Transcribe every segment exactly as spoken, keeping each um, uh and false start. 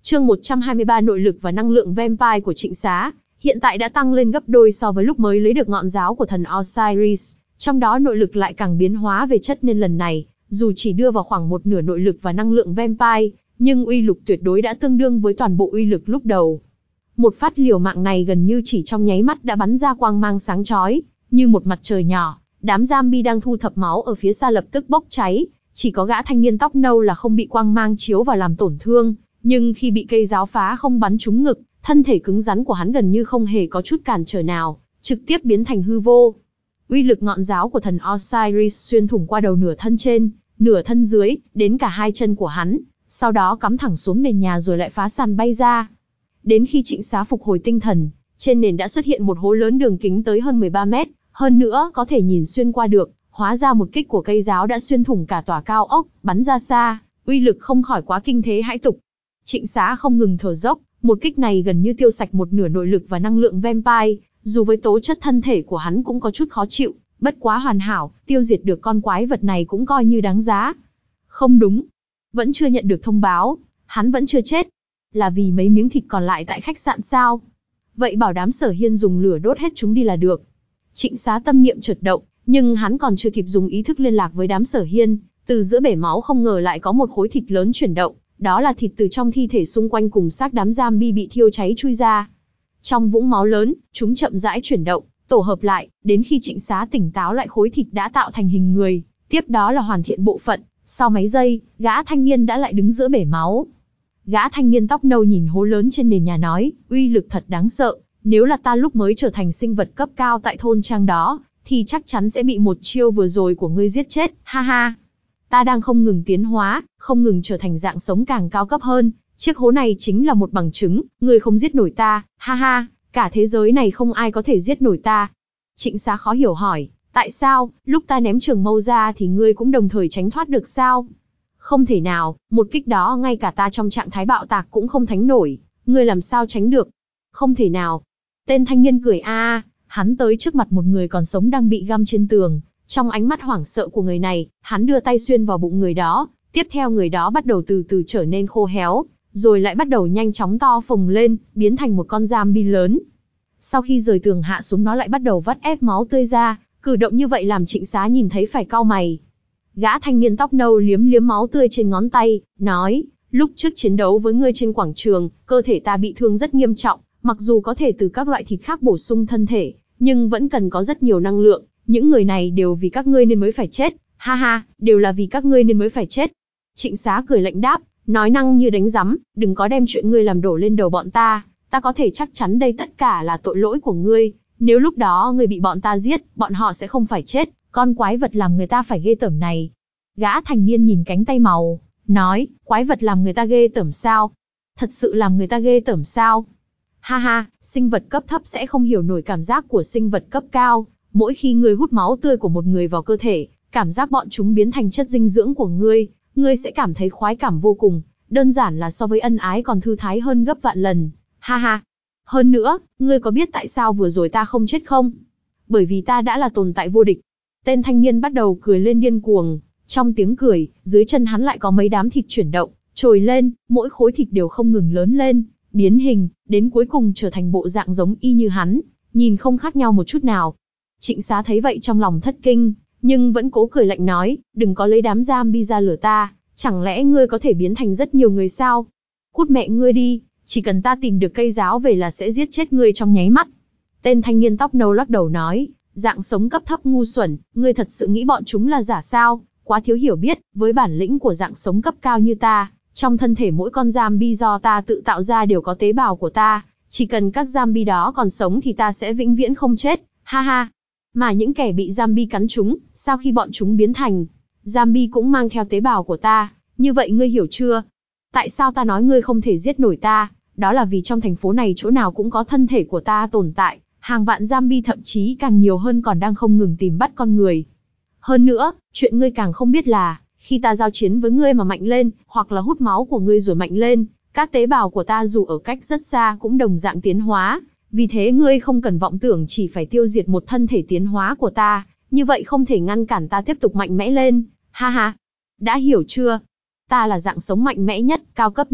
Chương một trăm hai mươi ba Nội lực và năng lượng vampire của Trịnh Xá, hiện tại đã tăng lên gấp đôi so với lúc mới lấy được ngọn giáo của thần Osiris, trong đó nội lực lại càng biến hóa về chất nên lần này, dù chỉ đưa vào khoảng một nửa nội lực và năng lượng vampire, nhưng uy lực tuyệt đối đã tương đương với toàn bộ uy lực lúc đầu. Một phát liều mạng này gần như chỉ trong nháy mắt đã bắn ra quang mang sáng chói, như một mặt trời nhỏ, đám zombie đang thu thập máu ở phía xa lập tức bốc cháy, chỉ có gã thanh niên tóc nâu là không bị quang mang chiếu vào làm tổn thương, nhưng khi bị cây giáo phá không bắn trúng ngực, thân thể cứng rắn của hắn gần như không hề có chút cản trở nào, trực tiếp biến thành hư vô. Uy lực ngọn giáo của thần Osiris xuyên thủng qua đầu nửa thân trên, nửa thân dưới, đến cả hai chân của hắn, sau đó cắm thẳng xuống nền nhà rồi lại phá sàn bay ra. Đến khi Trịnh Xá phục hồi tinh thần, trên nền đã xuất hiện một hố lớn đường kính tới hơn mười ba mét, hơn nữa có thể nhìn xuyên qua được, hóa ra một kích của cây giáo đã xuyên thủng cả tòa cao ốc, bắn ra xa, uy lực không khỏi quá kinh thế hãi tục. Trịnh Xá không ngừng thở dốc, một kích này gần như tiêu sạch một nửa nội lực và năng lượng vampire, dù với tố chất thân thể của hắn cũng có chút khó chịu, bất quá hoàn hảo, tiêu diệt được con quái vật này cũng coi như đáng giá. Không đúng, vẫn chưa nhận được thông báo, hắn vẫn chưa chết. Là vì mấy miếng thịt còn lại tại khách sạn sao? Vậy bảo đám Sở Hiên dùng lửa đốt hết chúng đi là được. Trịnh Xá tâm niệm chợt động, nhưng hắn còn chưa kịp dùng ý thức liên lạc với đám Sở Hiên, từ giữa bể máu không ngờ lại có một khối thịt lớn chuyển động, đó là thịt từ trong thi thể xung quanh cùng xác đám zombie bị thiêu cháy chui ra. Trong vũng máu lớn, chúng chậm rãi chuyển động, tổ hợp lại, đến khi Trịnh Xá tỉnh táo lại khối thịt đã tạo thành hình người, tiếp đó là hoàn thiện bộ phận, sau mấy giây, gã thanh niên đã lại đứng giữa bể máu. Gã thanh niên tóc nâu nhìn hố lớn trên nền nhà nói, uy lực thật đáng sợ, nếu là ta lúc mới trở thành sinh vật cấp cao tại thôn trang đó, thì chắc chắn sẽ bị một chiêu vừa rồi của ngươi giết chết, ha ha. Ta đang không ngừng tiến hóa, không ngừng trở thành dạng sống càng cao cấp hơn, chiếc hố này chính là một bằng chứng, ngươi không giết nổi ta, ha ha, cả thế giới này không ai có thể giết nổi ta. Trịnh Xá khó hiểu hỏi, tại sao, lúc ta ném trường mâu ra thì ngươi cũng đồng thời tránh thoát được sao? Không thể nào, một kích đó ngay cả ta trong trạng thái bạo tạc cũng không thánh nổi, ngươi làm sao tránh được? Không thể nào. Tên thanh niên cười a a, hắn tới trước mặt một người còn sống đang bị găm trên tường, trong ánh mắt hoảng sợ của người này, hắn đưa tay xuyên vào bụng người đó, tiếp theo người đó bắt đầu từ từ trở nên khô héo, rồi lại bắt đầu nhanh chóng to phồng lên, biến thành một con zombie lớn. Sau khi rời tường hạ xuống nó lại bắt đầu vắt ép máu tươi ra, cử động như vậy làm Trịnh Xá nhìn thấy phải cau mày. Gã thanh niên tóc nâu liếm liếm máu tươi trên ngón tay, nói, lúc trước chiến đấu với ngươi trên quảng trường, cơ thể ta bị thương rất nghiêm trọng, mặc dù có thể từ các loại thịt khác bổ sung thân thể, nhưng vẫn cần có rất nhiều năng lượng, những người này đều vì các ngươi nên mới phải chết, ha ha, đều là vì các ngươi nên mới phải chết. Trịnh Xá cười lạnh đáp, nói năng như đánh rắm, đừng có đem chuyện ngươi làm đổ lên đầu bọn ta, ta có thể chắc chắn đây tất cả là tội lỗi của ngươi, nếu lúc đó ngươi bị bọn ta giết, bọn họ sẽ không phải chết. Con quái vật làm người ta phải ghê tởm này. Gã thành niên nhìn cánh tay màu, nói, quái vật làm người ta ghê tởm sao? Thật sự làm người ta ghê tởm sao? Ha ha, sinh vật cấp thấp sẽ không hiểu nổi cảm giác của sinh vật cấp cao. Mỗi khi ngươi hút máu tươi của một người vào cơ thể, cảm giác bọn chúng biến thành chất dinh dưỡng của ngươi, ngươi sẽ cảm thấy khoái cảm vô cùng, đơn giản là so với ân ái còn thư thái hơn gấp vạn lần. Ha ha. Hơn nữa, ngươi có biết tại sao vừa rồi ta không chết không? Bởi vì ta đã là tồn tại vô địch. Tên thanh niên bắt đầu cười lên điên cuồng, trong tiếng cười, dưới chân hắn lại có mấy đám thịt chuyển động, trồi lên, mỗi khối thịt đều không ngừng lớn lên, biến hình, đến cuối cùng trở thành bộ dạng giống y như hắn, nhìn không khác nhau một chút nào. Trịnh Xá thấy vậy trong lòng thất kinh, nhưng vẫn cố cười lạnh nói, đừng có lấy đám zombie ra lừa ta, chẳng lẽ ngươi có thể biến thành rất nhiều người sao? Cút mẹ ngươi đi, chỉ cần ta tìm được cây giáo về là sẽ giết chết ngươi trong nháy mắt. Tên thanh niên tóc nâu lắc đầu nói, dạng sống cấp thấp ngu xuẩn, ngươi thật sự nghĩ bọn chúng là giả sao? Quá thiếu hiểu biết, với bản lĩnh của dạng sống cấp cao như ta, trong thân thể mỗi con zombie do ta tự tạo ra đều có tế bào của ta, chỉ cần các zombie đó còn sống thì ta sẽ vĩnh viễn không chết, ha ha. Mà những kẻ bị zombie cắn chúng, sau khi bọn chúng biến thành zombie cũng mang theo tế bào của ta, như vậy ngươi hiểu chưa? Tại sao ta nói ngươi không thể giết nổi ta? Đó là vì trong thành phố này chỗ nào cũng có thân thể của ta tồn tại, hàng vạn zombie thậm chí càng nhiều hơn còn đang không ngừng tìm bắt con người. Hơn nữa, chuyện ngươi càng không biết là, khi ta giao chiến với ngươi mà mạnh lên, hoặc là hút máu của ngươi rồi mạnh lên, các tế bào của ta dù ở cách rất xa cũng đồng dạng tiến hóa. Vì thế ngươi không cần vọng tưởng chỉ phải tiêu diệt một thân thể tiến hóa của ta, như vậy không thể ngăn cản ta tiếp tục mạnh mẽ lên, ha ha. Đã hiểu chưa? Ta là dạng sống mạnh mẽ nhất, cao cấp nhất,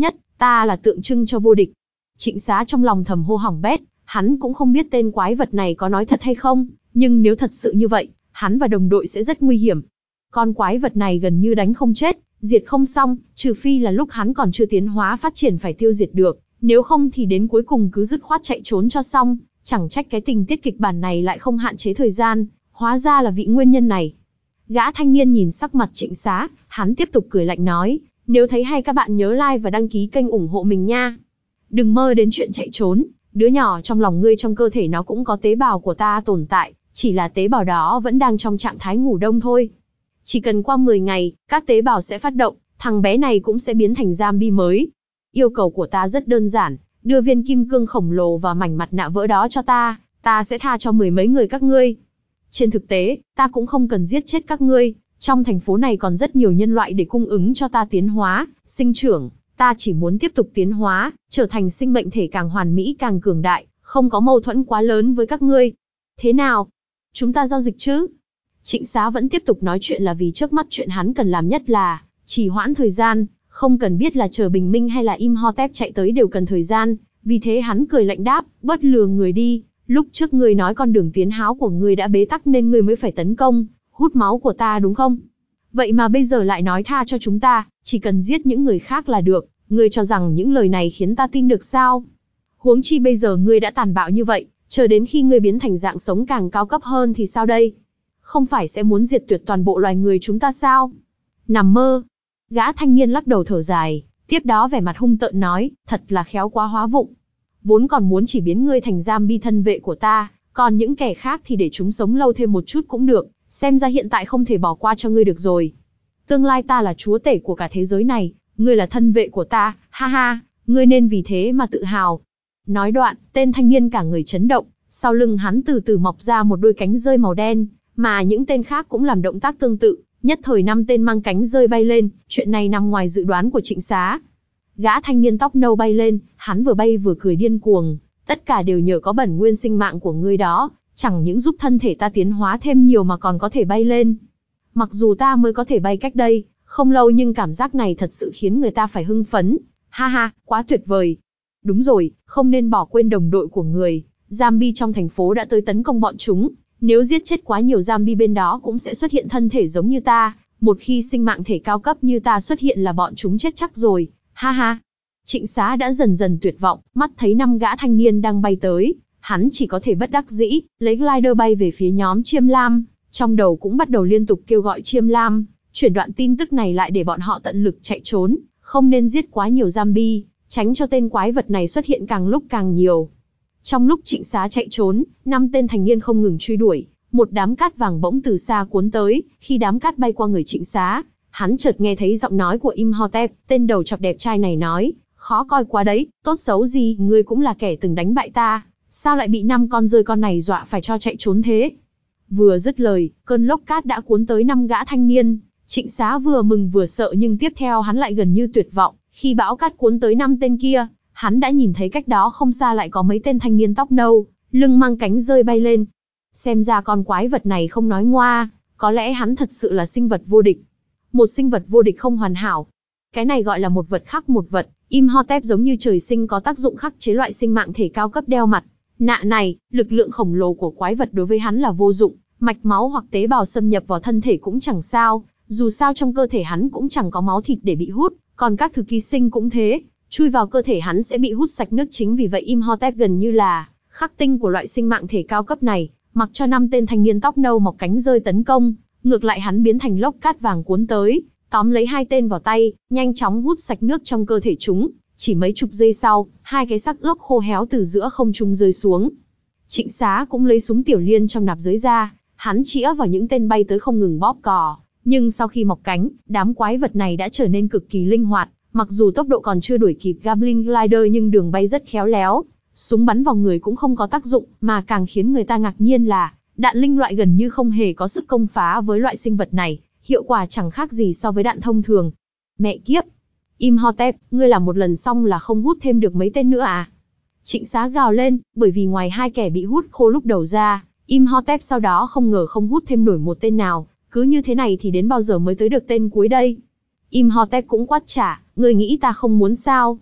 Ta là tượng trưng cho vô địch. Trịnh Xá trong lòng thầm hô hỏng bét, hắn cũng không biết tên quái vật này có nói thật hay không, nhưng nếu thật sự như vậy, hắn và đồng đội sẽ rất nguy hiểm. Con quái vật này gần như đánh không chết, diệt không xong, trừ phi là lúc hắn còn chưa tiến hóa phát triển phải tiêu diệt được, nếu không thì đến cuối cùng cứ dứt khoát chạy trốn cho xong, chẳng trách cái tình tiết kịch bản này lại không hạn chế thời gian, hóa ra là vị nguyên nhân này. Gã thanh niên nhìn sắc mặt Trịnh Xá, hắn tiếp tục cười lạnh nói, nếu thấy hay các bạn nhớ like và đăng ký kênh ủng hộ mình nha. Đừng mơ đến chuyện chạy trốn, đứa nhỏ trong lòng ngươi trong cơ thể nó cũng có tế bào của ta tồn tại, chỉ là tế bào đó vẫn đang trong trạng thái ngủ đông thôi. Chỉ cần qua mười ngày, các tế bào sẽ phát động, thằng bé này cũng sẽ biến thành zombie mới. Yêu cầu của ta rất đơn giản, đưa viên kim cương khổng lồ và mảnh mặt nạ vỡ đó cho ta, ta sẽ tha cho mười mấy người các ngươi. Trên thực tế, ta cũng không cần giết chết các ngươi, trong thành phố này còn rất nhiều nhân loại để cung ứng cho ta tiến hóa, sinh trưởng, ta chỉ muốn tiếp tục tiến hóa, trở thành sinh mệnh thể càng hoàn mỹ càng cường đại, không có mâu thuẫn quá lớn với các ngươi. Thế nào? Chúng ta giao dịch chứ? Trịnh Xá vẫn tiếp tục nói chuyện là vì trước mắt chuyện hắn cần làm nhất là trì hoãn thời gian, không cần biết là chờ bình minh hay là Imhotep chạy tới đều cần thời gian, vì thế hắn cười lạnh đáp, bớt lừa người đi, lúc trước ngươi nói con đường tiến hóa của ngươi đã bế tắc nên ngươi mới phải tấn công, hút máu của ta đúng không? Vậy mà bây giờ lại nói tha cho chúng ta, chỉ cần giết những người khác là được, ngươi cho rằng những lời này khiến ta tin được sao? Huống chi bây giờ ngươi đã tàn bạo như vậy, chờ đến khi ngươi biến thành dạng sống càng cao cấp hơn thì sao đây? Không phải sẽ muốn diệt tuyệt toàn bộ loài người chúng ta sao? Nằm mơ. Gã thanh niên lắc đầu thở dài, tiếp đó vẻ mặt hung tợn nói, thật là khéo quá hóa vụng. Vốn còn muốn chỉ biến ngươi thành zombie thân vệ của ta, còn những kẻ khác thì để chúng sống lâu thêm một chút cũng được, xem ra hiện tại không thể bỏ qua cho ngươi được rồi. Tương lai ta là chúa tể của cả thế giới này, ngươi là thân vệ của ta, ha ha, ngươi nên vì thế mà tự hào. Nói đoạn, tên thanh niên cả người chấn động, sau lưng hắn từ từ mọc ra một đôi cánh rơi màu đen, mà những tên khác cũng làm động tác tương tự, nhất thời năm tên mang cánh rơi bay lên, chuyện này nằm ngoài dự đoán của Trịnh Xá. Gã thanh niên tóc nâu bay lên, hắn vừa bay vừa cười điên cuồng, tất cả đều nhờ có bẩn nguyên sinh mạng của ngươi đó, chẳng những giúp thân thể ta tiến hóa thêm nhiều mà còn có thể bay lên. Mặc dù ta mới có thể bay cách đây không lâu nhưng cảm giác này thật sự khiến người ta phải hưng phấn, ha ha, quá tuyệt vời. Đúng rồi, không nên bỏ quên đồng đội của người, zombie trong thành phố đã tới tấn công bọn chúng, nếu giết chết quá nhiều zombie bên đó cũng sẽ xuất hiện thân thể giống như ta, một khi sinh mạng thể cao cấp như ta xuất hiện là bọn chúng chết chắc rồi, ha ha. Trịnh Xá đã dần dần tuyệt vọng, mắt thấy năm gã thanh niên đang bay tới, hắn chỉ có thể bất đắc dĩ, lấy glider bay về phía nhóm Chiêm Lam, trong đầu cũng bắt đầu liên tục kêu gọi Chiêm Lam, chuyển đoạn tin tức này lại để bọn họ tận lực chạy trốn, không nên giết quá nhiều zombie, tránh cho tên quái vật này xuất hiện càng lúc càng nhiều. Trong lúc Trịnh Xá chạy trốn, năm tên thành niên không ngừng truy đuổi, một đám cát vàng bỗng từ xa cuốn tới, khi đám cát bay qua người Trịnh Xá, hắn chợt nghe thấy giọng nói của Imhotep, tên đầu chọc đẹp trai này nói, khó coi quá đấy, tốt xấu gì, ngươi cũng là kẻ từng đánh bại ta, sao lại bị năm con rơi con này dọa phải cho chạy trốn thế? Vừa dứt lời, cơn lốc cát đã cuốn tới năm gã thanh niên, Trịnh Xá vừa mừng vừa sợ nhưng tiếp theo hắn lại gần như tuyệt vọng, khi bão cát cuốn tới năm tên kia, hắn đã nhìn thấy cách đó không xa lại có mấy tên thanh niên tóc nâu, lưng mang cánh rơi bay lên. Xem ra con quái vật này không nói ngoa, có lẽ hắn thật sự là sinh vật vô địch. Một sinh vật vô địch không hoàn hảo. Cái này gọi là một vật khắc một vật, Imhotep giống như trời sinh có tác dụng khắc chế loại sinh mạng thể cao cấp đeo mặt nạ này, lực lượng khổng lồ của quái vật đối với hắn là vô dụng, mạch máu hoặc tế bào xâm nhập vào thân thể cũng chẳng sao, dù sao trong cơ thể hắn cũng chẳng có máu thịt để bị hút, còn các thứ ký sinh cũng thế, chui vào cơ thể hắn sẽ bị hút sạch nước chính vì vậy Imhotep gần như là khắc tinh của loại sinh mạng thể cao cấp này, mặc cho năm tên thanh niên tóc nâu mọc cánh rơi tấn công, ngược lại hắn biến thành lốc cát vàng cuốn tới, tóm lấy hai tên vào tay, nhanh chóng hút sạch nước trong cơ thể chúng, chỉ mấy chục giây sau, hai cái xác ướp khô héo từ giữa không trung rơi xuống. Trịnh Xá cũng lấy súng tiểu liên trong nạp giới ra, hắn chĩa vào những tên bay tới không ngừng bóp cò, nhưng sau khi mọc cánh, đám quái vật này đã trở nên cực kỳ linh hoạt, mặc dù tốc độ còn chưa đuổi kịp Goblin Glider nhưng đường bay rất khéo léo, súng bắn vào người cũng không có tác dụng, mà càng khiến người ta ngạc nhiên là, đạn linh loại gần như không hề có sức công phá với loại sinh vật này, hiệu quả chẳng khác gì so với đạn thông thường. Mẹ kiếp! Imhotep, ngươi làm một lần xong là không hút thêm được mấy tên nữa à? Trịnh Xá gào lên, bởi vì ngoài hai kẻ bị hút khô lúc đầu ra, Imhotep sau đó không ngờ không hút thêm nổi một tên nào, cứ như thế này thì đến bao giờ mới tới được tên cuối đây? Imhotep cũng quát trả, ngươi nghĩ ta không muốn sao?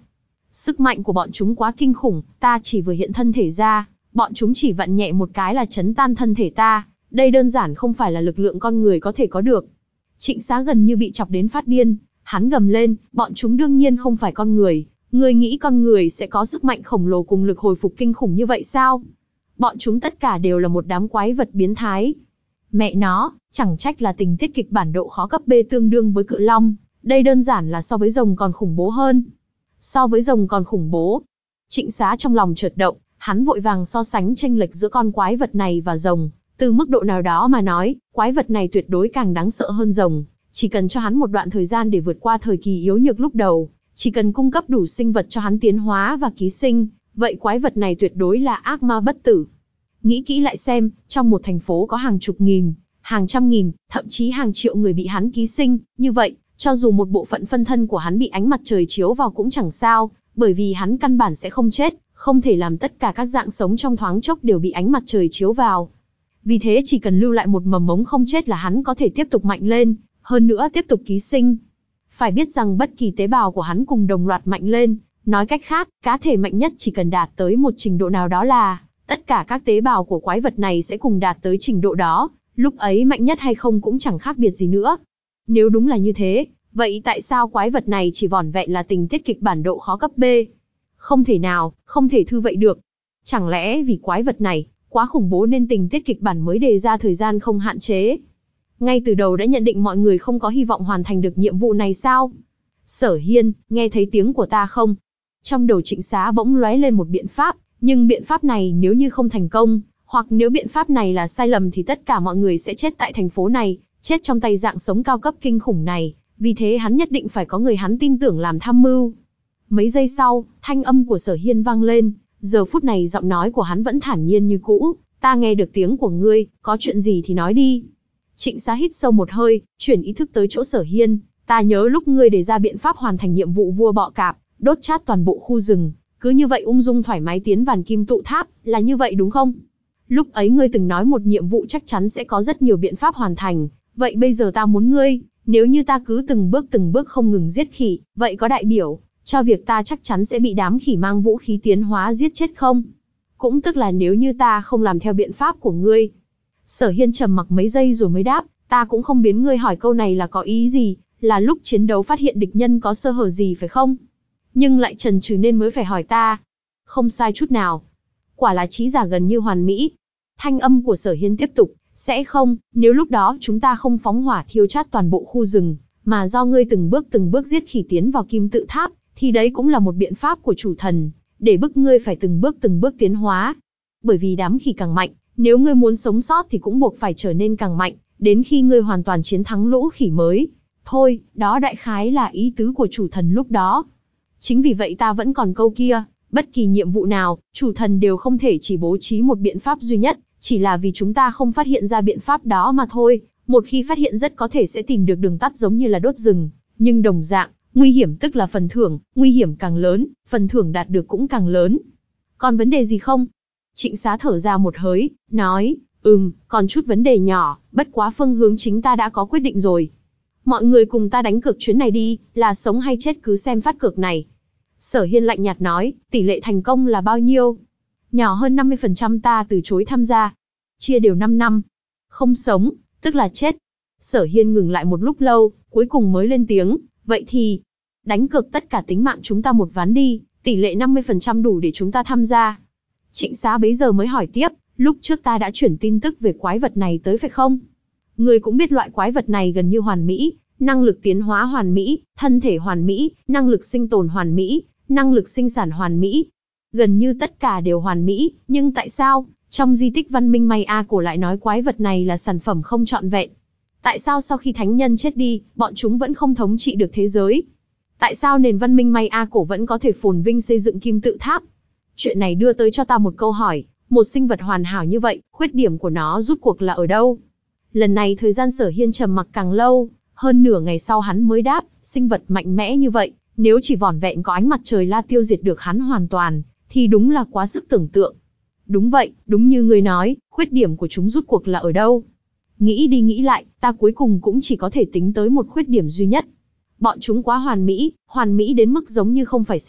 Sức mạnh của bọn chúng quá kinh khủng, ta chỉ vừa hiện thân thể ra, bọn chúng chỉ vặn nhẹ một cái là chấn tan thân thể ta, đây đơn giản không phải là lực lượng con người có thể có được. Trịnh Xá gần như bị chọc đến phát điên, hắn gầm lên, bọn chúng đương nhiên không phải con người, ngươi nghĩ con người sẽ có sức mạnh khổng lồ cùng lực hồi phục kinh khủng như vậy sao? Bọn chúng tất cả đều là một đám quái vật biến thái. Mẹ nó, chẳng trách là tình tiết kịch bản độ khó cấp B tương đương với cự long, đây đơn giản là so với rồng còn khủng bố hơn. So với rồng còn khủng bố. Trịnh Xá trong lòng chợt động, hắn vội vàng so sánh chênh lệch giữa con quái vật này và rồng, từ mức độ nào đó mà nói, quái vật này tuyệt đối càng đáng sợ hơn rồng, chỉ cần cho hắn một đoạn thời gian để vượt qua thời kỳ yếu nhược lúc đầu, chỉ cần cung cấp đủ sinh vật cho hắn tiến hóa và ký sinh, vậy quái vật này tuyệt đối là ác ma bất tử. Nghĩ kỹ lại xem, trong một thành phố có hàng chục nghìn, hàng trăm nghìn, thậm chí hàng triệu người bị hắn ký sinh, như vậy, cho dù một bộ phận phân thân của hắn bị ánh mặt trời chiếu vào cũng chẳng sao, bởi vì hắn căn bản sẽ không chết, không thể làm tất cả các dạng sống trong thoáng chốc đều bị ánh mặt trời chiếu vào. Vì thế chỉ cần lưu lại một mầm mống không chết là hắn có thể tiếp tục mạnh lên, hơn nữa tiếp tục ký sinh. Phải biết rằng bất kỳ tế bào của hắn cùng đồng loạt mạnh lên, nói cách khác, cá thể mạnh nhất chỉ cần đạt tới một trình độ nào đó là, tất cả các tế bào của quái vật này sẽ cùng đạt tới trình độ đó, lúc ấy mạnh nhất hay không cũng chẳng khác biệt gì nữa. Nếu đúng là như thế, vậy tại sao quái vật này chỉ vỏn vẹn là tình tiết kịch bản độ khó cấp B? Không thể nào, không thể thư vậy được. Chẳng lẽ vì quái vật này quá khủng bố nên tình tiết kịch bản mới đề ra thời gian không hạn chế? Ngay từ đầu đã nhận định mọi người không có hy vọng hoàn thành được nhiệm vụ này sao? Sở Hiên, nghe thấy tiếng của ta không? Trong đầu Trịnh Xá bỗng lóe lên một biện pháp, nhưng biện pháp này nếu như không thành công, hoặc nếu biện pháp này là sai lầm thì tất cả mọi người sẽ chết tại thành phố này, chết trong tay dạng sống cao cấp kinh khủng này, vì thế hắn nhất định phải có người hắn tin tưởng làm tham mưu. Mấy giây sau, thanh âm của Sở Hiên vang lên, giờ phút này giọng nói của hắn vẫn thản nhiên như cũ, ta nghe được tiếng của ngươi, có chuyện gì thì nói đi. Trịnh Xá hít sâu một hơi, chuyển ý thức tới chỗ Sở Hiên, ta nhớ lúc ngươi đề ra biện pháp hoàn thành nhiệm vụ vua bọ cạp, đốt chát toàn bộ khu rừng, cứ như vậy ung dung thoải mái tiến vàn kim tụ tháp, là như vậy đúng không? Lúc ấy ngươi từng nói một nhiệm vụ chắc chắn sẽ có rất nhiều biện pháp hoàn thành, vậy bây giờ ta muốn ngươi, nếu như ta cứ từng bước từng bước không ngừng giết khỉ, vậy có đại biểu cho việc ta chắc chắn sẽ bị đám khỉ mang vũ khí tiến hóa giết chết không? Cũng tức là nếu như ta không làm theo biện pháp của ngươi. Sở Hiên trầm mặc mấy giây rồi mới đáp, ta cũng không biến ngươi hỏi câu này là có ý gì, là lúc chiến đấu phát hiện địch nhân có sơ hở gì phải không? Nhưng lại chần chừ nên mới phải hỏi ta. Không sai chút nào. Quả là trí giả gần như hoàn mỹ. Thanh âm của Sở Hiên tiếp tục, sẽ không, nếu lúc đó chúng ta không phóng hỏa thiêu chát toàn bộ khu rừng, mà do ngươi từng bước từng bước giết khỉ tiến vào kim tự tháp, thì đấy cũng là một biện pháp của chủ thần, để bức ngươi phải từng bước từng bước tiến hóa. Bởi vì đám khỉ càng mạnh, nếu ngươi muốn sống sót thì cũng buộc phải trở nên càng mạnh, đến khi ngươi hoàn toàn chiến thắng lũ khỉ mới. Thôi, đó đại khái là ý tứ của chủ thần lúc đó. Chính vì vậy ta vẫn còn câu kia, bất kỳ nhiệm vụ nào, chủ thần đều không thể chỉ bố trí một biện pháp duy nhất, chỉ là vì chúng ta không phát hiện ra biện pháp đó mà thôi. Một khi phát hiện rất có thể sẽ tìm được đường tắt giống như là đốt rừng, nhưng đồng dạng, nguy hiểm tức là phần thưởng, nguy hiểm càng lớn, phần thưởng đạt được cũng càng lớn. Còn vấn đề gì không? Trịnh Xá thở ra một hơi, nói, ừm, còn chút vấn đề nhỏ, bất quá phương hướng chính ta đã có quyết định rồi. Mọi người cùng ta đánh cược chuyến này đi, là sống hay chết cứ xem phát cược này. Sở Hiên lạnh nhạt nói, tỷ lệ thành công là bao nhiêu? Nhỏ hơn năm mươi phần trăm ta từ chối tham gia. Chia đều năm năm. Không sống, tức là chết. Sở Hiên ngừng lại một lúc lâu, cuối cùng mới lên tiếng, vậy thì, đánh cược tất cả tính mạng chúng ta một ván đi, tỷ lệ năm mươi phần trăm đủ để chúng ta tham gia. Trịnh Xá bấy giờ mới hỏi tiếp, lúc trước ta đã chuyển tin tức về quái vật này tới phải không? Người cũng biết loại quái vật này gần như hoàn mỹ, năng lực tiến hóa hoàn mỹ, thân thể hoàn mỹ, năng lực sinh tồn hoàn mỹ, năng lực sinh sản hoàn mỹ. Gần như tất cả đều hoàn mỹ, nhưng tại sao, trong di tích văn minh Maya cổ lại nói quái vật này là sản phẩm không trọn vẹn? Tại sao sau khi thánh nhân chết đi, bọn chúng vẫn không thống trị được thế giới? Tại sao nền văn minh Maya cổ vẫn có thể phồn vinh xây dựng kim tự tháp? Chuyện này đưa tới cho ta một câu hỏi, một sinh vật hoàn hảo như vậy, khuyết điểm của nó rút cuộc là ở đâu? Lần này thời gian Sở Hiên trầm mặc càng lâu, hơn nửa ngày sau hắn mới đáp, sinh vật mạnh mẽ như vậy, nếu chỉ vỏn vẹn có ánh mặt trời la tiêu diệt được hắn hoàn toàn, thì đúng là quá sức tưởng tượng. Đúng vậy, đúng như người nói, khuyết điểm của chúng rút cuộc là ở đâu? Nghĩ đi nghĩ lại, ta cuối cùng cũng chỉ có thể tính tới một khuyết điểm duy nhất. Bọn chúng quá hoàn mỹ, hoàn mỹ đến mức giống như không phải sinh vật,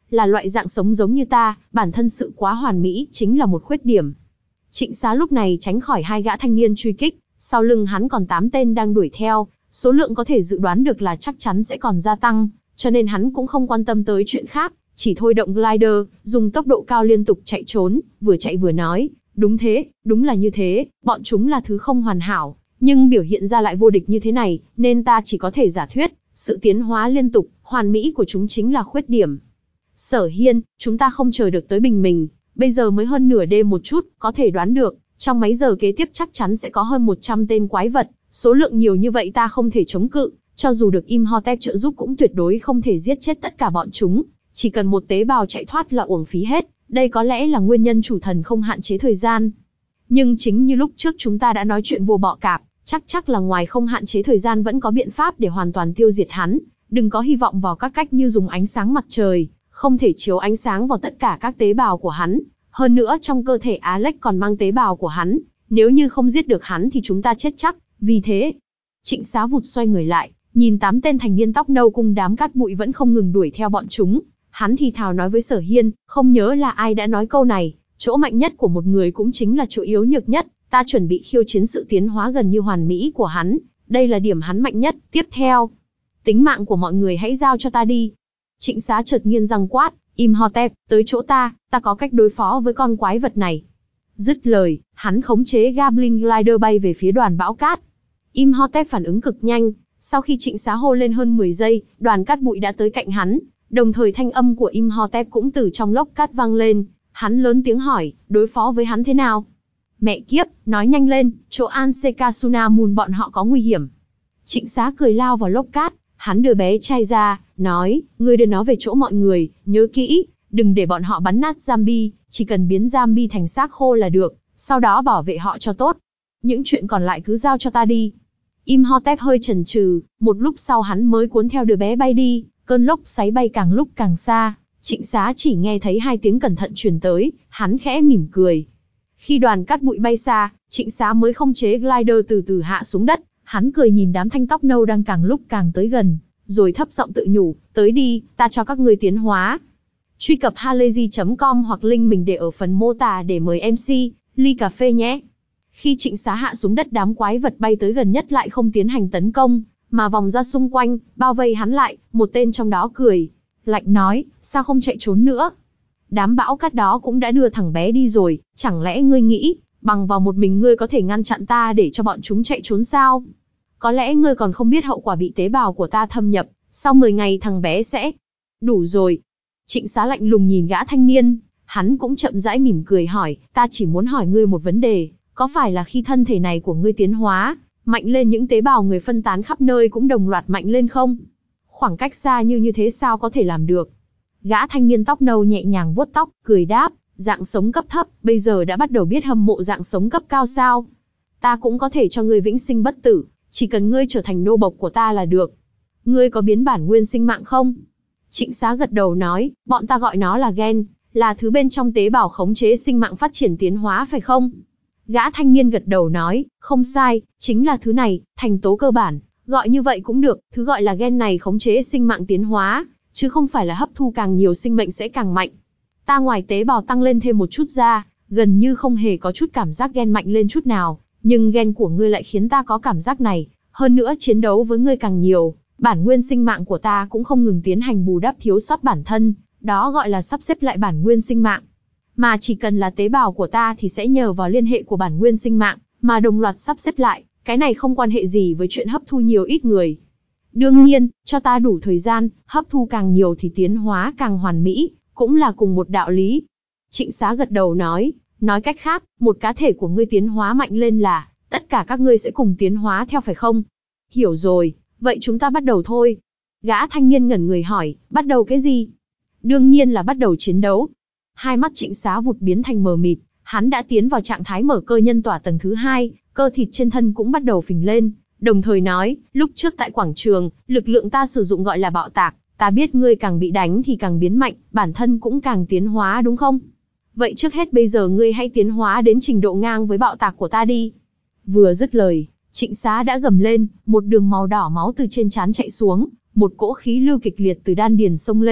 là loại dạng sống giống như ta, bản thân sự quá hoàn mỹ chính là một khuyết điểm. Trịnh Xá lúc này tránh khỏi hai gã thanh niên truy kích, sau lưng hắn còn tám tên đang đuổi theo, số lượng có thể dự đoán được là chắc chắn sẽ còn gia tăng, cho nên hắn cũng không quan tâm tới chuyện khác, chỉ thôi động glider, dùng tốc độ cao liên tục chạy trốn, vừa chạy vừa nói, đúng thế, đúng là như thế, bọn chúng là thứ không hoàn hảo, nhưng biểu hiện ra lại vô địch như thế này, nên ta chỉ có thể giả thuyết, sự tiến hóa liên tục, hoàn mỹ của chúng chính là khuyết điểm. Sở Hiên, chúng ta không chờ được tới bình minh, bây giờ mới hơn nửa đêm một chút, có thể đoán được, trong mấy giờ kế tiếp chắc chắn sẽ có hơn một trăm tên quái vật, số lượng nhiều như vậy ta không thể chống cự, cho dù được Imhotep trợ giúp cũng tuyệt đối không thể giết chết tất cả bọn chúng, chỉ cần một tế bào chạy thoát là uổng phí hết, đây có lẽ là nguyên nhân chủ thần không hạn chế thời gian. Nhưng chính như lúc trước chúng ta đã nói chuyện vô bọ cạp, chắc chắc là ngoài không hạn chế thời gian vẫn có biện pháp để hoàn toàn tiêu diệt hắn, đừng có hy vọng vào các cách như dùng ánh sáng mặt trời, không thể chiếu ánh sáng vào tất cả các tế bào của hắn, hơn nữa trong cơ thể Alex còn mang tế bào của hắn, nếu như không giết được hắn thì chúng ta chết chắc, vì thế. Trịnh Xá vụt xoay người lại, nhìn tám tên thành niên tóc nâu cùng đám cát bụi vẫn không ngừng đuổi theo bọn chúng, hắn thì thào nói với Sở Hiên, không nhớ là ai đã nói câu này, chỗ mạnh nhất của một người cũng chính là chỗ yếu nhược nhất, ta chuẩn bị khiêu chiến sự tiến hóa gần như hoàn mỹ của hắn, đây là điểm hắn mạnh nhất, tiếp theo. Tính mạng của mọi người hãy giao cho ta đi. Trịnh Xá chợt nghiến răng quát, Imhotep, tới chỗ ta, ta có cách đối phó với con quái vật này. Dứt lời, hắn khống chế Goblin Glider bay về phía đoàn bão cát. Imhotep phản ứng cực nhanh, sau khi Trịnh Xá hô lên hơn mười giây, đoàn cát bụi đã tới cạnh hắn, đồng thời thanh âm của Imhotep cũng từ trong lốc cát vang lên, hắn lớn tiếng hỏi, đối phó với hắn thế nào? Mẹ kiếp, nói nhanh lên, chỗ Ansekasunamun bọn họ có nguy hiểm. Trịnh Xá cười lao vào lốc cát, hắn đưa bé trai ra, nói, ngươi đưa nó về chỗ mọi người, nhớ kỹ, đừng để bọn họ bắn nát zombie, chỉ cần biến zombie thành xác khô là được, sau đó bảo vệ họ cho tốt. Những chuyện còn lại cứ giao cho ta đi. Imhotep hơi chần chừ, một lúc sau hắn mới cuốn theo đứa bé bay đi, cơn lốc xoáy bay càng lúc càng xa. Trịnh Xá chỉ nghe thấy hai tiếng cẩn thận truyền tới, hắn khẽ mỉm cười. Khi đoàn cát bụi bay xa, Trịnh Xá mới không chế glider từ từ hạ xuống đất, hắn cười nhìn đám thanh tóc nâu đang càng lúc càng tới gần, rồi thấp giọng tự nhủ, tới đi, ta cho các ngươi tiến hóa. Truy cập halayzi chấm com hoặc link mình để ở phần mô tả để mời em xê, ly cà phê nhé. Khi Trịnh Xá hạ xuống đất, đám quái vật bay tới gần nhất lại không tiến hành tấn công, mà vòng ra xung quanh, bao vây hắn lại, một tên trong đó cười, lạnh nói, sao không chạy trốn nữa? Đám bão cát đó cũng đã đưa thằng bé đi rồi, chẳng lẽ ngươi nghĩ, bằng vào một mình ngươi có thể ngăn chặn ta để cho bọn chúng chạy trốn sao? Có lẽ ngươi còn không biết hậu quả bị tế bào của ta thâm nhập, sau mười ngày thằng bé sẽ... Đủ rồi. Trịnh Xá lạnh lùng nhìn gã thanh niên, hắn cũng chậm rãi mỉm cười hỏi, ta chỉ muốn hỏi ngươi một vấn đề, có phải là khi thân thể này của ngươi tiến hóa, mạnh lên những tế bào người phân tán khắp nơi cũng đồng loạt mạnh lên không? Khoảng cách xa như như thế sao có thể làm được? Gã thanh niên tóc nâu nhẹ nhàng vuốt tóc, cười đáp, dạng sống cấp thấp, bây giờ đã bắt đầu biết hâm mộ dạng sống cấp cao sao? Ta cũng có thể cho ngươi vĩnh sinh bất tử, chỉ cần ngươi trở thành nô bộc của ta là được. Ngươi có biến bản nguyên sinh mạng không? Trịnh Xá gật đầu nói, bọn ta gọi nó là gen, là thứ bên trong tế bào khống chế sinh mạng phát triển tiến hóa phải không? Gã thanh niên gật đầu nói, không sai, chính là thứ này, thành tố cơ bản, gọi như vậy cũng được, thứ gọi là gen này khống chế sinh mạng tiến hóa, chứ không phải là hấp thu càng nhiều sinh mệnh sẽ càng mạnh. Ta ngoài tế bào tăng lên thêm một chút ra, gần như không hề có chút cảm giác gen mạnh lên chút nào, nhưng gen của ngươi lại khiến ta có cảm giác này, hơn nữa chiến đấu với ngươi càng nhiều, bản nguyên sinh mạng của ta cũng không ngừng tiến hành bù đắp thiếu sót bản thân, đó gọi là sắp xếp lại bản nguyên sinh mạng. Mà chỉ cần là tế bào của ta thì sẽ nhờ vào liên hệ của bản nguyên sinh mạng, mà đồng loạt sắp xếp lại, cái này không quan hệ gì với chuyện hấp thu nhiều ít người. Đương nhiên, cho ta đủ thời gian, hấp thu càng nhiều thì tiến hóa càng hoàn mỹ, cũng là cùng một đạo lý. Trịnh Xá gật đầu nói, nói cách khác, một cá thể của ngươi tiến hóa mạnh lên là, tất cả các ngươi sẽ cùng tiến hóa theo phải không? Hiểu rồi, vậy chúng ta bắt đầu thôi. Gã thanh niên ngẩn người hỏi, bắt đầu cái gì? Đương nhiên là bắt đầu chiến đấu. Hai mắt Trịnh Xá vụt biến thành mờ mịt, hắn đã tiến vào trạng thái mở cơ nhân tỏa tầng thứ hai, cơ thịt trên thân cũng bắt đầu phình lên, đồng thời nói, lúc trước tại quảng trường, lực lượng ta sử dụng gọi là bạo tạc, ta biết ngươi càng bị đánh thì càng biến mạnh, bản thân cũng càng tiến hóa đúng không? Vậy trước hết bây giờ ngươi hãy tiến hóa đến trình độ ngang với bạo tạc của ta đi. Vừa dứt lời, Trịnh Xá đã gầm lên, một đường màu đỏ máu từ trên trán chạy xuống, một cỗ khí lưu kịch liệt từ đan điền xông lên,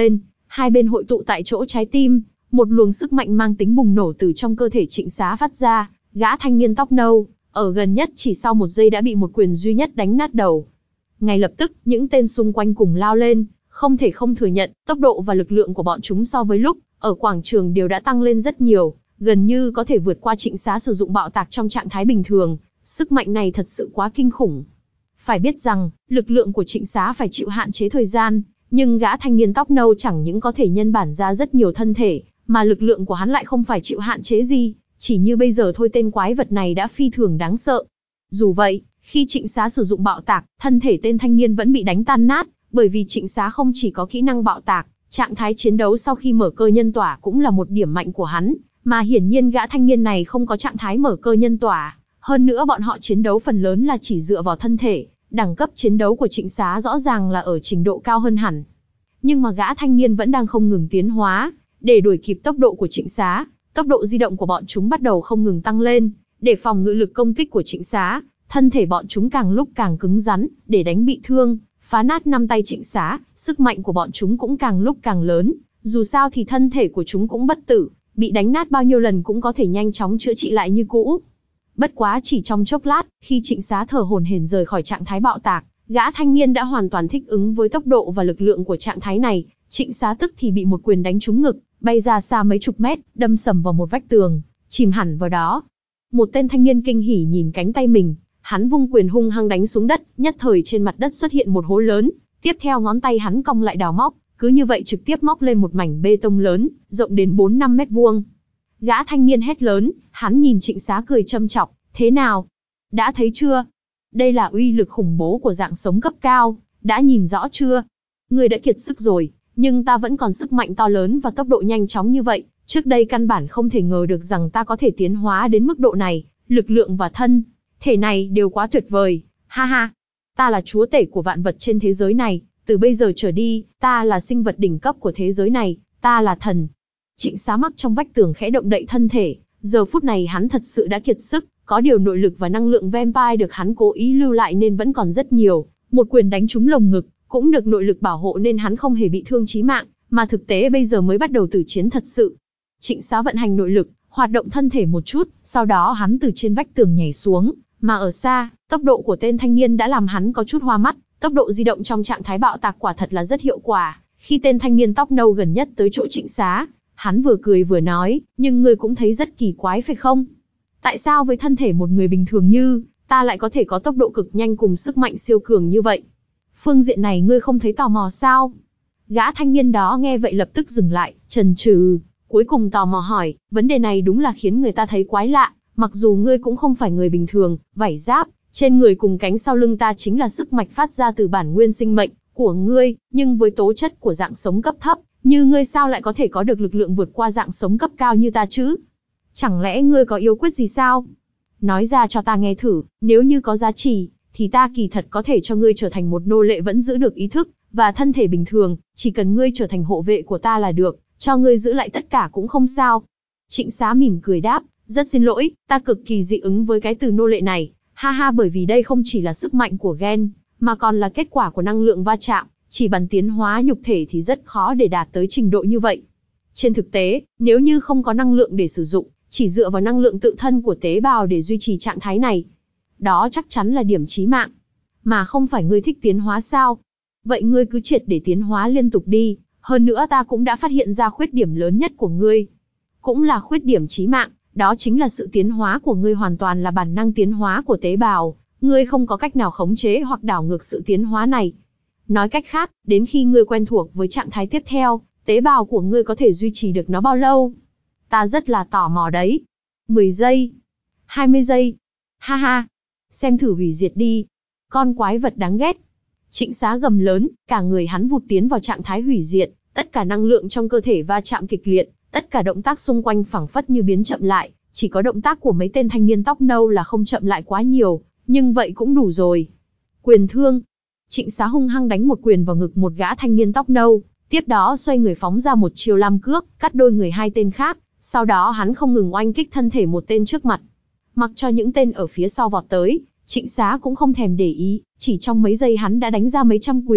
Hai bên hội tụ tại chỗ trái tim, một luồng sức mạnh mang tính bùng nổ từ trong cơ thể Trịnh Xá phát ra, gã thanh niên tóc nâu, ở gần nhất chỉ sau một giây đã bị một quyền duy nhất đánh nát đầu. Ngay lập tức, những tên xung quanh cùng lao lên, không thể không thừa nhận, tốc độ và lực lượng của bọn chúng so với lúc ở quảng trường đều đã tăng lên rất nhiều, gần như có thể vượt qua Trịnh Xá sử dụng bạo tạc trong trạng thái bình thường, sức mạnh này thật sự quá kinh khủng. Phải biết rằng, lực lượng của Trịnh Xá phải chịu hạn chế thời gian, nhưng gã thanh niên tóc nâu chẳng những có thể nhân bản ra rất nhiều thân thể, mà lực lượng của hắn lại không phải chịu hạn chế gì, chỉ như bây giờ thôi tên quái vật này đã phi thường đáng sợ. Dù vậy, khi Trịnh Xá sử dụng bạo tạc, thân thể tên thanh niên vẫn bị đánh tan nát, bởi vì Trịnh Xá không chỉ có kỹ năng bạo tạc, trạng thái chiến đấu sau khi mở cơ nhân tỏa cũng là một điểm mạnh của hắn, mà hiển nhiên gã thanh niên này không có trạng thái mở cơ nhân tỏa, hơn nữa bọn họ chiến đấu phần lớn là chỉ dựa vào thân thể, đẳng cấp chiến đấu của Trịnh Xá rõ ràng là ở trình độ cao hơn hẳn. Nhưng mà gã thanh niên vẫn đang không ngừng tiến hóa, để đuổi kịp tốc độ của Trịnh Xá, tốc độ di động của bọn chúng bắt đầu không ngừng tăng lên, để phòng ngự lực công kích của Trịnh Xá, thân thể bọn chúng càng lúc càng cứng rắn, để đánh bị thương, phá nát năm tay Trịnh Xá, sức mạnh của bọn chúng cũng càng lúc càng lớn, dù sao thì thân thể của chúng cũng bất tử, bị đánh nát bao nhiêu lần cũng có thể nhanh chóng chữa trị lại như cũ. Bất quá chỉ trong chốc lát, khi Trịnh Xá thở hổn hển rời khỏi trạng thái bạo tạc, gã thanh niên đã hoàn toàn thích ứng với tốc độ và lực lượng của trạng thái này, Trịnh Xá tức thì bị một quyền đánh trúng ngực, bay ra xa mấy chục mét, đâm sầm vào một vách tường, chìm hẳn vào đó. Một tên thanh niên kinh hỉ nhìn cánh tay mình, hắn vung quyền hung hăng đánh xuống đất, nhất thời trên mặt đất xuất hiện một hố lớn, tiếp theo ngón tay hắn cong lại đào móc, cứ như vậy trực tiếp móc lên một mảnh bê tông lớn, rộng đến bốn năm mét vuông. Gã thanh niên hét lớn, hắn nhìn Trịnh Xá cười châm chọc, thế nào? Đã thấy chưa? Đây là uy lực khủng bố của dạng sống cấp cao, đã nhìn rõ chưa? Ngươi đã kiệt sức rồi, nhưng ta vẫn còn sức mạnh to lớn và tốc độ nhanh chóng như vậy, trước đây căn bản không thể ngờ được rằng ta có thể tiến hóa đến mức độ này, lực lượng và thân thể này đều quá tuyệt vời, ha ha. Ta là chúa tể của vạn vật trên thế giới này, từ bây giờ trở đi, ta là sinh vật đỉnh cấp của thế giới này, ta là thần. Trịnh Xá mắc trong vách tường khẽ động đậy thân thể, giờ phút này hắn thật sự đã kiệt sức, có điều nội lực và năng lượng vampire được hắn cố ý lưu lại nên vẫn còn rất nhiều, một quyền đánh trúng lồng ngực, cũng được nội lực bảo hộ nên hắn không hề bị thương chí mạng, mà thực tế bây giờ mới bắt đầu tử chiến thật sự. Trịnh Xá vận hành nội lực, hoạt động thân thể một chút, sau đó hắn từ trên vách tường nhảy xuống, mà ở xa, tốc độ của tên thanh niên đã làm hắn có chút hoa mắt, tốc độ di động trong trạng thái bạo tạc quả thật là rất hiệu quả. Khi tên thanh niên tóc nâu gần nhất tới chỗ Trịnh Xá, hắn vừa cười vừa nói, nhưng ngươi cũng thấy rất kỳ quái phải không? Tại sao với thân thể một người bình thường như ta lại có thể có tốc độ cực nhanh cùng sức mạnh siêu cường như vậy? Phương diện này ngươi không thấy tò mò sao? Gã thanh niên đó nghe vậy lập tức dừng lại, chần chừ, cuối cùng tò mò hỏi, vấn đề này đúng là khiến người ta thấy quái lạ, mặc dù ngươi cũng không phải người bình thường, vảy giáp trên người cùng cánh sau lưng ta chính là sức mạch phát ra từ bản nguyên sinh mệnh của ngươi, nhưng với tố chất của dạng sống cấp thấp, như ngươi sao lại có thể có được lực lượng vượt qua dạng sống cấp cao như ta chứ? Chẳng lẽ ngươi có yếu quyết gì sao? Nói ra cho ta nghe thử, nếu như có giá trị, thì ta kỳ thật có thể cho ngươi trở thành một nô lệ vẫn giữ được ý thức và thân thể bình thường, chỉ cần ngươi trở thành hộ vệ của ta là được, cho ngươi giữ lại tất cả cũng không sao. Trịnh Xá mỉm cười đáp, rất xin lỗi, ta cực kỳ dị ứng với cái từ nô lệ này, ha ha, bởi vì đây không chỉ là sức mạnh của gen, mà còn là kết quả của năng lượng va chạm, chỉ bằng tiến hóa nhục thể thì rất khó để đạt tới trình độ như vậy. Trên thực tế, nếu như không có năng lượng để sử dụng, chỉ dựa vào năng lượng tự thân của tế bào để duy trì trạng thái này, đó chắc chắn là điểm chí mạng. Mà không phải ngươi thích tiến hóa sao? Vậy ngươi cứ triệt để tiến hóa liên tục đi, hơn nữa ta cũng đã phát hiện ra khuyết điểm lớn nhất của ngươi. Cũng là khuyết điểm chí mạng, đó chính là sự tiến hóa của ngươi hoàn toàn là bản năng tiến hóa của tế bào, ngươi không có cách nào khống chế hoặc đảo ngược sự tiến hóa này. Nói cách khác, đến khi ngươi quen thuộc với trạng thái tiếp theo, tế bào của ngươi có thể duy trì được nó bao lâu? Ta rất là tò mò đấy. mười giây, hai mươi giây. Ha ha, xem thử hủy diệt đi. Con quái vật đáng ghét. Trịnh Xá gầm lớn, cả người hắn vụt tiến vào trạng thái hủy diệt, tất cả năng lượng trong cơ thể va chạm kịch liệt, tất cả động tác xung quanh phảng phất như biến chậm lại, chỉ có động tác của mấy tên thanh niên tóc nâu là không chậm lại quá nhiều, nhưng vậy cũng đủ rồi. Quyền thương. Trịnh Xá hung hăng đánh một quyền vào ngực một gã thanh niên tóc nâu, tiếp đó xoay người phóng ra một chiêu lam cước, cắt đôi người hai tên khác, sau đó hắn không ngừng oanh kích thân thể một tên trước mặt. Mặc cho những tên ở phía sau vọt tới, Trịnh Xá cũng không thèm để ý, chỉ trong mấy giây hắn đã đánh ra mấy trăm quyền,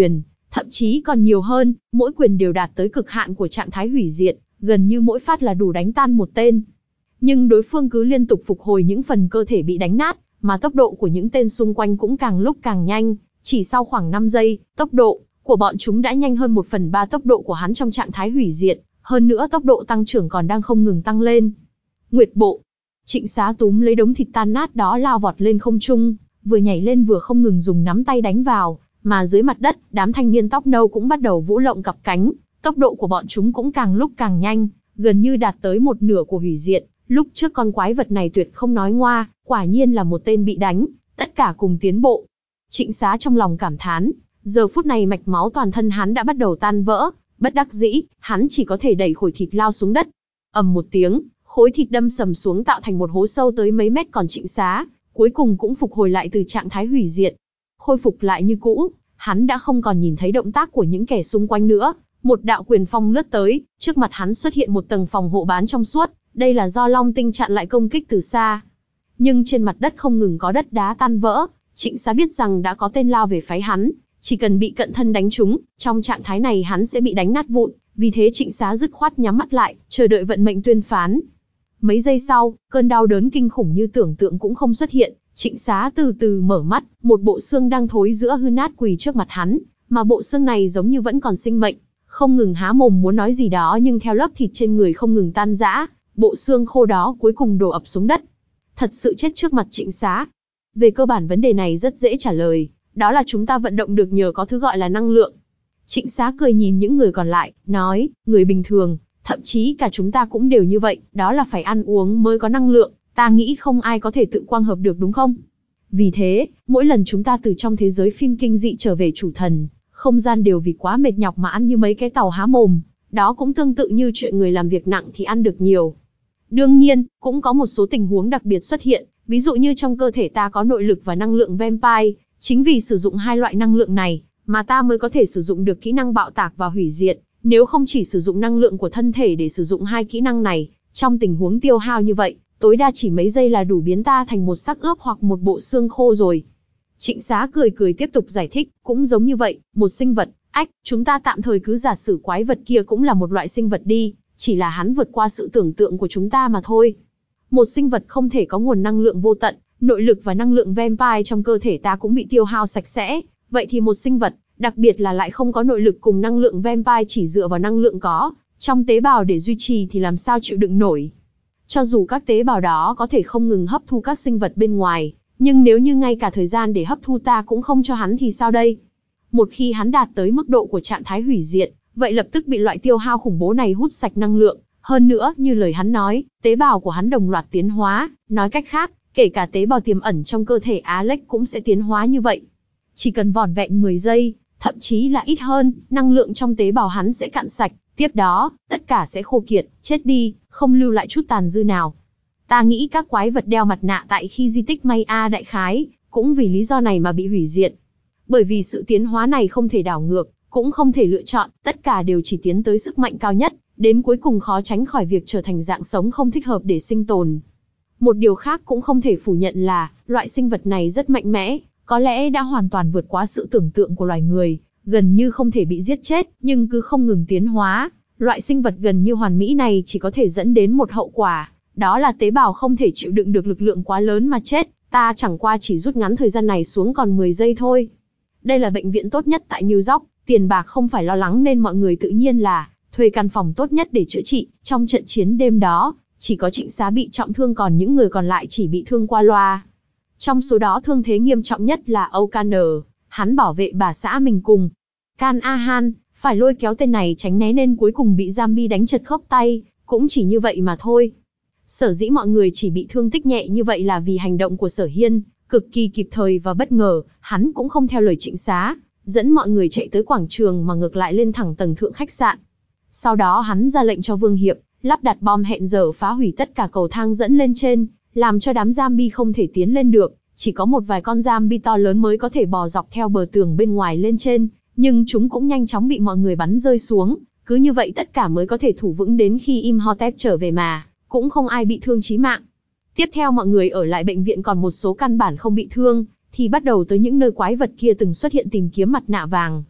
thậm chí còn nhiều hơn, mỗi quyền đều đạt tới cực hạn của trạng thái hủy diệt, gần như mỗi phát là đủ đánh tan một tên. Nhưng đối phương cứ liên tục phục hồi những phần cơ thể bị đánh nát, mà tốc độ của những tên xung quanh cũng càng lúc càng nhanh, chỉ sau khoảng năm giây, tốc độ của bọn chúng đã nhanh hơn một phần ba tốc độ của hắn trong trạng thái hủy diệt, hơn nữa tốc độ tăng trưởng còn đang không ngừng tăng lên. Nguyệt bộ. Trịnh Xá túm lấy đống thịt tan nát đó lao vọt lên không trung, vừa nhảy lên vừa không ngừng dùng nắm tay đánh vào, mà dưới mặt đất, đám thanh niên tóc nâu cũng bắt đầu vũ lộng cặp cánh, tốc độ của bọn chúng cũng càng lúc càng nhanh, gần như đạt tới một nửa của hủy diệt. Lúc trước con quái vật này tuyệt không nói ngoa, quả nhiên là một tên bị đánh, tất cả cùng tiến bộ. Trịnh Xá trong lòng cảm thán, giờ phút này mạch máu toàn thân hắn đã bắt đầu tan vỡ, bất đắc dĩ, hắn chỉ có thể đẩy khối thịt lao xuống đất. Ầm một tiếng, khối thịt đâm sầm xuống tạo thành một hố sâu tới mấy mét, còn Trịnh Xá cuối cùng cũng phục hồi lại từ trạng thái hủy diệt. Khôi phục lại như cũ, hắn đã không còn nhìn thấy động tác của những kẻ xung quanh nữa. Một đạo quyền phong lướt tới, trước mặt hắn xuất hiện một tầng phòng hộ bán trong suốt, đây là do Long Tinh chặn lại công kích từ xa. Nhưng trên mặt đất không ngừng có đất đá tan vỡ, Trịnh Xá biết rằng đã có tên lao về phái hắn, chỉ cần bị cận thân đánh trúng, trong trạng thái này hắn sẽ bị đánh nát vụn, vì thế Trịnh Xá dứt khoát nhắm mắt lại, chờ đợi vận mệnh tuyên phán. Mấy giây sau, cơn đau đớn kinh khủng như tưởng tượng cũng không xuất hiện, Trịnh Xá từ từ mở mắt, một bộ xương đang thối rữa hư nát quỳ trước mặt hắn, mà bộ xương này giống như vẫn còn sinh mệnh, không ngừng há mồm muốn nói gì đó, nhưng theo lớp thịt trên người không ngừng tan rã, bộ xương khô đó cuối cùng đổ ập xuống đất. Thật sự chết trước mặt Trịnh Xá. Về cơ bản vấn đề này rất dễ trả lời, đó là chúng ta vận động được nhờ có thứ gọi là năng lượng. Trịnh Xá cười nhìn những người còn lại, nói, người bình thường, thậm chí cả chúng ta cũng đều như vậy, đó là phải ăn uống mới có năng lượng, ta nghĩ không ai có thể tự quang hợp được đúng không? Vì thế, mỗi lần chúng ta từ trong thế giới phim kinh dị trở về chủ thần, không gian đều vì quá mệt nhọc mà ăn như mấy cái tàu há mồm, đó cũng tương tự như chuyện người làm việc nặng thì ăn được nhiều. Đương nhiên, cũng có một số tình huống đặc biệt xuất hiện, ví dụ như trong cơ thể ta có nội lực và năng lượng vampire, chính vì sử dụng hai loại năng lượng này, mà ta mới có thể sử dụng được kỹ năng bạo tạc và hủy diệt, nếu không chỉ sử dụng năng lượng của thân thể để sử dụng hai kỹ năng này, trong tình huống tiêu hao như vậy, tối đa chỉ mấy giây là đủ biến ta thành một xác ướp hoặc một bộ xương khô rồi. Trịnh Xá cười cười tiếp tục giải thích, cũng giống như vậy, một sinh vật, ách, chúng ta tạm thời cứ giả sử quái vật kia cũng là một loại sinh vật đi, chỉ là hắn vượt qua sự tưởng tượng của chúng ta mà thôi. Một sinh vật không thể có nguồn năng lượng vô tận, nội lực và năng lượng vampire trong cơ thể ta cũng bị tiêu hao sạch sẽ, vậy thì một sinh vật, đặc biệt là lại không có nội lực cùng năng lượng vampire chỉ dựa vào năng lượng có trong tế bào để duy trì thì làm sao chịu đựng nổi. Cho dù các tế bào đó có thể không ngừng hấp thu các sinh vật bên ngoài, nhưng nếu như ngay cả thời gian để hấp thu ta cũng không cho hắn thì sao đây? Một khi hắn đạt tới mức độ của trạng thái hủy diệt, vậy lập tức bị loại tiêu hao khủng bố này hút sạch năng lượng. Hơn nữa, như lời hắn nói, tế bào của hắn đồng loạt tiến hóa, nói cách khác, kể cả tế bào tiềm ẩn trong cơ thể Alex cũng sẽ tiến hóa như vậy. Chỉ cần vỏn vẹn mười giây, thậm chí là ít hơn, năng lượng trong tế bào hắn sẽ cạn sạch, tiếp đó, tất cả sẽ khô kiệt, chết đi, không lưu lại chút tàn dư nào. Ta nghĩ các quái vật đeo mặt nạ tại khi di tích Maya đại khái, cũng vì lý do này mà bị hủy diệt. Bởi vì sự tiến hóa này không thể đảo ngược, cũng không thể lựa chọn, tất cả đều chỉ tiến tới sức mạnh cao nhất, đến cuối cùng khó tránh khỏi việc trở thành dạng sống không thích hợp để sinh tồn. Một điều khác cũng không thể phủ nhận là, loại sinh vật này rất mạnh mẽ, có lẽ đã hoàn toàn vượt quá sự tưởng tượng của loài người, gần như không thể bị giết chết, nhưng cứ không ngừng tiến hóa. Loại sinh vật gần như hoàn mỹ này chỉ có thể dẫn đến một hậu quả, đó là tế bào không thể chịu đựng được lực lượng quá lớn mà chết, ta chẳng qua chỉ rút ngắn thời gian này xuống còn mười giây thôi. Đây là bệnh viện tốt nhất tại New York, tiền bạc không phải lo lắng nên mọi người tự nhiên là thuê căn phòng tốt nhất để chữa trị. Trong trận chiến đêm đó, chỉ có Trịnh Xá bị trọng thương, còn những người còn lại chỉ bị thương qua loa. Trong số đó thương thế nghiêm trọng nhất là O'Connor, hắn bảo vệ bà xã mình cùng Can Ahan, phải lôi kéo tên này tránh né nên cuối cùng bị zombie đánh chật khớp tay, cũng chỉ như vậy mà thôi. Sở dĩ mọi người chỉ bị thương tích nhẹ như vậy là vì hành động của Sở Hiên cực kỳ kịp thời và bất ngờ, hắn cũng không theo lời Trịnh Xá, dẫn mọi người chạy tới quảng trường mà ngược lại lên thẳng tầng thượng khách sạn. Sau đó hắn ra lệnh cho Vương Hiệp lắp đặt bom hẹn giờ phá hủy tất cả cầu thang dẫn lên trên, làm cho đám zombie không thể tiến lên được, chỉ có một vài con zombie to lớn mới có thể bò dọc theo bờ tường bên ngoài lên trên, nhưng chúng cũng nhanh chóng bị mọi người bắn rơi xuống, cứ như vậy tất cả mới có thể thủ vững đến khi Imhotep trở về mà, cũng không ai bị thương chí mạng. Tiếp theo mọi người ở lại bệnh viện, còn một số căn bản không bị thương, thì bắt đầu tới những nơi quái vật kia từng xuất hiện tìm kiếm mặt nạ vàng.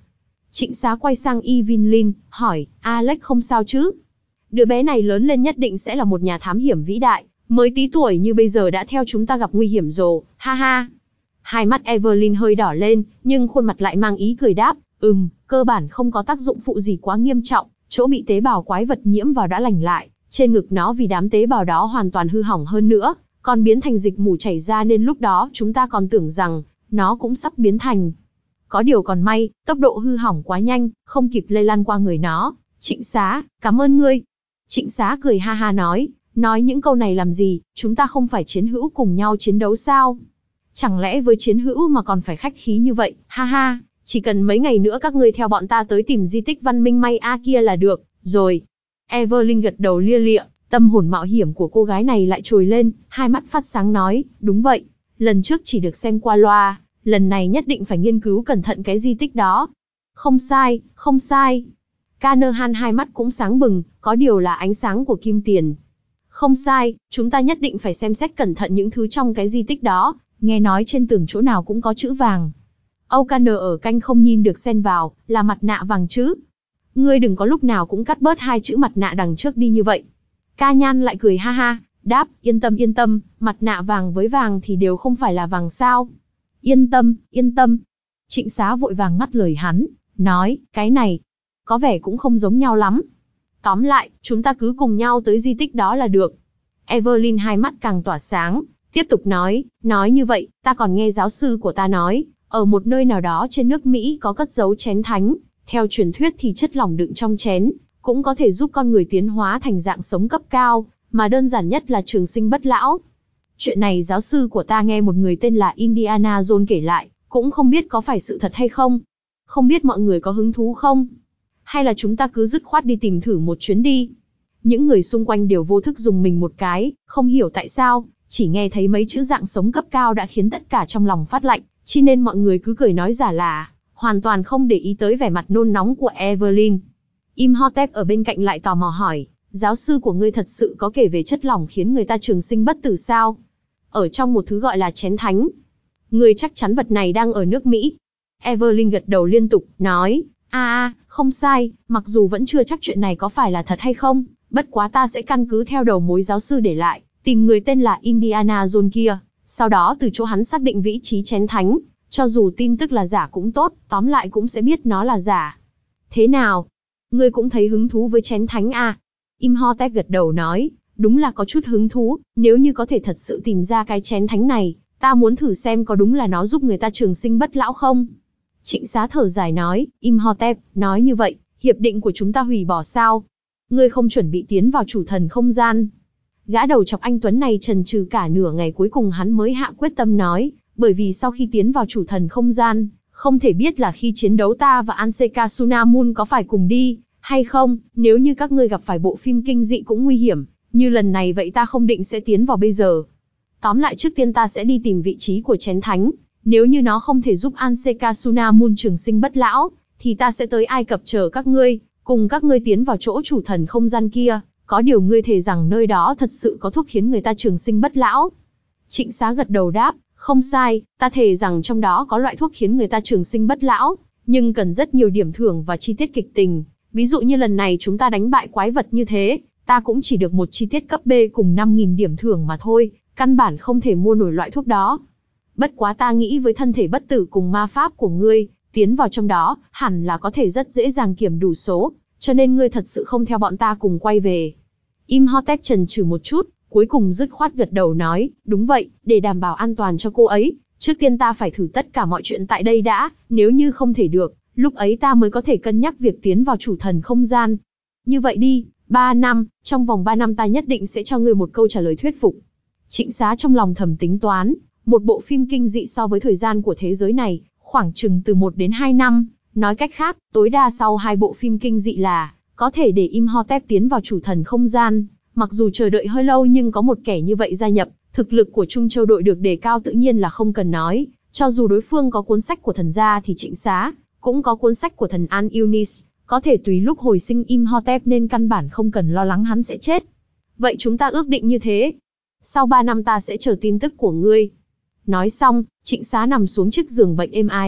Trịnh Xá quay sang Evelyn, hỏi, Alex không sao chứ? Đứa bé này lớn lên nhất định sẽ là một nhà thám hiểm vĩ đại, mới tí tuổi như bây giờ đã theo chúng ta gặp nguy hiểm rồi, ha ha. Hai mắt Evelyn hơi đỏ lên, nhưng khuôn mặt lại mang ý cười đáp, ừm, cơ bản không có tác dụng phụ gì quá nghiêm trọng, chỗ bị tế bào quái vật nhiễm vào đã lành lại, trên ngực nó vì đám tế bào đó hoàn toàn hư hỏng hơn nữa, còn biến thành dịch mủ chảy ra nên lúc đó chúng ta còn tưởng rằng nó cũng sắp biến thành. Có điều còn may, tốc độ hư hỏng quá nhanh, không kịp lây lan qua người nó. Trịnh Xá, cảm ơn ngươi. Trịnh Xá cười ha ha nói, nói những câu này làm gì, chúng ta không phải chiến hữu cùng nhau chiến đấu sao? Chẳng lẽ với chiến hữu mà còn phải khách khí như vậy, ha ha, chỉ cần mấy ngày nữa các ngươi theo bọn ta tới tìm di tích văn minh Maya kia là được, rồi. Evelyn gật đầu lia lịa, tâm hồn mạo hiểm của cô gái này lại trồi lên, hai mắt phát sáng nói, đúng vậy, lần trước chỉ được xem qua loa, lần này nhất định phải nghiên cứu cẩn thận cái di tích đó. Không sai, không sai. Canahan hai mắt cũng sáng bừng, có điều là ánh sáng của kim tiền. Không sai, chúng ta nhất định phải xem xét cẩn thận những thứ trong cái di tích đó, nghe nói trên tường chỗ nào cũng có chữ vàng. O'Connor ở canh không nhìn được xen vào, là mặt nạ vàng chứ. Ngươi đừng có lúc nào cũng cắt bớt hai chữ mặt nạ đằng trước đi như vậy. Ca Nhan lại cười ha ha, đáp, yên tâm yên tâm, mặt nạ vàng với vàng thì đều không phải là vàng sao. Yên tâm, yên tâm. Trịnh Xá vội vàng ngắt lời hắn, nói, cái này, có vẻ cũng không giống nhau lắm. Tóm lại, chúng ta cứ cùng nhau tới di tích đó là được. Evelyn hai mắt càng tỏa sáng, tiếp tục nói, nói như vậy, ta còn nghe giáo sư của ta nói, ở một nơi nào đó trên nước Mỹ có cất giấu chén thánh, theo truyền thuyết thì chất lỏng đựng trong chén, cũng có thể giúp con người tiến hóa thành dạng sống cấp cao, mà đơn giản nhất là trường sinh bất lão. Chuyện này giáo sư của ta nghe một người tên là Indiana Jones kể lại, cũng không biết có phải sự thật hay không. Không biết mọi người có hứng thú không? Hay là chúng ta cứ dứt khoát đi tìm thử một chuyến đi? Những người xung quanh đều vô thức dùng mình một cái, không hiểu tại sao, chỉ nghe thấy mấy chữ dạng sống cấp cao đã khiến tất cả trong lòng phát lạnh, chi nên mọi người cứ cười nói giả là, hoàn toàn không để ý tới vẻ mặt nôn nóng của Evelyn. Imhotep ở bên cạnh lại tò mò hỏi, giáo sư của ngươi thật sự có kể về chất lỏng khiến người ta trường sinh bất tử sao? Ở trong một thứ gọi là chén thánh. Ngươi chắc chắn vật này đang ở nước Mỹ. Evelyn gật đầu liên tục, nói, a a, không sai, mặc dù vẫn chưa chắc chuyện này có phải là thật hay không, bất quá ta sẽ căn cứ theo đầu mối giáo sư để lại, tìm người tên là Indiana Jones kia, sau đó từ chỗ hắn xác định vị trí chén thánh, cho dù tin tức là giả cũng tốt, tóm lại cũng sẽ biết nó là giả. Thế nào? Ngươi cũng thấy hứng thú với chén thánh à? Imhotep gật đầu nói, đúng là có chút hứng thú, nếu như có thể thật sự tìm ra cái chén thánh này, ta muốn thử xem có đúng là nó giúp người ta trường sinh bất lão không? Trịnh Xá thở dài nói, Imhotep, nói như vậy, hiệp định của chúng ta hủy bỏ sao? Ngươi không chuẩn bị tiến vào chủ thần không gian. Gã đầu chọc anh Tuấn này chần chừ cả nửa ngày cuối cùng hắn mới hạ quyết tâm nói, bởi vì sau khi tiến vào chủ thần không gian, không thể biết là khi chiến đấu ta và Anseka Sunamun có phải cùng đi, hay không, nếu như các ngươi gặp phải bộ phim kinh dị cũng nguy hiểm, như lần này vậy ta không định sẽ tiến vào bây giờ. Tóm lại trước tiên ta sẽ đi tìm vị trí của chén thánh, nếu như nó không thể giúp Anseka Sunamun trường sinh bất lão, thì ta sẽ tới Ai Cập chờ các ngươi, cùng các ngươi tiến vào chỗ chủ thần không gian kia, có điều ngươi thề rằng nơi đó thật sự có thuốc khiến người ta trường sinh bất lão. Trịnh Xá gật đầu đáp, không sai, ta thề rằng trong đó có loại thuốc khiến người ta trường sinh bất lão, nhưng cần rất nhiều điểm thưởng và chi tiết kịch tình. Ví dụ như lần này chúng ta đánh bại quái vật như thế, ta cũng chỉ được một chi tiết cấp B cùng năm nghìn điểm thưởng mà thôi, căn bản không thể mua nổi loại thuốc đó. Bất quá ta nghĩ với thân thể bất tử cùng ma pháp của ngươi, tiến vào trong đó, hẳn là có thể rất dễ dàng kiểm đủ số, cho nên ngươi thật sự không theo bọn ta cùng quay về. Imhotep chần chừ một chút, cuối cùng dứt khoát gật đầu nói, đúng vậy, để đảm bảo an toàn cho cô ấy, trước tiên ta phải thử tất cả mọi chuyện tại đây đã, nếu như không thể được, lúc ấy ta mới có thể cân nhắc việc tiến vào chủ thần không gian. Như vậy đi, ba năm, trong vòng ba năm ta nhất định sẽ cho ngươi một câu trả lời thuyết phục. Trịnh Xá trong lòng thầm tính toán, một bộ phim kinh dị so với thời gian của thế giới này, khoảng chừng từ một đến hai năm, nói cách khác, tối đa sau hai bộ phim kinh dị là, có thể để Imhotep tiến vào chủ thần không gian. Mặc dù chờ đợi hơi lâu nhưng có một kẻ như vậy gia nhập, thực lực của Trung Châu đội được đề cao tự nhiên là không cần nói, cho dù đối phương có cuốn sách của thần gia thì Trịnh Xá cũng có cuốn sách của thần An-Unis, có thể tùy lúc hồi sinh Imhotep nên căn bản không cần lo lắng hắn sẽ chết. Vậy chúng ta ước định như thế. Sau ba năm ta sẽ chờ tin tức của ngươi. Nói xong, Trịnh Xá nằm xuống chiếc giường bệnh êm ái,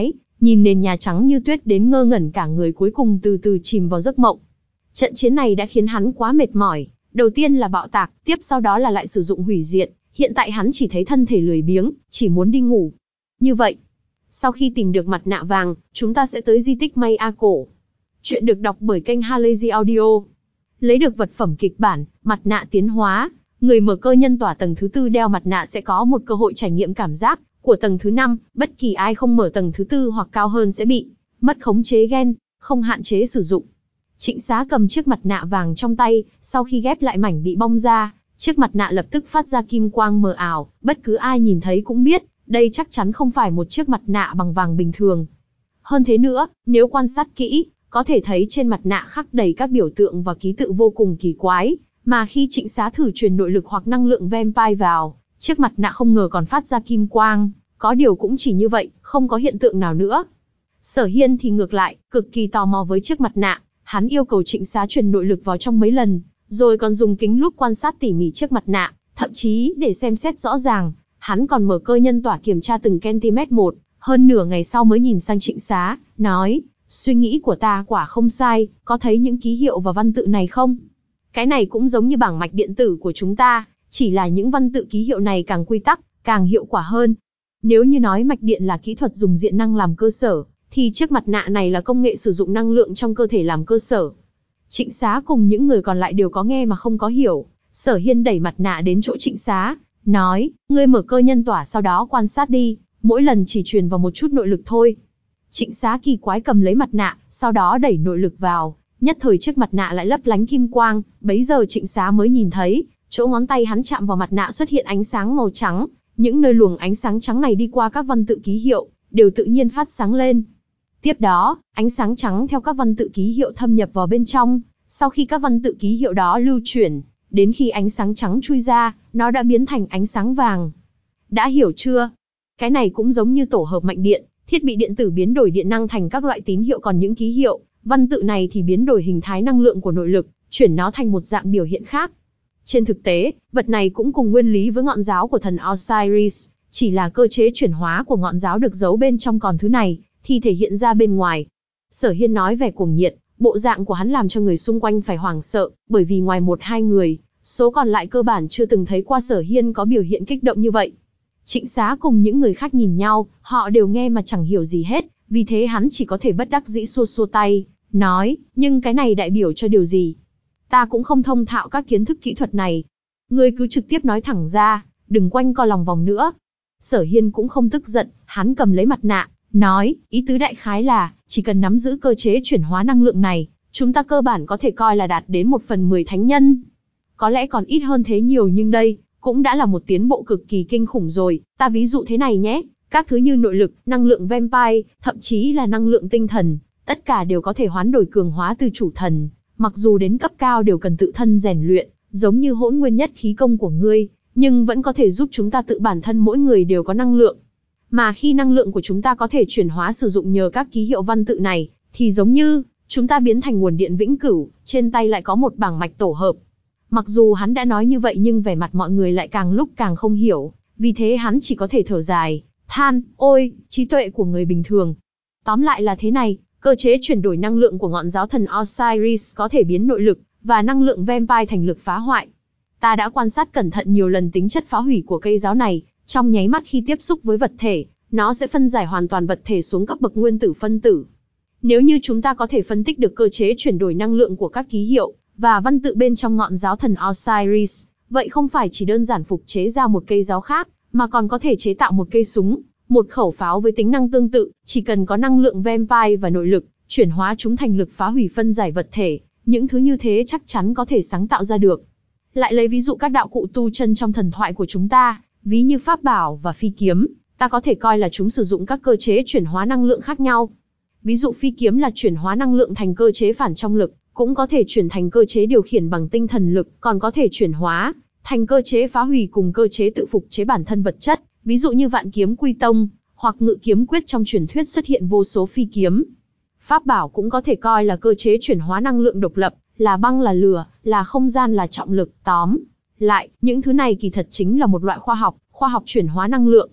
nhìn nền nhà trắng như tuyết đến ngơ ngẩn cả người, cuối cùng từ từ chìm vào giấc mộng. Trận chiến này đã khiến hắn quá mệt mỏi, đầu tiên là bạo tạc, tiếp sau đó là lại sử dụng hủy diệt, hiện tại hắn chỉ thấy thân thể lười biếng, chỉ muốn đi ngủ. Như vậy, sau khi tìm được mặt nạ vàng, chúng ta sẽ tới di tích Maya cổ. Chuyện được đọc bởi kênh Halazy Audio. Lấy được vật phẩm kịch bản, mặt nạ tiến hóa, người mở cơ nhân tỏa tầng thứ tư đeo mặt nạ sẽ có một cơ hội trải nghiệm cảm giác của tầng thứ năm, bất kỳ ai không mở tầng thứ tư hoặc cao hơn sẽ bị mất khống chế gen, không hạn chế sử dụng. Trịnh Xá cầm chiếc mặt nạ vàng trong tay, sau khi ghép lại mảnh bị bong ra, chiếc mặt nạ lập tức phát ra kim quang mờ ảo, bất cứ ai nhìn thấy cũng biết, đây chắc chắn không phải một chiếc mặt nạ bằng vàng bình thường. Hơn thế nữa, nếu quan sát kỹ, có thể thấy trên mặt nạ khắc đầy các biểu tượng và ký tự vô cùng kỳ quái, mà khi Trịnh Xá thử truyền nội lực hoặc năng lượng vampire vào, chiếc mặt nạ không ngờ còn phát ra kim quang, có điều cũng chỉ như vậy, không có hiện tượng nào nữa. Sở Hiên thì ngược lại, cực kỳ tò mò với chiếc mặt nạ, hắn yêu cầu Trịnh Xá truyền nội lực vào trong mấy lần, rồi còn dùng kính lúp quan sát tỉ mỉ chiếc mặt nạ, thậm chí để xem xét rõ ràng, hắn còn mở cơ nhân tỏa kiểm tra từng cm một, hơn nửa ngày sau mới nhìn sang Trịnh Xá, nói, suy nghĩ của ta quả không sai, có thấy những ký hiệu và văn tự này không? Cái này cũng giống như bảng mạch điện tử của chúng ta, chỉ là những văn tự ký hiệu này càng quy tắc, càng hiệu quả hơn. Nếu như nói mạch điện là kỹ thuật dùng điện năng làm cơ sở, thì chiếc mặt nạ này là công nghệ sử dụng năng lượng trong cơ thể làm cơ sở. Trịnh Xá cùng những người còn lại đều có nghe mà không có hiểu. Sở Hiên đẩy mặt nạ đến chỗ Trịnh Xá, nói, ngươi mở cơ nhân tỏa sau đó quan sát đi, mỗi lần chỉ truyền vào một chút nội lực thôi. Trịnh Xá kỳ quái cầm lấy mặt nạ, sau đó đẩy nội lực vào, nhất thời chiếc mặt nạ lại lấp lánh kim quang, bấy giờ Trịnh Xá mới nhìn thấy, chỗ ngón tay hắn chạm vào mặt nạ xuất hiện ánh sáng màu trắng, những nơi luồng ánh sáng trắng này đi qua các văn tự ký hiệu, đều tự nhiên phát sáng lên. Tiếp đó, ánh sáng trắng theo các văn tự ký hiệu thâm nhập vào bên trong, sau khi các văn tự ký hiệu đó lưu chuyển, đến khi ánh sáng trắng chui ra, nó đã biến thành ánh sáng vàng. Đã hiểu chưa? Cái này cũng giống như tổ hợp mạch điện, thiết bị điện tử biến đổi điện năng thành các loại tín hiệu, còn những ký hiệu, văn tự này thì biến đổi hình thái năng lượng của nội lực, chuyển nó thành một dạng biểu hiện khác. Trên thực tế, vật này cũng cùng nguyên lý với ngọn giáo của thần Osiris, chỉ là cơ chế chuyển hóa của ngọn giáo được giấu bên trong, còn thứ này thì thể hiện ra bên ngoài. Sở Hiên nói vẻ cuồng nhiệt, bộ dạng của hắn làm cho người xung quanh phải hoảng sợ, bởi vì ngoài một hai người, số còn lại cơ bản chưa từng thấy qua Sở Hiên có biểu hiện kích động như vậy. Trịnh Xá cùng những người khác nhìn nhau, họ đều nghe mà chẳng hiểu gì hết, vì thế hắn chỉ có thể bất đắc dĩ xua xua tay, nói, nhưng cái này đại biểu cho điều gì? Ta cũng không thông thạo các kiến thức kỹ thuật này. Ngươi cứ trực tiếp nói thẳng ra, đừng quanh co lòng vòng nữa. Sở Hiên cũng không tức giận, hắn cầm lấy mặt nạ, nói, ý tứ đại khái là, chỉ cần nắm giữ cơ chế chuyển hóa năng lượng này, chúng ta cơ bản có thể coi là đạt đến một phần mười thánh nhân. Có lẽ còn ít hơn thế nhiều, nhưng đây cũng đã là một tiến bộ cực kỳ kinh khủng rồi. Ta ví dụ thế này nhé, các thứ như nội lực, năng lượng vampire, thậm chí là năng lượng tinh thần, tất cả đều có thể hoán đổi cường hóa từ chủ thần, mặc dù đến cấp cao đều cần tự thân rèn luyện, giống như hỗn nguyên nhất khí công của ngươi, nhưng vẫn có thể giúp chúng ta tự bản thân mỗi người đều có năng lượng. Mà khi năng lượng của chúng ta có thể chuyển hóa sử dụng nhờ các ký hiệu văn tự này, thì giống như chúng ta biến thành nguồn điện vĩnh cửu, trên tay lại có một bảng mạch tổ hợp. Mặc dù hắn đã nói như vậy nhưng vẻ mặt mọi người lại càng lúc càng không hiểu, vì thế hắn chỉ có thể thở dài, than, ôi, trí tuệ của người bình thường. Tóm lại là thế này, cơ chế chuyển đổi năng lượng của ngọn giáo thần Osiris có thể biến nội lực và năng lượng vampire thành lực phá hoại. Ta đã quan sát cẩn thận nhiều lần tính chất phá hủy của cây giáo này, trong nháy mắt khi tiếp xúc với vật thể, nó sẽ phân giải hoàn toàn vật thể xuống cấp bậc nguyên tử phân tử. Nếu như chúng ta có thể phân tích được cơ chế chuyển đổi năng lượng của các ký hiệu và văn tự bên trong ngọn giáo thần Osiris, vậy không phải chỉ đơn giản phục chế ra một cây giáo khác, mà còn có thể chế tạo một cây súng, một khẩu pháo với tính năng tương tự, chỉ cần có năng lượng vampire và nội lực, chuyển hóa chúng thành lực phá hủy phân giải vật thể, những thứ như thế chắc chắn có thể sáng tạo ra được. Lại lấy ví dụ các đạo cụ tu chân trong thần thoại của chúng ta, ví như pháp bảo và phi kiếm, ta có thể coi là chúng sử dụng các cơ chế chuyển hóa năng lượng khác nhau. Ví dụ phi kiếm là chuyển hóa năng lượng thành cơ chế phản trọng lực, cũng có thể chuyển thành cơ chế điều khiển bằng tinh thần lực, còn có thể chuyển hóa thành cơ chế phá hủy cùng cơ chế tự phục chế bản thân vật chất, ví dụ như vạn kiếm quy tông, hoặc ngự kiếm quyết trong truyền thuyết xuất hiện vô số phi kiếm. Pháp bảo cũng có thể coi là cơ chế chuyển hóa năng lượng độc lập, là băng là lửa, là không gian là trọng lực, tóm lại, những thứ này kỳ thật chính là một loại khoa học, khoa học chuyển hóa năng lượng.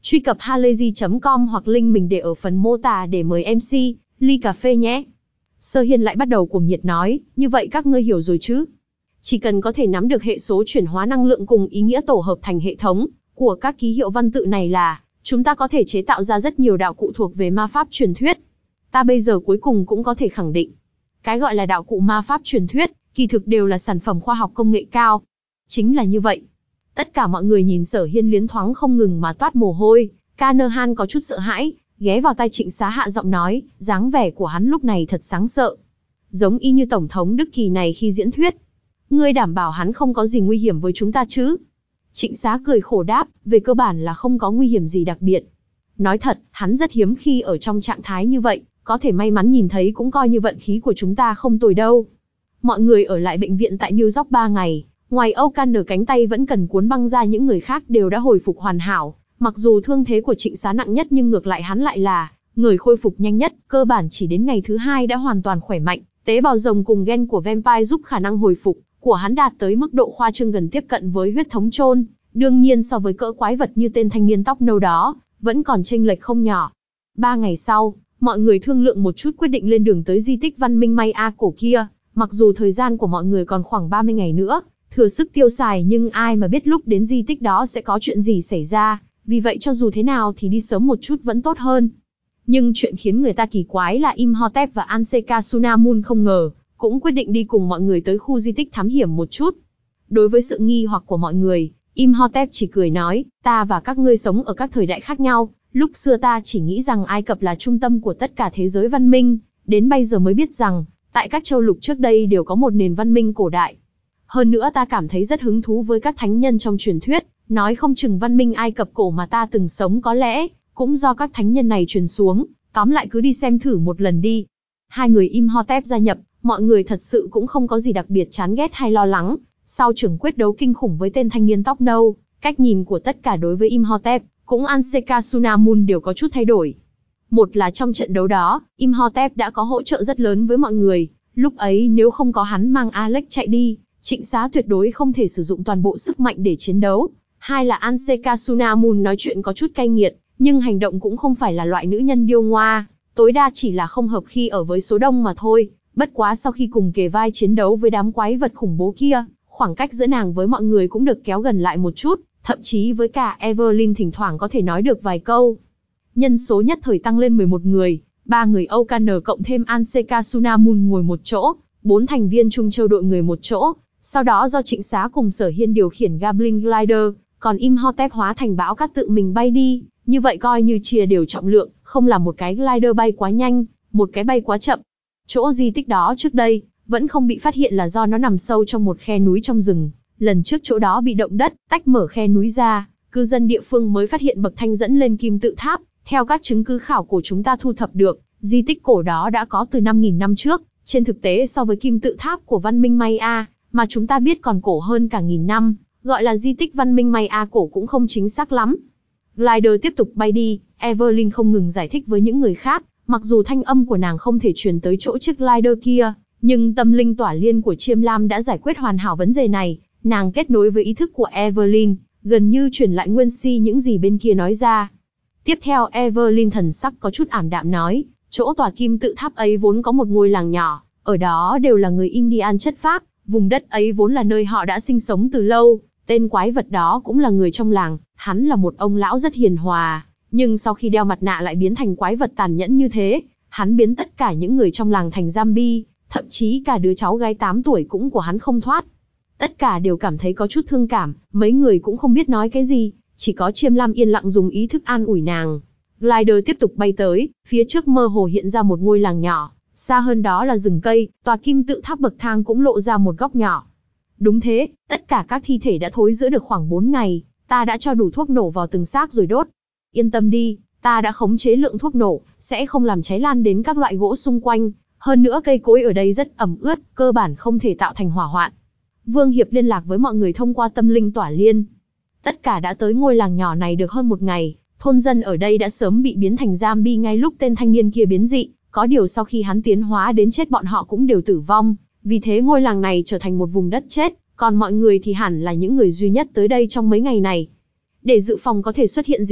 Truy cập halayzi chấm com hoặc link mình để ở phần mô tả để mời em xê, ly cà phê nhé. Sơ Hiên lại bắt đầu cuồng nhiệt nói, như vậy các ngươi hiểu rồi chứ? Chỉ cần có thể nắm được hệ số chuyển hóa năng lượng cùng ý nghĩa tổ hợp thành hệ thống của các ký hiệu văn tự này là, chúng ta có thể chế tạo ra rất nhiều đạo cụ thuộc về ma pháp truyền thuyết. Ta bây giờ cuối cùng cũng có thể khẳng định, cái gọi là đạo cụ ma pháp truyền thuyết, kỳ thực đều là sản phẩm khoa học công nghệ cao. Chính là như vậy. Tất cả mọi người nhìn Sở Hiên liến thoáng không ngừng mà toát mồ hôi, Canahan có chút sợ hãi, ghé vào tai Trịnh Xá hạ giọng nói, dáng vẻ của hắn lúc này thật sáng sợ. Giống y như Tổng thống Đức Kỳ này khi diễn thuyết. Ngươi đảm bảo hắn không có gì nguy hiểm với chúng ta chứ? Trịnh Xá cười khổ đáp, về cơ bản là không có nguy hiểm gì đặc biệt. Nói thật, hắn rất hiếm khi ở trong trạng thái như vậy, có thể may mắn nhìn thấy cũng coi như vận khí của chúng ta không tồi đâu. Mọi người ở lại bệnh viện tại New York ba ngày, ngoài O'Connor cánh tay vẫn cần cuốn băng ra, những người khác đều đã hồi phục hoàn hảo. Mặc dù thương thế của Trịnh Xá nặng nhất nhưng ngược lại hắn lại là người khôi phục nhanh nhất, cơ bản chỉ đến ngày thứ hai đã hoàn toàn khỏe mạnh. Tế bào rồng cùng gen của vampire giúp khả năng hồi phục của hắn đạt tới mức độ khoa trương gần tiếp cận với huyết thống chôn. Đương nhiên so với cỡ quái vật như tên thanh niên tóc nâu đó, vẫn còn chênh lệch không nhỏ. Ba ngày sau, mọi người thương lượng một chút quyết định lên đường tới di tích văn minh Maya cổ kia. Mặc dù thời gian của mọi người còn khoảng ba mươi ngày nữa, thừa sức tiêu xài, nhưng ai mà biết lúc đến di tích đó sẽ có chuyện gì xảy ra. Vì vậy cho dù thế nào thì đi sớm một chút vẫn tốt hơn. Nhưng chuyện khiến người ta kỳ quái là Imhotep và Anseka Sunamun không ngờ, cũng quyết định đi cùng mọi người tới khu di tích thám hiểm một chút. Đối với sự nghi hoặc của mọi người, Imhotep chỉ cười nói, ta và các ngươi sống ở các thời đại khác nhau, lúc xưa ta chỉ nghĩ rằng Ai Cập là trung tâm của tất cả thế giới văn minh, đến bây giờ mới biết rằng, tại các châu lục trước đây đều có một nền văn minh cổ đại. Hơn nữa ta cảm thấy rất hứng thú với các thánh nhân trong truyền thuyết, nói không chừng văn minh Ai Cập cổ mà ta từng sống có lẽ cũng do các thánh nhân này truyền xuống, tóm lại cứ đi xem thử một lần đi. Hai người Imhotep gia nhập, mọi người thật sự cũng không có gì đặc biệt chán ghét hay lo lắng. Sau trường quyết đấu kinh khủng với tên thanh niên tóc nâu, cách nhìn của tất cả đối với Imhotep, cũng Anseka Sunamun đều có chút thay đổi. Một là trong trận đấu đó, Imhotep đã có hỗ trợ rất lớn với mọi người, lúc ấy nếu không có hắn mang Alex chạy đi, Trịnh Xá tuyệt đối không thể sử dụng toàn bộ sức mạnh để chiến đấu. Hai là Anseka Sunamun nói chuyện có chút cay nghiệt, nhưng hành động cũng không phải là loại nữ nhân điêu ngoa, tối đa chỉ là không hợp khi ở với số đông mà thôi. Bất quá sau khi cùng kề vai chiến đấu với đám quái vật khủng bố kia, khoảng cách giữa nàng với mọi người cũng được kéo gần lại một chút, thậm chí với cả Evelyn thỉnh thoảng có thể nói được vài câu. Nhân số nhất thời tăng lên mười một người, ba người O'Connor cộng thêm Anseka Sunamun ngồi một chỗ, bốn thành viên Trung Châu đội người một chỗ, sau đó do Trịnh Xá cùng Sở Hiên điều khiển Goblin Glider, còn Imhotep hóa thành bão cát tự mình bay đi, như vậy coi như chia đều trọng lượng, không làm một cái glider bay quá nhanh, một cái bay quá chậm. Chỗ di tích đó trước đây, vẫn không bị phát hiện là do nó nằm sâu trong một khe núi trong rừng. Lần trước chỗ đó bị động đất, tách mở khe núi ra, cư dân địa phương mới phát hiện bậc thang dẫn lên kim tự tháp. Theo các chứng cứ khảo cổ chúng ta thu thập được, di tích cổ đó đã có từ năm nghìn năm trước. Trên thực tế so với kim tự tháp của văn minh Maya, mà chúng ta biết còn cổ hơn cả nghìn năm, gọi là di tích văn minh Maya cổ cũng không chính xác lắm. Glider tiếp tục bay đi, Evelyn không ngừng giải thích với những người khác. Mặc dù thanh âm của nàng không thể truyền tới chỗ chiếc glider kia, nhưng tâm linh tỏa liên của Chiêm Lam đã giải quyết hoàn hảo vấn đề này. Nàng kết nối với ý thức của Evelyn, gần như truyền lại nguyên si những gì bên kia nói ra. Tiếp theo Evelyn thần sắc có chút ảm đạm nói, chỗ tòa kim tự tháp ấy vốn có một ngôi làng nhỏ, ở đó đều là người Indian chất phác, vùng đất ấy vốn là nơi họ đã sinh sống từ lâu, tên quái vật đó cũng là người trong làng, hắn là một ông lão rất hiền hòa. Nhưng sau khi đeo mặt nạ lại biến thành quái vật tàn nhẫn như thế, hắn biến tất cả những người trong làng thành zombie, thậm chí cả đứa cháu gái tám tuổi cũng của hắn không thoát. Tất cả đều cảm thấy có chút thương cảm, mấy người cũng không biết nói cái gì, chỉ có Chiêm Lam yên lặng dùng ý thức an ủi nàng. Glider tiếp tục bay tới, phía trước mơ hồ hiện ra một ngôi làng nhỏ, xa hơn đó là rừng cây, tòa kim tự tháp bậc thang cũng lộ ra một góc nhỏ. Đúng thế, tất cả các thi thể đã thối rữa được khoảng bốn ngày, ta đã cho đủ thuốc nổ vào từng xác rồi đốt. Yên tâm đi, ta đã khống chế lượng thuốc nổ, sẽ không làm cháy lan đến các loại gỗ xung quanh. Hơn nữa cây cối ở đây rất ẩm ướt, cơ bản không thể tạo thành hỏa hoạn. Vương Hiệp liên lạc với mọi người thông qua tâm linh tỏa liên. Tất cả đã tới ngôi làng nhỏ này được hơn một ngày, thôn dân ở đây đã sớm bị biến thành zombie ngay lúc tên thanh niên kia biến dị. Có điều sau khi hắn tiến hóa đến chết bọn họ cũng đều tử vong, vì thế ngôi làng này trở thành một vùng đất chết, còn mọi người thì hẳn là những người duy nhất tới đây trong mấy ngày này. Để dự phòng có thể xuất hiện dịch bệnh,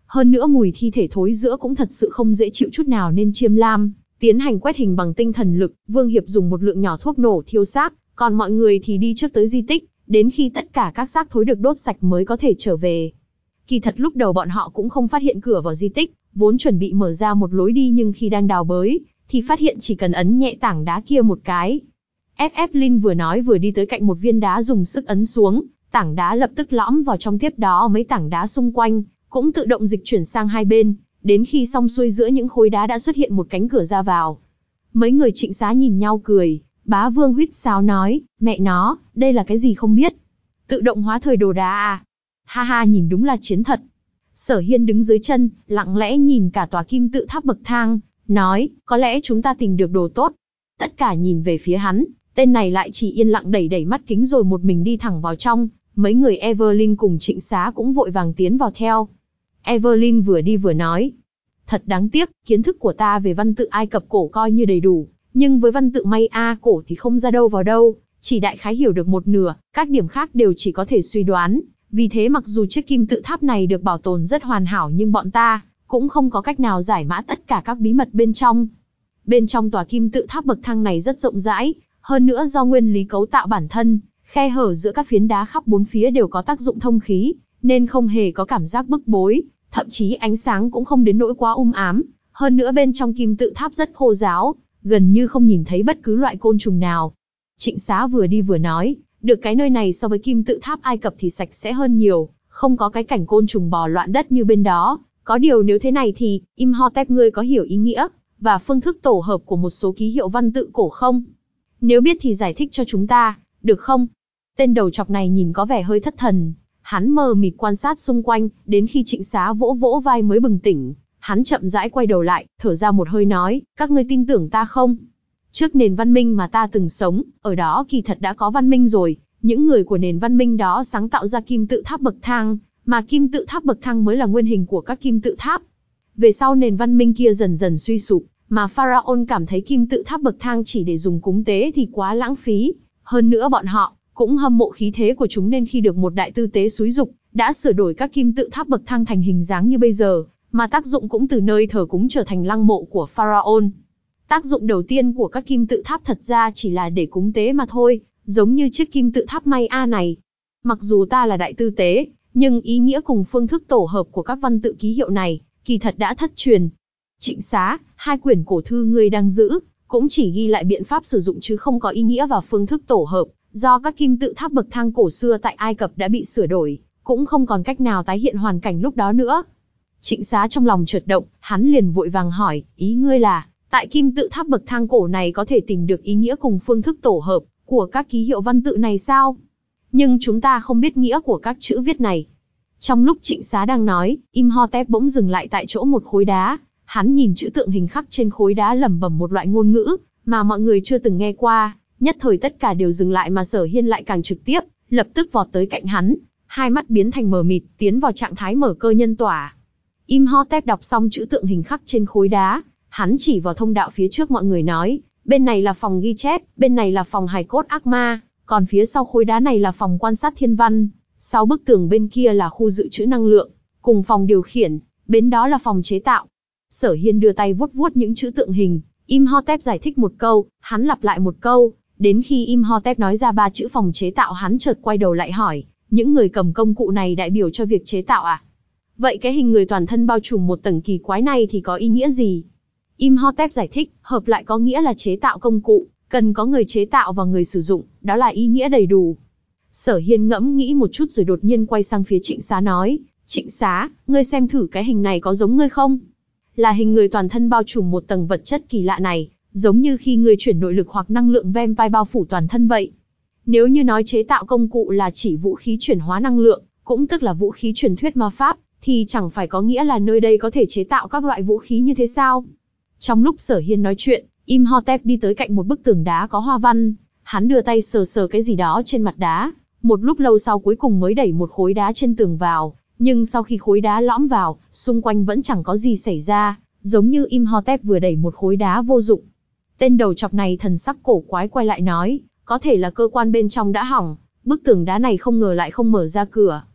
hơn nữa mùi thi thể thối rữa cũng thật sự không dễ chịu chút nào nên Chiêm Lam tiến hành quét hình bằng tinh thần lực, Vương Hiệp dùng một lượng nhỏ thuốc nổ thiêu xác, còn mọi người thì đi trước tới di tích, đến khi tất cả các xác thối được đốt sạch mới có thể trở về. Kỳ thật lúc đầu bọn họ cũng không phát hiện cửa vào di tích, vốn chuẩn bị mở ra một lối đi nhưng khi đang đào bới, thì phát hiện chỉ cần ấn nhẹ tảng đá kia một cái. ép ép Linh vừa nói vừa đi tới cạnh một viên đá dùng sức ấn xuống, tảng đá lập tức lõm vào trong, tiếp đó mấy tảng đá xung quanh cũng tự động dịch chuyển sang hai bên, đến khi xong xuôi giữa những khối đá đã xuất hiện một cánh cửa ra vào. Mấy người Trịnh Xá nhìn nhau cười, Bá Vương huýt sáo nói, mẹ nó, đây là cái gì không biết? Tự động hóa thời đồ đá à? Ha ha, nhìn đúng là chiến thật. Sở Hiên đứng dưới chân, lặng lẽ nhìn cả tòa kim tự tháp bậc thang, nói, có lẽ chúng ta tìm được đồ tốt. Tất cả nhìn về phía hắn, tên này lại chỉ yên lặng đẩy đẩy mắt kính rồi một mình đi thẳng vào trong. Mấy người Evelyn cùng Trịnh Xá cũng vội vàng tiến vào theo. Evelyn vừa đi vừa nói, thật đáng tiếc, kiến thức của ta về văn tự Ai Cập cổ coi như đầy đủ, nhưng với văn tự Maya cổ thì không ra đâu vào đâu, chỉ đại khái hiểu được một nửa, các điểm khác đều chỉ có thể suy đoán. Vì thế mặc dù chiếc kim tự tháp này được bảo tồn rất hoàn hảo nhưng bọn ta cũng không có cách nào giải mã tất cả các bí mật bên trong. Bên trong tòa kim tự tháp bậc thang này rất rộng rãi, hơn nữa do nguyên lý cấu tạo bản thân, khe hở giữa các phiến đá khắp bốn phía đều có tác dụng thông khí, nên không hề có cảm giác bức bối, thậm chí ánh sáng cũng không đến nỗi quá um ám. Hơn nữa bên trong kim tự tháp rất khô ráo, gần như không nhìn thấy bất cứ loại côn trùng nào. Trịnh Xá vừa đi vừa nói, được cái nơi này so với kim tự tháp Ai Cập thì sạch sẽ hơn nhiều, không có cái cảnh côn trùng bò loạn đất như bên đó. Có điều nếu thế này thì, Imhotep ngươi có hiểu ý nghĩa và phương thức tổ hợp của một số ký hiệu văn tự cổ không? Nếu biết thì giải thích cho chúng ta, được không? Tên đầu chọc này nhìn có vẻ hơi thất thần, hắn mờ mịt quan sát xung quanh, đến khi Trịnh Xá vỗ vỗ vai mới bừng tỉnh. Hắn chậm rãi quay đầu lại, thở ra một hơi nói, các ngươi tin tưởng ta không? Trước nền văn minh mà ta từng sống, ở đó kỳ thật đã có văn minh rồi, những người của nền văn minh đó sáng tạo ra kim tự tháp bậc thang, mà kim tự tháp bậc thang mới là nguyên hình của các kim tự tháp. Về sau nền văn minh kia dần dần suy sụp, mà Pharaoh cảm thấy kim tự tháp bậc thang chỉ để dùng cúng tế thì quá lãng phí, hơn nữa bọn họ cũng hâm mộ khí thế của chúng nên khi được một đại tư tế xúi dục, đã sửa đổi các kim tự tháp bậc thang thành hình dáng như bây giờ, mà tác dụng cũng từ nơi thờ cúng trở thành lăng mộ của Pharaoh. Tác dụng đầu tiên của các kim tự tháp thật ra chỉ là để cúng tế mà thôi, giống như chiếc kim tự tháp Maya này. Mặc dù ta là đại tư tế, nhưng ý nghĩa cùng phương thức tổ hợp của các văn tự ký hiệu này, kỳ thật đã thất truyền. Trịnh Xá, hai quyển cổ thư ngươi đang giữ, cũng chỉ ghi lại biện pháp sử dụng chứ không có ý nghĩa và phương thức tổ hợp, do các kim tự tháp bậc thang cổ xưa tại Ai Cập đã bị sửa đổi, cũng không còn cách nào tái hiện hoàn cảnh lúc đó nữa. Trịnh Xá trong lòng chợt động, hắn liền vội vàng hỏi, ý ngươi là, tại kim tự tháp bậc thang cổ này có thể tìm được ý nghĩa cùng phương thức tổ hợp của các ký hiệu văn tự này sao? Nhưng chúng ta không biết nghĩa của các chữ viết này. Trong lúc Trịnh Xá đang nói, Imhotep bỗng dừng lại tại chỗ một khối đá, hắn nhìn chữ tượng hình khắc trên khối đá lẩm bẩm một loại ngôn ngữ mà mọi người chưa từng nghe qua, nhất thời tất cả đều dừng lại mà Sở Hiên lại càng trực tiếp, lập tức vọt tới cạnh hắn, hai mắt biến thành mờ mịt, tiến vào trạng thái mở cơ nhân tỏa. Imhotep đọc xong chữ tượng hình khắc trên khối đá, hắn chỉ vào thông đạo phía trước mọi người nói, bên này là phòng ghi chép, bên này là phòng hài cốt ác ma, còn phía sau khối đá này là phòng quan sát thiên văn, sau bức tường bên kia là khu dự trữ năng lượng, cùng phòng điều khiển, bên đó là phòng chế tạo. Sở Hiên đưa tay vuốt vuốt những chữ tượng hình, Imhotep giải thích một câu, hắn lặp lại một câu, đến khi Imhotep nói ra ba chữ phòng chế tạo hắn chợt quay đầu lại hỏi, những người cầm công cụ này đại biểu cho việc chế tạo à? Vậy cái hình người toàn thân bao trùm một tầng kỳ quái này thì có ý nghĩa gì? Imhotep giải thích, hợp lại có nghĩa là chế tạo công cụ, cần có người chế tạo và người sử dụng, đó là ý nghĩa đầy đủ. Sở Hiên ngẫm nghĩ một chút rồi đột nhiên quay sang phía Trịnh Xá nói, Trịnh Xá, ngươi xem thử cái hình này có giống ngươi không? Là hình người toàn thân bao trùm một tầng vật chất kỳ lạ này, giống như khi ngươi chuyển nội lực hoặc năng lượng vampire bao phủ toàn thân vậy. Nếu như nói chế tạo công cụ là chỉ vũ khí chuyển hóa năng lượng, cũng tức là vũ khí truyền thuyết ma pháp, thì chẳng phải có nghĩa là nơi đây có thể chế tạo các loại vũ khí như thế sao? Trong lúc Sở Hiên nói chuyện, Imhotep đi tới cạnh một bức tường đá có hoa văn, hắn đưa tay sờ sờ cái gì đó trên mặt đá, một lúc lâu sau cuối cùng mới đẩy một khối đá trên tường vào, nhưng sau khi khối đá lõm vào, xung quanh vẫn chẳng có gì xảy ra, giống như Imhotep vừa đẩy một khối đá vô dụng. Tên đầu chọc này thần sắc cổ quái quay lại nói, có thể là cơ quan bên trong đã hỏng, bức tường đá này không ngờ lại không mở ra cửa.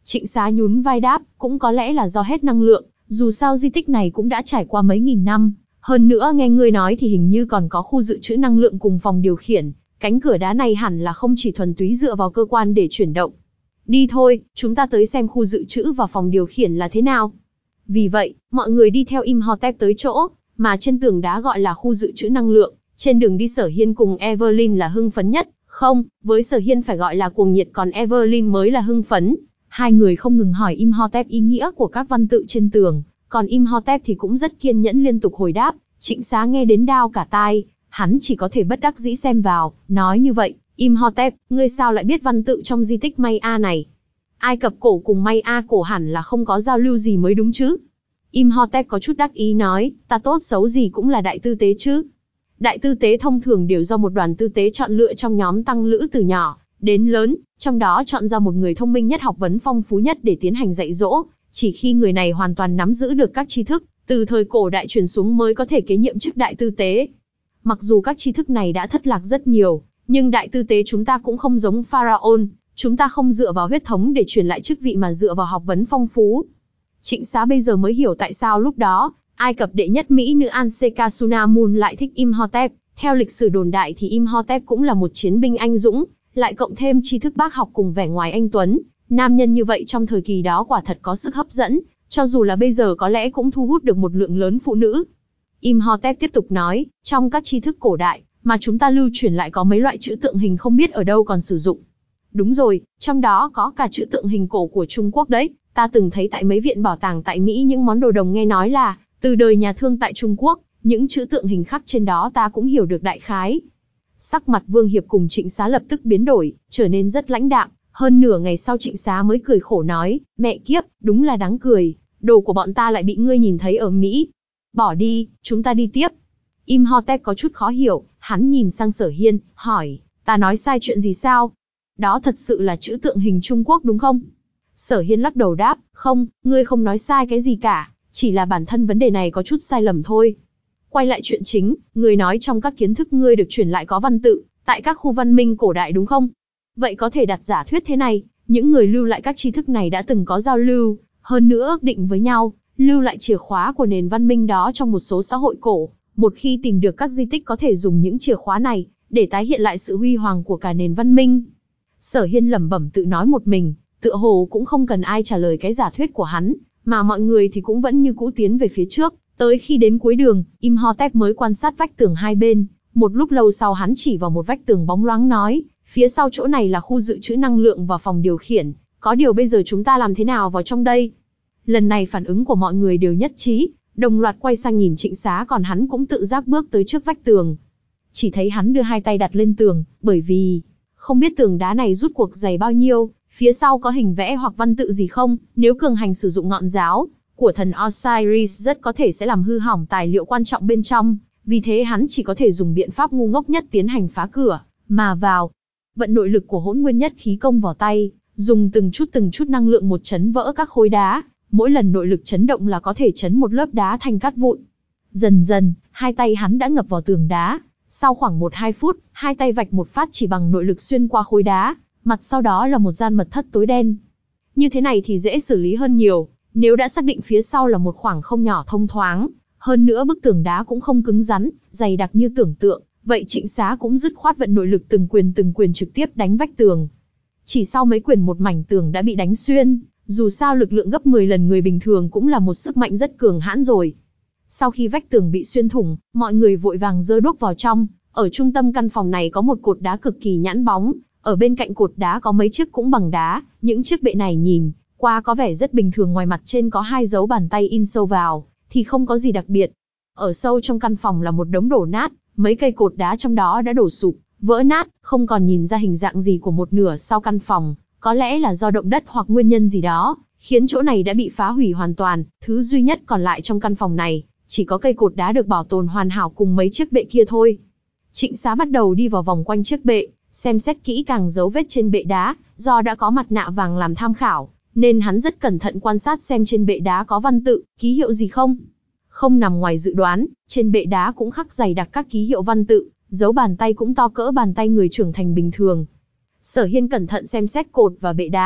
Trịnh Xá nhún vai đáp, cũng có lẽ là do hết năng lượng, dù sao di tích này cũng đã trải qua mấy nghìn năm. Hơn nữa nghe ngươi nói thì hình như còn có khu dự trữ năng lượng cùng phòng điều khiển, cánh cửa đá này hẳn là không chỉ thuần túy dựa vào cơ quan để chuyển động. Đi thôi, chúng ta tới xem khu dự trữ và phòng điều khiển là thế nào. Vì vậy, mọi người đi theo Imhotep tới chỗ mà trên tường đá gọi là khu dự trữ năng lượng. Trên đường đi Sở Hiên cùng Evelyn là hưng phấn nhất, không, với Sở Hiên phải gọi là cuồng nhiệt, còn Evelyn mới là hưng phấn. Hai người không ngừng hỏi Imhotep ý nghĩa của các văn tự trên tường, còn Imhotep thì cũng rất kiên nhẫn liên tục hồi đáp. Trịnh Xá nghe đến đau cả tai, hắn chỉ có thể bất đắc dĩ xem vào, nói như vậy, Imhotep, ngươi sao lại biết văn tự trong di tích Maya này? Ai Cập cổ cùng Maya cổ hẳn là không có giao lưu gì mới đúng chứ? Imhotep có chút đắc ý nói, ta tốt xấu gì cũng là đại tư tế chứ. Đại tư tế thông thường đều do một đoàn tư tế chọn lựa trong nhóm tăng lữ từ nhỏ đến lớn, trong đó chọn ra một người thông minh nhất, học vấn phong phú nhất để tiến hành dạy dỗ. Chỉ khi người này hoàn toàn nắm giữ được các tri thức từ thời cổ đại truyền xuống mới có thể kế nhiệm chức đại tư tế. Mặc dù các tri thức này đã thất lạc rất nhiều, nhưng đại tư tế chúng ta cũng không giống Pharaoh, chúng ta không dựa vào huyết thống để truyền lại chức vị mà dựa vào học vấn phong phú. Trịnh Xá bây giờ mới hiểu tại sao lúc đó Ai Cập đệ nhất mỹ nữ Anse-Kasunamun lại thích Imhotep. Theo lịch sử đồn đại thì Imhotep cũng là một chiến binh anh dũng, lại cộng thêm tri thức bác học cùng vẻ ngoài anh tuấn. Nam nhân như vậy trong thời kỳ đó quả thật có sức hấp dẫn, cho dù là bây giờ có lẽ cũng thu hút được một lượng lớn phụ nữ. Imhotep tiếp tục nói, trong các tri thức cổ đại mà chúng ta lưu truyền lại có mấy loại chữ tượng hình không biết ở đâu còn sử dụng. Đúng rồi, trong đó có cả chữ tượng hình cổ của Trung Quốc đấy. Ta từng thấy tại mấy viện bảo tàng tại Mỹ những món đồ đồng, nghe nói là từ đời nhà Thương tại Trung Quốc, những chữ tượng hình khắc trên đó ta cũng hiểu được đại khái. Sắc mặt Vương Hiệp cùng Trịnh Xá lập tức biến đổi, trở nên rất lãnh đạm. Hơn nửa ngày sau Trịnh Xá mới cười khổ nói, mẹ kiếp, đúng là đáng cười, đồ của bọn ta lại bị ngươi nhìn thấy ở Mỹ. Bỏ đi, chúng ta đi tiếp. Imhotep có chút khó hiểu, hắn nhìn sang Sở Hiên, hỏi, ta nói sai chuyện gì sao? Đó thật sự là chữ tượng hình Trung Quốc đúng không? Sở Hiên lắc đầu đáp, không, ngươi không nói sai cái gì cả, chỉ là bản thân vấn đề này có chút sai lầm thôi. Quay lại chuyện chính, ngươi nói trong các kiến thức ngươi được truyền lại có văn tự, tại các khu văn minh cổ đại đúng không? Vậy có thể đặt giả thuyết thế này, những người lưu lại các tri thức này đã từng có giao lưu, hơn nữa ước định với nhau, lưu lại chìa khóa của nền văn minh đó trong một số xã hội cổ. Một khi tìm được các di tích có thể dùng những chìa khóa này, để tái hiện lại sự huy hoàng của cả nền văn minh. Sở Hiên lẩm bẩm tự nói một mình, tựa hồ cũng không cần ai trả lời cái giả thuyết của hắn, mà mọi người thì cũng vẫn như cũ tiến về phía trước. Tới khi đến cuối đường, Imhotep mới quan sát vách tường hai bên. Một lúc lâu sau hắn chỉ vào một vách tường bóng loáng nói, phía sau chỗ này là khu dự trữ năng lượng và phòng điều khiển. Có điều bây giờ chúng ta làm thế nào vào trong đây? Lần này phản ứng của mọi người đều nhất trí, đồng loạt quay sang nhìn Trịnh Xá, còn hắn cũng tự giác bước tới trước vách tường. Chỉ thấy hắn đưa hai tay đặt lên tường, bởi vì không biết tường đá này rút cuộc dày bao nhiêu, phía sau có hình vẽ hoặc văn tự gì không. Nếu cường hành sử dụng ngọn giáo của thần Osiris rất có thể sẽ làm hư hỏng tài liệu quan trọng bên trong, vì thế hắn chỉ có thể dùng biện pháp ngu ngốc nhất tiến hành phá cửa mà vào. Vận nội lực của Hỗn Nguyên Nhất Khí Công vào tay, dùng từng chút từng chút năng lượng một chấn vỡ các khối đá, mỗi lần nội lực chấn động là có thể chấn một lớp đá thành cát vụn. Dần dần, hai tay hắn đã ngập vào tường đá, sau khoảng một hai phút, hai tay vạch một phát chỉ bằng nội lực xuyên qua khối đá, mặt sau đó là một gian mật thất tối đen. Như thế này thì dễ xử lý hơn nhiều, nếu đã xác định phía sau là một khoảng không nhỏ thông thoáng, hơn nữa bức tường đá cũng không cứng rắn, dày đặc như tưởng tượng, vậy Trịnh Xá cũng dứt khoát vận nội lực từng quyền từng quyền trực tiếp đánh vách tường. Chỉ sau mấy quyền một mảnh tường đã bị đánh xuyên, dù sao lực lượng gấp mười lần người bình thường cũng là một sức mạnh rất cường hãn rồi. Sau khi vách tường bị xuyên thủng, mọi người vội vàng giơ đuốc vào trong. Ở trung tâm căn phòng này có một cột đá cực kỳ nhẵn bóng, ở bên cạnh cột đá có mấy chiếc cũng bằng đá, những chiếc bệ này nhìn qua có vẻ rất bình thường, ngoài mặt trên có hai dấu bàn tay in sâu vào, thì không có gì đặc biệt. Ở sâu trong căn phòng là một đống đổ nát, mấy cây cột đá trong đó đã đổ sụp, vỡ nát, không còn nhìn ra hình dạng gì của một nửa sau căn phòng, có lẽ là do động đất hoặc nguyên nhân gì đó, khiến chỗ này đã bị phá hủy hoàn toàn. Thứ duy nhất còn lại trong căn phòng này, chỉ có cây cột đá được bảo tồn hoàn hảo cùng mấy chiếc bệ kia thôi. Trịnh Xá bắt đầu đi vào vòng quanh chiếc bệ, xem xét kỹ càng dấu vết trên bệ đá, do đã có mặt nạ vàng làm tham khảo, nên hắn rất cẩn thận quan sát xem trên bệ đá có văn tự, ký hiệu gì không. Không nằm ngoài dự đoán, trên bệ đá cũng khắc dày đặc các ký hiệu văn tự, dấu bàn tay cũng to cỡ bàn tay người trưởng thành bình thường. Sở Hiên cẩn thận xem xét cột và bệ đá,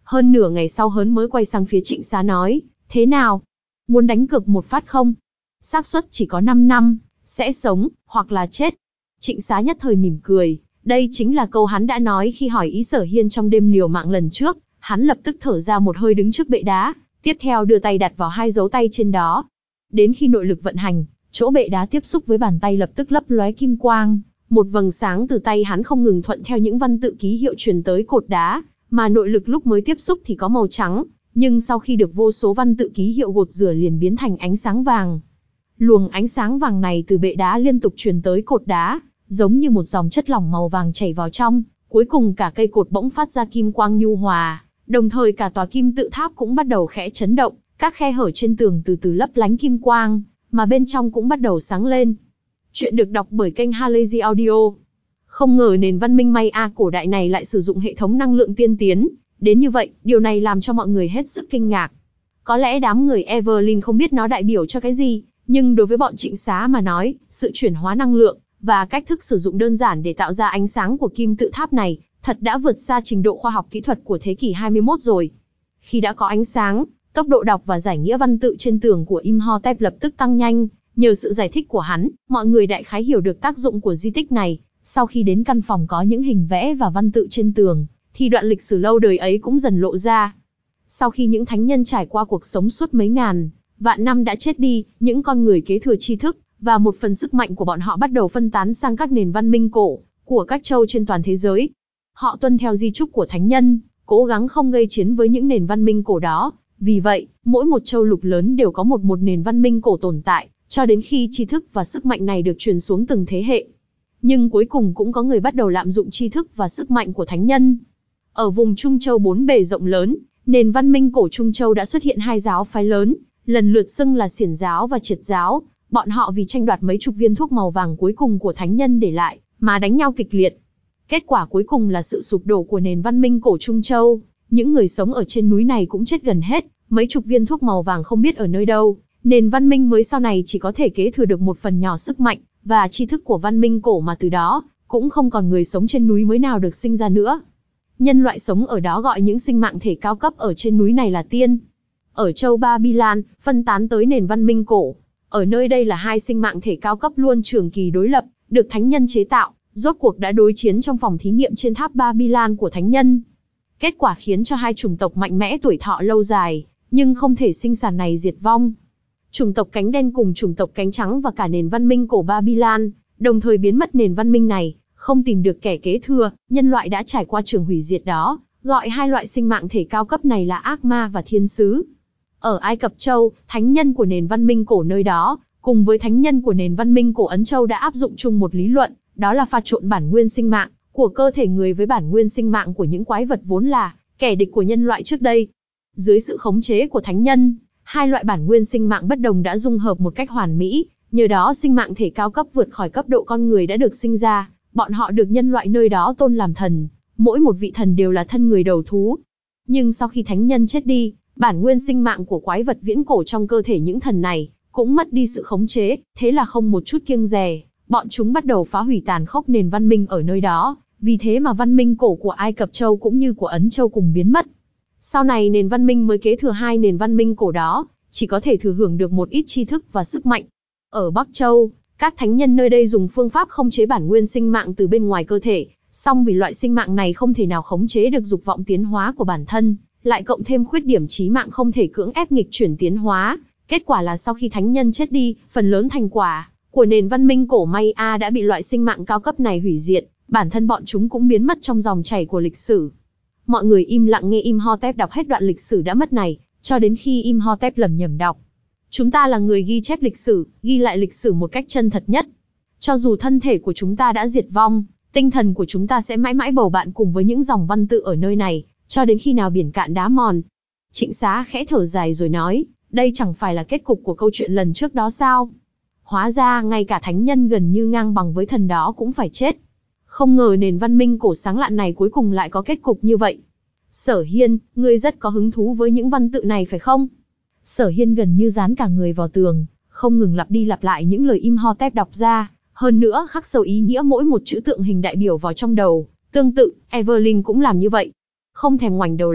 Hơn nửa ngày sau Hớn mới quay sang phía Trịnh Xá nói, thế nào? Muốn đánh cược một phát không? Xác suất chỉ có năm năm, sẽ sống, hoặc là chết. Trịnh Xá nhất thời mỉm cười, đây chính là câu hắn đã nói khi hỏi ý Sở Hiên trong đêm liều mạng lần trước. Hắn lập tức thở ra một hơi đứng trước bệ đá, tiếp theo đưa tay đặt vào hai dấu tay trên đó. Đến khi nội lực vận hành, chỗ bệ đá tiếp xúc với bàn tay lập tức lấp lóe kim quang, một vầng sáng từ tay hắn không ngừng thuận theo những văn tự ký hiệu truyền tới cột đá, mà nội lực lúc mới tiếp xúc thì có màu trắng, nhưng sau khi được vô số văn tự ký hiệu gột rửa liền biến thành ánh sáng vàng. Luồng ánh sáng vàng này từ bệ đá liên tục truyền tới cột đá, giống như một dòng chất lỏng màu vàng chảy vào trong, cuối cùng cả cây cột bỗng phát ra kim quang nhu hòa. Đồng thời cả tòa kim tự tháp cũng bắt đầu khẽ chấn động, các khe hở trên tường từ từ lấp lánh kim quang, mà bên trong cũng bắt đầu sáng lên. Chuyện được đọc bởi kênh Halazy Audio. Không ngờ nền văn minh Maya cổ đại này lại sử dụng hệ thống năng lượng tiên tiến, đến như vậy, điều này làm cho mọi người hết sức kinh ngạc. Có lẽ đám người Evelyn không biết nó đại biểu cho cái gì, nhưng đối với bọn Trịnh Xá mà nói, sự chuyển hóa năng lượng, và cách thức sử dụng đơn giản để tạo ra ánh sáng của kim tự tháp này, thật đã vượt xa trình độ khoa học kỹ thuật của thế kỷ hai mươi mốt rồi. Khi đã có ánh sáng, tốc độ đọc và giải nghĩa văn tự trên tường của Imhotep lập tức tăng nhanh. Nhờ sự giải thích của hắn, mọi người đại khái hiểu được tác dụng của di tích này. Sau khi đến căn phòng có những hình vẽ và văn tự trên tường, thì đoạn lịch sử lâu đời ấy cũng dần lộ ra. Sau khi những thánh nhân trải qua cuộc sống suốt mấy ngàn, vạn năm đã chết đi, những con người kế thừa tri thức, và một phần sức mạnh của bọn họ bắt đầu phân tán sang các nền văn minh cổ, của các châu trên toàn thế giới. Họ tuân theo di chúc của thánh nhân, cố gắng không gây chiến với những nền văn minh cổ đó. Vì vậy, mỗi một châu lục lớn đều có một một nền văn minh cổ tồn tại, cho đến khi tri thức và sức mạnh này được truyền xuống từng thế hệ. Nhưng cuối cùng cũng có người bắt đầu lạm dụng tri thức và sức mạnh của thánh nhân. Ở vùng Trung Châu bốn bề rộng lớn, nền văn minh cổ Trung Châu đã xuất hiện hai giáo phái lớn, lần lượt xưng là Xiển giáo và Triệt giáo. Bọn họ vì tranh đoạt mấy chục viên thuốc màu vàng cuối cùng của thánh nhân để lại, mà đánh nhau kịch liệt. Kết quả cuối cùng là sự sụp đổ của nền văn minh cổ Trung Châu. Những người sống ở trên núi này cũng chết gần hết, mấy chục viên thuốc màu vàng không biết ở nơi đâu. Nền văn minh mới sau này chỉ có thể kế thừa được một phần nhỏ sức mạnh và tri thức của văn minh cổ, mà từ đó cũng không còn người sống trên núi mới nào được sinh ra nữa. Nhân loại sống ở đó gọi những sinh mạng thể cao cấp ở trên núi này là tiên. Ở châu Babylon, phân tán tới nền văn minh cổ. Ở nơi đây là hai sinh mạng thể cao cấp luôn trường kỳ đối lập, được thánh nhân chế tạo, rốt cuộc đã đối chiến trong phòng thí nghiệm trên tháp Babylon của thánh nhân. Kết quả khiến cho hai chủng tộc mạnh mẽ tuổi thọ lâu dài, nhưng không thể sinh sản này diệt vong. Chủng tộc cánh đen cùng chủng tộc cánh trắng và cả nền văn minh cổ Babylon, đồng thời biến mất nền văn minh này, không tìm được kẻ kế thừa, nhân loại đã trải qua trường hủy diệt đó, gọi hai loại sinh mạng thể cao cấp này là ác ma và thiên sứ. Ở Ai Cập Châu, thánh nhân của nền văn minh cổ nơi đó, cùng với thánh nhân của nền văn minh cổ Ấn Châu đã áp dụng chung một lý luận, đó là pha trộn bản nguyên sinh mạng của cơ thể người với bản nguyên sinh mạng của những quái vật vốn là kẻ địch của nhân loại trước đây. Dưới sự khống chế của thánh nhân, hai loại bản nguyên sinh mạng bất đồng đã dung hợp một cách hoàn mỹ, nhờ đó sinh mạng thể cao cấp vượt khỏi cấp độ con người đã được sinh ra, bọn họ được nhân loại nơi đó tôn làm thần, mỗi một vị thần đều là thân người đầu thú. Nhưng sau khi thánh nhân chết đi, bản nguyên sinh mạng của quái vật viễn cổ trong cơ thể những thần này cũng mất đi sự khống chế, thế là không một chút kiêng dè, bọn chúng bắt đầu phá hủy tàn khốc nền văn minh ở nơi đó, vì thế mà văn minh cổ của Ai Cập Châu cũng như của Ấn Châu cùng biến mất. Sau này nền văn minh mới kế thừa hai nền văn minh cổ đó, chỉ có thể thừa hưởng được một ít tri thức và sức mạnh. Ở Bắc Châu, các thánh nhân nơi đây dùng phương pháp khống chế bản nguyên sinh mạng từ bên ngoài cơ thể, song vì loại sinh mạng này không thể nào khống chế được dục vọng tiến hóa của bản thân, lại cộng thêm khuyết điểm chí mạng không thể cưỡng ép nghịch chuyển tiến hóa. Kết quả là sau khi thánh nhân chết đi, phần lớn thành quả của nền văn minh cổ Maya đã bị loại sinh mạng cao cấp này hủy diệt, bản thân bọn chúng cũng biến mất trong dòng chảy của lịch sử. Mọi người im lặng nghe Imhotep đọc hết đoạn lịch sử đã mất này, cho đến khi Imhotep lẩm nhẩm đọc. Chúng ta là người ghi chép lịch sử, ghi lại lịch sử một cách chân thật nhất. Cho dù thân thể của chúng ta đã diệt vong, tinh thần của chúng ta sẽ mãi mãi bầu bạn cùng với những dòng văn tự ở nơi này, cho đến khi nào biển cạn đá mòn. Trịnh Xá khẽ thở dài rồi nói, đây chẳng phải là kết cục của câu chuyện lần trước đó sao? Hóa ra ngay cả thánh nhân gần như ngang bằng với thần đó cũng phải chết. Không ngờ nền văn minh cổ sáng lạn này cuối cùng lại có kết cục như vậy. Sở Hiên, ngươi rất có hứng thú với những văn tự này phải không? Sở Hiên gần như dán cả người vào tường, không ngừng lặp đi lặp lại những lời Imhotep đọc ra, hơn nữa khắc sâu ý nghĩa mỗi một chữ tượng hình đại biểu vào trong đầu. Tương tự, Evelyn cũng làm như vậy. Không thèm ngoảnh đầu lại,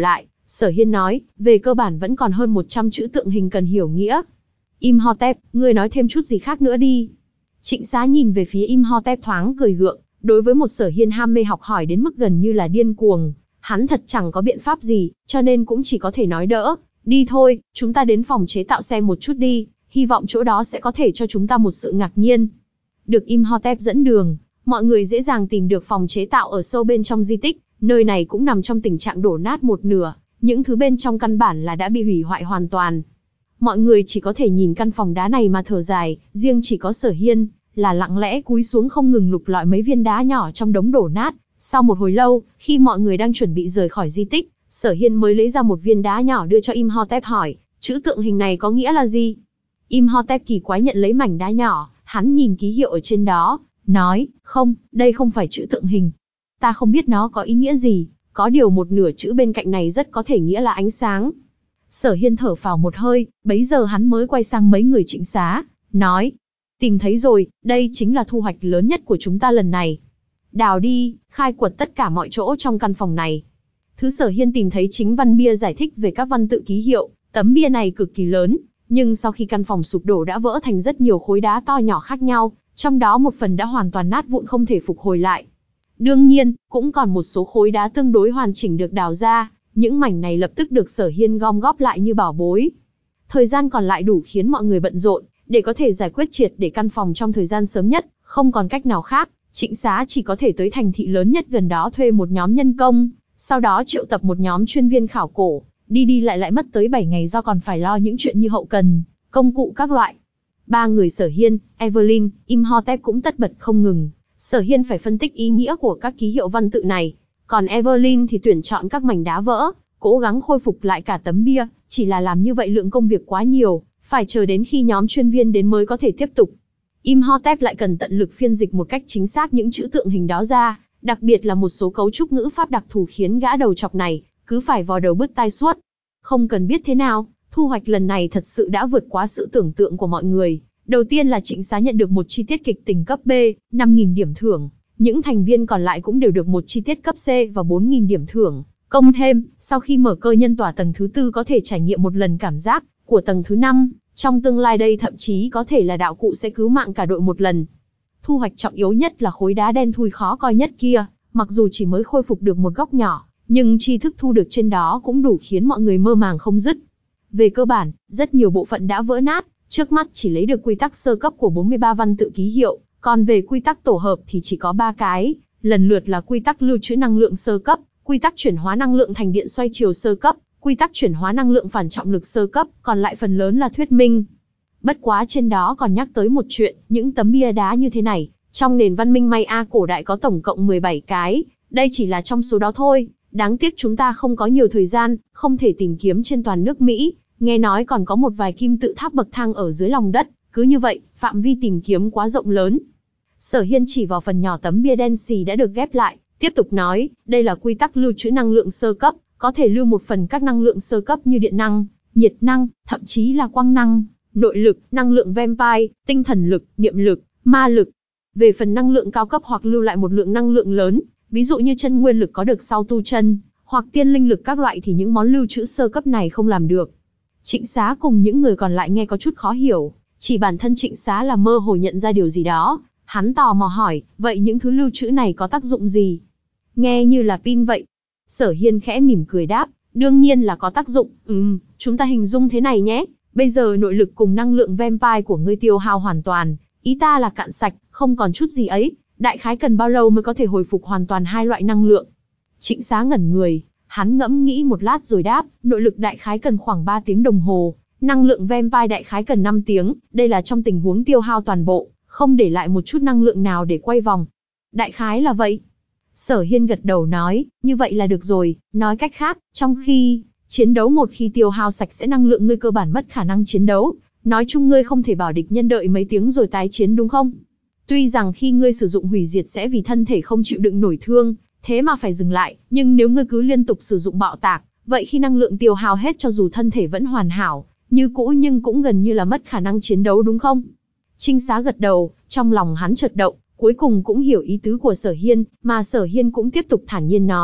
Sở Hiên nói, về cơ bản vẫn còn hơn một trăm chữ tượng hình cần hiểu nghĩa. Imhotep, ngươi nói thêm chút gì khác nữa đi. Trịnh Xá nhìn về phía Imhotep thoáng cười gượng, đối với một Sở Hiên ham mê học hỏi đến mức gần như là điên cuồng, hắn thật chẳng có biện pháp gì, cho nên cũng chỉ có thể nói đỡ. Đi thôi, chúng ta đến phòng chế tạo xem một chút đi, hy vọng chỗ đó sẽ có thể cho chúng ta một sự ngạc nhiên. Được Imhotep dẫn đường, mọi người dễ dàng tìm được phòng chế tạo ở sâu bên trong di tích, nơi này cũng nằm trong tình trạng đổ nát một nửa, những thứ bên trong căn bản là đã bị hủy hoại hoàn toàn. Mọi người chỉ có thể nhìn căn phòng đá này mà thở dài, riêng chỉ có Sở Hiên là lặng lẽ cúi xuống không ngừng lục lọi mấy viên đá nhỏ trong đống đổ nát. Sau một hồi lâu, khi mọi người đang chuẩn bị rời khỏi di tích, Sở Hiên mới lấy ra một viên đá nhỏ đưa cho Imhotep hỏi, chữ tượng hình này có nghĩa là gì? Imhotep kỳ quái nhận lấy mảnh đá nhỏ, hắn nhìn ký hiệu ở trên đó, nói, không, đây không phải chữ tượng hình. Ta không biết nó có ý nghĩa gì, có điều một nửa chữ bên cạnh này rất có thể nghĩa là ánh sáng. Sở Hiên thở phào một hơi, bấy giờ hắn mới quay sang mấy người Trịnh Xá, nói, tìm thấy rồi, đây chính là thu hoạch lớn nhất của chúng ta lần này. Đào đi, khai quật tất cả mọi chỗ trong căn phòng này. Thứ Sở Hiên tìm thấy chính văn bia giải thích về các văn tự ký hiệu, tấm bia này cực kỳ lớn, nhưng sau khi căn phòng sụp đổ đã vỡ thành rất nhiều khối đá to nhỏ khác nhau, trong đó một phần đã hoàn toàn nát vụn không thể phục hồi lại. Đương nhiên, cũng còn một số khối đá tương đối hoàn chỉnh được đào ra, những mảnh này lập tức được Sở Hiên gom góp lại như bảo bối. Thời gian còn lại đủ khiến mọi người bận rộn, để có thể giải quyết triệt để căn phòng trong thời gian sớm nhất, không còn cách nào khác, Trịnh Xá chỉ có thể tới thành thị lớn nhất gần đó thuê một nhóm nhân công, sau đó triệu tập một nhóm chuyên viên khảo cổ, đi đi lại lại mất tới bảy ngày do còn phải lo những chuyện như hậu cần, công cụ các loại. Ba người Sở Hiên, Evelyn, Imhotep cũng tất bật không ngừng. Sở Hiên phải phân tích ý nghĩa của các ký hiệu văn tự này, còn Evelyn thì tuyển chọn các mảnh đá vỡ, cố gắng khôi phục lại cả tấm bia, chỉ là làm như vậy lượng công việc quá nhiều, phải chờ đến khi nhóm chuyên viên đến mới có thể tiếp tục. Imhotep lại cần tận lực phiên dịch một cách chính xác những chữ tượng hình đó ra, đặc biệt là một số cấu trúc ngữ pháp đặc thù khiến gã đầu chọc này cứ phải vò đầu bứt tai suốt. Không cần biết thế nào, thu hoạch lần này thật sự đã vượt quá sự tưởng tượng của mọi người. Đầu tiên là Trịnh Xá nhận được một chi tiết kịch tình cấp B, năm nghìn điểm thưởng. Những thành viên còn lại cũng đều được một chi tiết cấp C và bốn nghìn điểm thưởng. Công thêm, sau khi mở cơ nhân tỏa tầng thứ tư có thể trải nghiệm một lần cảm giác của tầng thứ năm. Trong tương lai đây thậm chí có thể là đạo cụ sẽ cứu mạng cả đội một lần. Thu hoạch trọng yếu nhất là khối đá đen thui khó coi nhất kia, mặc dù chỉ mới khôi phục được một góc nhỏ, nhưng tri thức thu được trên đó cũng đủ khiến mọi người mơ màng không dứt. Về cơ bản, rất nhiều bộ phận đã vỡ nát, trước mắt chỉ lấy được quy tắc sơ cấp của bốn mươi ba văn tự ký hiệu, còn về quy tắc tổ hợp thì chỉ có ba cái, lần lượt là quy tắc lưu trữ năng lượng sơ cấp, quy tắc chuyển hóa năng lượng thành điện xoay chiều sơ cấp, quy tắc chuyển hóa năng lượng phản trọng lực sơ cấp, còn lại phần lớn là thuyết minh. Bất quá trên đó còn nhắc tới một chuyện, những tấm bia đá như thế này, trong nền văn minh Maya cổ đại có tổng cộng mười bảy cái, đây chỉ là trong số đó thôi, đáng tiếc chúng ta không có nhiều thời gian, không thể tìm kiếm trên toàn nước Mỹ, nghe nói còn có một vài kim tự tháp bậc thang ở dưới lòng đất, cứ như vậy, phạm vi tìm kiếm quá rộng lớn. Sở Hiên chỉ vào phần nhỏ tấm bia đen xì đã được ghép lại, tiếp tục nói, đây là quy tắc lưu trữ năng lượng sơ cấp, có thể lưu một phần các năng lượng sơ cấp như điện năng, nhiệt năng, thậm chí là quang năng, nội lực, năng lượng vampire, tinh thần lực, niệm lực, ma lực. Về phần năng lượng cao cấp hoặc lưu lại một lượng năng lượng lớn, ví dụ như chân nguyên lực có được sau tu chân, hoặc tiên linh lực các loại thì những món lưu trữ sơ cấp này không làm được. Trịnh Xá cùng những người còn lại nghe có chút khó hiểu, chỉ bản thân Trịnh Xá là mơ hồ nhận ra điều gì đó, hắn tò mò hỏi, vậy những thứ lưu trữ này có tác dụng gì? Nghe như là pin vậy. Sở Hiên khẽ mỉm cười đáp, đương nhiên là có tác dụng, ừm, chúng ta hình dung thế này nhé, bây giờ nội lực cùng năng lượng vampire của ngươi tiêu hao hoàn toàn, ý ta là cạn sạch, không còn chút gì ấy, đại khái cần bao lâu mới có thể hồi phục hoàn toàn hai loại năng lượng? Trịnh Xá ngẩn người, hắn ngẫm nghĩ một lát rồi đáp, nội lực đại khái cần khoảng ba tiếng đồng hồ, năng lượng vampire đại khái cần năm tiếng, đây là trong tình huống tiêu hao toàn bộ, không để lại một chút năng lượng nào để quay vòng. Đại khái là vậy. Sở Hiên gật đầu nói, như vậy là được rồi, nói cách khác, trong khi chiến đấu một khi tiêu hao sạch sẽ năng lượng ngươi cơ bản mất khả năng chiến đấu, nói chung ngươi không thể bảo địch nhân đợi mấy tiếng rồi tái chiến đúng không? Tuy rằng khi ngươi sử dụng hủy diệt sẽ vì thân thể không chịu đựng nổi thương, thế mà phải dừng lại, nhưng nếu ngươi cứ liên tục sử dụng bạo tạc, vậy khi năng lượng tiêu hao hết cho dù thân thể vẫn hoàn hảo, như cũ nhưng cũng gần như là mất khả năng chiến đấu đúng không? Trinh Xá gật đầu, trong lòng hắn chợt động, cuối cùng cũng hiểu ý tứ của Sở Hiên, mà Sở Hiên cũng tiếp tục thản nhiên nói,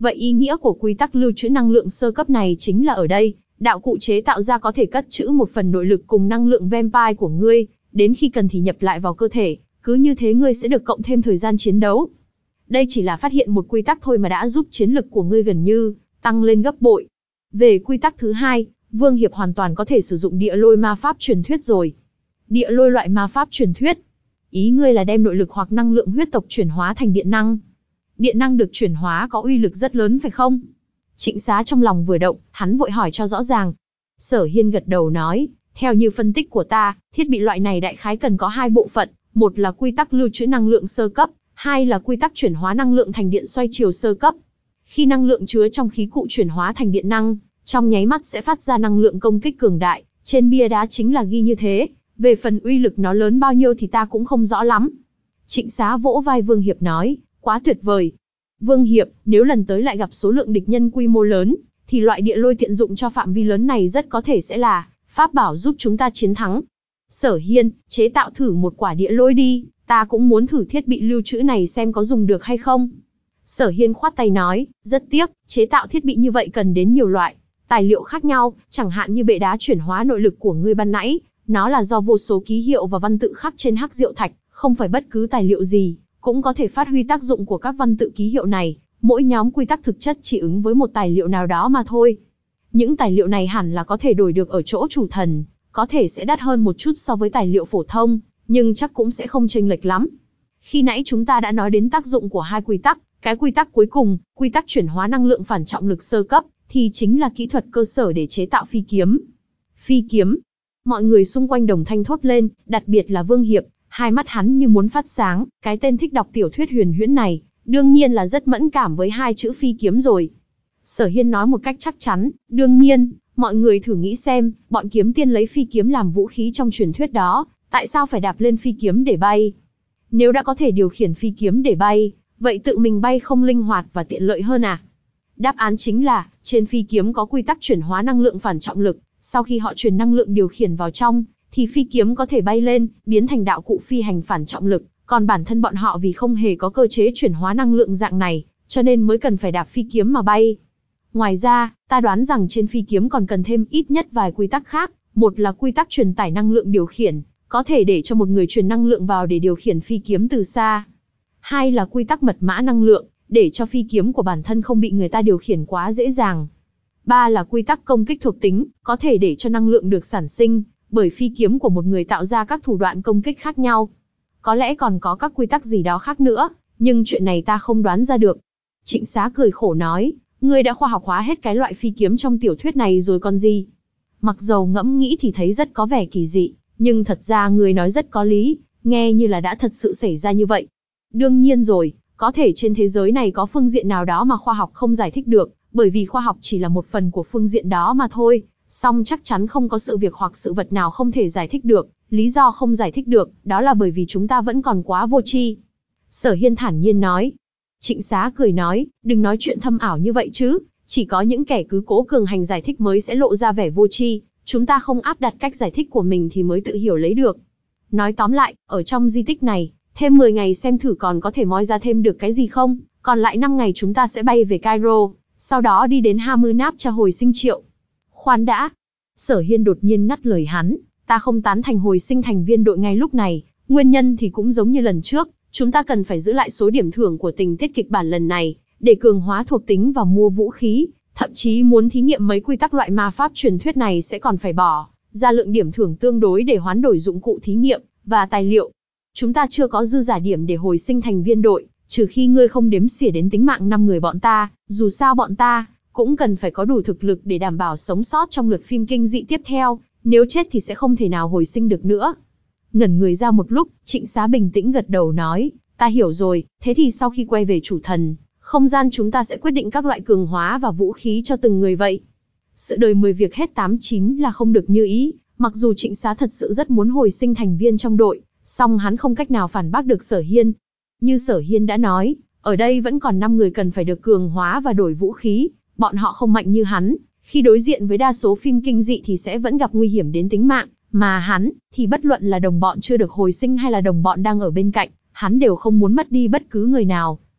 Vậy ý nghĩa của quy tắc lưu trữ năng lượng sơ cấp này chính là ở đây, đạo cụ chế tạo ra có thể cất trữ một phần nội lực cùng năng lượng vampire của ngươi, đến khi cần thì nhập lại vào cơ thể, cứ như thế ngươi sẽ được cộng thêm thời gian chiến đấu. Đây chỉ là phát hiện một quy tắc thôi mà đã giúp chiến lực của ngươi gần như tăng lên gấp bội. Về quy tắc thứ hai, Vương Hiệp hoàn toàn có thể sử dụng địa lôi ma pháp truyền thuyết rồi. Địa lôi loại ma pháp truyền thuyết. Ý ngươi là đem nội lực hoặc năng lượng huyết tộc chuyển hóa thành điện năng. Điện năng được chuyển hóa có uy lực rất lớn phải không? Trịnh Xá trong lòng vừa động, hắn vội hỏi cho rõ ràng. Sở Hiên gật đầu nói, theo như phân tích của ta, thiết bị loại này đại khái cần có hai bộ phận, một là quy tắc lưu trữ năng lượng sơ cấp, hai là quy tắc chuyển hóa năng lượng thành điện xoay chiều sơ cấp. Khi năng lượng chứa trong khí cụ chuyển hóa thành điện năng, trong nháy mắt sẽ phát ra năng lượng công kích cường đại, trên bia đá chính là ghi như thế, về phần uy lực nó lớn bao nhiêu thì ta cũng không rõ lắm. Trịnh Xá vỗ vai Vương Hiệp nói, quá tuyệt vời. Vương Hiệp, nếu lần tới lại gặp số lượng địch nhân quy mô lớn, thì loại địa lôi tiện dụng cho phạm vi lớn này rất có thể sẽ là pháp bảo giúp chúng ta chiến thắng. Sở Hiên, chế tạo thử một quả địa lôi đi, ta cũng muốn thử thiết bị lưu trữ này xem có dùng được hay không. Sở Hiên khoát tay nói, rất tiếc, chế tạo thiết bị như vậy cần đến nhiều loại tài liệu khác nhau, chẳng hạn như bệ đá chuyển hóa nội lực của ngươi ban nãy, nó là do vô số ký hiệu và văn tự khắc trên hắc diệu thạch, không phải bất cứ tài liệu gì cũng có thể phát huy tác dụng của các văn tự ký hiệu này, mỗi nhóm quy tắc thực chất chỉ ứng với một tài liệu nào đó mà thôi. Những tài liệu này hẳn là có thể đổi được ở chỗ chủ thần, có thể sẽ đắt hơn một chút so với tài liệu phổ thông, nhưng chắc cũng sẽ không chênh lệch lắm. Khi nãy chúng ta đã nói đến tác dụng của hai quy tắc, cái quy tắc cuối cùng, quy tắc chuyển hóa năng lượng phản trọng lực sơ cấp, thì chính là kỹ thuật cơ sở để chế tạo phi kiếm. Phi kiếm. Mọi người xung quanh đồng thanh thốt lên, đặc biệt là Vương Hiệp, hai mắt hắn như muốn phát sáng, cái tên thích đọc tiểu thuyết huyền huyễn này, đương nhiên là rất mẫn cảm với hai chữ phi kiếm rồi. Sở Hiên nói một cách chắc chắn, đương nhiên, mọi người thử nghĩ xem, bọn kiếm tiên lấy phi kiếm làm vũ khí trong truyền thuyết đó, tại sao phải đạp lên phi kiếm để bay? Nếu đã có thể điều khiển phi kiếm để bay, vậy tự mình bay không linh hoạt và tiện lợi hơn à? Đáp án chính là, trên phi kiếm có quy tắc chuyển hóa năng lượng phản trọng lực, sau khi họ truyền năng lượng điều khiển vào trong, thì phi kiếm có thể bay lên, biến thành đạo cụ phi hành phản trọng lực, còn bản thân bọn họ vì không hề có cơ chế chuyển hóa năng lượng dạng này, cho nên mới cần phải đạp phi kiếm mà bay. Ngoài ra, ta đoán rằng trên phi kiếm còn cần thêm ít nhất vài quy tắc khác, một là quy tắc truyền tải năng lượng điều khiển, có thể để cho một người truyền năng lượng vào để điều khiển phi kiếm từ xa. Hai là quy tắc mật mã năng lượng, để cho phi kiếm của bản thân không bị người ta điều khiển quá dễ dàng. Ba là quy tắc công kích thuộc tính, có thể để cho năng lượng được sản sinh bởi phi kiếm của một người tạo ra các thủ đoạn công kích khác nhau. Có lẽ còn có các quy tắc gì đó khác nữa, nhưng chuyện này ta không đoán ra được. Trịnh Xá cười khổ nói, ngươi đã khoa học hóa hết cái loại phi kiếm trong tiểu thuyết này rồi còn gì. Mặc dầu ngẫm nghĩ thì thấy rất có vẻ kỳ dị, nhưng thật ra ngươi nói rất có lý, nghe như là đã thật sự xảy ra như vậy. Đương nhiên rồi, có thể trên thế giới này có phương diện nào đó mà khoa học không giải thích được, bởi vì khoa học chỉ là một phần của phương diện đó mà thôi. Song chắc chắn không có sự việc hoặc sự vật nào không thể giải thích được, lý do không giải thích được, đó là bởi vì chúng ta vẫn còn quá vô tri. Sở Hiên thản nhiên nói. Trịnh Xá cười nói, đừng nói chuyện thâm ảo như vậy chứ, chỉ có những kẻ cứ cố cường hành giải thích mới sẽ lộ ra vẻ vô tri, chúng ta không áp đặt cách giải thích của mình thì mới tự hiểu lấy được. Nói tóm lại, ở trong di tích này, thêm mười ngày xem thử còn có thể moi ra thêm được cái gì không, còn lại năm ngày chúng ta sẽ bay về Cairo, sau đó đi đến Hamunap tra hồi sinh triệu. Khoan đã. Sở Hiên đột nhiên ngắt lời hắn, ta không tán thành hồi sinh thành viên đội ngay lúc này, nguyên nhân thì cũng giống như lần trước, chúng ta cần phải giữ lại số điểm thưởng của tình tiết kịch bản lần này, để cường hóa thuộc tính và mua vũ khí, thậm chí muốn thí nghiệm mấy quy tắc loại ma pháp truyền thuyết này sẽ còn phải bỏ ra lượng điểm thưởng tương đối để hoán đổi dụng cụ thí nghiệm và tài liệu. Chúng ta chưa có dư giả điểm để hồi sinh thành viên đội, trừ khi ngươi không đếm xỉa đến tính mạng năm người bọn ta, dù sao bọn ta cũng cần phải có đủ thực lực để đảm bảo sống sót trong lượt phim kinh dị tiếp theo, nếu chết thì sẽ không thể nào hồi sinh được nữa. Ngẩn người ra một lúc, Trịnh Xá bình tĩnh gật đầu nói, ta hiểu rồi, thế thì sau khi quay về chủ thần, không gian chúng ta sẽ quyết định các loại cường hóa và vũ khí cho từng người vậy. Sự đời mười việc hết tám chín là không được như ý, mặc dù Trịnh Xá thật sự rất muốn hồi sinh thành viên trong đội, song hắn không cách nào phản bác được Sở Hiên. Như Sở Hiên đã nói, ở đây vẫn còn năm người cần phải được cường hóa và đổi vũ khí, bọn họ không mạnh như hắn, khi đối diện với đa số phim kinh dị thì sẽ vẫn gặp nguy hiểm đến tính mạng, mà hắn, thì bất luận là đồng bọn chưa được hồi sinh hay là đồng bọn đang ở bên cạnh, hắn đều không muốn mất đi bất cứ người nào.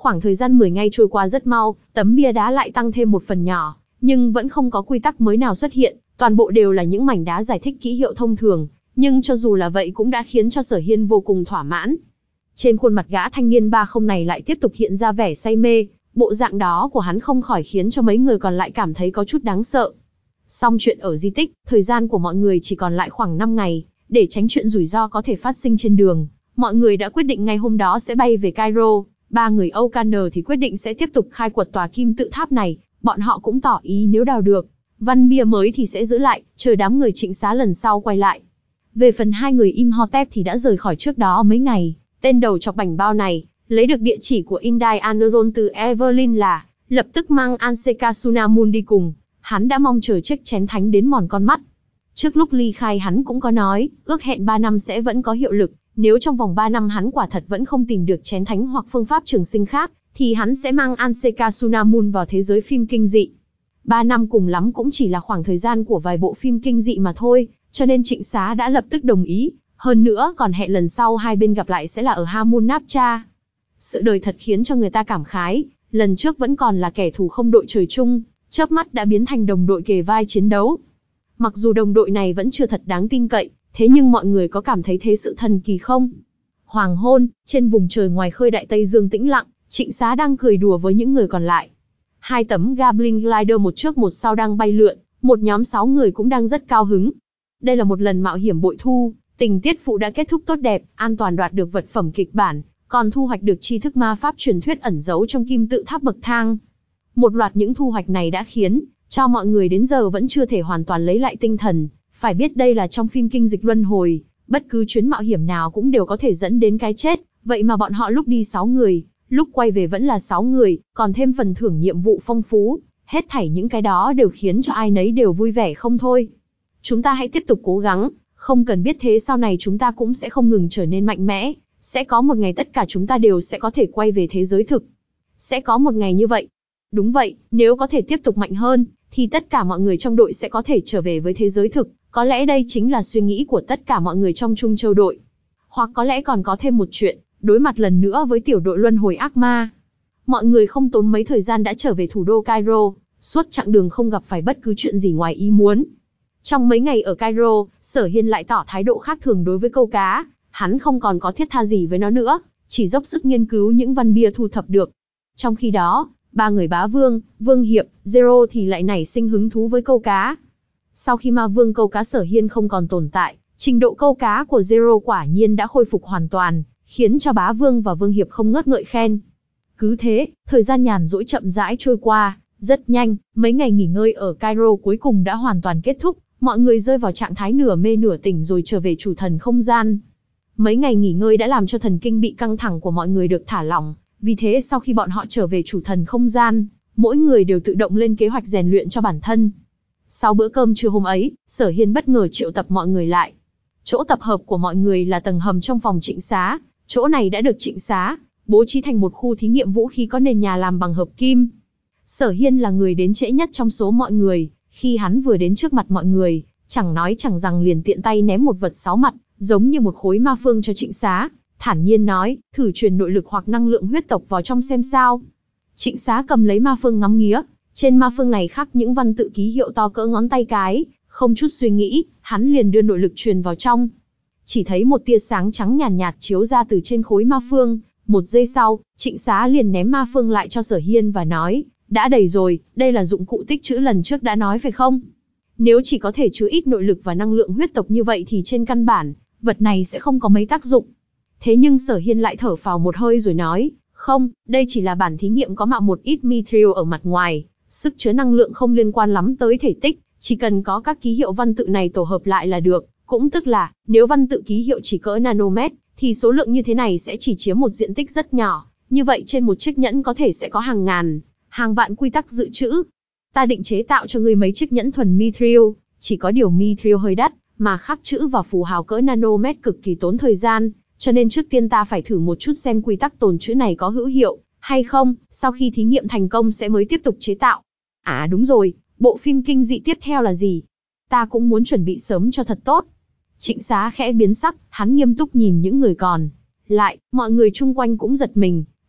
Khoảng thời gian mười ngày trôi qua rất mau, tấm bia đá lại tăng thêm một phần nhỏ, nhưng vẫn không có quy tắc mới nào xuất hiện, toàn bộ đều là những mảnh đá giải thích ký hiệu thông thường, nhưng cho dù là vậy cũng đã khiến cho Sở Hiên vô cùng thỏa mãn. Trên khuôn mặt gã thanh niên ba không này lại tiếp tục hiện ra vẻ say mê, bộ dạng đó của hắn không khỏi khiến cho mấy người còn lại cảm thấy có chút đáng sợ. Xong chuyện ở di tích, thời gian của mọi người chỉ còn lại khoảng năm ngày, để tránh chuyện rủi ro có thể phát sinh trên đường. Mọi người đã quyết định ngày hôm đó sẽ bay về Cairo, ba người Âu Ca Nờ thì quyết định sẽ tiếp tục khai quật tòa kim tự tháp này, bọn họ cũng tỏ ý nếu đào được văn bia mới thì sẽ giữ lại, chờ đám người Trịnh Xá lần sau quay lại. Về phần hai người Imhotep thì đã rời khỏi trước đó mấy ngày, tên đầu chọc bảnh bao này, lấy được địa chỉ của Indai Aneron từ Evelyn là, lập tức mang Ansekasunamun đi cùng, hắn đã mong chờ chiếc chén thánh đến mòn con mắt. Trước lúc ly khai hắn cũng có nói, ước hẹn ba năm sẽ vẫn có hiệu lực, nếu trong vòng ba năm hắn quả thật vẫn không tìm được chén thánh hoặc phương pháp trường sinh khác, thì hắn sẽ mang Ansekasunamun vào thế giới phim kinh dị. Ba năm cùng lắm cũng chỉ là khoảng thời gian của vài bộ phim kinh dị mà thôi, cho nên Trịnh Xá đã lập tức đồng ý, hơn nữa còn hẹn lần sau hai bên gặp lại sẽ là ở Hamun Napcha. Sự đời thật khiến cho người ta cảm khái, lần trước vẫn còn là kẻ thù không đội trời chung, chớp mắt đã biến thành đồng đội kề vai chiến đấu. Mặc dù đồng đội này vẫn chưa thật đáng tin cậy, thế nhưng mọi người có cảm thấy thế sự thần kỳ không? Hoàng hôn, trên vùng trời ngoài khơi Đại Tây Dương tĩnh lặng, Trịnh Xá đang cười đùa với những người còn lại. Hai tấm Goblin Glider một trước một sau đang bay lượn, một nhóm sáu người cũng đang rất cao hứng. Đây là một lần mạo hiểm bội thu, tình tiết phụ đã kết thúc tốt đẹp, an toàn đoạt được vật phẩm kịch bản, còn thu hoạch được tri thức ma pháp truyền thuyết ẩn giấu trong kim tự tháp bậc thang. Một loạt những thu hoạch này đã khiến cho mọi người đến giờ vẫn chưa thể hoàn toàn lấy lại tinh thần. Phải biết đây là trong phim kinh dịch luân hồi, bất cứ chuyến mạo hiểm nào cũng đều có thể dẫn đến cái chết, vậy mà bọn họ lúc đi sáu người, lúc quay về vẫn là sáu người, còn thêm phần thưởng nhiệm vụ phong phú, hết thảy những cái đó đều khiến cho ai nấy đều vui vẻ không thôi. Chúng ta hãy tiếp tục cố gắng, không cần biết thế sau này chúng ta cũng sẽ không ngừng trở nên mạnh mẽ, sẽ có một ngày tất cả chúng ta đều sẽ có thể quay về thế giới thực. Sẽ có một ngày như vậy. Đúng vậy, nếu có thể tiếp tục mạnh hơn, thì tất cả mọi người trong đội sẽ có thể trở về với thế giới thực, có lẽ đây chính là suy nghĩ của tất cả mọi người trong Trung Châu đội. Hoặc có lẽ còn có thêm một chuyện, đối mặt lần nữa với tiểu đội luân hồi ác ma. Mọi người không tốn mấy thời gian đã trở về thủ đô Cairo, suốt chặng đường không gặp phải bất cứ chuyện gì ngoài ý muốn. Trong mấy ngày ở Cairo, Sở Hiên lại tỏ thái độ khác thường đối với câu cá, hắn không còn có thiết tha gì với nó nữa, chỉ dốc sức nghiên cứu những văn bia thu thập được. Trong khi đó, ba người Bá Vương, Vương Hiệp, Zero thì lại nảy sinh hứng thú với câu cá. Sau khi ma vương câu cá Sở Hiên không còn tồn tại, trình độ câu cá của Zero quả nhiên đã khôi phục hoàn toàn, khiến cho Bá Vương và Vương Hiệp không ngớt ngợi khen. Cứ thế, thời gian nhàn rỗi chậm rãi trôi qua, rất nhanh, mấy ngày nghỉ ngơi ở Cairo cuối cùng đã hoàn toàn kết thúc, mọi người rơi vào trạng thái nửa mê nửa tỉnh rồi trở về chủ thần không gian. Mấy ngày nghỉ ngơi đã làm cho thần kinh bị căng thẳng của mọi người được thả lỏng, vì thế sau khi bọn họ trở về chủ thần không gian, mỗi người đều tự động lên kế hoạch rèn luyện cho bản thân. Sau bữa cơm trưa hôm ấy, Sở Hiên bất ngờ triệu tập mọi người lại. Chỗ tập hợp của mọi người là tầng hầm trong phòng Trịnh Xá, chỗ này đã được Trịnh Xá bố trí thành một khu thí nghiệm vũ khí có nền nhà làm bằng hợp kim. Sở Hiên là người đến trễ nhất trong số mọi người, khi hắn vừa đến trước mặt mọi người, chẳng nói chẳng rằng liền tiện tay ném một vật sáu mặt, giống như một khối ma phương cho Trịnh Xá, thản nhiên nói, thử truyền nội lực hoặc năng lượng huyết tộc vào trong xem sao. Trịnh Xá cầm lấy ma phương ngắm nghía, trên ma phương này khắc những văn tự ký hiệu to cỡ ngón tay cái, không chút suy nghĩ, hắn liền đưa nội lực truyền vào trong. Chỉ thấy một tia sáng trắng nhàn nhạt, nhạt chiếu ra từ trên khối ma phương, một giây sau, Trịnh Xá liền ném ma phương lại cho Sở Hiên và nói, đã đầy rồi, đây là dụng cụ tích trữ lần trước đã nói phải không? Nếu chỉ có thể chứa ít nội lực và năng lượng huyết tộc như vậy thì trên căn bản, vật này sẽ không có mấy tác dụng. Thế nhưng Sở Hiên lại thở phào một hơi rồi nói, không, đây chỉ là bản thí nghiệm có mạo một ít mithril ở mặt ngoài, sức chứa năng lượng không liên quan lắm tới thể tích, chỉ cần có các ký hiệu văn tự này tổ hợp lại là được, cũng tức là, nếu văn tự ký hiệu chỉ cỡ nanomet, thì số lượng như thế này sẽ chỉ chiếm một diện tích rất nhỏ, như vậy trên một chiếc nhẫn có thể sẽ có hàng ngàn, hàng vạn quy tắc dự trữ. Ta định chế tạo cho ngươi mấy chiếc nhẫn thuần mithril, chỉ có điều mithril hơi đắt, mà khắc chữ và phù hào cỡ nanomet cực kỳ tốn thời gian, cho nên trước tiên ta phải thử một chút xem quy tắc tồn trữ này có hữu hiệu hay không, sau khi thí nghiệm thành công sẽ mới tiếp tục chế tạo. À đúng rồi, bộ phim kinh dị tiếp theo là gì? Ta cũng muốn chuẩn bị sớm cho thật tốt. Trịnh Xá khẽ biến sắc, hắn nghiêm túc nhìn những người còn lại, mọi người chung quanh cũng giật mình,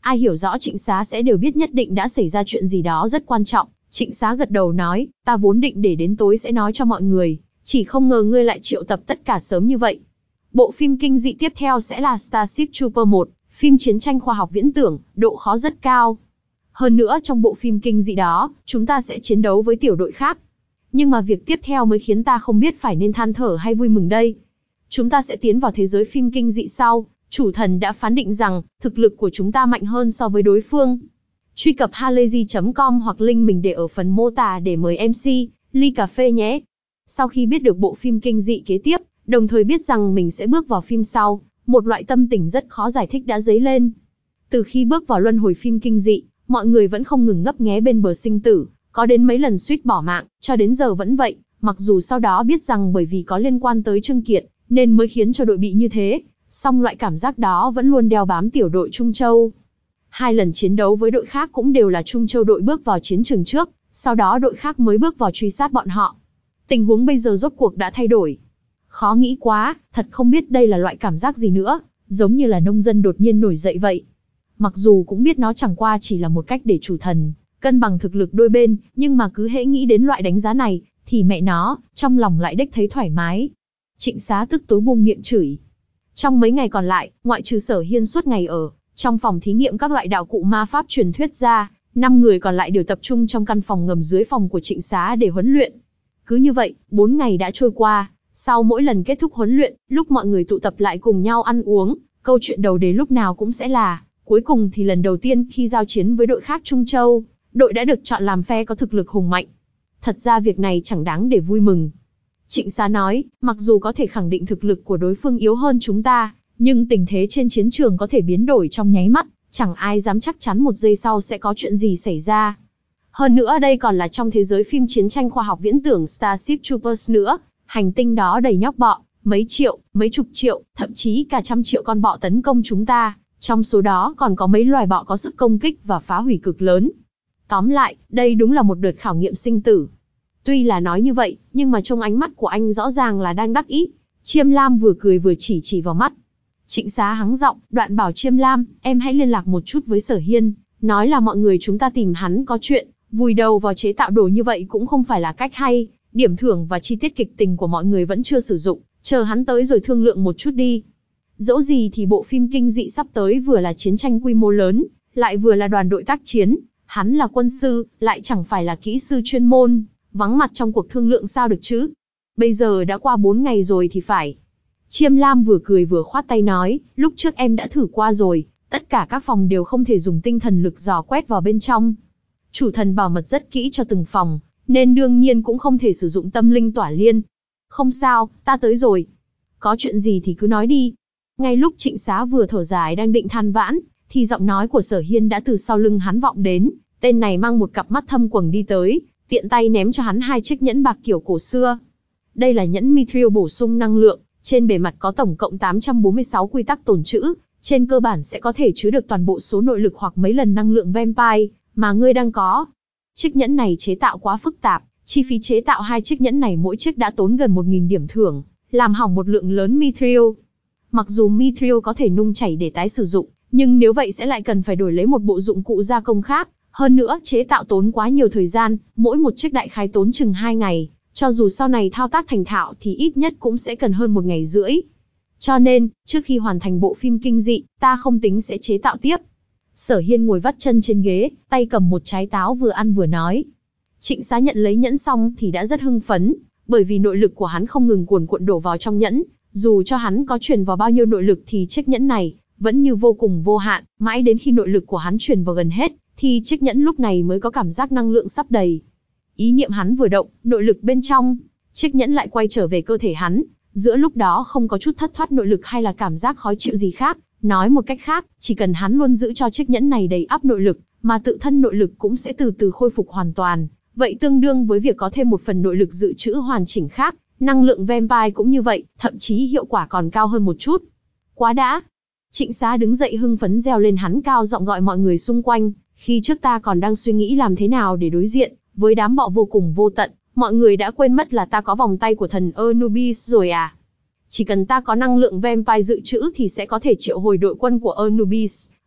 Ai hiểu rõ Trịnh Xá sẽ đều biết nhất định đã xảy ra chuyện gì đó rất quan trọng. Trịnh Xá gật đầu nói, ta vốn định để đến tối sẽ nói cho mọi người, chỉ không ngờ ngươi lại triệu tập tất cả sớm như vậy. Bộ phim kinh dị tiếp theo sẽ là Starship Trooper một, phim chiến tranh khoa học viễn tưởng, độ khó rất cao. Hơn nữa trong bộ phim kinh dị đó, chúng ta sẽ chiến đấu với tiểu đội khác. Nhưng mà việc tiếp theo mới khiến ta không biết phải nên than thở hay vui mừng đây. Chúng ta sẽ tiến vào thế giới phim kinh dị sau, chủ thần đã phán định rằng, thực lực của chúng ta mạnh hơn so với đối phương. Truy cập halayzi chấm com hoặc link mình để ở phần mô tả để mời em xê, ly cà phê nhé. Sau khi biết được bộ phim kinh dị kế tiếp, đồng thời biết rằng mình sẽ bước vào phim sau, một loại tâm tình rất khó giải thích đã dấy lên. Từ khi bước vào luân hồi phim kinh dị, mọi người vẫn không ngừng ngấp nghé bên bờ sinh tử, có đến mấy lần suýt bỏ mạng, cho đến giờ vẫn vậy, mặc dù sau đó biết rằng bởi vì có liên quan tới Trương Kiệt, nên mới khiến cho đội bị như thế, song loại cảm giác đó vẫn luôn đeo bám tiểu đội Trung Châu. Hai lần chiến đấu với đội khác cũng đều là Trung Châu đội bước vào chiến trường trước, sau đó đội khác mới bước vào truy sát bọn họ. Tình huống bây giờ rốt cuộc đã thay đổi. Khó nghĩ quá, thật không biết đây là loại cảm giác gì nữa, giống như là nông dân đột nhiên nổi dậy vậy. Mặc dù cũng biết nó chẳng qua chỉ là một cách để chủ thần cân bằng thực lực đôi bên, nhưng mà cứ hễ nghĩ đến loại đánh giá này, thì mẹ nó, trong lòng lại đếch thấy thoải mái. Trịnh Xá tức tối buông miệng chửi. Trong mấy ngày còn lại, ngoại trừ Sở Hiên suốt ngày ở trong phòng thí nghiệm các loại đạo cụ ma pháp truyền thuyết ra, năm người còn lại đều tập trung trong căn phòng ngầm dưới phòng của Trịnh Xá để huấn luyện. Cứ như vậy, bốn ngày đã trôi qua, sau mỗi lần kết thúc huấn luyện, lúc mọi người tụ tập lại cùng nhau ăn uống, câu chuyện đầu đề lúc nào cũng sẽ là, cuối cùng thì lần đầu tiên khi giao chiến với đội khác Trung Châu, đội đã được chọn làm phe có thực lực hùng mạnh. Thật ra việc này chẳng đáng để vui mừng. Trịnh Xá nói, mặc dù có thể khẳng định thực lực của đối phương yếu hơn chúng ta, nhưng tình thế trên chiến trường có thể biến đổi trong nháy mắt, chẳng ai dám chắc chắn một giây sau sẽ có chuyện gì xảy ra. Hơn nữa đây còn là trong thế giới phim chiến tranh khoa học viễn tưởng Starship Troopers nữa, hành tinh đó đầy nhóc bọ, mấy triệu, mấy chục triệu, thậm chí cả trăm triệu con bọ tấn công chúng ta, trong số đó còn có mấy loài bọ có sức công kích và phá hủy cực lớn. Tóm lại, đây đúng là một đợt khảo nghiệm sinh tử. Tuy là nói như vậy, nhưng mà trong ánh mắt của anh rõ ràng là đang đắc ý. Chiêm Lam vừa cười vừa chỉ chỉ vào mắt. Trịnh Xá hắng giọng, đoạn bảo Chiêm Lam, em hãy liên lạc một chút với Sở Hiên, nói là mọi người chúng ta tìm hắn có chuyện, vùi đầu vào chế tạo đồ như vậy cũng không phải là cách hay, điểm thưởng và chi tiết kịch tình của mọi người vẫn chưa sử dụng, chờ hắn tới rồi thương lượng một chút đi. Dẫu gì thì bộ phim kinh dị sắp tới vừa là chiến tranh quy mô lớn, lại vừa là đoàn đội tác chiến, hắn là quân sư, lại chẳng phải là kỹ sư chuyên môn, vắng mặt trong cuộc thương lượng sao được chứ. Bây giờ đã qua bốn ngày rồi thì phải. Chiêm Lam vừa cười vừa khoát tay nói, lúc trước em đã thử qua rồi, tất cả các phòng đều không thể dùng tinh thần lực dò quét vào bên trong. Chủ thần bảo mật rất kỹ cho từng phòng, nên đương nhiên cũng không thể sử dụng tâm linh tỏa liên. Không sao, ta tới rồi. Có chuyện gì thì cứ nói đi. Ngay lúc Trịnh Xá vừa thở dài đang định than vãn, thì giọng nói của Sở Hiên đã từ sau lưng hắn vọng đến. Tên này mang một cặp mắt thâm quầng đi tới, tiện tay ném cho hắn hai chiếc nhẫn bạc kiểu cổ xưa. Đây là nhẫn Mithril bổ sung năng lượng, trên bề mặt có tổng cộng tám trăm bốn mươi sáu quy tắc tồn trữ, trên cơ bản sẽ có thể chứa được toàn bộ số nội lực hoặc mấy lần năng lượng vampire mà ngươi đang có. Chiếc nhẫn này chế tạo quá phức tạp, chi phí chế tạo hai chiếc nhẫn này mỗi chiếc đã tốn gần một nghìn điểm thưởng, làm hỏng một lượng lớn Mithril. Mặc dù Mithril có thể nung chảy để tái sử dụng, nhưng nếu vậy sẽ lại cần phải đổi lấy một bộ dụng cụ gia công khác. Hơn nữa, chế tạo tốn quá nhiều thời gian, mỗi một chiếc đại khái tốn chừng hai ngày, cho dù sau này thao tác thành thạo thì ít nhất cũng sẽ cần hơn một ngày rưỡi. Cho nên, trước khi hoàn thành bộ phim kinh dị, ta không tính sẽ chế tạo tiếp. Sở Hiên ngồi vắt chân trên ghế, tay cầm một trái táo vừa ăn vừa nói. Trịnh Xá nhận lấy nhẫn xong thì đã rất hưng phấn, bởi vì nội lực của hắn không ngừng cuồn cuộn đổ vào trong nhẫn, dù cho hắn có truyền vào bao nhiêu nội lực thì chiếc nhẫn này vẫn như vô cùng vô hạn, mãi đến khi nội lực của hắn truyền vào gần hết, thì chiếc nhẫn lúc này mới có cảm giác năng lượng sắp đầy. Ý niệm hắn vừa động, nội lực bên trong chiếc nhẫn lại quay trở về cơ thể hắn, giữa lúc đó không có chút thất thoát nội lực hay là cảm giác khó chịu gì khác. Nói một cách khác, chỉ cần hắn luôn giữ cho chiếc nhẫn này đầy ắp nội lực, mà tự thân nội lực cũng sẽ từ từ khôi phục hoàn toàn. Vậy tương đương với việc có thêm một phần nội lực dự trữ hoàn chỉnh khác, năng lượng vampire cũng như vậy, thậm chí hiệu quả còn cao hơn một chút. Quá đã! Trịnh Xá đứng dậy hưng phấn reo lên, hắn cao giọng gọi mọi người xung quanh. Khi trước ta còn đang suy nghĩ làm thế nào để đối diện với đám bọ vô cùng vô tận, mọi người đã quên mất là ta có vòng tay của thần Anubis rồi à? Chỉ cần ta có năng lượng vampire dự trữ thì sẽ có thể triệu hồi đội quân của Anubis,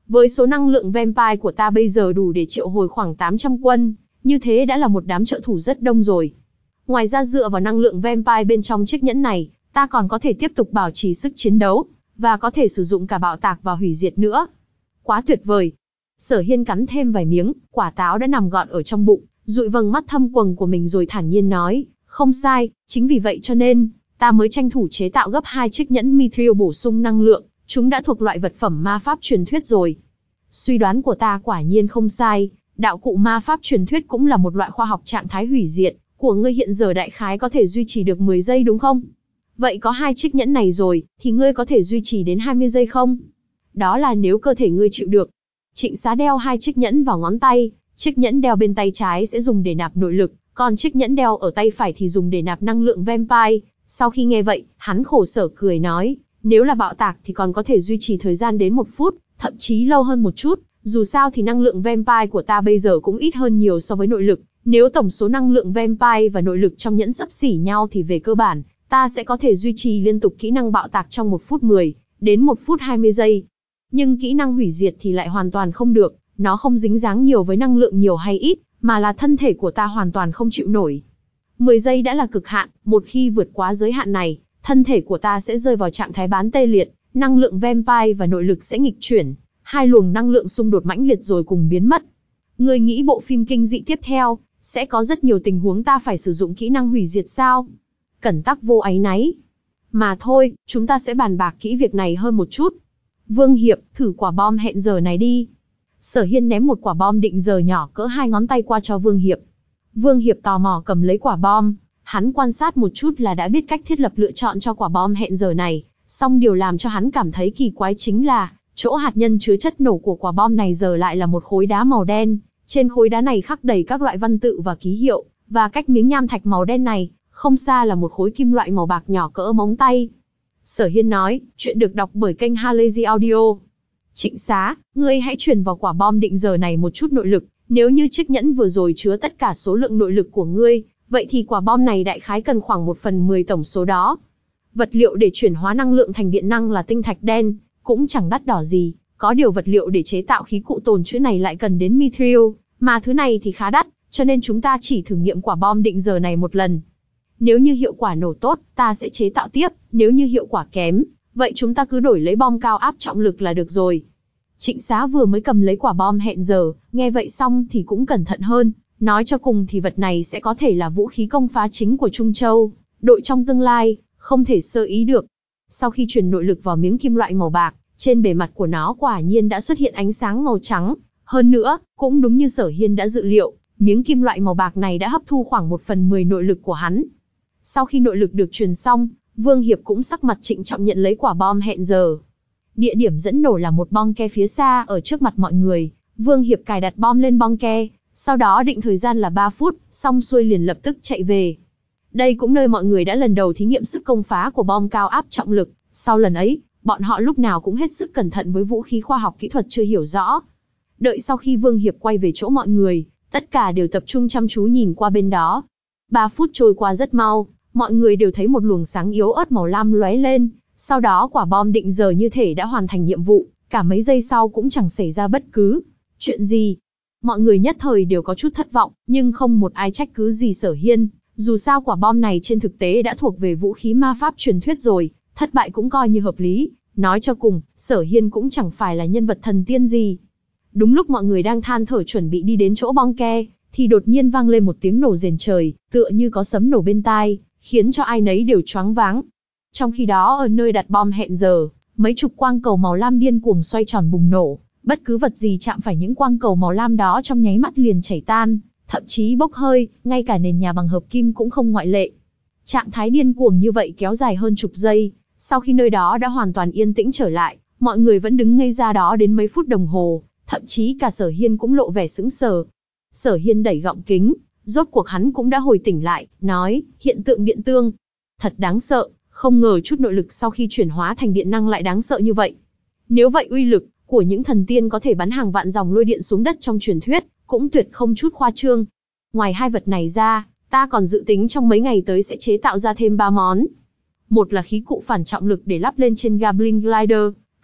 Với số năng lượng vampire của ta bây giờ đủ để triệu hồi khoảng tám trăm quân, như thế đã là một đám trợ thủ rất đông rồi. Ngoài ra dựa vào năng lượng vampire bên trong chiếc nhẫn này, ta còn có thể tiếp tục bảo trì sức chiến đấu, và có thể sử dụng cả bạo tạc và hủy diệt nữa. Quá tuyệt vời. Sở Hiên cắn thêm vài miếng, quả táo đã nằm gọn ở trong bụng, dụi vầng mắt thâm quầng của mình rồi thản nhiên nói, không sai, chính vì vậy cho nên, ta mới tranh thủ chế tạo gấp hai chiếc nhẫn Mithril bổ sung năng lượng, chúng đã thuộc loại vật phẩm ma pháp truyền thuyết rồi. Suy đoán của ta quả nhiên không sai, đạo cụ ma pháp truyền thuyết cũng là một loại khoa học trạng thái hủy diệt, của ngươi hiện giờ đại khái có thể duy trì được mười giây đúng không? Vậy có hai chiếc nhẫn này rồi, thì ngươi có thể duy trì đến hai mươi giây không? Đó là nếu cơ thể ngươi chịu được. Trịnh Xá đeo hai chiếc nhẫn vào ngón tay, chiếc nhẫn đeo bên tay trái sẽ dùng để nạp nội lực, còn chiếc nhẫn đeo ở tay phải thì dùng để nạp năng lượng vampire. Sau khi nghe vậy, hắn khổ sở cười nói, nếu là bạo tạc thì còn có thể duy trì thời gian đến một phút, thậm chí lâu hơn một chút, dù sao thì năng lượng vampire của ta bây giờ cũng ít hơn nhiều so với nội lực, nếu tổng số năng lượng vampire và nội lực trong nhẫn xấp xỉ nhau thì về cơ bản, ta sẽ có thể duy trì liên tục kỹ năng bạo tạc trong một phút mười, đến một phút hai mươi giây. Nhưng kỹ năng hủy diệt thì lại hoàn toàn không được, nó không dính dáng nhiều với năng lượng nhiều hay ít, mà là thân thể của ta hoàn toàn không chịu nổi. mười giây đã là cực hạn, một khi vượt quá giới hạn này, thân thể của ta sẽ rơi vào trạng thái bán tê liệt, năng lượng vampire và nội lực sẽ nghịch chuyển, hai luồng năng lượng xung đột mãnh liệt rồi cùng biến mất. Ngươi nghĩ bộ phim kinh dị tiếp theo, sẽ có rất nhiều tình huống ta phải sử dụng kỹ năng hủy diệt sao? Cẩn Tắc vô áy náy. Mà thôi, chúng ta sẽ bàn bạc kỹ việc này hơn một chút. Vương Hiệp, thử quả bom hẹn giờ này đi. Sở Hiên ném một quả bom định giờ nhỏ cỡ hai ngón tay qua cho Vương Hiệp. Vương Hiệp tò mò cầm lấy quả bom, hắn quan sát một chút là đã biết cách thiết lập lựa chọn cho quả bom hẹn giờ này, song điều làm cho hắn cảm thấy kỳ quái chính là, chỗ hạt nhân chứa chất nổ của quả bom này giờ lại là một khối đá màu đen, trên khối đá này khắc đầy các loại văn tự và ký hiệu, và cách miếng nham thạch màu đen này, không xa là một khối kim loại màu bạc nhỏ cỡ móng tay. Sở Hiên nói, chuyện được đọc bởi kênh Halazy Audio. Trịnh Xá, ngươi hãy truyền vào quả bom định giờ này một chút nội lực, nếu như chiếc nhẫn vừa rồi chứa tất cả số lượng nội lực của ngươi, vậy thì quả bom này đại khái cần khoảng một phần mười tổng số đó. Vật liệu để chuyển hóa năng lượng thành điện năng là tinh thạch đen, cũng chẳng đắt đỏ gì, có điều vật liệu để chế tạo khí cụ tồn trữ này lại cần đến Mithril, mà thứ này thì khá đắt, cho nên chúng ta chỉ thử nghiệm quả bom định giờ này một lần. Nếu như hiệu quả nổ tốt, ta sẽ chế tạo tiếp, nếu như hiệu quả kém, vậy chúng ta cứ đổi lấy bom cao áp trọng lực là được rồi. Trịnh Xá vừa mới cầm lấy quả bom hẹn giờ, nghe vậy xong thì cũng cẩn thận hơn, nói cho cùng thì vật này sẽ có thể là vũ khí công phá chính của Trung Châu, đội trong tương lai, không thể sơ ý được. Sau khi truyền nội lực vào miếng kim loại màu bạc, trên bề mặt của nó quả nhiên đã xuất hiện ánh sáng màu trắng, hơn nữa, cũng đúng như Sở Hiên đã dự liệu, miếng kim loại màu bạc này đã hấp thu khoảng một phần mười nội lực của hắn. Sau khi nội lực được truyền xong, Vương Hiệp cũng sắc mặt trịnh trọng nhận lấy quả bom hẹn giờ. Địa điểm dẫn nổ là một bong ke phía xa ở trước mặt mọi người, Vương Hiệp cài đặt bom lên bong ke, sau đó định thời gian là ba phút, xong xuôi liền lập tức chạy về. Đây cũng nơi mọi người đã lần đầu thí nghiệm sức công phá của bom cao áp trọng lực, sau lần ấy, bọn họ lúc nào cũng hết sức cẩn thận với vũ khí khoa học kỹ thuật chưa hiểu rõ. Đợi sau khi Vương Hiệp quay về chỗ mọi người, tất cả đều tập trung chăm chú nhìn qua bên đó. Ba phút trôi qua rất mau, mọi người đều thấy một luồng sáng yếu ớt màu lam lóe lên, sau đó quả bom định giờ như thể đã hoàn thành nhiệm vụ, cả mấy giây sau cũng chẳng xảy ra bất cứ chuyện gì. Mọi người nhất thời đều có chút thất vọng, nhưng không một ai trách cứ gì Sở Hiên, dù sao quả bom này trên thực tế đã thuộc về vũ khí ma pháp truyền thuyết rồi, thất bại cũng coi như hợp lý, nói cho cùng, Sở Hiên cũng chẳng phải là nhân vật thần tiên gì. Đúng lúc mọi người đang than thở chuẩn bị đi đến chỗ bong ke, thì đột nhiên vang lên một tiếng nổ rền trời, tựa như có sấm nổ bên tai, khiến cho ai nấy đều choáng váng. Trong khi đó ở nơi đặt bom hẹn giờ, mấy chục quang cầu màu lam điên cuồng xoay tròn bùng nổ, bất cứ vật gì chạm phải những quang cầu màu lam đó trong nháy mắt liền chảy tan, thậm chí bốc hơi, ngay cả nền nhà bằng hợp kim cũng không ngoại lệ. Trạng thái điên cuồng như vậy kéo dài hơn chục giây, sau khi nơi đó đã hoàn toàn yên tĩnh trở lại, mọi người vẫn đứng ngây ra đó đến mấy phút đồng hồ, thậm chí cả Sở Hiên cũng lộ vẻ sững sờ. Sở Hiên đẩy gọng kính, rốt cuộc hắn cũng đã hồi tỉnh lại, nói, hiện tượng điện tương. Thật đáng sợ, không ngờ chút nội lực sau khi chuyển hóa thành điện năng lại đáng sợ như vậy. Nếu vậy uy lực của những thần tiên có thể bắn hàng vạn dòng lôi điện xuống đất trong truyền thuyết, cũng tuyệt không chút khoa trương. Ngoài hai vật này ra, ta còn dự tính trong mấy ngày tới sẽ chế tạo ra thêm ba món. Một là khí cụ phản trọng lực để lắp lên trên Goblin Glider,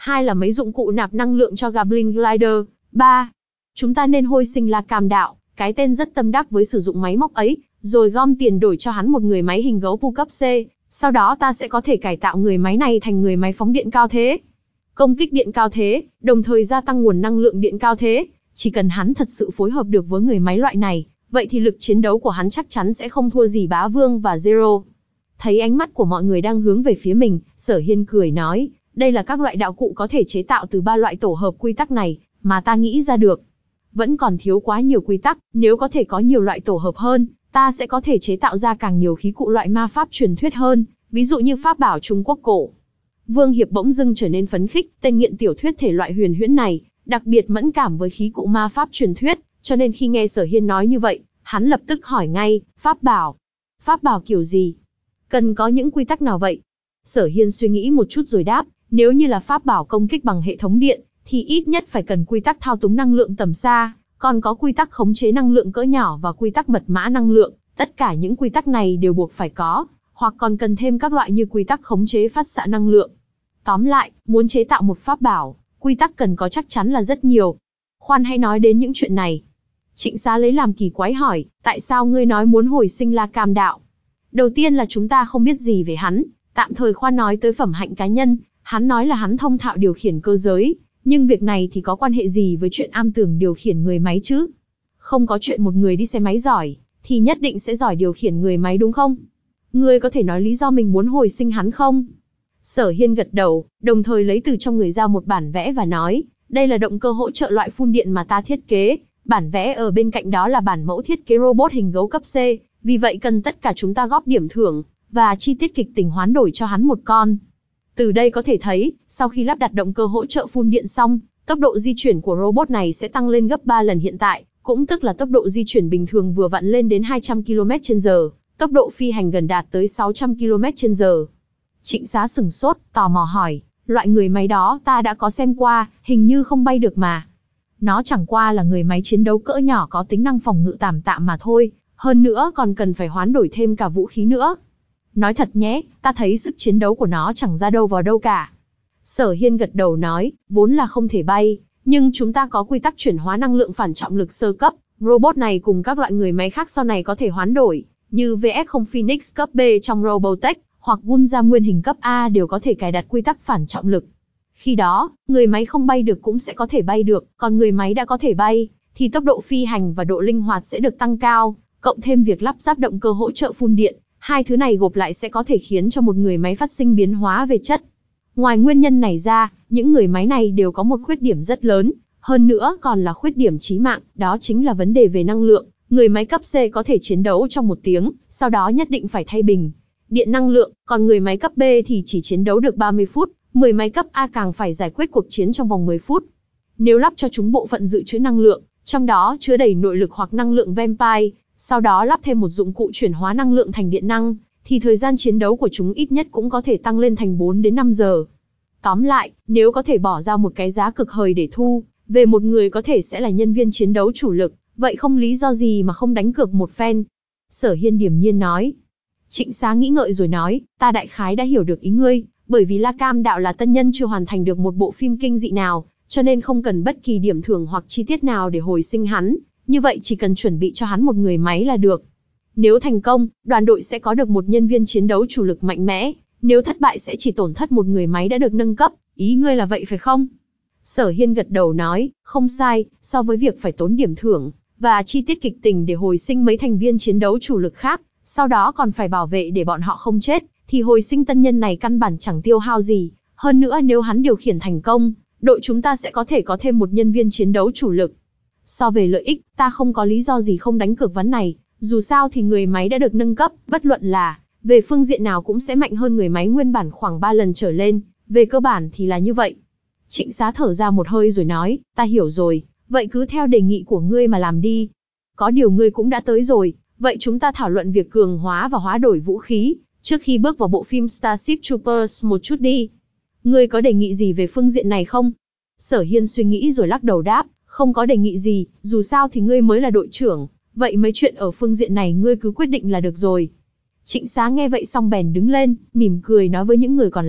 hai là mấy dụng cụ nạp năng lượng cho Goblin Glider, ba. Chúng ta nên hồi sinh La Cam Đạo, cái tên rất tâm đắc với sử dụng máy móc ấy, rồi gom tiền đổi cho hắn một người máy hình gấu pu cấp C, sau đó ta sẽ có thể cải tạo người máy này thành người máy phóng điện cao thế. Công kích điện cao thế, đồng thời gia tăng nguồn năng lượng điện cao thế, chỉ cần hắn thật sự phối hợp được với người máy loại này, vậy thì lực chiến đấu của hắn chắc chắn sẽ không thua gì Bá Vương và Zero. Thấy ánh mắt của mọi người đang hướng về phía mình, Sở Hiên cười nói, đây là các loại đạo cụ có thể chế tạo từ ba loại tổ hợp quy tắc này, mà ta nghĩ ra được. Vẫn còn thiếu quá nhiều quy tắc, nếu có thể có nhiều loại tổ hợp hơn, ta sẽ có thể chế tạo ra càng nhiều khí cụ loại ma pháp truyền thuyết hơn, ví dụ như pháp bảo Trung Quốc cổ. Vương Hiệp bỗng dưng trở nên phấn khích, tên nghiện tiểu thuyết thể loại huyền huyễn này, đặc biệt mẫn cảm với khí cụ ma pháp truyền thuyết, cho nên khi nghe Sở Hiên nói như vậy, hắn lập tức hỏi ngay, pháp bảo? Pháp bảo kiểu gì? Cần có những quy tắc nào vậy? Sở Hiên suy nghĩ một chút rồi đáp, nếu như là pháp bảo công kích bằng hệ thống điện, thì ít nhất phải cần quy tắc thao túng năng lượng tầm xa, còn có quy tắc khống chế năng lượng cỡ nhỏ và quy tắc mật mã năng lượng, tất cả những quy tắc này đều buộc phải có, hoặc còn cần thêm các loại như quy tắc khống chế phát xạ năng lượng. Tóm lại, muốn chế tạo một pháp bảo, quy tắc cần có chắc chắn là rất nhiều. Khoan hãy nói đến những chuyện này. Trịnh Xá lấy làm kỳ quái hỏi, tại sao ngươi nói muốn hồi sinh La Cam Đạo? Đầu tiên là chúng ta không biết gì về hắn, tạm thời khoan nói tới phẩm hạnh cá nhân, hắn nói là hắn thông thạo điều khiển cơ giới, nhưng việc này thì có quan hệ gì với chuyện am tường điều khiển người máy chứ? Không có chuyện một người đi xe máy giỏi, thì nhất định sẽ giỏi điều khiển người máy đúng không? Ngươi có thể nói lý do mình muốn hồi sinh hắn không? Sở Hiên gật đầu, đồng thời lấy từ trong người ra một bản vẽ và nói, đây là động cơ hỗ trợ loại phun điện mà ta thiết kế, bản vẽ ở bên cạnh đó là bản mẫu thiết kế robot hình gấu cấp C, vì vậy cần tất cả chúng ta góp điểm thưởng, và chi tiết kịch tính hoán đổi cho hắn một con. Từ đây có thể thấy, sau khi lắp đặt động cơ hỗ trợ phun điện xong, tốc độ di chuyển của robot này sẽ tăng lên gấp ba lần hiện tại, cũng tức là tốc độ di chuyển bình thường vừa vặn lên đến hai trăm ki lô mét trên giờ, tốc độ phi hành gần đạt tới sáu trăm ki lô mét trên giờ. Trịnh Xá sửng sốt, tò mò hỏi, loại người máy đó ta đã có xem qua, hình như không bay được mà. Nó chẳng qua là người máy chiến đấu cỡ nhỏ có tính năng phòng ngự tạm tạm mà thôi, hơn nữa còn cần phải hoán đổi thêm cả vũ khí nữa. Nói thật nhé, ta thấy sức chiến đấu của nó chẳng ra đâu vào đâu cả. Sở Hiên gật đầu nói, vốn là không thể bay, nhưng chúng ta có quy tắc chuyển hóa năng lượng phản trọng lực sơ cấp, robot này cùng các loại người máy khác sau này có thể hoán đổi, như vê ét không Phoenix cấp B trong Robotech, hoặc Gunza nguyên hình cấp A đều có thể cài đặt quy tắc phản trọng lực. Khi đó, người máy không bay được cũng sẽ có thể bay được, còn người máy đã có thể bay, thì tốc độ phi hành và độ linh hoạt sẽ được tăng cao, cộng thêm việc lắp ráp động cơ hỗ trợ phun điện, hai thứ này gộp lại sẽ có thể khiến cho một người máy phát sinh biến hóa về chất. Ngoài nguyên nhân này ra, những người máy này đều có một khuyết điểm rất lớn, hơn nữa còn là khuyết điểm chí mạng, đó chính là vấn đề về năng lượng. Người máy cấp C có thể chiến đấu trong một tiếng, sau đó nhất định phải thay bình điện năng lượng, còn người máy cấp B thì chỉ chiến đấu được ba mươi phút, mười máy cấp A càng phải giải quyết cuộc chiến trong vòng mười phút. Nếu lắp cho chúng bộ phận dự trữ năng lượng, trong đó chứa đầy nội lực hoặc năng lượng vampire, sau đó lắp thêm một dụng cụ chuyển hóa năng lượng thành điện năng, thì thời gian chiến đấu của chúng ít nhất cũng có thể tăng lên thành bốn đến năm giờ. Tóm lại, nếu có thể bỏ ra một cái giá cực hời để thu về một người có thể sẽ là nhân viên chiến đấu chủ lực, vậy không lý do gì mà không đánh cược một phen. Sở Hiên điềm nhiên nói. Trịnh Xá nghĩ ngợi rồi nói, ta đại khái đã hiểu được ý ngươi, bởi vì La Cam Đạo là tân nhân chưa hoàn thành được một bộ phim kinh dị nào, cho nên không cần bất kỳ điểm thưởng hoặc chi tiết nào để hồi sinh hắn, như vậy chỉ cần chuẩn bị cho hắn một người máy là được. Nếu thành công, đoàn đội sẽ có được một nhân viên chiến đấu chủ lực mạnh mẽ, nếu thất bại sẽ chỉ tổn thất một người máy đã được nâng cấp, ý ngươi là vậy phải không? Sở Hiên gật đầu nói, không sai, so với việc phải tốn điểm thưởng và chi tiết kịch tình để hồi sinh mấy thành viên chiến đấu chủ lực khác, sau đó còn phải bảo vệ để bọn họ không chết, thì hồi sinh tân nhân này căn bản chẳng tiêu hao gì. Hơn nữa nếu hắn điều khiển thành công, đội chúng ta sẽ có thể có thêm một nhân viên chiến đấu chủ lực. So về lợi ích, ta không có lý do gì không đánh cược ván này, dù sao thì người máy đã được nâng cấp, bất luận là về phương diện nào cũng sẽ mạnh hơn người máy nguyên bản khoảng ba lần trở lên, về cơ bản thì là như vậy. Trịnh Xá thở ra một hơi rồi nói, ta hiểu rồi, vậy cứ theo đề nghị của ngươi mà làm đi. Có điều ngươi cũng đã tới rồi, vậy chúng ta thảo luận việc cường hóa và hóa đổi vũ khí, trước khi bước vào bộ phim Starship Troopers một chút đi. Ngươi có đề nghị gì về phương diện này không? Sở Hiên suy nghĩ rồi lắc đầu đáp, không có đề nghị gì, dù sao thì ngươi mới là đội trưởng, vậy mấy chuyện ở phương diện này ngươi cứ quyết định là được rồi. Trịnh Xá nghe vậy xong bèn đứng lên, mỉm cười nói với những người còn lại,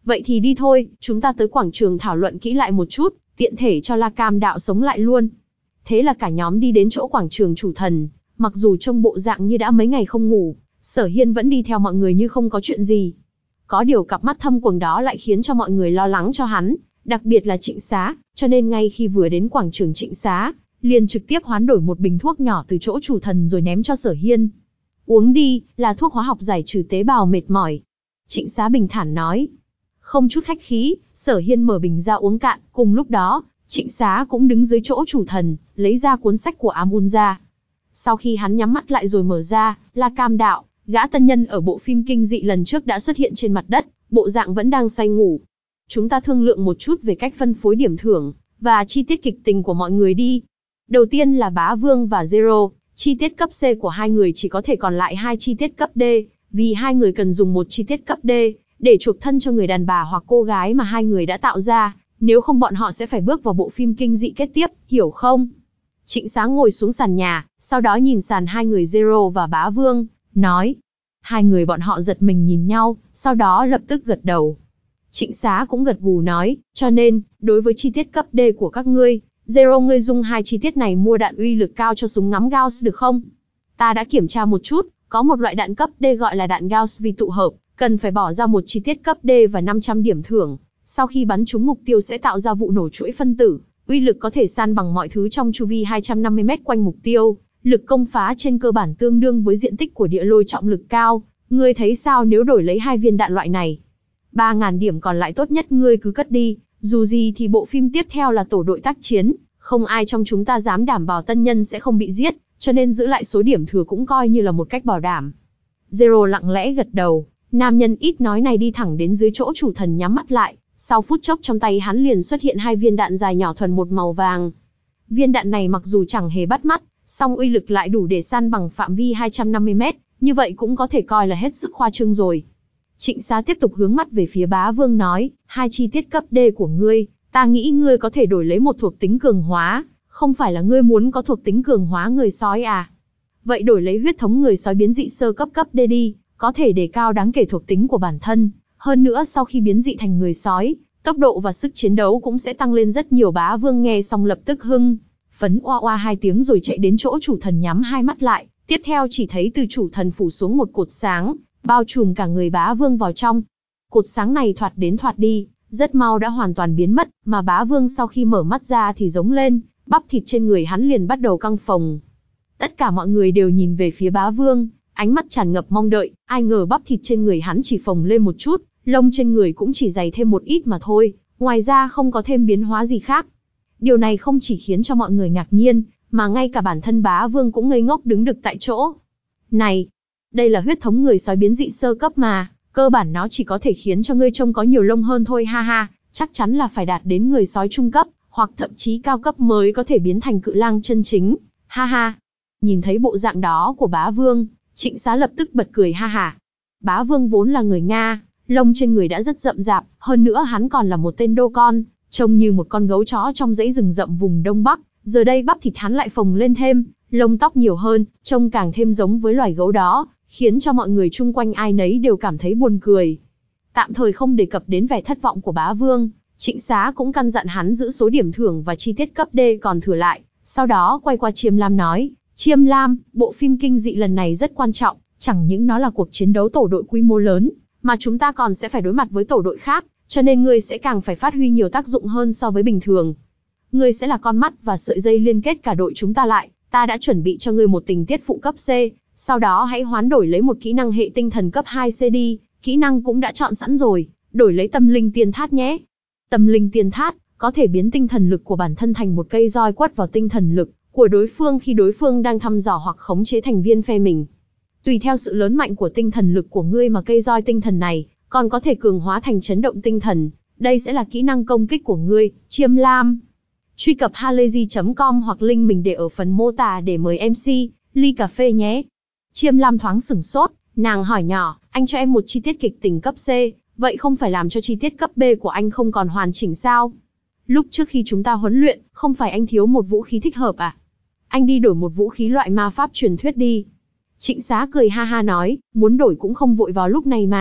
Vậy thì đi thôi, chúng ta tới quảng trường thảo luận kỹ lại một chút, tiện thể cho La Cam đạo sống lại luôn. Thế là cả nhóm đi đến chỗ quảng trường chủ thần, mặc dù trông bộ dạng như đã mấy ngày không ngủ, Sở Hiên vẫn đi theo mọi người như không có chuyện gì. Có điều cặp mắt thâm quầng đó lại khiến cho mọi người lo lắng cho hắn, đặc biệt là Trịnh Xá, cho nên ngay khi vừa đến quảng trường Trịnh Xá, liền trực tiếp hoán đổi một bình thuốc nhỏ từ chỗ chủ thần rồi ném cho Sở Hiên. Uống đi, là thuốc hóa học giải trừ tế bào mệt mỏi. Trịnh Xá bình thản nói. Không chút khách khí, Sở Hiên mở bình ra uống cạn, cùng lúc đó, Trịnh Xá cũng đứng dưới chỗ chủ thần, lấy ra cuốn sách của Amun ra. Sau khi hắn nhắm mắt lại rồi mở ra, La Cam đạo, gã tân nhân ở bộ phim kinh dị lần trước đã xuất hiện trên mặt đất, bộ dạng vẫn đang say ngủ. Chúng ta thương lượng một chút về cách phân phối điểm thưởng, và chi tiết kịch tình của mọi người đi. Đầu tiên là Bá Vương và Zero, chi tiết cấp C của hai người chỉ có thể còn lại hai chi tiết cấp D, vì hai người cần dùng một chi tiết cấp D, để chuộc thân cho người đàn bà hoặc cô gái mà hai người đã tạo ra, nếu không bọn họ sẽ phải bước vào bộ phim kinh dị kết tiếp, hiểu không? Trịnh Xá ngồi xuống sàn nhà, sau đó nhìn sàn hai người Zero và Bá Vương, nói. Hai người bọn họ giật mình nhìn nhau, sau đó lập tức gật đầu. Trịnh Xá cũng gật gù nói, cho nên, đối với chi tiết cấp D của các ngươi, Zero ngươi dùng hai chi tiết này mua đạn uy lực cao cho súng ngắm Gauss được không? Ta đã kiểm tra một chút, có một loại đạn cấp D gọi là đạn Gauss vi tụ hợp, cần phải bỏ ra một chi tiết cấp D và năm trăm điểm thưởng. Sau khi bắn trúng mục tiêu sẽ tạo ra vụ nổ chuỗi phân tử, uy lực có thể san bằng mọi thứ trong chu vi hai trăm năm mươi mét quanh mục tiêu, lực công phá trên cơ bản tương đương với diện tích của địa lôi trọng lực cao. Ngươi thấy sao nếu đổi lấy hai viên đạn loại này? ba nghìn điểm còn lại tốt nhất ngươi cứ cất đi, dù gì thì bộ phim tiếp theo là tổ đội tác chiến, không ai trong chúng ta dám đảm bảo tân nhân sẽ không bị giết, cho nên giữ lại số điểm thừa cũng coi như là một cách bảo đảm. Zero lặng lẽ gật đầu, nam nhân ít nói này đi thẳng đến dưới chỗ chủ thần nhắm mắt lại, sau phút chốc trong tay hắn liền xuất hiện hai viên đạn dài nhỏ thuần một màu vàng. Viên đạn này mặc dù chẳng hề bắt mắt, song uy lực lại đủ để san bằng phạm vi hai trăm năm mươi mét, như vậy cũng có thể coi là hết sức khoa trương rồi. Trịnh Xá tiếp tục hướng mắt về phía Bá Vương nói, hai chi tiết cấp D của ngươi, ta nghĩ ngươi có thể đổi lấy một thuộc tính cường hóa, không phải là ngươi muốn có thuộc tính cường hóa người sói à? Vậy đổi lấy huyết thống người sói biến dị sơ cấp cấp D đi, có thể đề cao đáng kể thuộc tính của bản thân, hơn nữa sau khi biến dị thành người sói, tốc độ và sức chiến đấu cũng sẽ tăng lên rất nhiều. Bá Vương nghe xong lập tức hưng phấn oa oa hai tiếng rồi chạy đến chỗ chủ thần nhắm hai mắt lại, tiếp theo chỉ thấy từ chủ thần phủ xuống một cột sáng, bao trùm cả người Bá Vương vào trong. Cột sáng này thoạt đến thoạt đi, rất mau đã hoàn toàn biến mất, mà Bá Vương sau khi mở mắt ra thì giống lên, bắp thịt trên người hắn liền bắt đầu căng phồng. Tất cả mọi người đều nhìn về phía Bá Vương, ánh mắt tràn ngập mong đợi, ai ngờ bắp thịt trên người hắn chỉ phồng lên một chút, lông trên người cũng chỉ dày thêm một ít mà thôi, ngoài ra không có thêm biến hóa gì khác. Điều này không chỉ khiến cho mọi người ngạc nhiên, mà ngay cả bản thân Bá Vương cũng ngây ngốc đứng đực tại chỗ. Này, đây là huyết thống người sói biến dị sơ cấp mà, cơ bản nó chỉ có thể khiến cho ngươi trông có nhiều lông hơn thôi ha ha, chắc chắn là phải đạt đến người sói trung cấp, hoặc thậm chí cao cấp mới có thể biến thành cự lang chân chính, ha ha. Nhìn thấy bộ dạng đó của Bá Vương, Trịnh Xá lập tức bật cười ha ha. Bá Vương vốn là người Nga, lông trên người đã rất rậm rạp, hơn nữa hắn còn là một tên đô con, trông như một con gấu chó trong dãy rừng rậm vùng Đông Bắc, giờ đây bắp thịt hắn lại phồng lên thêm, lông tóc nhiều hơn, trông càng thêm giống với loài gấu đó, khiến cho mọi người chung quanh ai nấy đều cảm thấy buồn cười. Tạm thời không đề cập đến vẻ thất vọng của Bá Vương, Trịnh Xá cũng căn dặn hắn giữ số điểm thưởng và chi tiết cấp D còn thừa lại, sau đó quay qua Chiêm Lam nói, Chiêm Lam, bộ phim kinh dị lần này rất quan trọng, chẳng những nó là cuộc chiến đấu tổ đội quy mô lớn, mà chúng ta còn sẽ phải đối mặt với tổ đội khác, cho nên ngươi sẽ càng phải phát huy nhiều tác dụng hơn so với bình thường. Ngươi sẽ là con mắt và sợi dây liên kết cả đội chúng ta lại, ta đã chuẩn bị cho ngươi một tình tiết phụ cấp C, sau đó hãy hoán đổi lấy một kỹ năng hệ tinh thần cấp hai C đi, kỹ năng cũng đã chọn sẵn rồi, đổi lấy tâm linh tiên thát nhé. Tâm linh tiên thát có thể biến tinh thần lực của bản thân thành một cây roi quất vào tinh thần lực của đối phương khi đối phương đang thăm dò hoặc khống chế thành viên phe mình. Tùy theo sự lớn mạnh của tinh thần lực của ngươi mà cây roi tinh thần này còn có thể cường hóa thành chấn động tinh thần. Đây sẽ là kỹ năng công kích của ngươi, Chiêm Lam. Truy cập halayzi chấm com hoặc link mình để ở phần mô tả để mời em xê ly cà phê nhé. Chiêm Lam thoáng sửng sốt, nàng hỏi nhỏ, anh cho em một chi tiết kịch tình cấp C, vậy không phải làm cho chi tiết cấp B của anh không còn hoàn chỉnh sao? Lúc trước khi chúng ta huấn luyện, không phải anh thiếu một vũ khí thích hợp à? Anh đi đổi một vũ khí loại ma pháp truyền thuyết đi. Trịnh Xá cười ha ha nói, muốn đổi cũng không vội vào lúc này mà,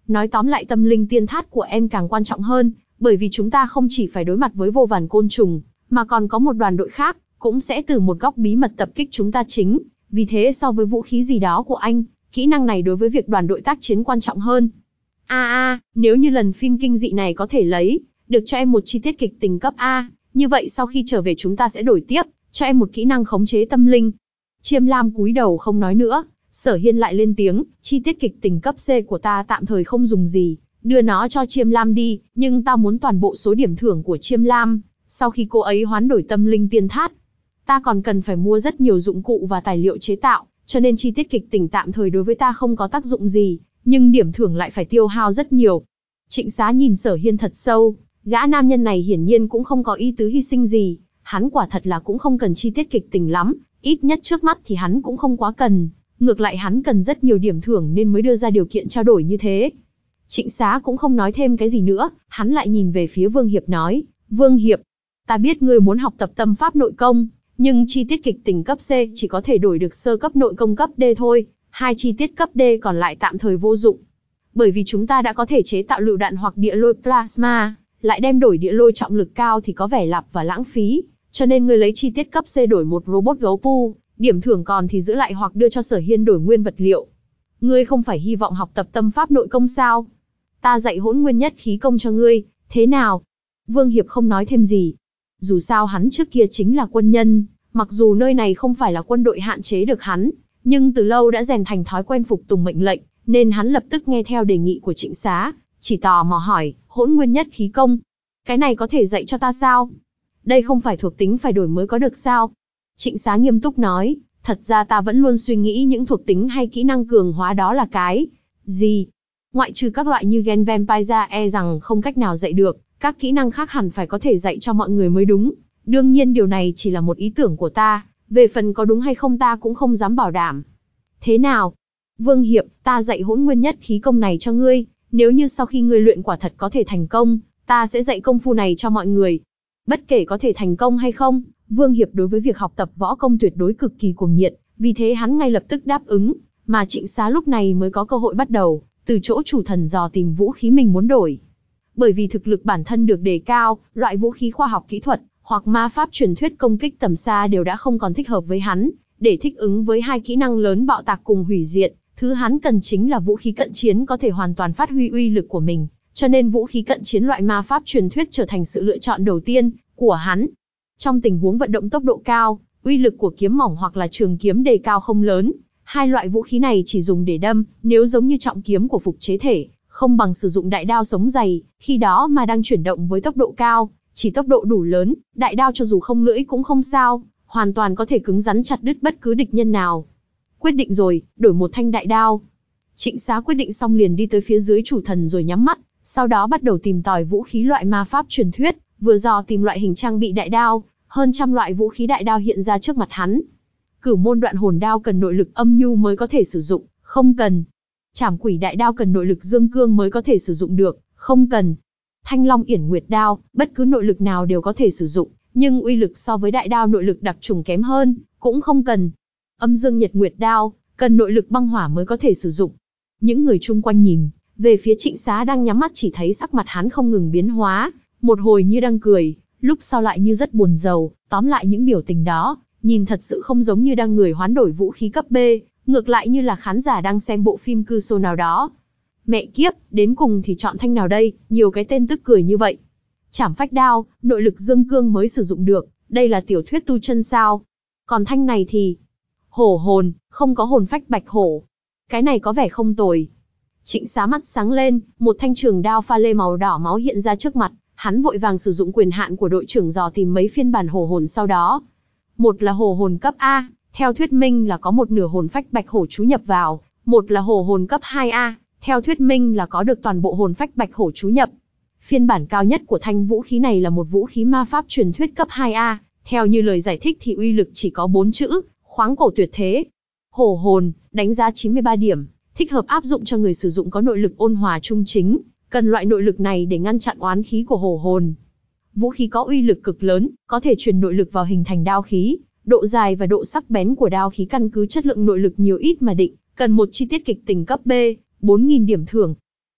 Nói tóm lại tâm linh tiên thát của em càng quan trọng hơn, bởi vì chúng ta không chỉ phải đối mặt với vô vàn côn trùng, mà còn có một đoàn đội khác, cũng sẽ từ một góc bí mật tập kích chúng ta chính. Vì thế so với vũ khí gì đó của anh, kỹ năng này đối với việc đoàn đội tác chiến quan trọng hơn. A a, nếu như lần phim kinh dị này có thể lấy được cho em một chi tiết kịch tính cấp A, như vậy sau khi trở về chúng ta sẽ đổi tiếp, cho em một kỹ năng khống chế tâm linh. Chiêm Lam cúi đầu không nói nữa, Sở Hiên lại lên tiếng, chi tiết kịch tính cấp C của ta tạm thời không dùng gì, đưa nó cho Chiêm Lam đi, nhưng ta muốn toàn bộ số điểm thưởng của Chiêm Lam, sau khi cô ấy hoán đổi tâm linh tiên thát. Ta còn cần phải mua rất nhiều dụng cụ và tài liệu chế tạo, cho nên chi tiết kịch tính tạm thời đối với ta không có tác dụng gì, nhưng điểm thưởng lại phải tiêu hao rất nhiều. Trịnh Xá nhìn Sở Hiên thật sâu, gã nam nhân này hiển nhiên cũng không có ý tứ hy sinh gì, hắn quả thật là cũng không cần chi tiết kịch tính lắm, ít nhất trước mắt thì hắn cũng không quá cần, ngược lại hắn cần rất nhiều điểm thưởng nên mới đưa ra điều kiện trao đổi như thế. Trịnh Xá cũng không nói thêm cái gì nữa, hắn lại nhìn về phía Vương Hiệp nói, Vương Hiệp, ta biết ngươi muốn học tập tâm pháp nội công, nhưng chi tiết kịch tính cấp C chỉ có thể đổi được sơ cấp nội công cấp D thôi, hai chi tiết cấp D còn lại tạm thời vô dụng. Bởi vì chúng ta đã có thể chế tạo lựu đạn hoặc địa lôi plasma, lại đem đổi địa lôi trọng lực cao thì có vẻ lặp và lãng phí, cho nên ngươi lấy chi tiết cấp C đổi một robot gấu pu, điểm thưởng còn thì giữ lại hoặc đưa cho Sở Hiên đổi nguyên vật liệu. Ngươi không phải hy vọng học tập tâm pháp nội công sao? Ta dạy hỗn nguyên nhất khí công cho ngươi, thế nào? Vương Hiệp không nói thêm gì. Dù sao hắn trước kia chính là quân nhân, mặc dù nơi này không phải là quân đội hạn chế được hắn, nhưng từ lâu đã rèn thành thói quen phục tùng mệnh lệnh, nên hắn lập tức nghe theo đề nghị của Trịnh Xá, chỉ tò mò hỏi, hỗn nguyên nhất khí công, cái này có thể dạy cho ta sao? Đây không phải thuộc tính phải đổi mới có được sao? Trịnh Xá nghiêm túc nói, thật ra ta vẫn luôn suy nghĩ những thuộc tính hay kỹ năng cường hóa đó là cái gì? Ngoại trừ các loại như gen vampire ra e rằng không cách nào dạy được, các kỹ năng khác hẳn phải có thể dạy cho mọi người mới đúng. Đương nhiên điều này chỉ là một ý tưởng của ta, về phần có đúng hay không ta cũng không dám bảo đảm. Thế nào? Vương Hiệp, ta dạy hỗn nguyên nhất khí công này cho ngươi, nếu như sau khi ngươi luyện quả thật có thể thành công, ta sẽ dạy công phu này cho mọi người. Bất kể có thể thành công hay không, Vương Hiệp đối với việc học tập võ công tuyệt đối cực kỳ cuồng nhiệt, vì thế hắn ngay lập tức đáp ứng, mà Trịnh Xá lúc này mới có cơ hội bắt đầu, từ chỗ chủ thần dò tìm vũ khí mình muốn đổi. Bởi vì thực lực bản thân được đề cao, loại vũ khí khoa học kỹ thuật, hoặc ma pháp truyền thuyết công kích tầm xa đều đã không còn thích hợp với hắn, để thích ứng với hai kỹ năng lớn bạo tạc cùng hủy diệt, thứ hắn cần chính là vũ khí cận chiến có thể hoàn toàn phát huy uy lực của mình, cho nên vũ khí cận chiến loại ma pháp truyền thuyết trở thành sự lựa chọn đầu tiên của hắn. Trong tình huống vận động tốc độ cao, uy lực của kiếm mỏng hoặc là trường kiếm đề cao không lớn, hai loại vũ khí này chỉ dùng để đâm, nếu giống như trọng kiếm của phục chế thể, không bằng sử dụng đại đao sống dày, khi đó mà đang chuyển động với tốc độ cao, chỉ tốc độ đủ lớn, đại đao cho dù không lưỡi cũng không sao, hoàn toàn có thể cứng rắn chặt đứt bất cứ địch nhân nào. Quyết định rồi, đổi một thanh đại đao. Trịnh Xá quyết định xong liền đi tới phía dưới chủ thần rồi nhắm mắt, sau đó bắt đầu tìm tòi vũ khí loại ma pháp truyền thuyết, vừa dò tìm loại hình trang bị đại đao, hơn trăm loại vũ khí đại đao hiện ra trước mặt hắn. Cửu môn đoạn hồn đao cần nội lực âm nhu mới có thể sử dụng, không cần. Trảm quỷ đại đao cần nội lực dương cương mới có thể sử dụng được, không cần. Thanh long yển nguyệt đao, bất cứ nội lực nào đều có thể sử dụng, nhưng uy lực so với đại đao nội lực đặc trùng kém hơn, cũng không cần. Âm dương nhật nguyệt đao, cần nội lực băng hỏa mới có thể sử dụng. Những người chung quanh nhìn về phía Trịnh Xá đang nhắm mắt chỉ thấy sắc mặt hắn không ngừng biến hóa, một hồi như đang cười, lúc sau lại như rất buồn rầu, tóm lại những biểu tình đó, nhìn thật sự không giống như đang người hoán đổi vũ khí cấp B, ngược lại như là khán giả đang xem bộ phim cư xô nào đó. Mẹ kiếp, đến cùng thì chọn thanh nào đây, nhiều cái tên tức cười như vậy. Trảm phách đao, nội lực dương cương mới sử dụng được, đây là tiểu thuyết tu chân sao. Còn thanh này thì hổ hồn, không có hồn phách bạch hổ. Cái này có vẻ không tồi. Trịnh Xá mắt sáng lên, một thanh trường đao pha lê màu đỏ máu hiện ra trước mặt, hắn vội vàng sử dụng quyền hạn của đội trưởng dò tìm mấy phiên bản hổ hồn sau đó. Một là hổ hồn cấp A, theo thuyết minh là có một nửa hồn phách bạch hổ chú nhập vào, một là hổ hồn cấp hai A, theo thuyết minh là có được toàn bộ hồn phách bạch hổ chú nhập. Phiên bản cao nhất của thanh vũ khí này là một vũ khí ma pháp truyền thuyết cấp hai A, theo như lời giải thích thì uy lực chỉ có bốn chữ, khoáng cổ tuyệt thế. Hổ hồn, đánh giá chín mươi ba điểm, thích hợp áp dụng cho người sử dụng có nội lực ôn hòa trung chính, cần loại nội lực này để ngăn chặn oán khí của hổ hồn. Vũ khí có uy lực cực lớn, có thể truyền nội lực vào hình thành đao khí, độ dài và độ sắc bén của đao khí căn cứ chất lượng nội lực nhiều ít mà định, cần một chi tiết kịch tính cấp B, bốn nghìn điểm thưởng.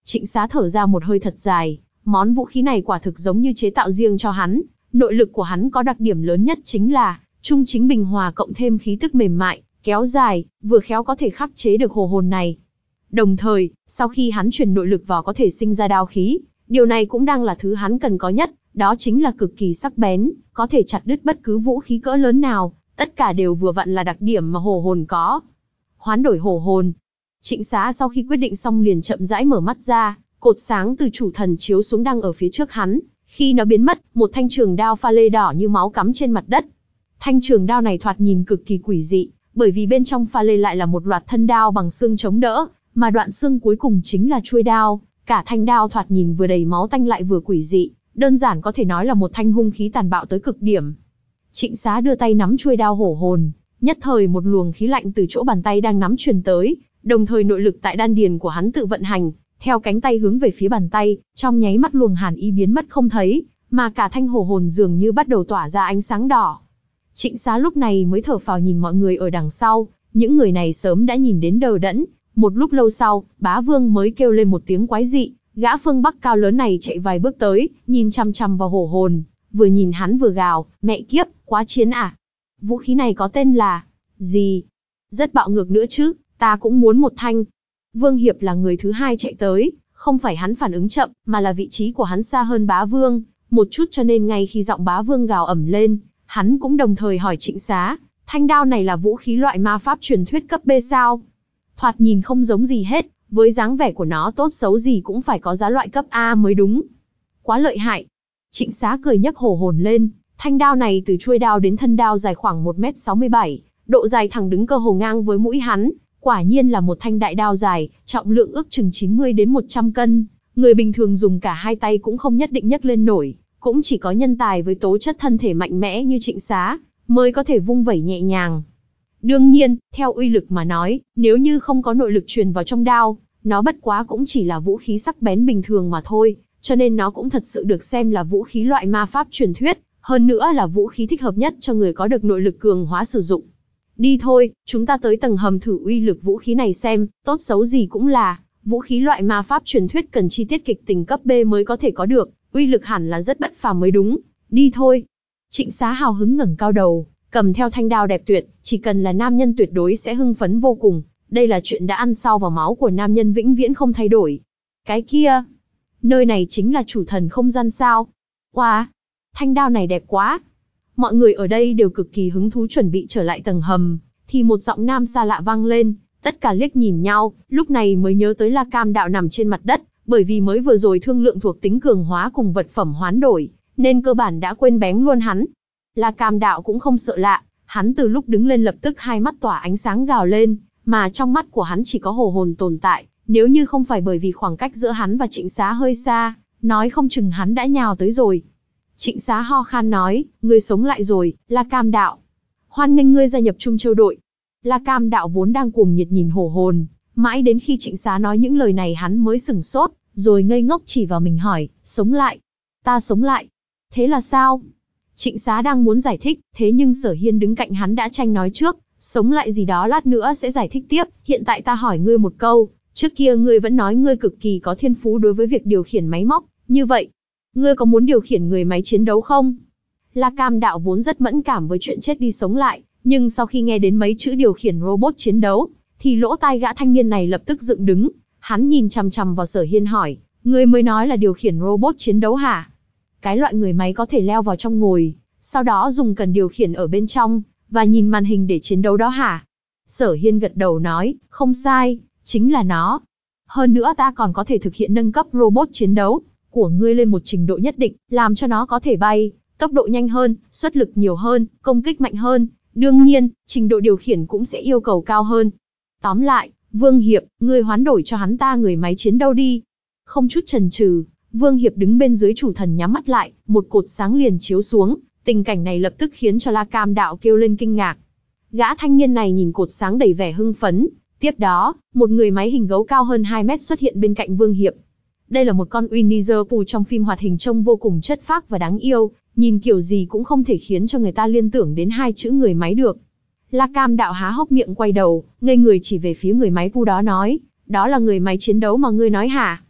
Trịnh Xá thở ra một hơi thật dài, món vũ khí này quả thực giống như chế tạo riêng cho hắn. Nội lực của hắn có đặc điểm lớn nhất chính là trung chính bình hòa cộng thêm khí tức mềm mại, kéo dài, vừa khéo có thể khắc chế được hồ hồn này. Đồng thời, sau khi hắn truyền nội lực vào có thể sinh ra đao khí, điều này cũng đang là thứ hắn cần có nhất, đó chính là cực kỳ sắc bén, có thể chặt đứt bất cứ vũ khí cỡ lớn nào, tất cả đều vừa vặn là đặc điểm mà hồ hồn có. Hoán đổi hồ hồn. Trịnh Xá sau khi quyết định xong liền chậm rãi mở mắt ra, cột sáng từ chủ thần chiếu xuống đang ở phía trước hắn, khi nó biến mất, một thanh trường đao pha lê đỏ như máu cắm trên mặt đất. Thanh trường đao này thoạt nhìn cực kỳ quỷ dị, bởi vì bên trong pha lê lại là một loạt thân đao bằng xương chống đỡ, mà đoạn xương cuối cùng chính là chuôi đao, cả thanh đao thoạt nhìn vừa đầy máu tanh lại vừa quỷ dị, đơn giản có thể nói là một thanh hung khí tàn bạo tới cực điểm. Trịnh Xá đưa tay nắm chuôi đao hổ hồn, nhất thời một luồng khí lạnh từ chỗ bàn tay đang nắm truyền tới, đồng thời nội lực tại đan điền của hắn tự vận hành, theo cánh tay hướng về phía bàn tay, trong nháy mắt luồng hàn ý biến mất không thấy, mà cả thanh hổ hồn dường như bắt đầu tỏa ra ánh sáng đỏ. Trịnh Xá lúc này mới thở phào nhìn mọi người ở đằng sau, những người này sớm đã nhìn đến đờ đẫn. Một lúc lâu sau, Bá Vương mới kêu lên một tiếng quái dị, gã phương Bắc cao lớn này chạy vài bước tới, nhìn chằm chằm vào hổ hồn, vừa nhìn hắn vừa gào, mẹ kiếp, quá chiến à? Vũ khí này có tên là gì? Rất bạo ngược nữa chứ, ta cũng muốn một thanh. Vương Hiệp là người thứ hai chạy tới, không phải hắn phản ứng chậm, mà là vị trí của hắn xa hơn Bá Vương một chút, cho nên ngay khi giọng Bá Vương gào ẩm lên, hắn cũng đồng thời hỏi Trịnh Xá, thanh đao này là vũ khí loại ma pháp truyền thuyết cấp B sao? Thoạt nhìn không giống gì hết, với dáng vẻ của nó tốt xấu gì cũng phải có giá loại cấp A mới đúng. Quá lợi hại. Trịnh Xá cười nhấc hổ hồn lên, thanh đao này từ chuôi đao đến thân đao dài khoảng một mét sáu mươi bảy, độ dài thẳng đứng cơ hồ ngang với mũi hắn, quả nhiên là một thanh đại đao dài, trọng lượng ước chừng chín mươi đến một trăm cân, người bình thường dùng cả hai tay cũng không nhất định nhấc lên nổi, cũng chỉ có nhân tài với tố chất thân thể mạnh mẽ như Trịnh Xá mới có thể vung vẩy nhẹ nhàng. Đương nhiên, theo uy lực mà nói, nếu như không có nội lực truyền vào trong đao, nó bất quá cũng chỉ là vũ khí sắc bén bình thường mà thôi, cho nên nó cũng thật sự được xem là vũ khí loại ma pháp truyền thuyết, hơn nữa là vũ khí thích hợp nhất cho người có được nội lực cường hóa sử dụng. Đi thôi, chúng ta tới tầng hầm thử uy lực vũ khí này xem, tốt xấu gì cũng là vũ khí loại ma pháp truyền thuyết, cần chi tiết kịch tình cấp B mới có thể có được, uy lực hẳn là rất bất phàm mới đúng. Đi thôi. Trịnh Xá hào hứng ngẩng cao đầu, cầm theo thanh đao đẹp tuyệt, chỉ cần là nam nhân tuyệt đối sẽ hưng phấn vô cùng, đây là chuyện đã ăn sâu vào máu của nam nhân vĩnh viễn không thay đổi. Cái kia, nơi này chính là chủ thần không gian sao? Wow, thanh đao này đẹp quá. Mọi người ở đây đều cực kỳ hứng thú chuẩn bị trở lại tầng hầm, thì một giọng nam xa lạ vang lên, tất cả liếc nhìn nhau, lúc này mới nhớ tới La Cam Đạo nằm trên mặt đất, bởi vì mới vừa rồi thương lượng thuộc tính cường hóa cùng vật phẩm hoán đổi, nên cơ bản đã quên bén luôn hắn. La Cam Đạo cũng không sợ lạ, hắn từ lúc đứng lên lập tức hai mắt tỏa ánh sáng gào lên, mà trong mắt của hắn chỉ có hồ hồn tồn tại, nếu như không phải bởi vì khoảng cách giữa hắn và Trịnh Xá hơi xa, nói không chừng hắn đã nhào tới rồi. Trịnh Xá ho khan nói, ngươi sống lại rồi, La Cam Đạo. Hoan nghênh ngươi gia nhập Trung Châu đội. La Cam Đạo vốn đang cuồng nhiệt nhìn hồ hồn, mãi đến khi Trịnh Xá nói những lời này hắn mới sửng sốt, rồi ngây ngốc chỉ vào mình hỏi, sống lại? Ta sống lại? Thế là sao? Trịnh Xá đang muốn giải thích, thế nhưng Sở Hiên đứng cạnh hắn đã tranh nói trước, sống lại gì đó lát nữa sẽ giải thích tiếp, hiện tại ta hỏi ngươi một câu, trước kia ngươi vẫn nói ngươi cực kỳ có thiên phú đối với việc điều khiển máy móc, như vậy, ngươi có muốn điều khiển người máy chiến đấu không? La Cam Đạo vốn rất mẫn cảm với chuyện chết đi sống lại, nhưng sau khi nghe đến mấy chữ điều khiển robot chiến đấu, thì lỗ tai gã thanh niên này lập tức dựng đứng, hắn nhìn chằm chằm vào Sở Hiên hỏi, ngươi mới nói là điều khiển robot chiến đấu hả? Cái loại người máy có thể leo vào trong ngồi, sau đó dùng cần điều khiển ở bên trong, và nhìn màn hình để chiến đấu đó hả? Sở Hiên gật đầu nói, không sai, chính là nó. Hơn nữa ta còn có thể thực hiện nâng cấp robot chiến đấu của ngươi lên một trình độ nhất định, làm cho nó có thể bay, tốc độ nhanh hơn, xuất lực nhiều hơn, công kích mạnh hơn. Đương nhiên, trình độ điều khiển cũng sẽ yêu cầu cao hơn. Tóm lại, Vương Hiệp, ngươi hoán đổi cho hắn ta người máy chiến đấu đi. Không chút chần chừ, Vương Hiệp đứng bên dưới chủ thần nhắm mắt lại, một cột sáng liền chiếu xuống, tình cảnh này lập tức khiến cho La Cam Đạo kêu lên kinh ngạc. Gã thanh niên này nhìn cột sáng đầy vẻ hưng phấn, tiếp đó, một người máy hình gấu cao hơn hai mét xuất hiện bên cạnh Vương Hiệp. Đây là một con Winnie Pooh trong phim hoạt hình trông vô cùng chất phác và đáng yêu, nhìn kiểu gì cũng không thể khiến cho người ta liên tưởng đến hai chữ người máy được. La Cam Đạo há hốc miệng quay đầu, ngây người chỉ về phía người máy Pooh đó nói, đó là người máy chiến đấu mà ngươi nói hả?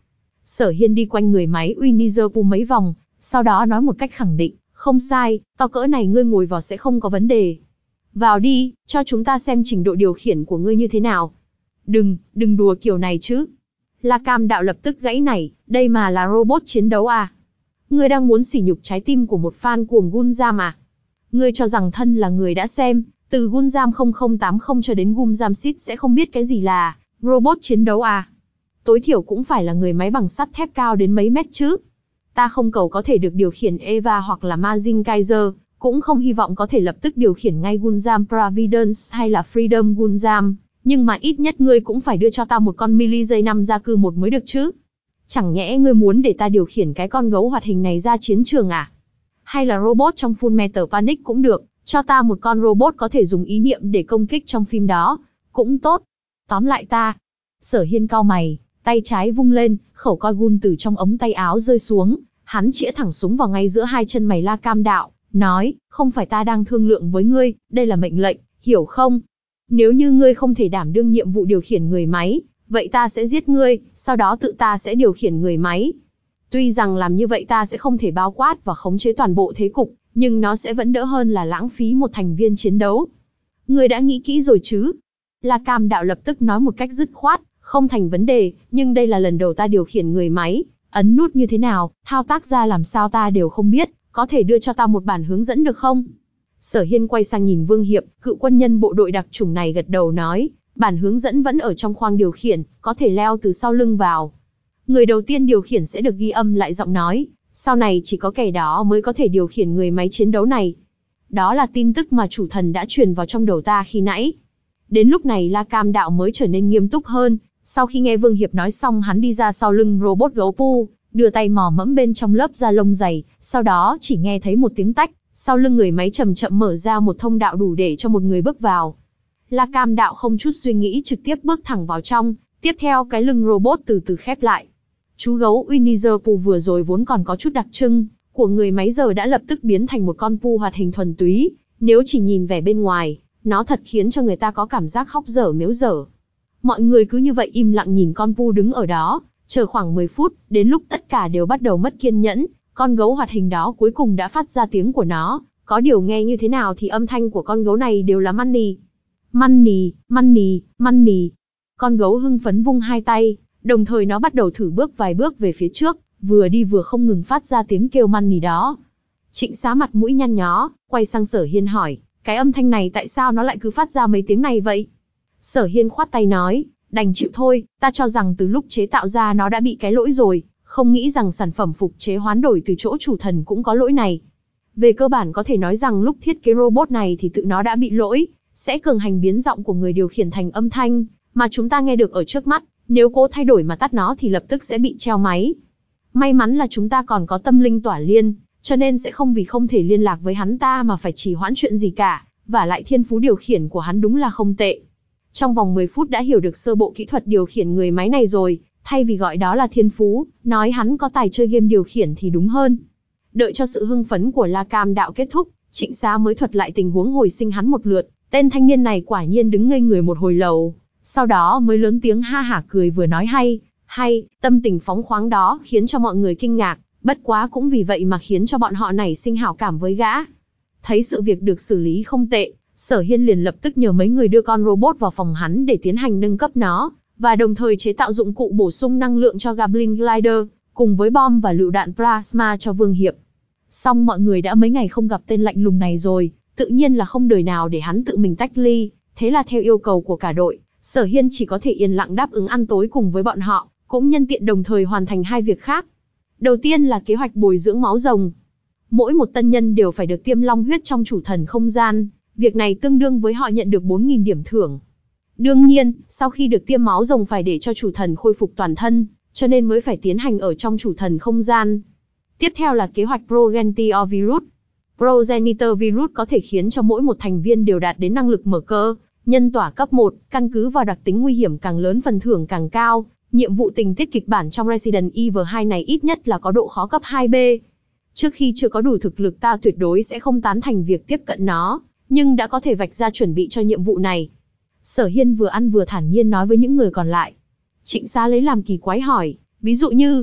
Sở Hiên đi quanh người máy Winnie mấy vòng, sau đó nói một cách khẳng định, không sai, to cỡ này ngươi ngồi vào sẽ không có vấn đề. Vào đi, cho chúng ta xem trình độ điều khiển của ngươi như thế nào. Đừng, đừng đùa kiểu này chứ. La Cam Đạo lập tức gãy nảy, đây mà là robot chiến đấu à? Ngươi đang muốn sỉ nhục trái tim của một fan cuồng Gundam à? Ngươi cho rằng thân là người đã xem, từ Gundam không không tám không cho đến Gundam Seed sẽ không biết cái gì là robot chiến đấu à? Tối thiểu cũng phải là người máy bằng sắt thép cao đến mấy mét chứ. Ta không cầu có thể được điều khiển Eva hoặc là Majin Kaiser, cũng không hy vọng có thể lập tức điều khiển ngay Gundam Providence hay là Freedom Gundam, nhưng mà ít nhất ngươi cũng phải đưa cho ta một con Mili J năm gia cư một mới được chứ. Chẳng nhẽ ngươi muốn để ta điều khiển cái con gấu hoạt hình này ra chiến trường à? Hay là robot trong Full Metal Panic cũng được, cho ta một con robot có thể dùng ý niệm để công kích trong phim đó, cũng tốt. Tóm lại ta. Sở Hiên cau mày, tay trái vung lên, khẩu coi gun từ trong ống tay áo rơi xuống, hắn chĩa thẳng súng vào ngay giữa hai chân mày La Cam Đạo, nói, không phải ta đang thương lượng với ngươi, đây là mệnh lệnh, hiểu không? Nếu như ngươi không thể đảm đương nhiệm vụ điều khiển người máy, vậy ta sẽ giết ngươi, sau đó tự ta sẽ điều khiển người máy. Tuy rằng làm như vậy ta sẽ không thể bao quát và khống chế toàn bộ thế cục, nhưng nó sẽ vẫn đỡ hơn là lãng phí một thành viên chiến đấu. Ngươi đã nghĩ kỹ rồi chứ? La Cam Đạo lập tức nói một cách dứt khoát, không thành vấn đề, nhưng đây là lần đầu ta điều khiển người máy, ấn nút như thế nào, thao tác ra làm sao ta đều không biết, có thể đưa cho ta một bản hướng dẫn được không? Sở Hiên quay sang nhìn Vương Hiệp, cựu quân nhân bộ đội đặc chủng này gật đầu nói, bản hướng dẫn vẫn ở trong khoang điều khiển, có thể leo từ sau lưng vào. Người đầu tiên điều khiển sẽ được ghi âm lại giọng nói, sau này chỉ có kẻ đó mới có thể điều khiển người máy chiến đấu này. Đó là tin tức mà chủ thần đã truyền vào trong đầu ta khi nãy. Đến lúc này La Cam Đạo mới trở nên nghiêm túc hơn, sau khi nghe Vương Hiệp nói xong hắn đi ra sau lưng robot gấu pu, đưa tay mò mẫm bên trong lớp da lông dày, sau đó chỉ nghe thấy một tiếng tách, sau lưng người máy chậm chậm mở ra một thông đạo đủ để cho một người bước vào. La Cam Đạo không chút suy nghĩ trực tiếp bước thẳng vào trong, tiếp theo cái lưng robot từ từ khép lại. Chú gấu Winnie vừa rồi vốn còn có chút đặc trưng của người máy giờ đã lập tức biến thành một con pu hoạt hình thuần túy, nếu chỉ nhìn vẻ bên ngoài, nó thật khiến cho người ta có cảm giác khóc dở mếu dở. Mọi người cứ như vậy im lặng nhìn con pu đứng ở đó, chờ khoảng mười phút, đến lúc tất cả đều bắt đầu mất kiên nhẫn, con gấu hoạt hình đó cuối cùng đã phát ra tiếng của nó, có điều nghe như thế nào thì âm thanh của con gấu này đều là money. Money, money, money. Con gấu hưng phấn vung hai tay, đồng thời nó bắt đầu thử bước vài bước về phía trước, vừa đi vừa không ngừng phát ra tiếng kêu money đó. Trịnh Xá mặt mũi nhăn nhó, quay sang Sở Hiên hỏi, cái âm thanh này tại sao nó lại cứ phát ra mấy tiếng này vậy? Sở Hiên khoát tay nói, đành chịu thôi, ta cho rằng từ lúc chế tạo ra nó đã bị cái lỗi rồi, không nghĩ rằng sản phẩm phục chế hoán đổi từ chỗ chủ thần cũng có lỗi này. Về cơ bản có thể nói rằng lúc thiết kế robot này thì tự nó đã bị lỗi, sẽ cường hành biến giọng của người điều khiển thành âm thanh, mà chúng ta nghe được ở trước mắt, nếu cố thay đổi mà tắt nó thì lập tức sẽ bị treo máy. May mắn là chúng ta còn có tâm linh tỏa liên, cho nên sẽ không vì không thể liên lạc với hắn ta mà phải trì hoãn chuyện gì cả, và lại thiên phú điều khiển của hắn đúng là không tệ. Trong vòng mười phút đã hiểu được sơ bộ kỹ thuật điều khiển người máy này rồi, thay vì gọi đó là thiên phú, nói hắn có tài chơi game điều khiển thì đúng hơn. Đợi cho sự hưng phấn của La Cam Đạo kết thúc, Trịnh Xá mới thuật lại tình huống hồi sinh hắn một lượt, tên thanh niên này quả nhiên đứng ngây người một hồi lâu, sau đó mới lớn tiếng ha hả cười vừa nói hay, hay, tâm tình phóng khoáng đó khiến cho mọi người kinh ngạc, bất quá cũng vì vậy mà khiến cho bọn họ nảy sinh hảo cảm với gã. Thấy sự việc được xử lý không tệ, Sở Hiên liền lập tức nhờ mấy người đưa con robot vào phòng hắn để tiến hành nâng cấp nó, và đồng thời chế tạo dụng cụ bổ sung năng lượng cho Goblin Glider, cùng với bom và lựu đạn plasma cho Vương Hiệp. Xong mọi người đã mấy ngày không gặp tên lạnh lùng này rồi, tự nhiên là không đời nào để hắn tự mình tách ly, thế là theo yêu cầu của cả đội, Sở Hiên chỉ có thể yên lặng đáp ứng ăn tối cùng với bọn họ, cũng nhân tiện đồng thời hoàn thành hai việc khác. Đầu tiên là kế hoạch bồi dưỡng máu rồng. Mỗi một tân nhân đều phải được tiêm long huyết trong chủ thần không gian, việc này tương đương với họ nhận được bốn nghìn điểm thưởng. Đương nhiên, sau khi được tiêm máu rồng phải để cho chủ thần khôi phục toàn thân, cho nên mới phải tiến hành ở trong chủ thần không gian. Tiếp theo là kế hoạch Progenitor Virus. Progenitor Virus có thể khiến cho mỗi một thành viên đều đạt đến năng lực mở cơ, nhân tỏa cấp một, căn cứ vào đặc tính nguy hiểm càng lớn phần thưởng càng cao. Nhiệm vụ tình tiết kịch bản trong Resident Evil hai này ít nhất là có độ khó cấp hai B. Trước khi chưa có đủ thực lực ta tuyệt đối sẽ không tán thành việc tiếp cận nó, nhưng đã có thể vạch ra chuẩn bị cho nhiệm vụ này. Sở Hiên vừa ăn vừa thản nhiên nói với những người còn lại. Trịnh Xá lấy làm kỳ quái hỏi, ví dụ như,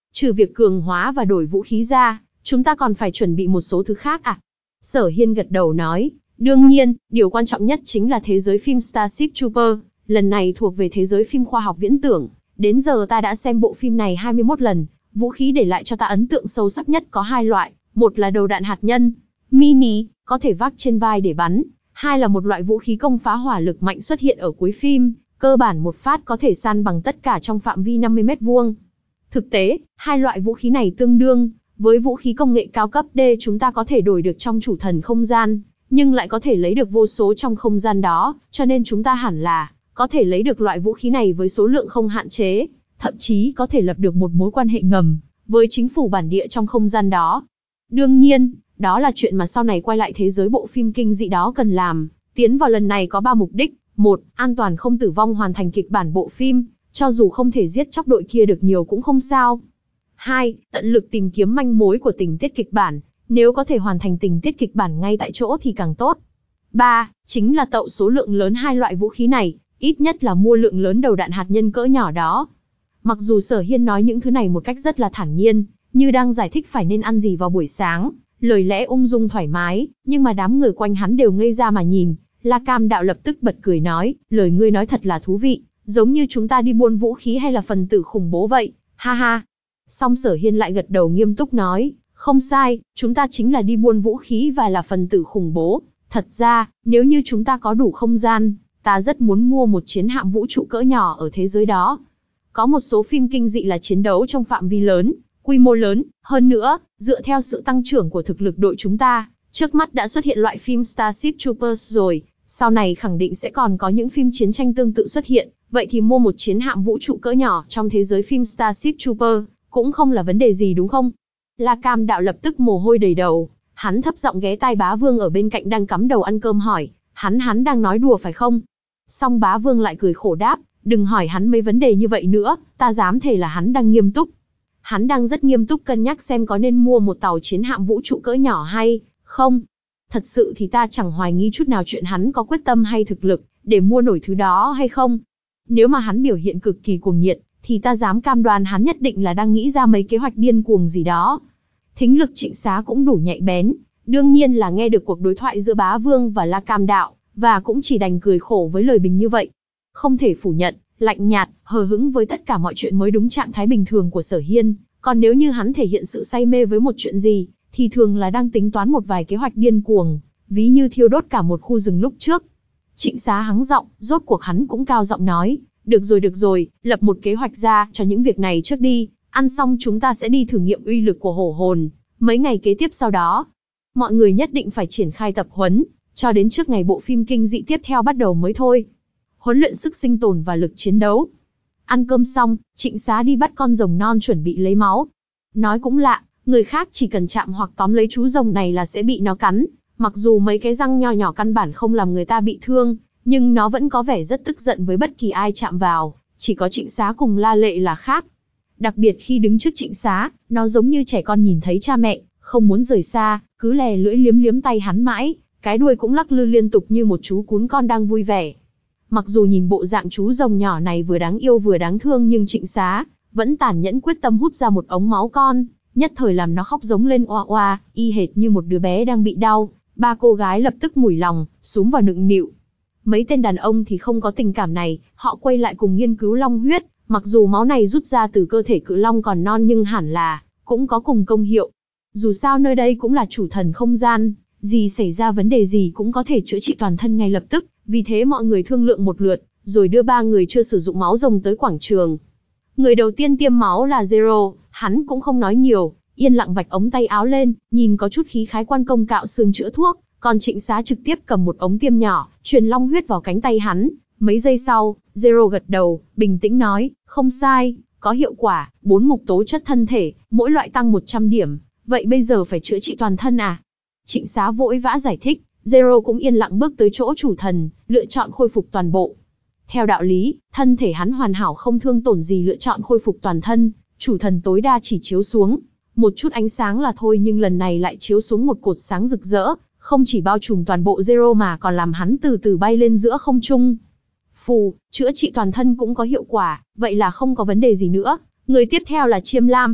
Trừ việc cường hóa và đổi vũ khí ra, chúng ta còn phải chuẩn bị một số thứ khác à? Sở Hiên gật đầu nói, đương nhiên, điều quan trọng nhất chính là thế giới phim Starship Trooper, lần này thuộc về thế giới phim khoa học viễn tưởng. Đến giờ ta đã xem bộ phim này hai mươi mốt lần, vũ khí để lại cho ta ấn tượng sâu sắc nhất có hai loại, một là đầu đạn hạt nhân, mini, có thể vác trên vai để bắn, hai là một loại vũ khí công phá hỏa lực mạnh xuất hiện ở cuối phim, cơ bản một phát có thể san bằng tất cả trong phạm vi năm mươi mét vuông. Thực tế, hai loại vũ khí này tương đương với vũ khí công nghệ cao cấp D chúng ta có thể đổi được trong chủ thần không gian, nhưng lại có thể lấy được vô số trong không gian đó, cho nên chúng ta hẳn là có thể lấy được loại vũ khí này với số lượng không hạn chế, thậm chí có thể lập được một mối quan hệ ngầm với chính phủ bản địa trong không gian đó. Đương nhiên, đó là chuyện mà sau này quay lại thế giới bộ phim kinh dị đó cần làm. Tiến vào lần này có ba mục đích. Một, an toàn không tử vong hoàn thành kịch bản bộ phim, cho dù không thể giết chóc đội kia được nhiều cũng không sao. Hai, tận lực tìm kiếm manh mối của tình tiết kịch bản, nếu có thể hoàn thành tình tiết kịch bản ngay tại chỗ thì càng tốt. Ba, chính là tậu số lượng lớn hai loại vũ khí này, ít nhất là mua lượng lớn đầu đạn hạt nhân cỡ nhỏ đó. Mặc dù Sở Hiên nói những thứ này một cách rất là thản nhiên, như đang giải thích phải nên ăn gì vào buổi sáng, lời lẽ ung dung thoải mái, nhưng mà đám người quanh hắn đều ngây ra mà nhìn. La Cam Đạo lập tức bật cười nói, lời ngươi nói thật là thú vị, giống như chúng ta đi buôn vũ khí hay là phần tử khủng bố vậy, ha ha. Song Sở Hiên lại gật đầu nghiêm túc nói, không sai, chúng ta chính là đi buôn vũ khí và là phần tử khủng bố. Thật ra, nếu như chúng ta có đủ không gian, ta rất muốn mua một chiến hạm vũ trụ cỡ nhỏ ở thế giới đó. Có một số phim kinh dị là chiến đấu trong phạm vi lớn, quy mô lớn, hơn nữa, dựa theo sự tăng trưởng của thực lực đội chúng ta, trước mắt đã xuất hiện loại phim Starship Troopers rồi, sau này khẳng định sẽ còn có những phim chiến tranh tương tự xuất hiện, vậy thì mua một chiến hạm vũ trụ cỡ nhỏ trong thế giới phim Starship Trooper, cũng không là vấn đề gì đúng không? La Cam Đạo lập tức mồ hôi đầy đầu, hắn thấp giọng ghé tai Bá Vương ở bên cạnh đang cắm đầu ăn cơm hỏi, hắn hắn đang nói đùa phải không? Song Bá Vương lại cười khổ đáp, đừng hỏi hắn mấy vấn đề như vậy nữa, ta dám thề là hắn đang nghiêm túc. Hắn đang rất nghiêm túc cân nhắc xem có nên mua một tàu chiến hạm vũ trụ cỡ nhỏ hay không. Thật sự thì ta chẳng hoài nghi chút nào chuyện hắn có quyết tâm hay thực lực để mua nổi thứ đó hay không. Nếu mà hắn biểu hiện cực kỳ cuồng nhiệt, thì ta dám cam đoan hắn nhất định là đang nghĩ ra mấy kế hoạch điên cuồng gì đó. Thính lực Trịnh Xá cũng đủ nhạy bén, đương nhiên là nghe được cuộc đối thoại giữa Bá Vương và La Cam Đạo, và cũng chỉ đành cười khổ với lời bình như vậy. Không thể phủ nhận, lạnh nhạt, hờ hững với tất cả mọi chuyện mới đúng trạng thái bình thường của Sở Hiên, còn nếu như hắn thể hiện sự say mê với một chuyện gì, thì thường là đang tính toán một vài kế hoạch điên cuồng, ví như thiêu đốt cả một khu rừng lúc trước. Trịnh Xá hắng giọng, rốt cuộc hắn cũng cao giọng nói, được rồi được rồi, lập một kế hoạch ra cho những việc này trước đi, ăn xong chúng ta sẽ đi thử nghiệm uy lực của hổ hồn, mấy ngày kế tiếp sau đó. Mọi người nhất định phải triển khai tập huấn, cho đến trước ngày bộ phim kinh dị tiếp theo bắt đầu mới thôi. Huấn luyện sức sinh tồn và lực chiến đấu. Ăn cơm xong, Trịnh Xá đi bắt con rồng non chuẩn bị lấy máu. Nói cũng lạ, người khác chỉ cần chạm hoặc tóm lấy chú rồng này là sẽ bị nó cắn. Mặc dù mấy cái răng nho nhỏ căn bản không làm người ta bị thương, nhưng nó vẫn có vẻ rất tức giận với bất kỳ ai chạm vào, chỉ có Trịnh Xá cùng La Lệ là khác. Đặc biệt khi đứng trước Trịnh Xá, nó giống như trẻ con nhìn thấy cha mẹ, không muốn rời xa, cứ lè lưỡi liếm liếm tay hắn mãi, cái đuôi cũng lắc lư liên tục như một chú cún con đang vui vẻ. Mặc dù nhìn bộ dạng chú rồng nhỏ này vừa đáng yêu vừa đáng thương nhưng Trịnh Xá vẫn tàn nhẫn quyết tâm hút ra một ống máu con, nhất thời làm nó khóc giống lên oa oa, y hệt như một đứa bé đang bị đau. Ba cô gái lập tức mủi lòng, xúm vào nựng nịu. Mấy tên đàn ông thì không có tình cảm này, họ quay lại cùng nghiên cứu long huyết, mặc dù máu này rút ra từ cơ thể cự long còn non nhưng hẳn là cũng có cùng công hiệu. Dù sao nơi đây cũng là chủ thần không gian, gì xảy ra vấn đề gì cũng có thể chữa trị toàn thân ngay lập tức, vì thế mọi người thương lượng một lượt, rồi đưa ba người chưa sử dụng máu rồng tới quảng trường. Người đầu tiên tiêm máu là Zero, hắn cũng không nói nhiều, yên lặng vạch ống tay áo lên, nhìn có chút khí khái quan công cạo xương chữa thuốc, còn Trịnh Xá trực tiếp cầm một ống tiêm nhỏ, truyền long huyết vào cánh tay hắn. Mấy giây sau, Zero gật đầu, bình tĩnh nói, không sai, có hiệu quả, bốn mục tố chất thân thể, mỗi loại tăng một trăm điểm, vậy bây giờ phải chữa trị toàn thân à? Trịnh Xá vội vã giải thích, Zero cũng yên lặng bước tới chỗ chủ thần, lựa chọn khôi phục toàn bộ. Theo đạo lý, thân thể hắn hoàn hảo không thương tổn gì lựa chọn khôi phục toàn thân, chủ thần tối đa chỉ chiếu xuống một chút ánh sáng là thôi, nhưng lần này lại chiếu xuống một cột sáng rực rỡ, không chỉ bao trùm toàn bộ Zero mà còn làm hắn từ từ bay lên giữa không trung. Phù, chữa trị toàn thân cũng có hiệu quả, vậy là không có vấn đề gì nữa. Người tiếp theo là Chiêm Lam.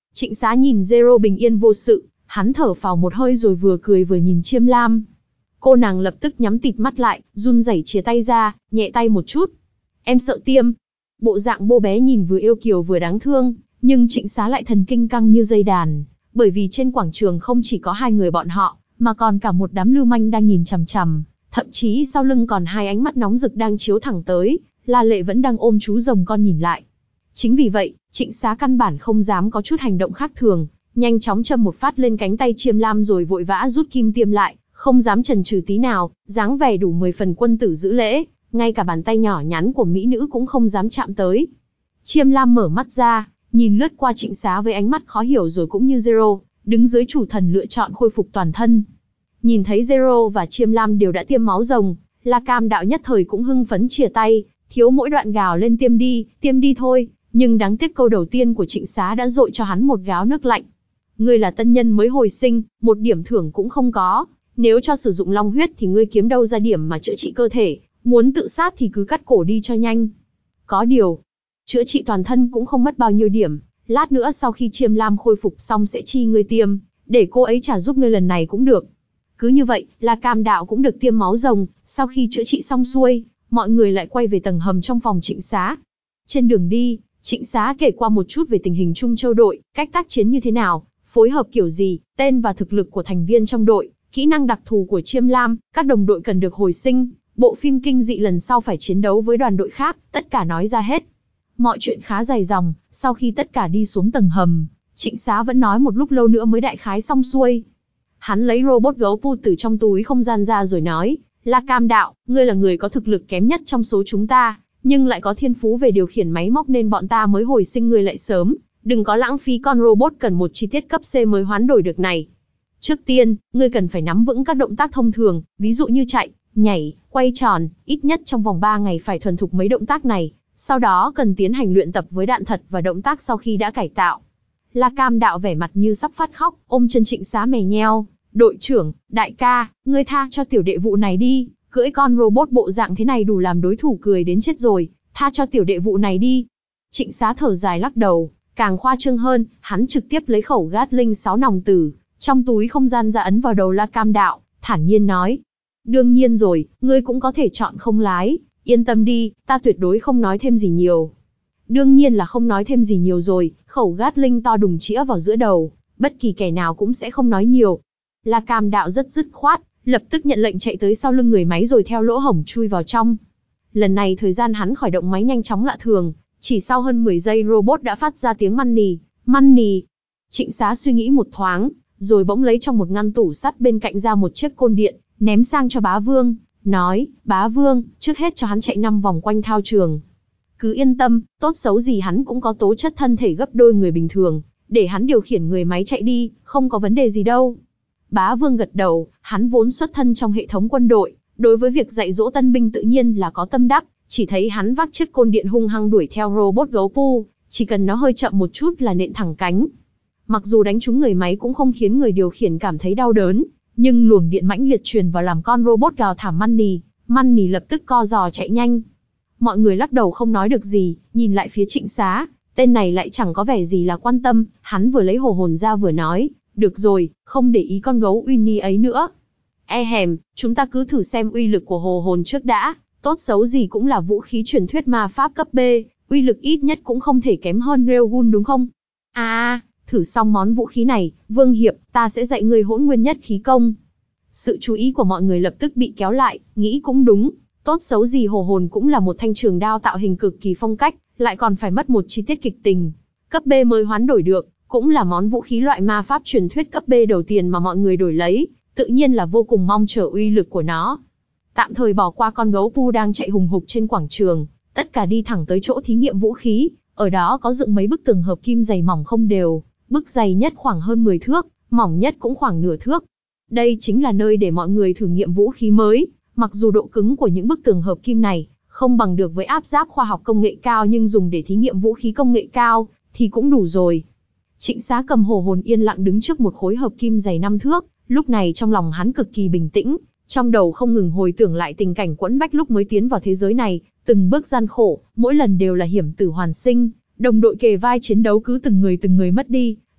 Trịnh Xá nhìn Zero bình yên vô sự, hắn thở phào một hơi rồi vừa cười vừa nhìn Chiêm Lam. Cô nàng lập tức nhắm tịt mắt lại, run rẩy chìa tay ra, nhẹ tay một chút. Em sợ tiêm. Bộ dạng cô bé nhìn vừa yêu kiều vừa đáng thương, nhưng Trịnh Xá lại thần kinh căng như dây đàn, bởi vì trên quảng trường không chỉ có hai người bọn họ, mà còn cả một đám lưu manh đang nhìn chằm chằm, thậm chí sau lưng còn hai ánh mắt nóng rực đang chiếu thẳng tới, La Lệ vẫn đang ôm chú rồng con nhìn lại. Chính vì vậy, Trịnh Xá căn bản không dám có chút hành động khác thường, nhanh chóng châm một phát lên cánh tay Chiêm Lam rồi vội vã rút kim tiêm lại, không dám chần chừ tí nào, dáng vẻ đủ mười phần quân tử giữ lễ, ngay cả bàn tay nhỏ nhắn của mỹ nữ cũng không dám chạm tới. Chiêm Lam mở mắt ra, nhìn lướt qua Trịnh Xá với ánh mắt khó hiểu rồi cũng như Zero, đứng dưới chủ thần lựa chọn khôi phục toàn thân. Nhìn thấy Zero và Chiêm Lam đều đã tiêm máu rồng, La Cam đạo nhất thời cũng hưng phấn chìa tay, thiếu mỗi đoạn gào lên tiêm đi, tiêm đi thôi, nhưng đáng tiếc câu đầu tiên của Trịnh Xá đã dội cho hắn một gáo nước lạnh. Ngươi là tân nhân mới hồi sinh, một điểm thưởng cũng không có, nếu cho sử dụng long huyết thì ngươi kiếm đâu ra điểm mà chữa trị cơ thể, muốn tự sát thì cứ cắt cổ đi cho nhanh. Có điều, chữa trị toàn thân cũng không mất bao nhiêu điểm, lát nữa sau khi Chiêm Lam khôi phục xong sẽ chi ngươi tiêm, để cô ấy trả giúp ngươi lần này cũng được. Cứ như vậy, La Cam đạo cũng được tiêm máu rồng, sau khi chữa trị xong xuôi, mọi người lại quay về tầng hầm trong phòng Trịnh Xá. Trên đường đi, Trịnh Xá kể qua một chút về tình hình Trung Châu đội, cách tác chiến như thế nào, phối hợp kiểu gì, tên và thực lực của thành viên trong đội, kỹ năng đặc thù của Chiêm Lam, các đồng đội cần được hồi sinh, bộ phim kinh dị lần sau phải chiến đấu với đoàn đội khác, tất cả nói ra hết. Mọi chuyện khá dài dòng, sau khi tất cả đi xuống tầng hầm, Trịnh Xá vẫn nói một lúc lâu nữa mới đại khái xong xuôi. Hắn lấy robot gấu pu từ trong túi không gian ra rồi nói, La Cam đạo, ngươi là người có thực lực kém nhất trong số chúng ta, nhưng lại có thiên phú về điều khiển máy móc nên bọn ta mới hồi sinh ngươi lại sớm, đừng có lãng phí con robot cần một chi tiết cấp C mới hoán đổi được này. Trước tiên, ngươi cần phải nắm vững các động tác thông thường, ví dụ như chạy, nhảy, quay tròn, ít nhất trong vòng ba ngày phải thuần thục mấy động tác này, sau đó cần tiến hành luyện tập với đạn thật và động tác sau khi đã cải tạo. La Cam đạo vẻ mặt như sắp phát khóc, ôm chân Trịnh Xá mè nheo, đội trưởng, đại ca, ngươi tha cho tiểu đệ vụ này đi, cưỡi con robot bộ dạng thế này đủ làm đối thủ cười đến chết rồi, tha cho tiểu đệ vụ này đi. Trịnh Xá thở dài lắc đầu, càng khoa trương hơn, hắn trực tiếp lấy khẩu Gatling sáu nòng tử, trong túi không gian ra ấn vào đầu La Cam đạo, thản nhiên nói. Đương nhiên rồi, ngươi cũng có thể chọn không lái, yên tâm đi, ta tuyệt đối không nói thêm gì nhiều. Đương nhiên là không nói thêm gì nhiều rồi, khẩu Gatling to đùng chĩa vào giữa đầu, bất kỳ kẻ nào cũng sẽ không nói nhiều. La Cam đạo rất dứt khoát, lập tức nhận lệnh chạy tới sau lưng người máy rồi theo lỗ hổng chui vào trong. Lần này thời gian hắn khởi động máy nhanh chóng lạ thường, chỉ sau hơn mười giây robot đã phát ra tiếng money, money. Trịnh Xá suy nghĩ một thoáng, rồi bỗng lấy trong một ngăn tủ sắt bên cạnh ra một chiếc côn điện, ném sang cho Bá Vương, nói, Bá Vương, trước hết cho hắn chạy năm vòng quanh thao trường. Cứ yên tâm, tốt xấu gì hắn cũng có tố chất thân thể gấp đôi người bình thường, để hắn điều khiển người máy chạy đi, không có vấn đề gì đâu. Bá Vương gật đầu, hắn vốn xuất thân trong hệ thống quân đội, đối với việc dạy dỗ tân binh tự nhiên là có tâm đắc, chỉ thấy hắn vác chiếc côn điện hung hăng đuổi theo robot gấu pu, chỉ cần nó hơi chậm một chút là nện thẳng cánh. Mặc dù đánh trúng người máy cũng không khiến người điều khiển cảm thấy đau đớn, nhưng luồng điện mãnh liệt truyền vào làm con robot gào thảm money, money lập tức co giò chạy nhanh. Mọi người lắc đầu không nói được gì, nhìn lại phía Trịnh Xá, tên này lại chẳng có vẻ gì là quan tâm, hắn vừa lấy hồ hồn ra vừa nói, được rồi, không để ý con gấu Winnie ấy nữa. E hèm, chúng ta cứ thử xem uy lực của hồ hồn trước đã, tốt xấu gì cũng là vũ khí truyền thuyết ma pháp cấp B, uy lực ít nhất cũng không thể kém hơn Railgun đúng không? À, thử xong món vũ khí này, Vương Hiệp, ta sẽ dạy ngươi hỗn nguyên nhất khí công. Sự chú ý của mọi người lập tức bị kéo lại, nghĩ cũng đúng, tốt xấu gì hồ hồn cũng là một thanh trường đao tạo hình cực kỳ phong cách, lại còn phải mất một chi tiết kịch tình. Cấp B mới hoán đổi được, cũng là món vũ khí loại ma pháp truyền thuyết cấp B đầu tiên mà mọi người đổi lấy, tự nhiên là vô cùng mong chờ uy lực của nó. Tạm thời bỏ qua con gấu pu đang chạy hùng hục trên quảng trường, tất cả đi thẳng tới chỗ thí nghiệm vũ khí, ở đó có dựng mấy bức tường hợp kim dày mỏng không đều, bức dày nhất khoảng hơn mười thước, mỏng nhất cũng khoảng nửa thước. Đây chính là nơi để mọi người thử nghiệm vũ khí mới, mặc dù độ cứng của những bức tường hợp kim này không bằng được với áp giáp khoa học công nghệ cao nhưng dùng để thí nghiệm vũ khí công nghệ cao thì cũng đủ rồi. Trịnh Xá cầm hồ hồn yên lặng đứng trước một khối hợp kim dày năm thước, lúc này trong lòng hắn cực kỳ bình tĩnh, trong đầu không ngừng hồi tưởng lại tình cảnh quẫn bách lúc mới tiến vào thế giới này, từng bước gian khổ, mỗi lần đều là hiểm tử hoàn sinh, đồng đội kề vai chiến đấu cứ từng người từng người mất đi,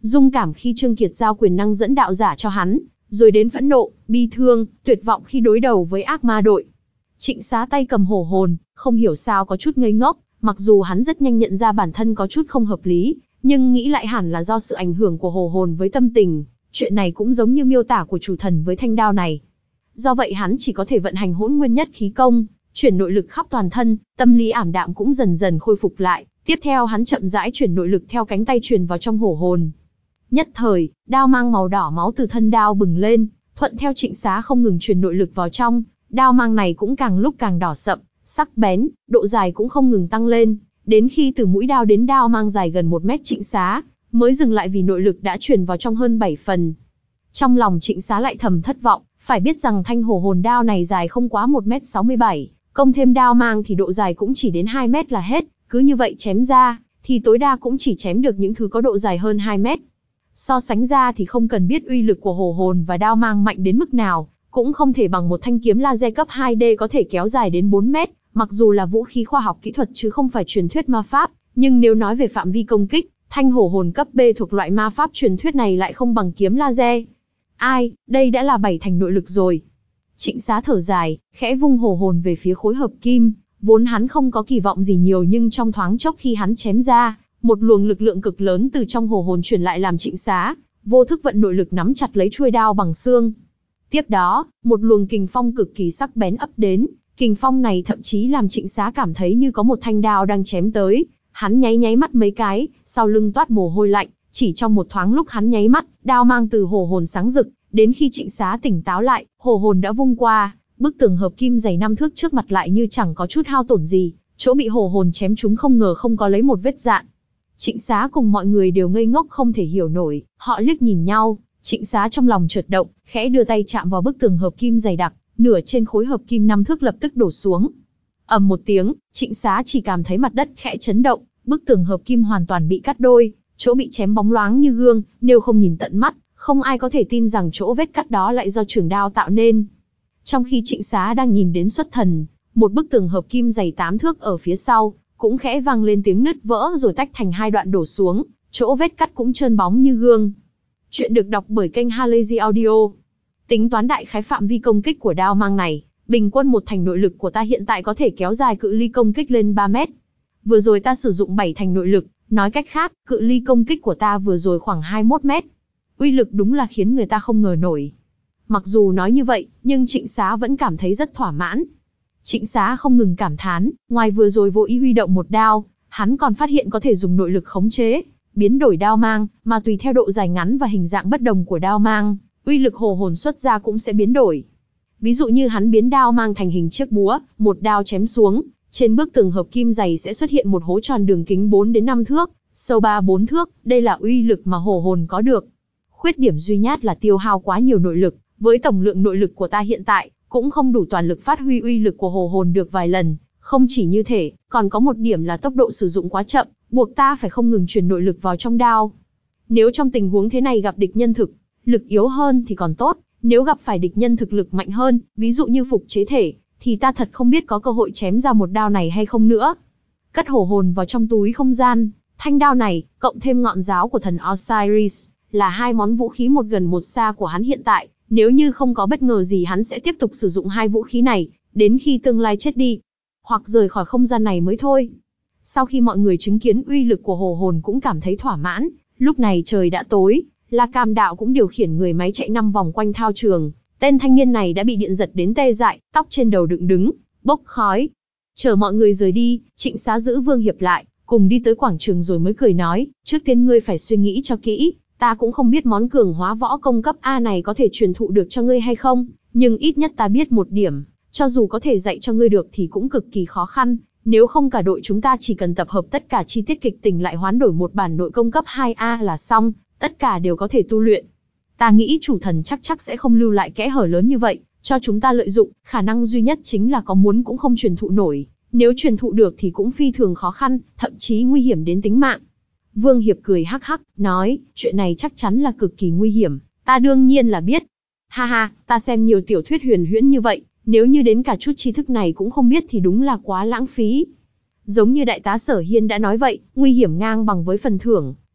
dung cảm khi Trương Kiệt giao quyền năng dẫn đạo giả cho hắn, rồi đến phẫn nộ, bi thương, tuyệt vọng khi đối đầu với ác ma đội. Trịnh Xá tay cầm hổ hồn, không hiểu sao có chút ngây ngốc, mặc dù hắn rất nhanh nhận ra bản thân có chút không hợp lý, nhưng nghĩ lại hẳn là do sự ảnh hưởng của hổ hồn với tâm tình, chuyện này cũng giống như miêu tả của chủ thần với thanh đao này. Do vậy hắn chỉ có thể vận hành hỗn nguyên nhất khí công, chuyển nội lực khắp toàn thân, tâm lý ảm đạm cũng dần dần khôi phục lại. Tiếp theo hắn chậm rãi chuyển nội lực theo cánh tay truyền vào trong hổ hồn. Nhất thời, đao mang màu đỏ máu từ thân đao bừng lên, thuận theo Trịnh Xá không ngừng truyền nội lực vào trong, đao mang này cũng càng lúc càng đỏ sậm, sắc bén, độ dài cũng không ngừng tăng lên, đến khi từ mũi đao đến đao mang dài gần một mét Trịnh Xá mới dừng lại vì nội lực đã truyền vào trong hơn bảy phần. Trong lòng Trịnh Xá lại thầm thất vọng, phải biết rằng thanh hổ hồn đao này dài không quá một mét sáu mươi bảy, công thêm đao mang thì độ dài cũng chỉ đến hai mét là hết, cứ như vậy chém ra, thì tối đa cũng chỉ chém được những thứ có độ dài hơn hai mét. So sánh ra thì không cần biết uy lực của hổ hồn và đao mang mạnh đến mức nào, cũng không thể bằng một thanh kiếm laser cấp hai D có thể kéo dài đến bốn mét, mặc dù là vũ khí khoa học kỹ thuật chứ không phải truyền thuyết ma pháp, nhưng nếu nói về phạm vi công kích, thanh hổ hồn cấp B thuộc loại ma pháp truyền thuyết này lại không bằng kiếm laser. Ai, đây đã là bảy thành nội lực rồi. Trịnh Xá thở dài, khẽ vung hổ hồn về phía khối hợp kim, vốn hắn không có kỳ vọng gì nhiều nhưng trong thoáng chốc khi hắn chém ra, một luồng lực lượng cực lớn từ trong hổ hồn truyền lại làm Trịnh Xá vô thức vận nội lực nắm chặt lấy chuôi đao bằng xương. Tiếp đó, một luồng kình phong cực kỳ sắc bén ập đến, kình phong này thậm chí làm Trịnh Xá cảm thấy như có một thanh đao đang chém tới. Hắn nháy nháy mắt mấy cái, sau lưng toát mồ hôi lạnh, chỉ trong một thoáng lúc hắn nháy mắt, đao mang từ hổ hồn sáng rực, đến khi Trịnh Xá tỉnh táo lại, hổ hồn đã vung qua, bức tường hợp kim dày năm thước trước mặt lại như chẳng có chút hao tổn gì, chỗ bị hổ hồn chém trúng không ngờ không có lấy một vết dạn. Trịnh Xá cùng mọi người đều ngây ngốc không thể hiểu nổi, họ liếc nhìn nhau, Trịnh Xá trong lòng chợt động, khẽ đưa tay chạm vào bức tường hợp kim dày đặc, nửa trên khối hợp kim năm thước lập tức đổ xuống. Ầm một tiếng, Trịnh Xá chỉ cảm thấy mặt đất khẽ chấn động, bức tường hợp kim hoàn toàn bị cắt đôi, chỗ bị chém bóng loáng như gương, nếu không nhìn tận mắt, không ai có thể tin rằng chỗ vết cắt đó lại do trường đao tạo nên. Trong khi Trịnh Xá đang nhìn đến xuất thần, một bức tường hợp kim dày tám thước ở phía sau, cũng khẽ vang lên tiếng nứt vỡ rồi tách thành hai đoạn đổ xuống, chỗ vết cắt cũng trơn bóng như gương. Chuyện được đọc bởi kênh Halazy Audio. Tính toán đại khái phạm vi công kích của đao mang này, bình quân một thành nội lực của ta hiện tại có thể kéo dài cự ly công kích lên ba mét. Vừa rồi ta sử dụng bảy thành nội lực, nói cách khác, cự ly công kích của ta vừa rồi khoảng hai mươi mốt mét. Uy lực đúng là khiến người ta không ngờ nổi. Mặc dù nói như vậy, nhưng Trịnh Xá vẫn cảm thấy rất thỏa mãn. Trịnh Xá không ngừng cảm thán, ngoài vừa rồi vô ý huy động một đao, hắn còn phát hiện có thể dùng nội lực khống chế, biến đổi đao mang, mà tùy theo độ dài ngắn và hình dạng bất đồng của đao mang, uy lực hổ hồn xuất ra cũng sẽ biến đổi. Ví dụ như hắn biến đao mang thành hình chiếc búa, một đao chém xuống, trên bức tường hợp kim dày sẽ xuất hiện một hố tròn đường kính bốn đến năm thước, sâu ba bốn thước, đây là uy lực mà hổ hồn có được. Khuyết điểm duy nhất là tiêu hao quá nhiều nội lực, với tổng lượng nội lực của ta hiện tại, cũng không đủ toàn lực phát huy uy lực của hổ hồn được vài lần. Không chỉ như thế, còn có một điểm là tốc độ sử dụng quá chậm, buộc ta phải không ngừng truyền nội lực vào trong đao. Nếu trong tình huống thế này gặp địch nhân thực lực yếu hơn thì còn tốt, nếu gặp phải địch nhân thực lực mạnh hơn, ví dụ như phục chế thể, thì ta thật không biết có cơ hội chém ra một đao này hay không nữa. Cất hổ hồn vào trong túi không gian, thanh đao này, cộng thêm ngọn giáo của thần Osiris, là hai món vũ khí một gần một xa của hắn hiện tại. Nếu như không có bất ngờ gì hắn sẽ tiếp tục sử dụng hai vũ khí này, đến khi tương lai chết đi, hoặc rời khỏi không gian này mới thôi. Sau khi mọi người chứng kiến uy lực của hổ hồn cũng cảm thấy thỏa mãn, lúc này trời đã tối, La Cam Đạo cũng điều khiển người máy chạy năm vòng quanh thao trường. Tên thanh niên này đã bị điện giật đến tê dại, tóc trên đầu dựng đứng, bốc khói. Chờ mọi người rời đi, Trịnh Xá giữ Vương Hiệp lại, cùng đi tới quảng trường rồi mới cười nói, trước tiên ngươi phải suy nghĩ cho kỹ. Ta cũng không biết món cường hóa võ công cấp A này có thể truyền thụ được cho ngươi hay không, nhưng ít nhất ta biết một điểm, cho dù có thể dạy cho ngươi được thì cũng cực kỳ khó khăn, nếu không cả đội chúng ta chỉ cần tập hợp tất cả chi tiết kịch tình lại hoán đổi một bản nội công cấp hai A là xong, tất cả đều có thể tu luyện. Ta nghĩ chủ thần chắc chắc sẽ không lưu lại kẽ hở lớn như vậy, cho chúng ta lợi dụng, khả năng duy nhất chính là có muốn cũng không truyền thụ nổi, nếu truyền thụ được thì cũng phi thường khó khăn, thậm chí nguy hiểm đến tính mạng. Vương Hiệp cười hắc hắc, nói, chuyện này chắc chắn là cực kỳ nguy hiểm, ta đương nhiên là biết. Ha ha, ta xem nhiều tiểu thuyết huyền huyễn như vậy, nếu như đến cả chút tri thức này cũng không biết thì đúng là quá lãng phí. Giống như đại tá Sở Hiên đã nói vậy, nguy hiểm ngang bằng với phần thưởng,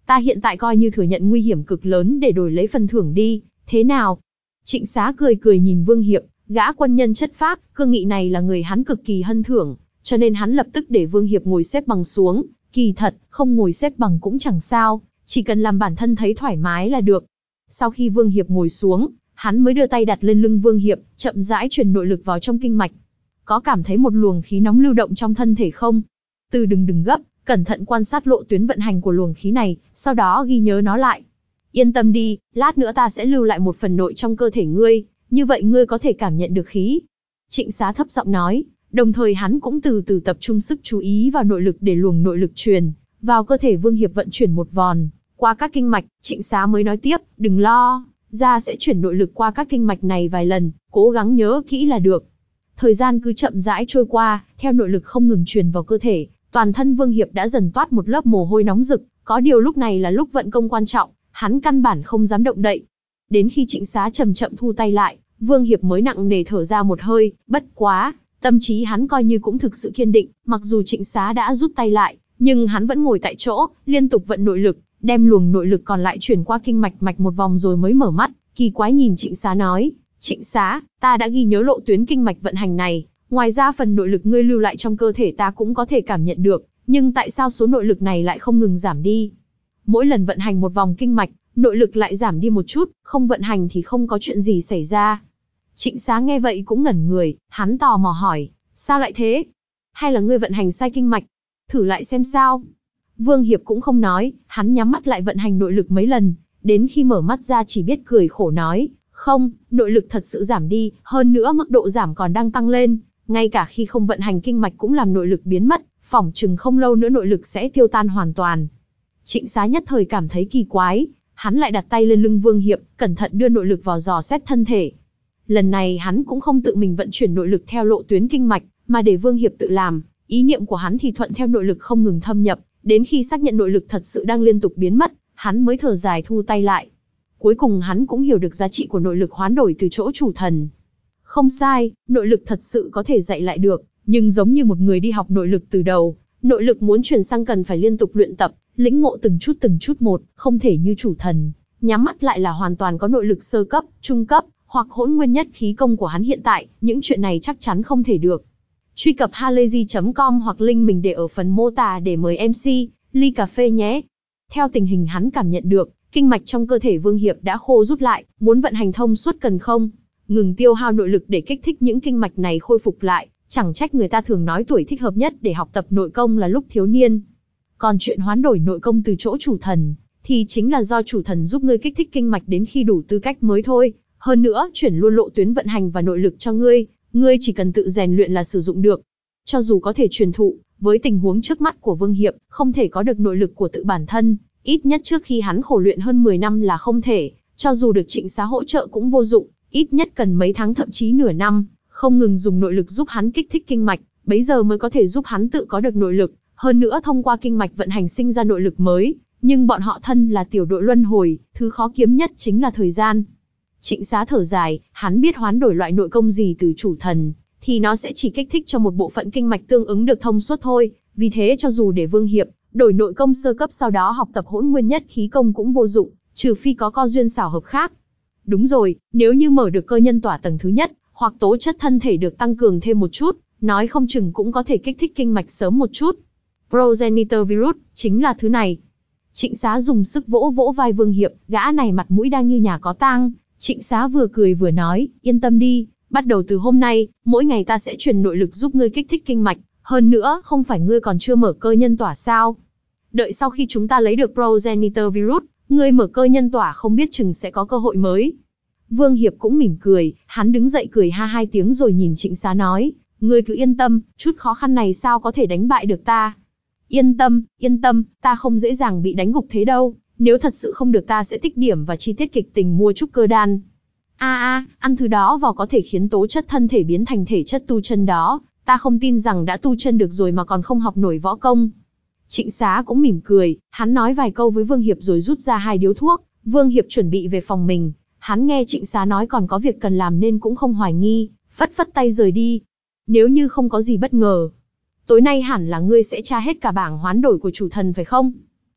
Ta hiện tại coi như thừa nhận nguy hiểm cực lớn để đổi lấy phần thưởng đi, thế nào? Trịnh Xá cười cười nhìn Vương Hiệp, gã quân nhân chất phác, cương nghị này là người hắn cực kỳ hân thưởng, cho nên hắn lập tức để Vương Hiệp ngồi xếp bằng xuống. Kỳ thật, không ngồi xếp bằng cũng chẳng sao, chỉ cần làm bản thân thấy thoải mái là được. Sau khi Vương Hiệp ngồi xuống, hắn mới đưa tay đặt lên lưng Vương Hiệp, chậm rãi truyền nội lực vào trong kinh mạch. Có cảm thấy một luồng khí nóng lưu động trong thân thể không? Từ đừng đừng gấp, cẩn thận quan sát lộ tuyến vận hành của luồng khí này, sau đó ghi nhớ nó lại. Yên tâm đi, lát nữa ta sẽ lưu lại một phần nội trong cơ thể ngươi, như vậy ngươi có thể cảm nhận được khí. Trịnh Xá thấp giọng nói, đồng thời hắn cũng từ từ tập trung sức chú ý vào nội lực để luồng nội lực truyền vào cơ thể Vương Hiệp vận chuyển một vòn qua các kinh mạch. Trịnh Xá mới nói tiếp, đừng lo, ra sẽ chuyển nội lực qua các kinh mạch này vài lần, cố gắng nhớ kỹ là được. Thời gian cứ chậm rãi trôi qua, theo nội lực không ngừng truyền vào cơ thể, toàn thân Vương Hiệp đã dần toát một lớp mồ hôi nóng rực, có điều lúc này là lúc vận công quan trọng, hắn căn bản không dám động đậy. Đến khi Trịnh Xá chậm chậm thu tay lại, Vương Hiệp mới nặng nề thở ra một hơi, bất quá, tâm trí hắn coi như cũng thực sự kiên định, mặc dù Trịnh Xá đã rút tay lại, nhưng hắn vẫn ngồi tại chỗ, liên tục vận nội lực, đem luồng nội lực còn lại chuyển qua kinh mạch mạch một vòng rồi mới mở mắt, kỳ quái nhìn Trịnh Xá nói, Trịnh Xá, ta đã ghi nhớ lộ tuyến kinh mạch vận hành này, ngoài ra phần nội lực ngươi lưu lại trong cơ thể ta cũng có thể cảm nhận được, nhưng tại sao số nội lực này lại không ngừng giảm đi? Mỗi lần vận hành một vòng kinh mạch, nội lực lại giảm đi một chút, không vận hành thì không có chuyện gì xảy ra. Trịnh Xá nghe vậy cũng ngẩn người, hắn tò mò hỏi, sao lại thế? Hay là ngươi vận hành sai kinh mạch? Thử lại xem sao. Vương Hiệp cũng không nói, hắn nhắm mắt lại vận hành nội lực mấy lần, đến khi mở mắt ra chỉ biết cười khổ nói, không, nội lực thật sự giảm đi, hơn nữa mức độ giảm còn đang tăng lên, ngay cả khi không vận hành kinh mạch cũng làm nội lực biến mất, phỏng chừng không lâu nữa nội lực sẽ tiêu tan hoàn toàn. Trịnh Xá nhất thời cảm thấy kỳ quái, hắn lại đặt tay lên lưng Vương Hiệp, cẩn thận đưa nội lực vào dò xét thân thể. Lần này hắn cũng không tự mình vận chuyển nội lực theo lộ tuyến kinh mạch, mà để Vương Hiệp tự làm, ý niệm của hắn thì thuận theo nội lực không ngừng thâm nhập, đến khi xác nhận nội lực thật sự đang liên tục biến mất, hắn mới thở dài thu tay lại. Cuối cùng hắn cũng hiểu được giá trị của nội lực hoán đổi từ chỗ chủ thần. Không sai, nội lực thật sự có thể dạy lại được, nhưng giống như một người đi học nội lực từ đầu, nội lực muốn chuyển sang cần phải liên tục luyện tập, lĩnh ngộ từng chút từng chút một, không thể như chủ thần, nhắm mắt lại là hoàn toàn có nội lực sơ cấp, trung cấp, hoặc hỗn nguyên nhất khí công của hắn hiện tại, những chuyện này chắc chắn không thể được. Truy cập halayzi chấm com hoặc link mình để ở phần mô tả để mời em xê, ly cà phê nhé. Theo tình hình hắn cảm nhận được, kinh mạch trong cơ thể Vương Hiệp đã khô rút lại, muốn vận hành thông suốt cần không ngừng tiêu hao nội lực để kích thích những kinh mạch này khôi phục lại, chẳng trách người ta thường nói tuổi thích hợp nhất để học tập nội công là lúc thiếu niên. Còn chuyện hoán đổi nội công từ chỗ chủ thần, thì chính là do chủ thần giúp ngươi kích thích kinh mạch đến khi đủ tư cách mới thôi. Hơn nữa, chuyển luôn lộ tuyến vận hành và nội lực cho ngươi, ngươi chỉ cần tự rèn luyện là sử dụng được. Cho dù có thể truyền thụ, với tình huống trước mắt của Vương Hiệp, không thể có được nội lực của tự bản thân, ít nhất trước khi hắn khổ luyện hơn mười năm là không thể, cho dù được Trịnh Xá hỗ trợ cũng vô dụng, ít nhất cần mấy tháng thậm chí nửa năm, không ngừng dùng nội lực giúp hắn kích thích kinh mạch, bấy giờ mới có thể giúp hắn tự có được nội lực, hơn nữa thông qua kinh mạch vận hành sinh ra nội lực mới, nhưng bọn họ thân là tiểu đội luân hồi, thứ khó kiếm nhất chính là thời gian. Trịnh Xá thở dài, hắn biết hoán đổi loại nội công gì từ chủ thần, thì nó sẽ chỉ kích thích cho một bộ phận kinh mạch tương ứng được thông suốt thôi, vì thế cho dù để Vương Hiệp đổi nội công sơ cấp sau đó học tập hỗn nguyên nhất khí công cũng vô dụng, trừ phi có co duyên xảo hợp khác. Đúng rồi, nếu như mở được cơ nhân tỏa tầng thứ nhất, hoặc tố chất thân thể được tăng cường thêm một chút, nói không chừng cũng có thể kích thích kinh mạch sớm một chút. Progenitor virus, chính là thứ này. Trịnh Xá dùng sức vỗ vỗ vai Vương Hiệp, gã này mặt mũi đang như nhà có tang. Trịnh Xá vừa cười vừa nói, yên tâm đi, bắt đầu từ hôm nay, mỗi ngày ta sẽ truyền nội lực giúp ngươi kích thích kinh mạch, hơn nữa, không phải ngươi còn chưa mở cơ nhân tỏa sao? Đợi sau khi chúng ta lấy được Progenitor virus, ngươi mở cơ nhân tỏa không biết chừng sẽ có cơ hội mới. Vương Hiệp cũng mỉm cười, hắn đứng dậy cười ha hai tiếng rồi nhìn Trịnh Xá nói, ngươi cứ yên tâm, chút khó khăn này sao có thể đánh bại được ta? Yên tâm, yên tâm, ta không dễ dàng bị đánh gục thế đâu, nếu thật sự không được ta sẽ tích điểm và chi tiết kịch tình mua trúc cơ đan. A a, ăn thứ đó vào có thể khiến tố chất thân thể biến thành thể chất tu chân đó, ta không tin rằng đã tu chân được rồi mà còn không học nổi võ công. Trịnh Xá cũng mỉm cười, hắn nói vài câu với Vương Hiệp rồi rút ra hai điếu thuốc, Vương Hiệp chuẩn bị về phòng mình, hắn nghe Trịnh Xá nói còn có việc cần làm nên cũng không hoài nghi, phất phất tay rời đi. Nếu như không có gì bất ngờ, tối nay hẳn là ngươi sẽ tra hết cả bảng hoán đổi của chủ thần phải không?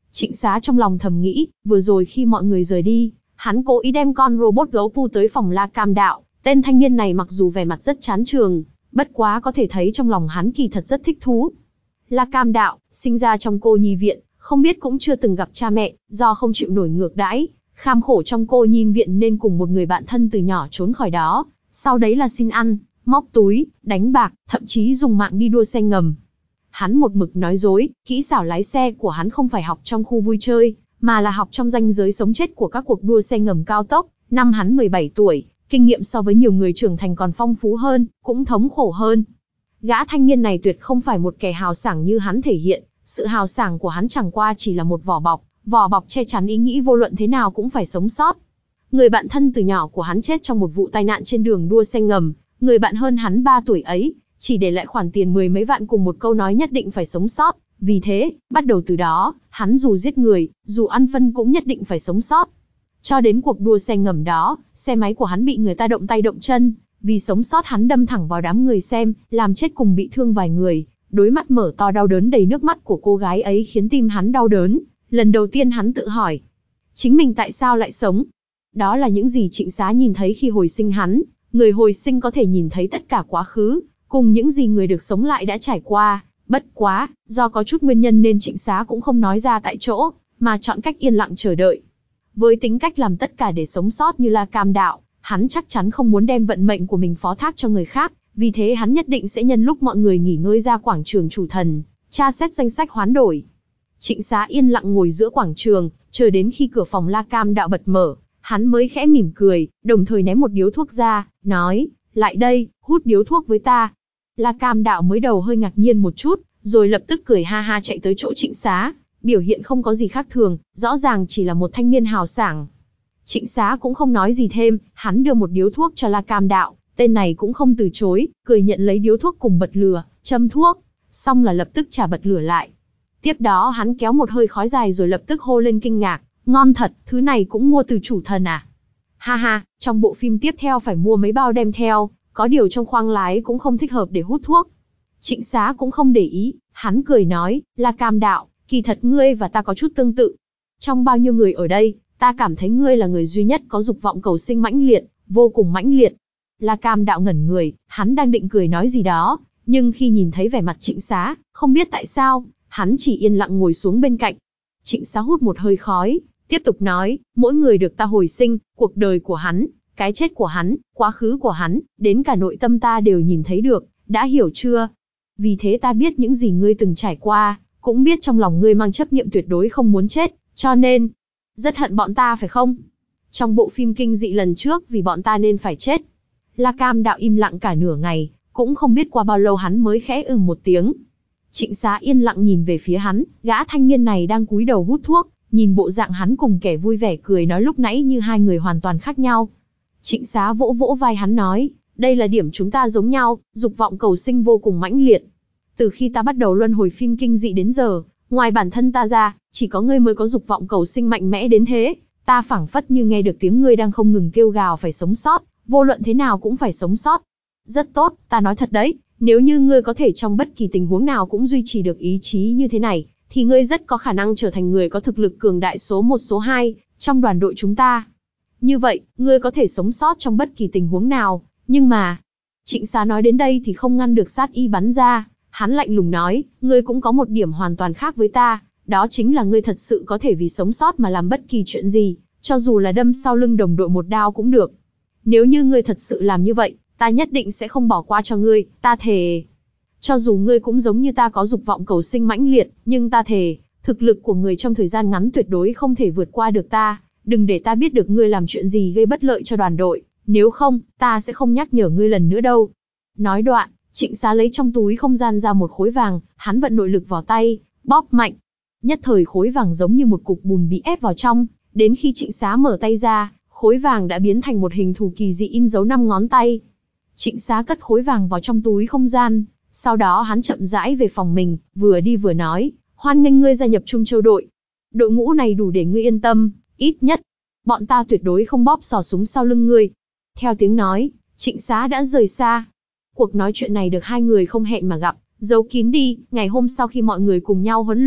Trịnh Xá trong lòng thầm nghĩ, vừa rồi khi mọi người rời đi, hắn cố ý đem con robot gấu pu tới phòng La Cam Đạo. Tên thanh niên này mặc dù vẻ mặt rất chán trường, bất quá có thể thấy trong lòng hắn kỳ thật rất thích thú. La Cam Đạo, sinh ra trong cô nhi viện, không biết cũng chưa từng gặp cha mẹ, do không chịu nổi ngược đãi, kham khổ trong cô nhi viện nên cùng một người bạn thân từ nhỏ trốn khỏi đó, sau đấy là xin ăn, móc túi, đánh bạc, thậm chí dùng mạng đi đua xe ngầm. Hắn một mực nói dối, kỹ xảo lái xe của hắn không phải học trong khu vui chơi, mà là học trong ranh giới sống chết của các cuộc đua xe ngầm cao tốc. Năm hắn mười bảy tuổi, kinh nghiệm so với nhiều người trưởng thành còn phong phú hơn, cũng thống khổ hơn. Gã thanh niên này tuyệt không phải một kẻ hào sảng như hắn thể hiện, sự hào sảng của hắn chẳng qua chỉ là một vỏ bọc, vỏ bọc che chắn ý nghĩ vô luận thế nào cũng phải sống sót. Người bạn thân từ nhỏ của hắn chết trong một vụ tai nạn trên đường đua xe ngầm, người bạn hơn hắn ba tuổi ấy, chỉ để lại khoản tiền mười mấy vạn cùng một câu nói nhất định phải sống sót. Vì thế, bắt đầu từ đó, hắn dù giết người, dù ăn phân cũng nhất định phải sống sót. Cho đến cuộc đua xe ngầm đó, xe máy của hắn bị người ta động tay động chân, vì sống sót hắn đâm thẳng vào đám người xem, làm chết cùng bị thương vài người. Đối mắt mở to đau đớn đầy nước mắt của cô gái ấy khiến tim hắn đau đớn. Lần đầu tiên hắn tự hỏi, chính mình tại sao lại sống? Đó là những gì Trịnh Xá nhìn thấy khi hồi sinh hắn. Người hồi sinh có thể nhìn thấy tất cả quá khứ, cùng những gì người được sống lại đã trải qua. Bất quá, do có chút nguyên nhân nên Trịnh Xá cũng không nói ra tại chỗ, mà chọn cách yên lặng chờ đợi. Với tính cách làm tất cả để sống sót như La Cam Đạo, hắn chắc chắn không muốn đem vận mệnh của mình phó thác cho người khác, vì thế hắn nhất định sẽ nhân lúc mọi người nghỉ ngơi ra quảng trường chủ thần, tra xét danh sách hoán đổi. Trịnh Xá yên lặng ngồi giữa quảng trường, chờ đến khi cửa phòng La Cam Đạo bật mở, hắn mới khẽ mỉm cười, đồng thời ném một điếu thuốc ra, nói, lại đây, hút điếu thuốc với ta. La Cam Đạo mới đầu hơi ngạc nhiên một chút, rồi lập tức cười ha ha chạy tới chỗ Trịnh Xá, biểu hiện không có gì khác thường, rõ ràng chỉ là một thanh niên hào sảng. Trịnh Xá cũng không nói gì thêm, hắn đưa một điếu thuốc cho La Cam Đạo, tên này cũng không từ chối, cười nhận lấy điếu thuốc cùng bật lửa, châm thuốc, xong là lập tức trả bật lửa lại. Tiếp đó hắn kéo một hơi khói dài rồi lập tức hô lên kinh ngạc, ngon thật, thứ này cũng mua từ chủ thần à? Ha ha, trong bộ phim tiếp theo phải mua mấy bao đem theo, có điều trong khoang lái cũng không thích hợp để hút thuốc. Trịnh Xá cũng không để ý, hắn cười nói, La Cam Đạo, kỳ thật ngươi và ta có chút tương tự. Trong bao nhiêu người ở đây, ta cảm thấy ngươi là người duy nhất có dục vọng cầu sinh mãnh liệt, vô cùng mãnh liệt. La Cam Đạo ngẩn người, hắn đang định cười nói gì đó, nhưng khi nhìn thấy vẻ mặt Trịnh Xá, không biết tại sao, hắn chỉ yên lặng ngồi xuống bên cạnh. Trịnh Xá hút một hơi khói, tiếp tục nói, mỗi người được ta hồi sinh, cuộc đời của hắn, cái chết của hắn, quá khứ của hắn, đến cả nội tâm ta đều nhìn thấy được, đã hiểu chưa? Vì thế ta biết những gì ngươi từng trải qua, cũng biết trong lòng ngươi mang chấp niệm tuyệt đối không muốn chết, cho nên, rất hận bọn ta phải không? Trong bộ phim kinh dị lần trước vì bọn ta nên phải chết. La Cam Đạo im lặng cả nửa ngày, cũng không biết qua bao lâu hắn mới khẽ ừm một tiếng. Trịnh Xá yên lặng nhìn về phía hắn, gã thanh niên này đang cúi đầu hút thuốc, nhìn bộ dạng hắn cùng kẻ vui vẻ cười nói lúc nãy như hai người hoàn toàn khác nhau. Trịnh Xá vỗ vỗ vai hắn nói, đây là điểm chúng ta giống nhau, dục vọng cầu sinh vô cùng mãnh liệt. Từ khi ta bắt đầu luân hồi phim kinh dị đến giờ, ngoài bản thân ta ra, chỉ có ngươi mới có dục vọng cầu sinh mạnh mẽ đến thế. Ta phảng phất như nghe được tiếng ngươi đang không ngừng kêu gào phải sống sót, vô luận thế nào cũng phải sống sót. Rất tốt, ta nói thật đấy, nếu như ngươi có thể trong bất kỳ tình huống nào cũng duy trì được ý chí như thế này, thì ngươi rất có khả năng trở thành người có thực lực cường đại số một số hai trong đoàn đội chúng ta. Như vậy, ngươi có thể sống sót trong bất kỳ tình huống nào, nhưng mà... Trịnh Xá nói đến đây thì không ngăn được sát y bắn ra, hắn lạnh lùng nói, ngươi cũng có một điểm hoàn toàn khác với ta, đó chính là ngươi thật sự có thể vì sống sót mà làm bất kỳ chuyện gì, cho dù là đâm sau lưng đồng đội một đao cũng được. Nếu như ngươi thật sự làm như vậy, ta nhất định sẽ không bỏ qua cho ngươi, ta thề. Cho dù ngươi cũng giống như ta có dục vọng cầu sinh mãnh liệt, nhưng ta thề, thực lực của ngươi trong thời gian ngắn tuyệt đối không thể vượt qua được ta, đừng để ta biết được ngươi làm chuyện gì gây bất lợi cho đoàn đội, nếu không, ta sẽ không nhắc nhở ngươi lần nữa đâu. Nói đoạn, Trịnh Xá lấy trong túi không gian ra một khối vàng, hắn vận nội lực vào tay, bóp mạnh. Nhất thời khối vàng giống như một cục bùn bị ép vào trong, đến khi Trịnh Xá mở tay ra, khối vàng đã biến thành một hình thù kỳ dị in dấu năm ngón tay. Trịnh Xá cất khối vàng vào trong túi không gian, sau đó hắn chậm rãi về phòng mình, vừa đi vừa nói, hoan nghênh ngươi gia nhập Trung Châu đội. Đội ngũ này đủ để ngươi yên tâm, ít nhất, bọn ta tuyệt đối không bóp xò súng sau lưng ngươi. Theo tiếng nói, Trịnh Xá đã rời xa. Cuộc nói chuyện này được hai người không hẹn mà gặp, giấu kín đi. Ngày hôm sau khi mọi người cùng nhau huấn luyện,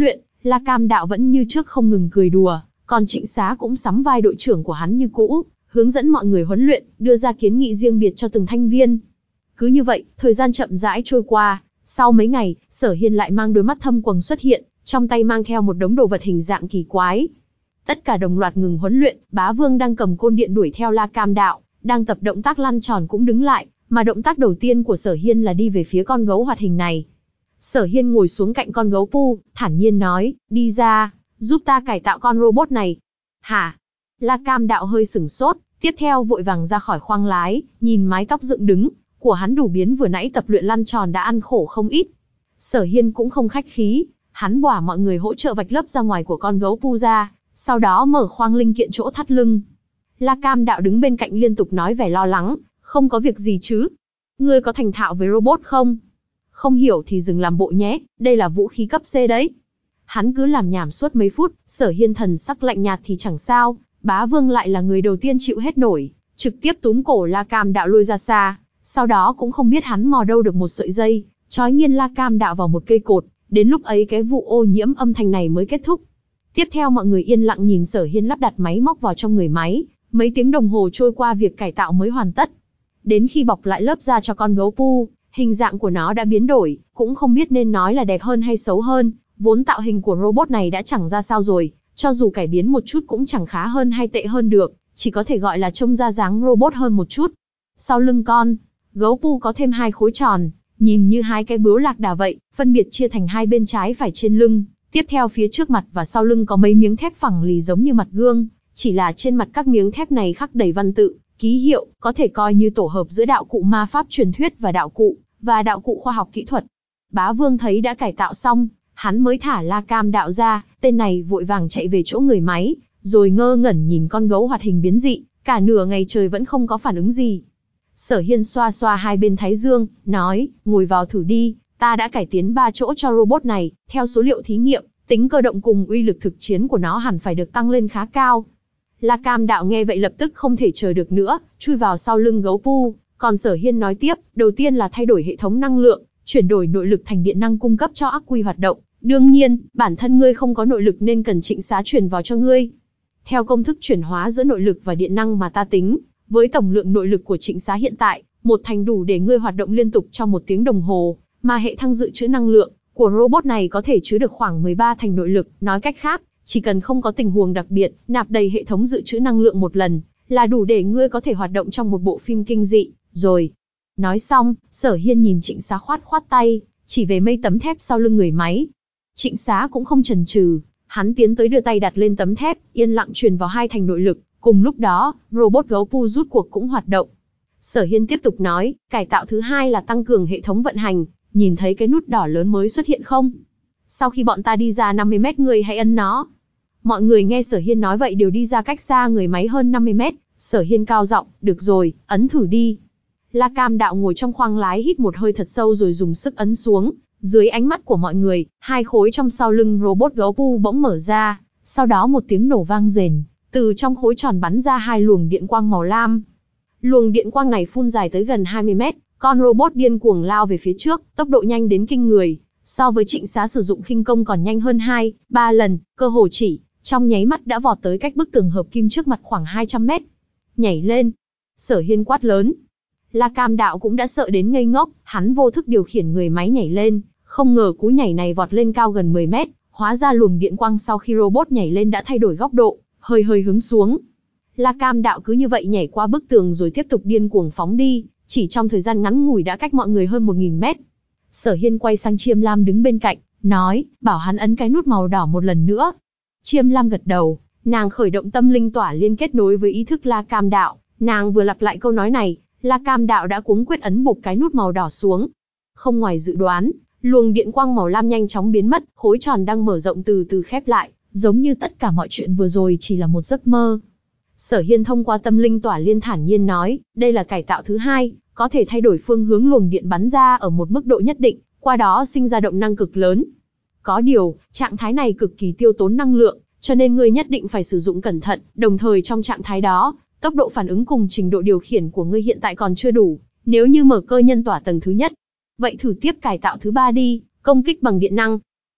La Cam Đạo vẫn như trước không ngừng cười đùa, còn Trịnh Xá cũng sắm vai đội trưởng của hắn như cũ, hướng dẫn mọi người huấn luyện, đưa ra kiến nghị riêng biệt cho từng thành viên. Cứ như vậy, thời gian chậm rãi trôi qua, sau mấy ngày, Sở Hiên lại mang đôi mắt thâm quầng xuất hiện, trong tay mang theo một đống đồ vật hình dạng kỳ quái. Tất cả đồng loạt ngừng huấn luyện, Bá Vương đang cầm côn điện đuổi theo La Cam Đạo, đang tập động tác lăn tròn cũng đứng lại, mà động tác đầu tiên của Sở Hiên là đi về phía con gấu hoạt hình này. Sở Hiên ngồi xuống cạnh con gấu Pu, thản nhiên nói, đi ra, giúp ta cải tạo con robot này. Hả? La Cam Đạo hơi sửng sốt, tiếp theo vội vàng ra khỏi khoang lái, nhìn mái tóc dựng đứng của hắn đủ biến vừa nãy tập luyện lăn tròn đã ăn khổ không ít. Sở Hiên cũng không khách khí, hắn bảo mọi người hỗ trợ vạch lớp ra ngoài của con gấu Pu ra, sau đó mở khoang linh kiện chỗ thắt lưng. La Cam Đạo đứng bên cạnh liên tục nói vẻ lo lắng, không có việc gì chứ? Ngươi có thành thạo với robot không? Không hiểu thì dừng làm bộ nhé, đây là vũ khí cấp C đấy. Hắn cứ làm nhảm suốt mấy phút, Sở Hiên thần sắc lạnh nhạt thì chẳng sao, Bá Vương lại là người đầu tiên chịu hết nổi, trực tiếp túm cổ La Cam Đạo lôi ra xa, sau đó cũng không biết hắn mò đâu được một sợi dây, trói nghiền La Cam Đạo vào một cây cột, đến lúc ấy cái vụ ô nhiễm âm thanh này mới kết thúc. Tiếp theo mọi người yên lặng nhìn Sở Hiên lắp đặt máy móc vào trong người máy, mấy tiếng đồng hồ trôi qua việc cải tạo mới hoàn tất. Đến khi bọc lại lớp da cho con gấu Pu, hình dạng của nó đã biến đổi, cũng không biết nên nói là đẹp hơn hay xấu hơn, vốn tạo hình của robot này đã chẳng ra sao rồi, cho dù cải biến một chút cũng chẳng khá hơn hay tệ hơn được, chỉ có thể gọi là trông ra dáng robot hơn một chút. Sau lưng con gấu Pu có thêm hai khối tròn, nhìn như hai cái bướu lạc đà vậy, phân biệt chia thành hai bên trái phải trên lưng. Tiếp theo phía trước mặt và sau lưng có mấy miếng thép phẳng lì giống như mặt gương, chỉ là trên mặt các miếng thép này khắc đầy văn tự, ký hiệu, có thể coi như tổ hợp giữa đạo cụ ma pháp truyền thuyết và đạo cụ, và đạo cụ khoa học kỹ thuật. Bá Vương thấy đã cải tạo xong, hắn mới thả La Cam Đạo ra, tên này vội vàng chạy về chỗ người máy, rồi ngơ ngẩn nhìn con gấu hoạt hình biến dị, cả nửa ngày trời vẫn không có phản ứng gì. Sở Hiên xoa xoa hai bên thái dương, nói, ngồi vào thử đi, ta đã cải tiến ba chỗ cho robot này, theo số liệu thí nghiệm, tính cơ động cùng uy lực thực chiến của nó hẳn phải được tăng lên khá cao. La Cam Đạo nghe vậy lập tức không thể chờ được nữa, chui vào sau lưng gấu Pu, còn Sở Hiên nói tiếp, đầu tiên là thay đổi hệ thống năng lượng, chuyển đổi nội lực thành điện năng cung cấp cho ắc quy hoạt động. Đương nhiên, bản thân ngươi không có nội lực nên cần Trịnh Xá truyền vào cho ngươi. Theo công thức chuyển hóa giữa nội lực và điện năng mà ta tính, với tổng lượng nội lực của Trịnh Xá hiện tại, một thành đủ để ngươi hoạt động liên tục trong một tiếng đồng hồ, mà hệ thăng dự trữ năng lượng của robot này có thể chứa được khoảng mười ba thành nội lực, nói cách khác, chỉ cần không có tình huống đặc biệt, nạp đầy hệ thống dự trữ năng lượng một lần, là đủ để ngươi có thể hoạt động trong một bộ phim kinh dị, rồi. Nói xong, Sở Hiên nhìn Trịnh Xá khoát khoát tay, chỉ về mấy tấm thép sau lưng người máy. Trịnh Xá cũng không chần chừ, hắn tiến tới đưa tay đặt lên tấm thép, yên lặng truyền vào hai thành nội lực, cùng lúc đó, robot gấu Pu rút cuộc cũng hoạt động. Sở Hiên tiếp tục nói, cải tạo thứ hai là tăng cường hệ thống vận hành, nhìn thấy cái nút đỏ lớn mới xuất hiện không? Sau khi bọn ta đi ra năm mươi mét người hãy ấn nó. Mọi người nghe Sở Hiên nói vậy đều đi ra cách xa người máy hơn năm mươi mét, Sở Hiên cao giọng, được rồi, ấn thử đi. La Cam Đạo ngồi trong khoang lái hít một hơi thật sâu rồi dùng sức ấn xuống, dưới ánh mắt của mọi người, hai khối trong sau lưng robot gấu Pu bỗng mở ra, sau đó một tiếng nổ vang rền, từ trong khối tròn bắn ra hai luồng điện quang màu lam. Luồng điện quang này phun dài tới gần hai mươi mét, con robot điên cuồng lao về phía trước, tốc độ nhanh đến kinh người, so với Trịnh Xá sử dụng khinh công còn nhanh hơn hai, ba lần, cơ hồ chỉ trong nháy mắt đã vọt tới cách bức tường hợp kim trước mặt khoảng hai trăm mét. Nhảy lên! Sở Hiên quát lớn. La Cam Đạo cũng đã sợ đến ngây ngốc, hắn vô thức điều khiển người máy nhảy lên, không ngờ cú nhảy này vọt lên cao gần mười mét, hóa ra luồng điện quang sau khi robot nhảy lên đã thay đổi góc độ, hơi hơi hướng xuống. La Cam Đạo cứ như vậy nhảy qua bức tường rồi tiếp tục điên cuồng phóng đi, chỉ trong thời gian ngắn ngủi đã cách mọi người hơn một nghìn mét. Sở Hiên quay sang Chiêm Lam đứng bên cạnh, nói, bảo hắn ấn cái nút màu đỏ một lần nữa. Chiêm Lam gật đầu, nàng khởi động tâm linh tỏa liên kết nối với ý thức La Cam Đạo, nàng vừa lặp lại câu nói này, La Cam Đạo đã cuống quyết ấn bục cái nút màu đỏ xuống. Không ngoài dự đoán, luồng điện quang màu lam nhanh chóng biến mất, khối tròn đang mở rộng từ từ khép lại, giống như tất cả mọi chuyện vừa rồi chỉ là một giấc mơ. Sở Hiên thông qua tâm linh tỏa liên thản nhiên nói, đây là cải tạo thứ hai, có thể thay đổi phương hướng luồng điện bắn ra ở một mức độ nhất định, qua đó sinh ra động năng cực lớn. Có điều, trạng thái này cực kỳ tiêu tốn năng lượng, cho nên ngươi nhất định phải sử dụng cẩn thận, đồng thời trong trạng thái đó, tốc độ phản ứng cùng trình độ điều khiển của ngươi hiện tại còn chưa đủ, nếu như mở cơ nhân tỏa tầng thứ nhất. Vậy thử tiếp cải tạo thứ ba đi, công kích bằng điện năng.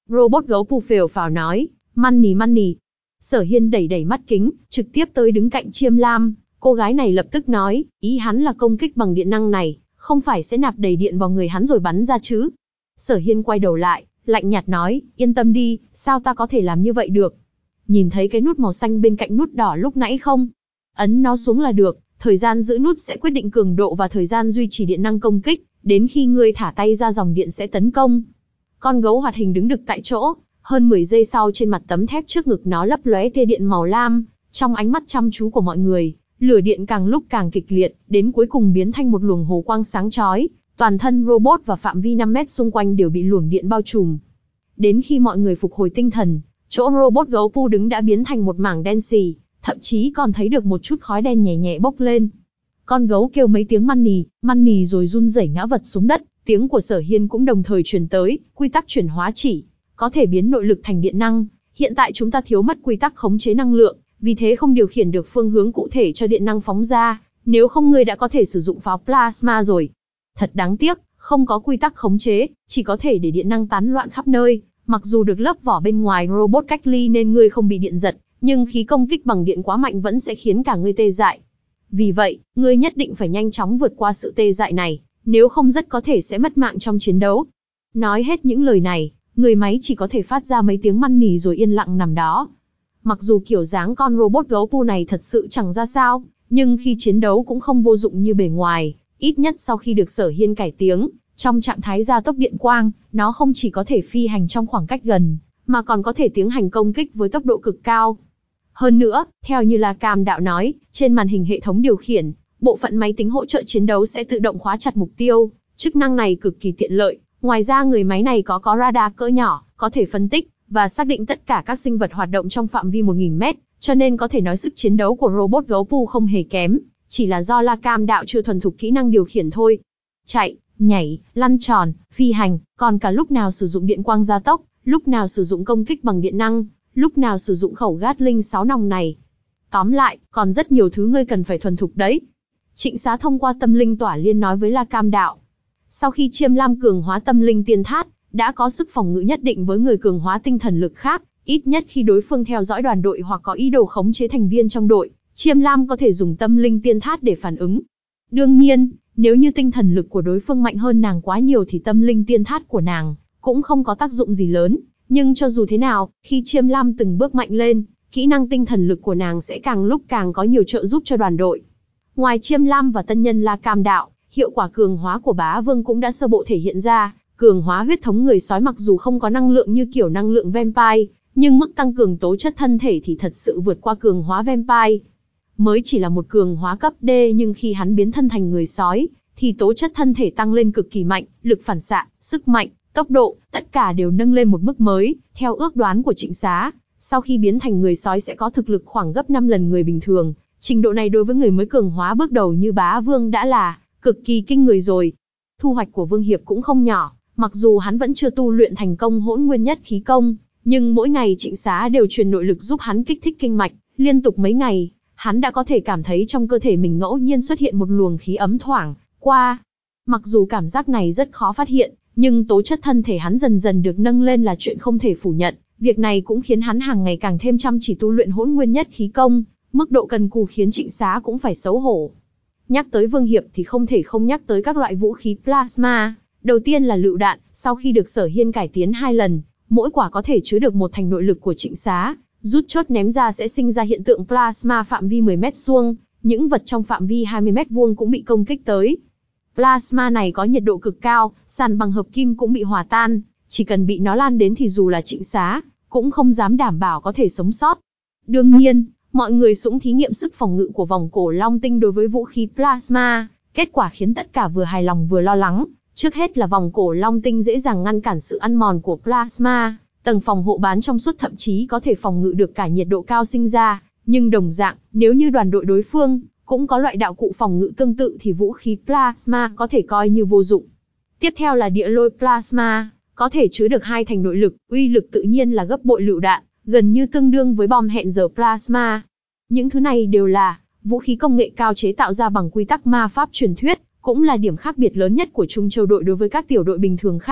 Robot gấu Pu phều phào nói, money money. Sở Hiên đẩy đẩy mắt kính, trực tiếp tới đứng cạnh Chiêm Lam. Cô gái này lập tức nói, ý hắn là công kích bằng điện năng này, không phải sẽ nạp đầy điện vào người hắn rồi bắn ra chứ. Sở Hiên quay đầu lại, lạnh nhạt nói, yên tâm đi, sao ta có thể làm như vậy được. Nhìn thấy cái nút màu xanh bên cạnh nút đỏ lúc nãy không? Ấn nó xuống là được, thời gian giữ nút sẽ quyết định cường độ và thời gian duy trì điện năng công kích, đến khi ngươi thả tay ra dòng điện sẽ tấn công. Con gấu hoạt hình đứng đực tại chỗ, hơn mười giây sau trên mặt tấm thép trước ngực nó lấp lóe tia điện màu lam, trong ánh mắt chăm chú của mọi người, lửa điện càng lúc càng kịch liệt, đến cuối cùng biến thành một luồng hồ quang sáng chói, toàn thân robot và phạm vi năm mét xung quanh đều bị luồng điện bao trùm. Đến khi mọi người phục hồi tinh thần, chỗ robot gấu Pu đứng đã biến thành một mảng đen xì, thậm chí còn thấy được một chút khói đen nhẹ nhẹ bốc lên. Con gấu kêu mấy tiếng money, money rồi run rẩy ngã vật xuống đất, tiếng của Sở Hiên cũng đồng thời truyền tới, quy tắc chuyển hóa chỉ có thể biến nội lực thành điện năng, hiện tại chúng ta thiếu mất quy tắc khống chế năng lượng, vì thế không điều khiển được phương hướng cụ thể cho điện năng phóng ra, nếu không ngươi đã có thể sử dụng pháo plasma rồi. Thật đáng tiếc, không có quy tắc khống chế, chỉ có thể để điện năng tán loạn khắp nơi, mặc dù được lớp vỏ bên ngoài robot cách ly nên ngươi không bị điện giật, nhưng khí công kích bằng điện quá mạnh vẫn sẽ khiến cả ngươi tê dại. Vì vậy, ngươi nhất định phải nhanh chóng vượt qua sự tê dại này, nếu không rất có thể sẽ mất mạng trong chiến đấu. Nói hết những lời này, người máy chỉ có thể phát ra mấy tiếng money rồi yên lặng nằm đó. Mặc dù kiểu dáng con robot gấu Pu này thật sự chẳng ra sao, nhưng khi chiến đấu cũng không vô dụng như bề ngoài, ít nhất sau khi được Sở Hiên cải tiến, trong trạng thái gia tốc điện quang, nó không chỉ có thể phi hành trong khoảng cách gần, mà còn có thể tiến hành công kích với tốc độ cực cao. Hơn nữa, theo như La Cam Đạo nói, trên màn hình hệ thống điều khiển, bộ phận máy tính hỗ trợ chiến đấu sẽ tự động khóa chặt mục tiêu, chức năng này cực kỳ tiện lợi. Ngoài ra người máy này có có radar cỡ nhỏ, có thể phân tích và xác định tất cả các sinh vật hoạt động trong phạm vi một nghìn mét, cho nên có thể nói sức chiến đấu của robot gấu Pu không hề kém, chỉ là do La Cam Đạo chưa thuần thục kỹ năng điều khiển thôi. Chạy, nhảy, lăn tròn, phi hành, còn cả lúc nào sử dụng điện quang gia tốc, lúc nào sử dụng công kích bằng điện năng, lúc nào sử dụng khẩu Gatling sáu nòng này. Tóm lại, còn rất nhiều thứ ngươi cần phải thuần thục đấy. Trịnh Xá thông qua tâm linh tỏa liên nói với La Cam Đạo. Sau khi Chiêm Lam cường hóa tâm linh tiên thát, đã có sức phòng ngự nhất định với người cường hóa tinh thần lực khác, ít nhất khi đối phương theo dõi đoàn đội hoặc có ý đồ khống chế thành viên trong đội, Chiêm Lam có thể dùng tâm linh tiên thát để phản ứng. Đương nhiên, nếu như tinh thần lực của đối phương mạnh hơn nàng quá nhiều thì tâm linh tiên thát của nàng cũng không có tác dụng gì lớn, nhưng cho dù thế nào, khi Chiêm Lam từng bước mạnh lên, kỹ năng tinh thần lực của nàng sẽ càng lúc càng có nhiều trợ giúp cho đoàn đội. Ngoài Chiêm Lam và tân nhân La Cam Đạo, hiệu quả cường hóa của Bá Vương cũng đã sơ bộ thể hiện ra. Cường hóa huyết thống người sói mặc dù không có năng lượng như kiểu năng lượng vampire, nhưng mức tăng cường tố chất thân thể thì thật sự vượt qua cường hóa vampire. Mới chỉ là một cường hóa cấp D nhưng khi hắn biến thân thành người sói, thì tố chất thân thể tăng lên cực kỳ mạnh, lực phản xạ, sức mạnh, tốc độ, tất cả đều nâng lên một mức mới. Theo ước đoán của Trịnh Xá, sau khi biến thành người sói sẽ có thực lực khoảng gấp năm lần người bình thường. Trình độ này đối với người mới cường hóa bước đầu như Bá Vương đã là cực kỳ kinh người rồi. Thu hoạch của Vương Hiệp cũng không nhỏ. Mặc dù hắn vẫn chưa tu luyện thành công hỗn nguyên nhất khí công, nhưng mỗi ngày Trịnh Xá đều truyền nội lực giúp hắn kích thích kinh mạch, liên tục mấy ngày, hắn đã có thể cảm thấy trong cơ thể mình ngẫu nhiên xuất hiện một luồng khí ấm thoảng qua. Mặc dù cảm giác này rất khó phát hiện, nhưng tố chất thân thể hắn dần dần được nâng lên là chuyện không thể phủ nhận, việc này cũng khiến hắn hàng ngày càng thêm chăm chỉ tu luyện hỗn nguyên nhất khí công, mức độ cần cù khiến Trịnh Xá cũng phải xấu hổ. Nhắc tới Vương Hiệp thì không thể không nhắc tới các loại vũ khí plasma. Đầu tiên là lựu đạn, sau khi được Sở Hiên cải tiến hai lần, mỗi quả có thể chứa được một thành nội lực của Trịnh Xá, rút chốt ném ra sẽ sinh ra hiện tượng plasma phạm vi mười mét vuông, những vật trong phạm vi hai mươi mét vuông cũng bị công kích tới. Plasma này có nhiệt độ cực cao, sàn bằng hợp kim cũng bị hòa tan, chỉ cần bị nó lan đến thì dù là Trịnh Xá, cũng không dám đảm bảo có thể sống sót. Đương nhiên, mọi người cũng thí nghiệm sức phòng ngự của vòng cổ Long Tinh đối với vũ khí plasma, kết quả khiến tất cả vừa hài lòng vừa lo lắng. Trước hết là vòng cổ Long Tinh dễ dàng ngăn cản sự ăn mòn của plasma, tầng phòng hộ bán trong suốt thậm chí có thể phòng ngự được cả nhiệt độ cao sinh ra, nhưng đồng dạng, nếu như đoàn đội đối phương cũng có loại đạo cụ phòng ngự tương tự thì vũ khí plasma có thể coi như vô dụng. Tiếp theo là địa lôi plasma, có thể chứa được hai thành nội lực, uy lực tự nhiên là gấp bội lựu đạn, gần như tương đương với bom hẹn giờ plasma. Những thứ này đều là vũ khí công nghệ cao chế tạo ra bằng quy tắc ma pháp truyền thuyết, cũng là điểm khác biệt lớn nhất của Trung Châu đội đối với các tiểu đội bình thường khác.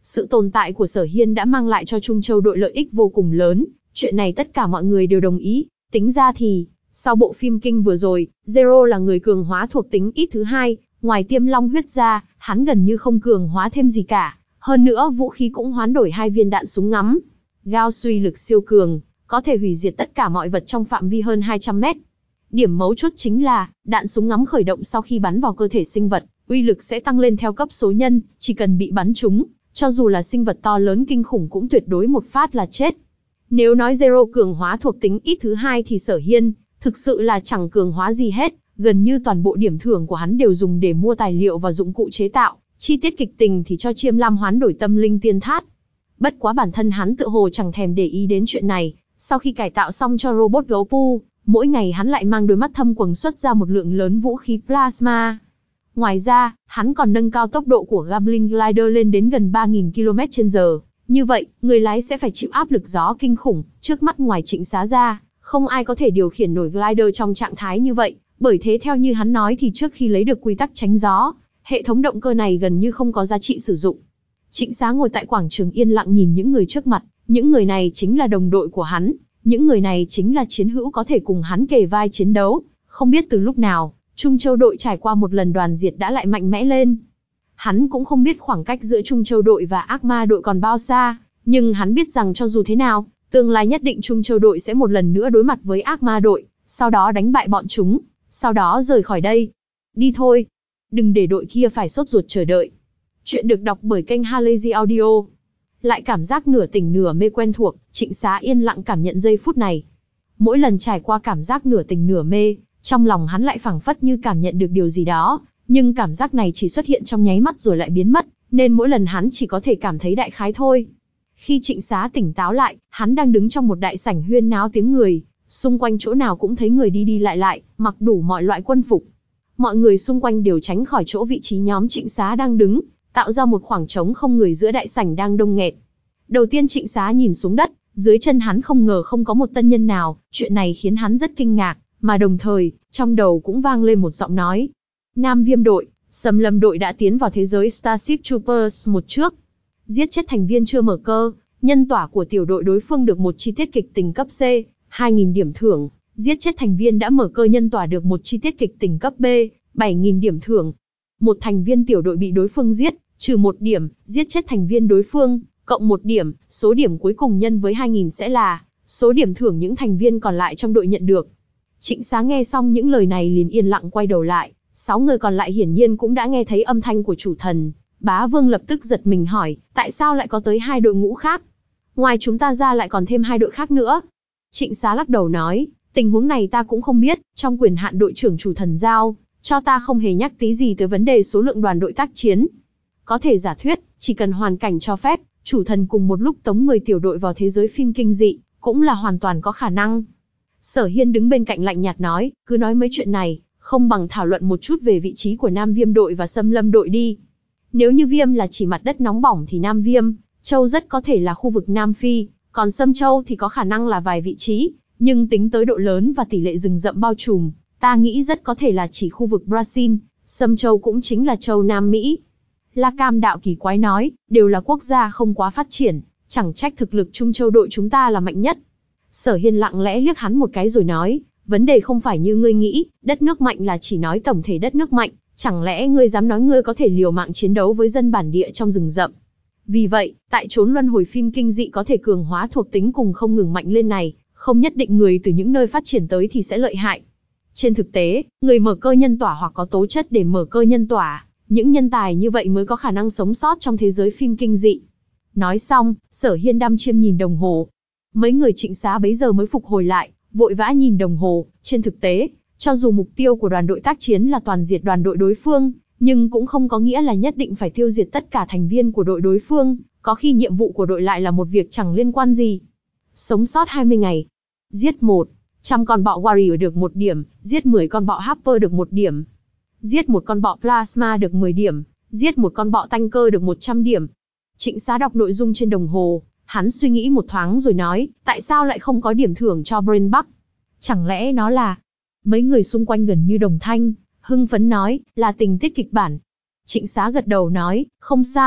Sự tồn tại của Sở Hiên đã mang lại cho Trung Châu đội lợi ích vô cùng lớn, chuyện này tất cả mọi người đều đồng ý. Tính ra thì, sau bộ phim kinh vừa rồi, Zero là người cường hóa thuộc tính ít thứ hai, ngoài tiêm long huyết ra, hắn gần như không cường hóa thêm gì cả. Hơn nữa vũ khí cũng hoán đổi hai viên đạn súng ngắm. Gao suy lực siêu cường, có thể hủy diệt tất cả mọi vật trong phạm vi hơn hai trăm mét. Điểm mấu chốt chính là, đạn súng ngắm khởi động sau khi bắn vào cơ thể sinh vật, uy lực sẽ tăng lên theo cấp số nhân, chỉ cần bị bắn trúng, cho dù là sinh vật to lớn kinh khủng cũng tuyệt đối một phát là chết. Nếu nói Zero cường hóa thuộc tính ít thứ hai thì Sở Hiên, thực sự là chẳng cường hóa gì hết, gần như toàn bộ điểm thưởng của hắn đều dùng để mua tài liệu và dụng cụ chế tạo, chi tiết kịch tình thì cho Chiêm Lam hoán đổi tâm linh tiên thát. Bất quá bản thân hắn tự hồ chẳng thèm để ý đến chuyện này, sau khi cải tạo xong cho robot gấu pu, mỗi ngày hắn lại mang đôi mắt thâm quầng xuất ra một lượng lớn vũ khí plasma. Ngoài ra, hắn còn nâng cao tốc độ của Goblin Glider lên đến gần ba nghìn ki lô mét trên giờ. Như vậy, người lái sẽ phải chịu áp lực gió kinh khủng, trước mắt ngoài Trịnh Xá ra, không ai có thể điều khiển nổi glider trong trạng thái như vậy, bởi thế theo như hắn nói thì trước khi lấy được quy tắc tránh gió, hệ thống động cơ này gần như không có giá trị sử dụng. Trịnh Xá ngồi tại quảng trường yên lặng nhìn những người trước mặt, những người này chính là đồng đội của hắn, những người này chính là chiến hữu có thể cùng hắn kề vai chiến đấu. Không biết từ lúc nào, Trung Châu đội trải qua một lần đoàn diệt đã lại mạnh mẽ lên. Hắn cũng không biết khoảng cách giữa Trung Châu đội và Ác Ma đội còn bao xa, nhưng hắn biết rằng cho dù thế nào, tương lai nhất định Trung Châu đội sẽ một lần nữa đối mặt với Ác Ma đội, sau đó đánh bại bọn chúng, sau đó rời khỏi đây. Đi thôi, đừng để đội kia phải sốt ruột chờ đợi. Chuyện được đọc bởi kênh Halazy Audio. Lại cảm giác nửa tỉnh nửa mê quen thuộc, Trịnh Xá yên lặng cảm nhận giây phút này. Mỗi lần trải qua cảm giác nửa tỉnh nửa mê, trong lòng hắn lại phảng phất như cảm nhận được điều gì đó, nhưng cảm giác này chỉ xuất hiện trong nháy mắt rồi lại biến mất, nên mỗi lần hắn chỉ có thể cảm thấy đại khái thôi. Khi Trịnh Xá tỉnh táo lại, hắn đang đứng trong một đại sảnh huyên náo tiếng người, xung quanh chỗ nào cũng thấy người đi đi lại lại, mặc đủ mọi loại quân phục. Mọi người xung quanh đều tránh khỏi chỗ vị trí nhóm Trịnh Xá đang đứng, tạo ra một khoảng trống không người giữa đại sảnh đang đông nghẹt. Đầu tiên Trịnh Xá nhìn xuống đất, dưới chân hắn không ngờ không có một tân nhân nào, chuyện này khiến hắn rất kinh ngạc, mà đồng thời, trong đầu cũng vang lên một giọng nói. Nam Viêm đội, Sầm Lâm đội đã tiến vào thế giới Starship Troopers một trước. Giết chết thành viên chưa mở cơ, nhân tỏa của tiểu đội đối phương được một chi tiết kịch tình cấp C, hai nghìn điểm thưởng. Giết chết thành viên đã mở cơ nhân tỏa được một chi tiết kịch tình cấp B, bảy nghìn điểm thưởng. Một thành viên tiểu đội bị đối phương giết, trừ một điểm, giết chết thành viên đối phương, cộng một điểm, số điểm cuối cùng nhân với hai nghìn sẽ là số điểm thưởng những thành viên còn lại trong đội nhận được. Trịnh Xá nghe xong những lời này liền yên lặng quay đầu lại, sáu người còn lại hiển nhiên cũng đã nghe thấy âm thanh của chủ thần. Bá Vương lập tức giật mình hỏi, tại sao lại có tới hai đội ngũ khác? Ngoài chúng ta ra lại còn thêm hai đội khác nữa. Trịnh Xá lắc đầu nói, tình huống này ta cũng không biết, trong quyền hạn đội trưởng chủ thần giao, cho ta không hề nhắc tí gì tới vấn đề số lượng đoàn đội tác chiến. Có thể giả thuyết, chỉ cần hoàn cảnh cho phép, chủ thần cùng một lúc tống mười tiểu đội vào thế giới phim kinh dị, cũng là hoàn toàn có khả năng. Sở Hiên đứng bên cạnh lạnh nhạt nói, cứ nói mấy chuyện này, không bằng thảo luận một chút về vị trí của Nam Viêm đội và Sâm Lâm đội đi. Nếu như Viêm là chỉ mặt đất nóng bỏng thì Nam Viêm Châu rất có thể là khu vực Nam Phi, còn Sâm Châu thì có khả năng là vài vị trí, nhưng tính tới độ lớn và tỷ lệ rừng rậm bao trùm, ta nghĩ rất có thể là chỉ khu vực Brazil, Sâm Châu cũng chính là châu Nam Mỹ. La Cam đạo kỳ quái nói, đều là quốc gia không quá phát triển, chẳng trách thực lực Trung Châu đội chúng ta là mạnh nhất. Sở Hiên lặng lẽ liếc hắn một cái rồi nói, vấn đề không phải như ngươi nghĩ, đất nước mạnh là chỉ nói tổng thể đất nước mạnh, chẳng lẽ ngươi dám nói ngươi có thể liều mạng chiến đấu với dân bản địa trong rừng rậm. Vì vậy, tại chốn luân hồi phim kinh dị có thể cường hóa thuộc tính cùng không ngừng mạnh lên này, không nhất định người từ những nơi phát triển tới thì sẽ lợi hại. Trên thực tế, người mở cơ nhân tỏa hoặc có tố chất để mở cơ nhân tỏa, những nhân tài như vậy mới có khả năng sống sót trong thế giới phim kinh dị. Nói xong, Sở Hiên đăm chiêm nhìn đồng hồ. Mấy người Trịnh Xá bấy giờ mới phục hồi lại, vội vã nhìn đồng hồ. Trên thực tế, cho dù mục tiêu của đoàn đội tác chiến là toàn diệt đoàn đội đối phương, nhưng cũng không có nghĩa là nhất định phải tiêu diệt tất cả thành viên của đội đối phương, có khi nhiệm vụ của đội lại là một việc chẳng liên quan gì. Sống sót hai mươi ngày. Giết một trăm con bọ Warrior được một điểm, giết mười con bọ Harper được một điểm. Giết một con bọ Plasma được mười điểm, giết một con bọ Tanker được một trăm điểm. Trịnh Xá đọc nội dung trên đồng hồ, hắn suy nghĩ một thoáng rồi nói, tại sao lại không có điểm thưởng cho Brain Buck? Chẳng lẽ nó là... Mấy người xung quanh gần như đồng thanh, hưng phấn nói, là tình tiết kịch bản. Trịnh Xá gật đầu nói, không sai,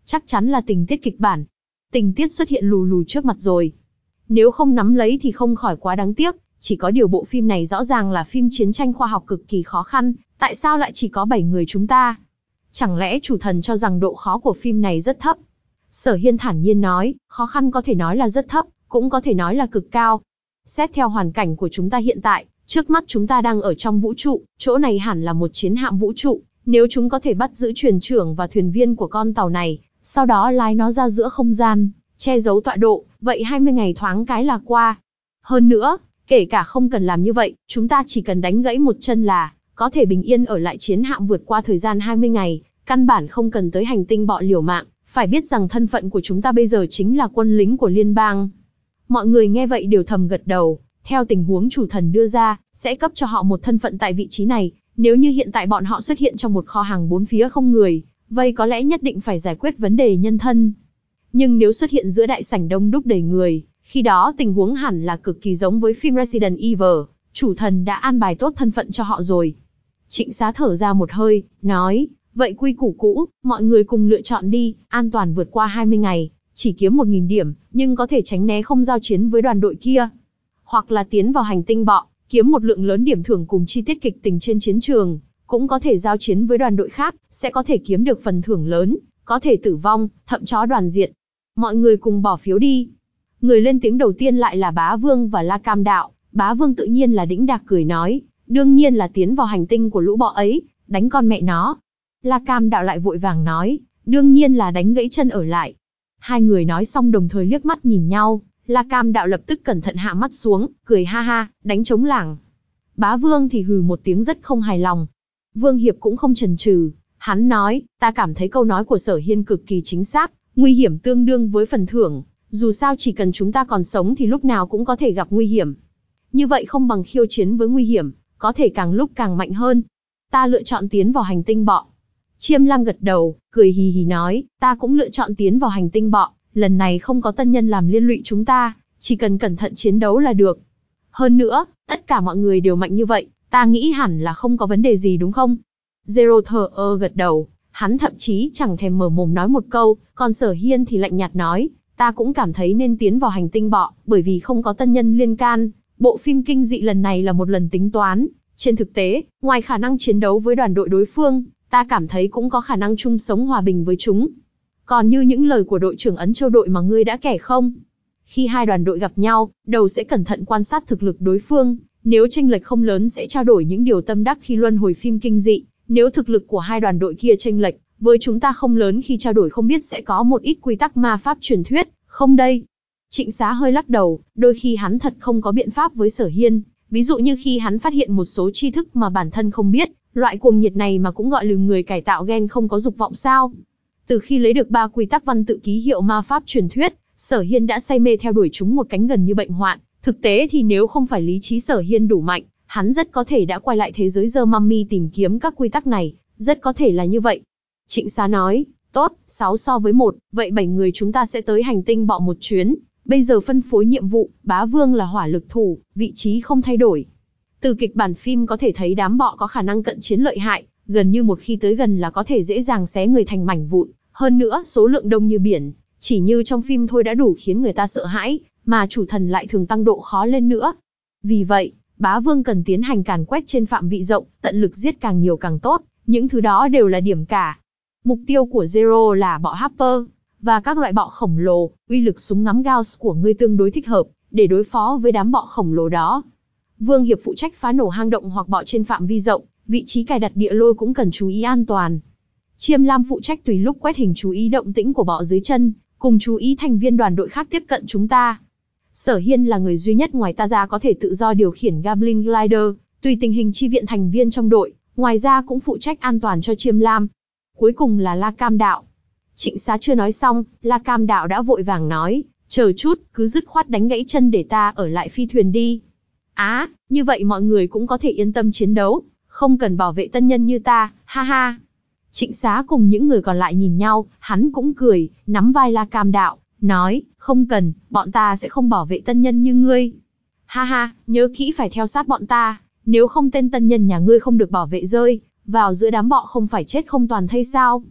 chắc chắn là tình tiết kịch bản. Tình tiết xuất hiện lù lù trước mặt rồi. Nếu không nắm lấy thì không khỏi quá đáng tiếc, chỉ có điều bộ phim này rõ ràng là phim chiến tranh khoa học cực kỳ khó khăn, tại sao lại chỉ có bảy người chúng ta? Chẳng lẽ chủ thần cho rằng độ khó của phim này rất thấp? Sở Hiên thản nhiên nói, khó khăn có thể nói là rất thấp, cũng có thể nói là cực cao. Xét theo hoàn cảnh của chúng ta hiện tại, trước mắt chúng ta đang ở trong vũ trụ, chỗ này hẳn là một chiến hạm vũ trụ, nếu chúng có thể bắt giữ thuyền trưởng và thuyền viên của con tàu này, sau đó lái nó ra giữa không gian, che giấu tọa độ, vậy hai mươi ngày thoáng cái là qua. Hơn nữa, kể cả không cần làm như vậy, chúng ta chỉ cần đánh gãy một chân là có thể bình yên ở lại chiến hạm vượt qua thời gian hai mươi ngày, căn bản không cần tới hành tinh bọ liều mạng, phải biết rằng thân phận của chúng ta bây giờ chính là quân lính của liên bang. Mọi người nghe vậy đều thầm gật đầu, theo tình huống chủ thần đưa ra, sẽ cấp cho họ một thân phận tại vị trí này, nếu như hiện tại bọn họ xuất hiện trong một kho hàng bốn phía không người, vậy có lẽ nhất định phải giải quyết vấn đề nhân thân. Nhưng nếu xuất hiện giữa đại sảnh đông đúc đầy người, khi đó tình huống hẳn là cực kỳ giống với phim Resident Evil, chủ thần đã an bài tốt thân phận cho họ rồi. Trịnh Xá thở ra một hơi, nói, vậy quy củ cũ, mọi người cùng lựa chọn đi, an toàn vượt qua hai mươi ngày, chỉ kiếm một nghìn điểm, nhưng có thể tránh né không giao chiến với đoàn đội kia. Hoặc là tiến vào hành tinh bọ, kiếm một lượng lớn điểm thưởng cùng chi tiết kịch tình trên chiến trường, cũng có thể giao chiến với đoàn đội khác, sẽ có thể kiếm được phần thưởng lớn, có thể tử vong, thậm chó đoàn diệt. Mọi người cùng bỏ phiếu đi. Người lên tiếng đầu tiên lại là Bá Vương và La Cam Đạo. Bá Vương tự nhiên là đĩnh đạc cười nói, đương nhiên là tiến vào hành tinh của lũ bọ ấy, đánh con mẹ nó. La Cam Đạo lại vội vàng nói, đương nhiên là đánh gãy chân ở lại. Hai người nói xong đồng thời liếc mắt nhìn nhau, La Cam Đạo lập tức cẩn thận hạ mắt xuống, cười ha ha, đánh trống lảng. Bá Vương thì hừ một tiếng rất không hài lòng. Vương Hiệp cũng không chần chừ, hắn nói, ta cảm thấy câu nói của Sở Hiên cực kỳ chính xác, nguy hiểm tương đương với phần thưởng, dù sao chỉ cần chúng ta còn sống thì lúc nào cũng có thể gặp nguy hiểm. Như vậy không bằng khiêu chiến với nguy hiểm, có thể càng lúc càng mạnh hơn. Ta lựa chọn tiến vào hành tinh bọ. Chiêm Lam gật đầu, cười hì hì nói, ta cũng lựa chọn tiến vào hành tinh bọ, lần này không có tân nhân làm liên lụy chúng ta, chỉ cần cẩn thận chiến đấu là được. Hơn nữa, tất cả mọi người đều mạnh như vậy, ta nghĩ hẳn là không có vấn đề gì đúng không? Zero thờ ơ gật đầu, hắn thậm chí chẳng thèm mở mồm nói một câu, còn Sở Hiên thì lạnh nhạt nói, ta cũng cảm thấy nên tiến vào hành tinh bọ, bởi vì không có tân nhân liên can, bộ phim kinh dị lần này là một lần tính toán. Trên thực tế, ngoài khả năng chiến đấu với đoàn đội đối phương, ta cảm thấy cũng có khả năng chung sống hòa bình với chúng. Còn như những lời của đội trưởng Ấn Châu đội mà ngươi đã kể không? Khi hai đoàn đội gặp nhau, đầu sẽ cẩn thận quan sát thực lực đối phương, nếu chênh lệch không lớn sẽ trao đổi những điều tâm đắc khi luân hồi phim kinh dị, nếu thực lực của hai đoàn đội kia chênh lệch với chúng ta không lớn khi trao đổi không biết sẽ có một ít quy tắc ma pháp truyền thuyết, không đây? Trịnh Xá hơi lắc đầu, đôi khi hắn thật không có biện pháp với Sở Hiên, ví dụ như khi hắn phát hiện một số tri thức mà bản thân không biết, loại cuồng nhiệt này mà cũng gọi là người cải tạo gen không có dục vọng sao? Từ khi lấy được ba quy tắc văn tự ký hiệu ma pháp truyền thuyết, Sở Hiên đã say mê theo đuổi chúng một cánh gần như bệnh hoạn. Thực tế thì nếu không phải lý trí Sở Hiên đủ mạnh, hắn rất có thể đã quay lại thế giới The Mummy tìm kiếm các quy tắc này, rất có thể là như vậy. Trịnh Xá nói, tốt, sáu so với một, vậy bảy người chúng ta sẽ tới hành tinh bọ một chuyến. Bây giờ phân phối nhiệm vụ, Bá Vương là hỏa lực thủ, vị trí không thay đổi. Từ kịch bản phim có thể thấy đám bọ có khả năng cận chiến lợi hại, gần như một khi tới gần là có thể dễ dàng xé người thành mảnh vụn. Hơn nữa, số lượng đông như biển, chỉ như trong phim thôi đã đủ khiến người ta sợ hãi, mà chủ thần lại thường tăng độ khó lên nữa. Vì vậy, Bá Vương cần tiến hành càn quét trên phạm vị rộng, tận lực giết càng nhiều càng tốt, những thứ đó đều là điểm cả. Mục tiêu của Zero là bọ Harper, và các loại bọ khổng lồ, uy lực súng ngắm Gauss của ngươi tương đối thích hợp, để đối phó với đám bọ khổng lồ đó. Vương Hiệp phụ trách phá nổ hang động hoặc bọ trên phạm vi rộng, vị trí cài đặt địa lôi cũng cần chú ý an toàn. Chiêm Lam phụ trách tùy lúc quét hình chú ý động tĩnh của bọ dưới chân, cùng chú ý thành viên đoàn đội khác tiếp cận chúng ta. Sở Hiên là người duy nhất ngoài ta ra có thể tự do điều khiển Goblin Glider, tùy tình hình chi viện thành viên trong đội, ngoài ra cũng phụ trách an toàn cho Chiêm Lam. Cuối cùng là La Cam Đạo. Trịnh Xá chưa nói xong, La Cam Đạo đã vội vàng nói, chờ chút, cứ dứt khoát đánh gãy chân để ta ở lại phi thuyền đi. Á, à, như vậy mọi người cũng có thể yên tâm chiến đấu, không cần bảo vệ tân nhân như ta, ha ha. Trịnh Xá cùng những người còn lại nhìn nhau, hắn cũng cười, nắm vai La Cam Đạo, nói, không cần, bọn ta sẽ không bảo vệ tân nhân như ngươi. Ha ha, nhớ kỹ phải theo sát bọn ta, nếu không tên tân nhân nhà ngươi không được bảo vệ rơi, vào giữa đám bọ không phải chết không toàn thây sao.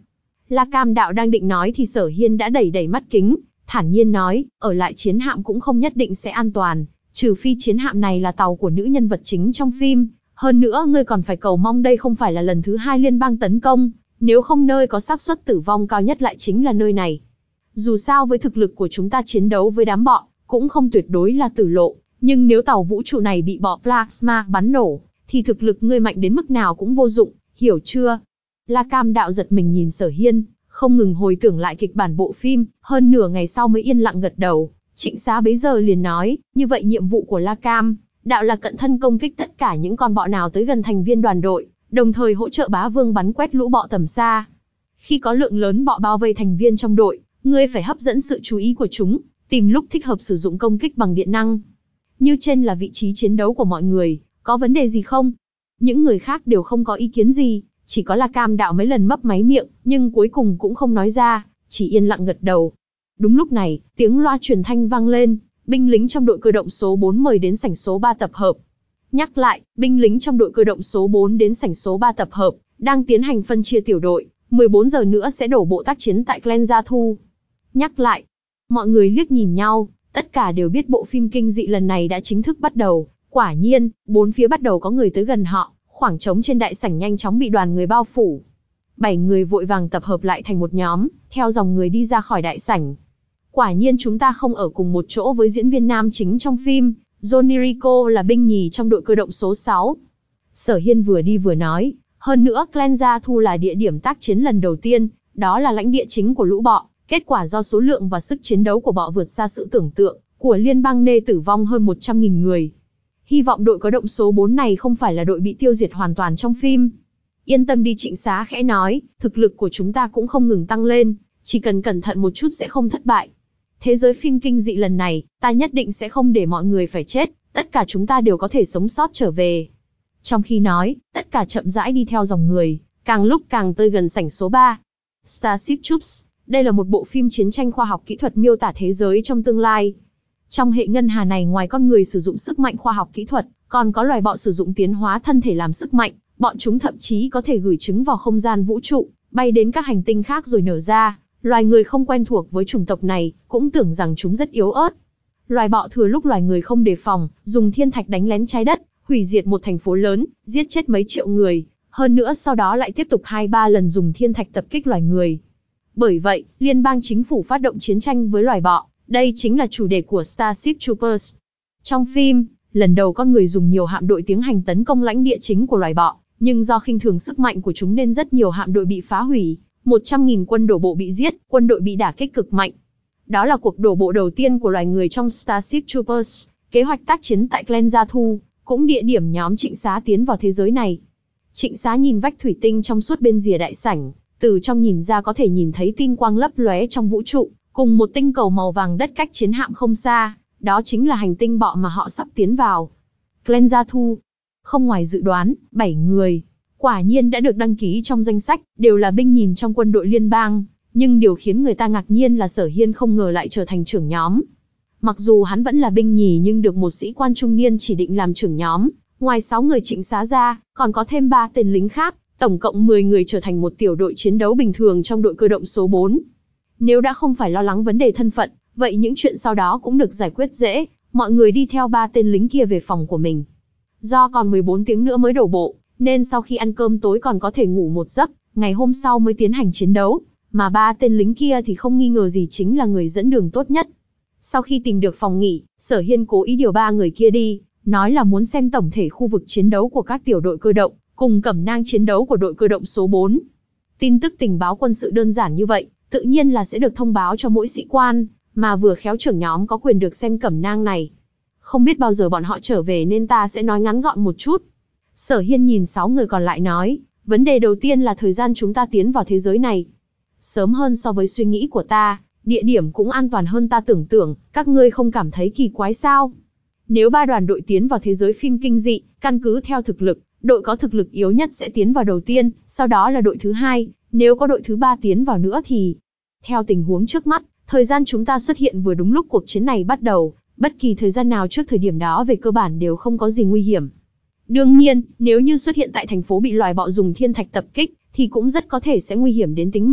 La Cam Đạo đang định nói thì Sở Hiên đã đẩy đẩy mắt kính, thản nhiên nói, ở lại chiến hạm cũng không nhất định sẽ an toàn, trừ phi chiến hạm này là tàu của nữ nhân vật chính trong phim. Hơn nữa ngươi còn phải cầu mong đây không phải là lần thứ hai liên bang tấn công, nếu không nơi có xác suất tử vong cao nhất lại chính là nơi này. Dù sao với thực lực của chúng ta chiến đấu với đám bọ, cũng không tuyệt đối là tử lộ, nhưng nếu tàu vũ trụ này bị bọ plasma bắn nổ, thì thực lực ngươi mạnh đến mức nào cũng vô dụng, hiểu chưa? La Cam Đạo giật mình nhìn Sở Hiên, không ngừng hồi tưởng lại kịch bản bộ phim, hơn nửa ngày sau mới yên lặng gật đầu. Trịnh Xá bấy giờ liền nói, như vậy nhiệm vụ của La Cam Đạo là cận thân công kích tất cả những con bọ nào tới gần thành viên đoàn đội, đồng thời hỗ trợ bá vương bắn quét lũ bọ tầm xa. Khi có lượng lớn bọ bao vây thành viên trong đội, ngươi phải hấp dẫn sự chú ý của chúng, tìm lúc thích hợp sử dụng công kích bằng điện năng. Như trên là vị trí chiến đấu của mọi người, có vấn đề gì không? Những người khác đều không có ý kiến gì, chỉ có La Cam Đạo mấy lần mấp máy miệng, nhưng cuối cùng cũng không nói ra, chỉ yên lặng gật đầu. Đúng lúc này, tiếng loa truyền thanh vang lên, binh lính trong đội cơ động số bốn mời đến sảnh số ba tập hợp. Nhắc lại, binh lính trong đội cơ động số bốn đến sảnh số ba tập hợp, đang tiến hành phân chia tiểu đội, mười bốn giờ nữa sẽ đổ bộ tác chiến tại Glen Gia Thu. Nhắc lại, mọi người liếc nhìn nhau, tất cả đều biết bộ phim kinh dị lần này đã chính thức bắt đầu. Quả nhiên, bốn phía bắt đầu có người tới gần họ, khoảng trống trên đại sảnh nhanh chóng bị đoàn người bao phủ. Bảy người vội vàng tập hợp lại thành một nhóm, theo dòng người đi ra khỏi đại sảnh. Quả nhiên chúng ta không ở cùng một chỗ với diễn viên nam chính trong phim, Johnny Rico là binh nhì trong đội cơ động số sáu. Sở Hiên vừa đi vừa nói, hơn nữa Glen Gia Thu là địa điểm tác chiến lần đầu tiên, đó là lãnh địa chính của lũ bọ, kết quả do số lượng và sức chiến đấu của bọ vượt xa sự tưởng tượng của liên bang nê tử vong hơn một trăm nghìn người. Hy vọng đội cơ động số bốn này không phải là đội bị tiêu diệt hoàn toàn trong phim. Yên tâm đi, Trịnh Xá khẽ nói, thực lực của chúng ta cũng không ngừng tăng lên, chỉ cần cẩn thận một chút sẽ không thất bại. Thế giới phim kinh dị lần này, ta nhất định sẽ không để mọi người phải chết, tất cả chúng ta đều có thể sống sót trở về. Trong khi nói, tất cả chậm rãi đi theo dòng người, càng lúc càng tới gần sảnh số ba. Starship Troops, đây là một bộ phim chiến tranh khoa học kỹ thuật miêu tả thế giới trong tương lai. Trong hệ ngân hà này ngoài con người sử dụng sức mạnh khoa học kỹ thuật, còn có loài bọ sử dụng tiến hóa thân thể làm sức mạnh, bọn chúng thậm chí có thể gửi trứng vào không gian vũ trụ, bay đến các hành tinh khác rồi nở ra. Loài người không quen thuộc với chủng tộc này, cũng tưởng rằng chúng rất yếu ớt. Loài bọ thừa lúc loài người không đề phòng, dùng thiên thạch đánh lén trái đất, hủy diệt một thành phố lớn, giết chết mấy triệu người, hơn nữa sau đó lại tiếp tục hai ba lần dùng thiên thạch tập kích loài người. Bởi vậy, liên bang chính phủ phát động chiến tranh với loài bọ, đây chính là chủ đề của Starship Troopers. Trong phim, lần đầu con người dùng nhiều hạm đội tiến hành tấn công lãnh địa chính của loài bọ, nhưng do khinh thường sức mạnh của chúng nên rất nhiều hạm đội bị phá hủy. một trăm nghìn quân đổ bộ bị giết, quân đội bị đả kích cực mạnh. Đó là cuộc đổ bộ đầu tiên của loài người trong Starship Troopers, kế hoạch tác chiến tại Glen Gia Thu, cũng địa điểm nhóm Trịnh Xá tiến vào thế giới này. Trịnh Xá nhìn vách thủy tinh trong suốt bên rìa đại sảnh, từ trong nhìn ra có thể nhìn thấy tinh quang lấp lóe trong vũ trụ, cùng một tinh cầu màu vàng đất cách chiến hạm không xa, đó chính là hành tinh bọ mà họ sắp tiến vào. Glen Gia Thu. Không ngoài dự đoán, bảy người quả nhiên đã được đăng ký trong danh sách, đều là binh nhì trong quân đội liên bang, nhưng điều khiến người ta ngạc nhiên là Sở Hiên không ngờ lại trở thành trưởng nhóm. Mặc dù hắn vẫn là binh nhì nhưng được một sĩ quan trung niên chỉ định làm trưởng nhóm, ngoài sáu người Trịnh Xá ra, còn có thêm ba tên lính khác, tổng cộng mười người trở thành một tiểu đội chiến đấu bình thường trong đội cơ động số bốn. Nếu đã không phải lo lắng vấn đề thân phận, vậy những chuyện sau đó cũng được giải quyết dễ, mọi người đi theo ba tên lính kia về phòng của mình. Do còn mười bốn tiếng nữa mới đổ bộ, nên sau khi ăn cơm tối còn có thể ngủ một giấc, ngày hôm sau mới tiến hành chiến đấu, mà ba tên lính kia thì không nghi ngờ gì chính là người dẫn đường tốt nhất. Sau khi tìm được phòng nghỉ, Sở Hiên cố ý điều ba người kia đi, nói là muốn xem tổng thể khu vực chiến đấu của các tiểu đội cơ động, cùng cẩm nang chiến đấu của đội cơ động số bốn. Tin tức tình báo quân sự đơn giản như vậy, tự nhiên là sẽ được thông báo cho mỗi sĩ quan, mà vừa khéo trưởng nhóm có quyền được xem cẩm nang này. Không biết bao giờ bọn họ trở về nên ta sẽ nói ngắn gọn một chút. Sở Hiên nhìn sáu người còn lại nói, vấn đề đầu tiên là thời gian chúng ta tiến vào thế giới này. Sớm hơn so với suy nghĩ của ta, địa điểm cũng an toàn hơn ta tưởng tượng, các ngươi không cảm thấy kỳ quái sao? Nếu ba đoàn đội tiến vào thế giới phim kinh dị, căn cứ theo thực lực, đội có thực lực yếu nhất sẽ tiến vào đầu tiên, sau đó là đội thứ hai, nếu có đội thứ ba tiến vào nữa thì... Theo tình huống trước mắt, thời gian chúng ta xuất hiện vừa đúng lúc cuộc chiến này bắt đầu, bất kỳ thời gian nào trước thời điểm đó về cơ bản đều không có gì nguy hiểm. Đương nhiên, nếu như xuất hiện tại thành phố bị loài bọ dùng thiên thạch tập kích, thì cũng rất có thể sẽ nguy hiểm đến tính mạng,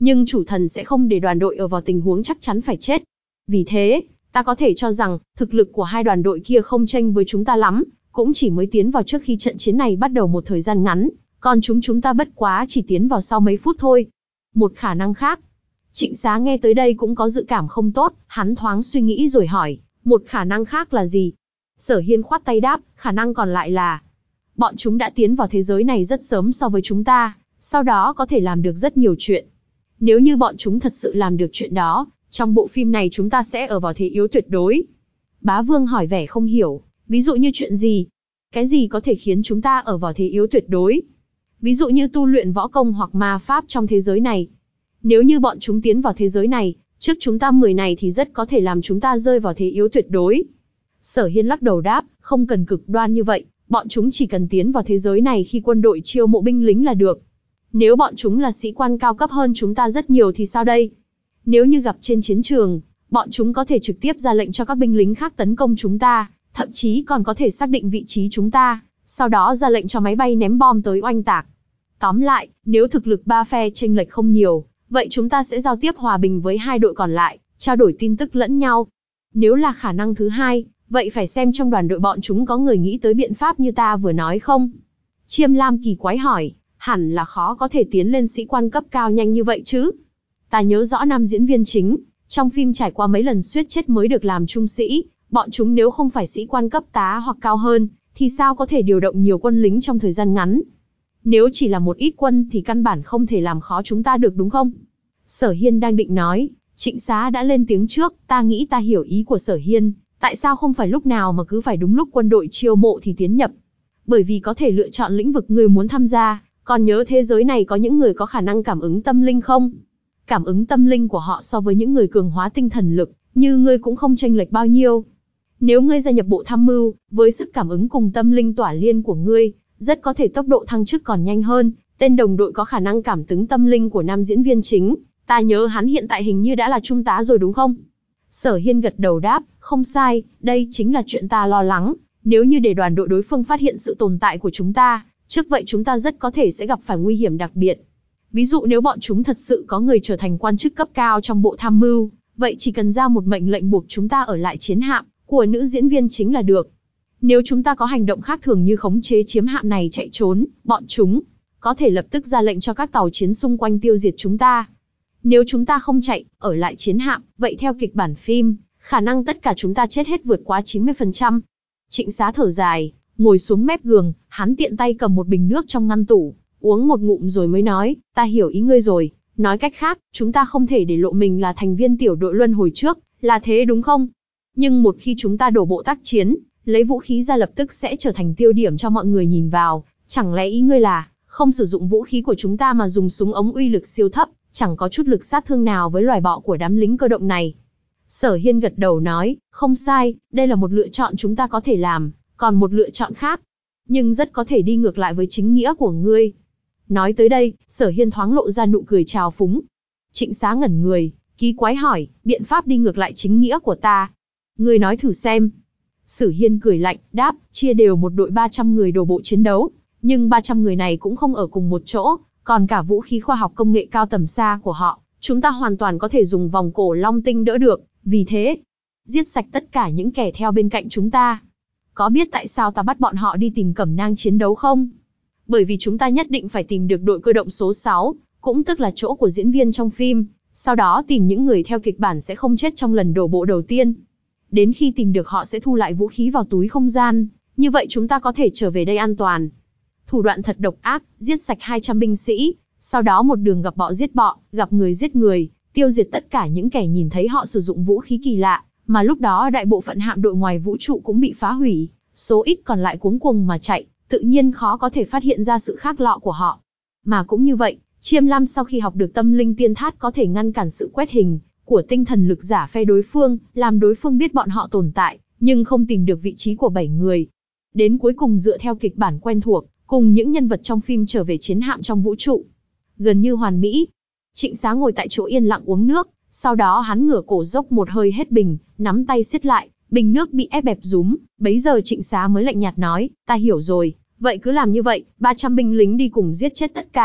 nhưng chủ thần sẽ không để đoàn đội ở vào tình huống chắc chắn phải chết. Vì thế, ta có thể cho rằng, thực lực của hai đoàn đội kia không chênh với chúng ta lắm, cũng chỉ mới tiến vào trước khi trận chiến này bắt đầu một thời gian ngắn, còn chúng chúng ta bất quá chỉ tiến vào sau mấy phút thôi. Một khả năng khác. Trịnh Xá nghe tới đây cũng có dự cảm không tốt, hắn thoáng suy nghĩ rồi hỏi, một khả năng khác là gì? Sở Hiên khoát tay đáp, khả năng còn lại là, bọn chúng đã tiến vào thế giới này rất sớm so với chúng ta, sau đó có thể làm được rất nhiều chuyện. Nếu như bọn chúng thật sự làm được chuyện đó, trong bộ phim này chúng ta sẽ ở vào thế yếu tuyệt đối. Bá Vương hỏi vẻ không hiểu, ví dụ như chuyện gì? Cái gì có thể khiến chúng ta ở vào thế yếu tuyệt đối? Ví dụ như tu luyện võ công hoặc ma pháp trong thế giới này. Nếu như bọn chúng tiến vào thế giới này, trước chúng ta mười này thì rất có thể làm chúng ta rơi vào thế yếu tuyệt đối. Sở Hiên lắc đầu đáp, không cần cực đoan như vậy, bọn chúng chỉ cần tiến vào thế giới này khi quân đội chiêu mộ binh lính là được. Nếu bọn chúng là sĩ quan cao cấp hơn chúng ta rất nhiều thì sao đây? Nếu như gặp trên chiến trường, bọn chúng có thể trực tiếp ra lệnh cho các binh lính khác tấn công chúng ta, thậm chí còn có thể xác định vị trí chúng ta, sau đó ra lệnh cho máy bay ném bom tới oanh tạc. Tóm lại, nếu thực lực ba phe chênh lệch không nhiều, vậy chúng ta sẽ giao tiếp hòa bình với hai đội còn lại, trao đổi tin tức lẫn nhau. Nếu là khả năng thứ hai, vậy phải xem trong đoàn đội bọn chúng có người nghĩ tới biện pháp như ta vừa nói không? Chiêm Lam kỳ quái hỏi, hẳn là khó có thể tiến lên sĩ quan cấp cao nhanh như vậy chứ? Ta nhớ rõ nam diễn viên chính, trong phim trải qua mấy lần suýt chết mới được làm trung sĩ, bọn chúng nếu không phải sĩ quan cấp tá hoặc cao hơn, thì sao có thể điều động nhiều quân lính trong thời gian ngắn? Nếu chỉ là một ít quân thì căn bản không thể làm khó chúng ta được đúng không? Sở Hiên đang định nói, Trịnh Xá đã lên tiếng trước, ta nghĩ ta hiểu ý của Sở Hiên, tại sao không phải lúc nào mà cứ phải đúng lúc quân đội chiêu mộ thì tiến nhập? Bởi vì có thể lựa chọn lĩnh vực người muốn tham gia, còn nhớ thế giới này có những người có khả năng cảm ứng tâm linh không? Cảm ứng tâm linh của họ so với những người cường hóa tinh thần lực, như ngươi cũng không chênh lệch bao nhiêu. Nếu ngươi gia nhập bộ tham mưu, với sức cảm ứng cùng tâm linh tỏa liên của ngươi, rất có thể tốc độ thăng chức còn nhanh hơn. Tên đồng đội có khả năng cảm ứng tâm linh của nam diễn viên chính, ta nhớ hắn hiện tại hình như đã là trung tá rồi đúng không? Sở Hiên gật đầu đáp, không sai, đây chính là chuyện ta lo lắng. Nếu như để đoàn đội đối phương phát hiện sự tồn tại của chúng ta, trước vậy chúng ta rất có thể sẽ gặp phải nguy hiểm đặc biệt. Ví dụ nếu bọn chúng thật sự có người trở thành quan chức cấp cao trong bộ tham mưu, vậy chỉ cần ra một mệnh lệnh buộc chúng ta ở lại chiến hạm của nữ diễn viên chính là được. Nếu chúng ta có hành động khác thường như khống chế chiếm hạm này chạy trốn, bọn chúng có thể lập tức ra lệnh cho các tàu chiến xung quanh tiêu diệt chúng ta. Nếu chúng ta không chạy, ở lại chiến hạm, vậy theo kịch bản phim, khả năng tất cả chúng ta chết hết vượt quá chín mươi phần trăm. Trịnh Xá thở dài, ngồi xuống mép giường, hắn tiện tay cầm một bình nước trong ngăn tủ, uống một ngụm rồi mới nói, ta hiểu ý ngươi rồi, nói cách khác, chúng ta không thể để lộ mình là thành viên tiểu đội luân hồi trước, là thế đúng không? Nhưng một khi chúng ta đổ bộ tác chiến, lấy vũ khí ra lập tức sẽ trở thành tiêu điểm cho mọi người nhìn vào, chẳng lẽ ý ngươi là, không sử dụng vũ khí của chúng ta mà dùng súng ống uy lực siêu thấp, chẳng có chút lực sát thương nào với loài bọ của đám lính cơ động này? Sở Hiên gật đầu nói, không sai, đây là một lựa chọn chúng ta có thể làm, còn một lựa chọn khác, nhưng rất có thể đi ngược lại với chính nghĩa của ngươi. Nói tới đây, Sở Hiên thoáng lộ ra nụ cười trào phúng. Trịnh Xá ngẩn người, kỳ quái hỏi, biện pháp đi ngược lại chính nghĩa của ta? Ngươi nói thử xem. Sở Hiên cười lạnh, đáp, chia đều một đội ba trăm người đổ bộ chiến đấu, nhưng ba trăm người này cũng không ở cùng một chỗ, còn cả vũ khí khoa học công nghệ cao tầm xa của họ, chúng ta hoàn toàn có thể dùng vòng cổ long tinh đỡ được, vì thế, giết sạch tất cả những kẻ theo bên cạnh chúng ta. Có biết tại sao ta bắt bọn họ đi tìm cẩm nang chiến đấu không? Bởi vì chúng ta nhất định phải tìm được đội cơ động số sáu, cũng tức là chỗ của diễn viên trong phim, sau đó tìm những người theo kịch bản sẽ không chết trong lần đổ bộ đầu tiên. Đến khi tìm được họ sẽ thu lại vũ khí vào túi không gian, như vậy chúng ta có thể trở về đây an toàn. Thủ đoạn thật độc ác, giết sạch hai trăm binh sĩ, sau đó một đường gặp bọ giết bọ, gặp người giết người, tiêu diệt tất cả những kẻ nhìn thấy họ sử dụng vũ khí kỳ lạ, mà lúc đó đại bộ phận hạm đội ngoài vũ trụ cũng bị phá hủy, số ít còn lại cuống cuồng mà chạy, tự nhiên khó có thể phát hiện ra sự khác lọ của họ. Mà cũng như vậy, Chiêm Lam sau khi học được tâm linh tiên thát có thể ngăn cản sự quét hình của tinh thần lực giả phe đối phương, làm đối phương biết bọn họ tồn tại, nhưng không tìm được vị trí của bảy người. Đến cuối cùng dựa theo kịch bản quen thuộc, cùng những nhân vật trong phim trở về chiến hạm trong vũ trụ. Gần như hoàn mỹ. Trịnh Xá ngồi tại chỗ yên lặng uống nước, sau đó hắn ngửa cổ dốc một hơi hết bình, nắm tay siết lại, bình nước bị ép bẹp rúm, bấy giờ Trịnh Xá mới lạnh nhạt nói, ta hiểu rồi, vậy cứ làm như vậy, ba trăm binh lính đi cùng giết chết tất cả,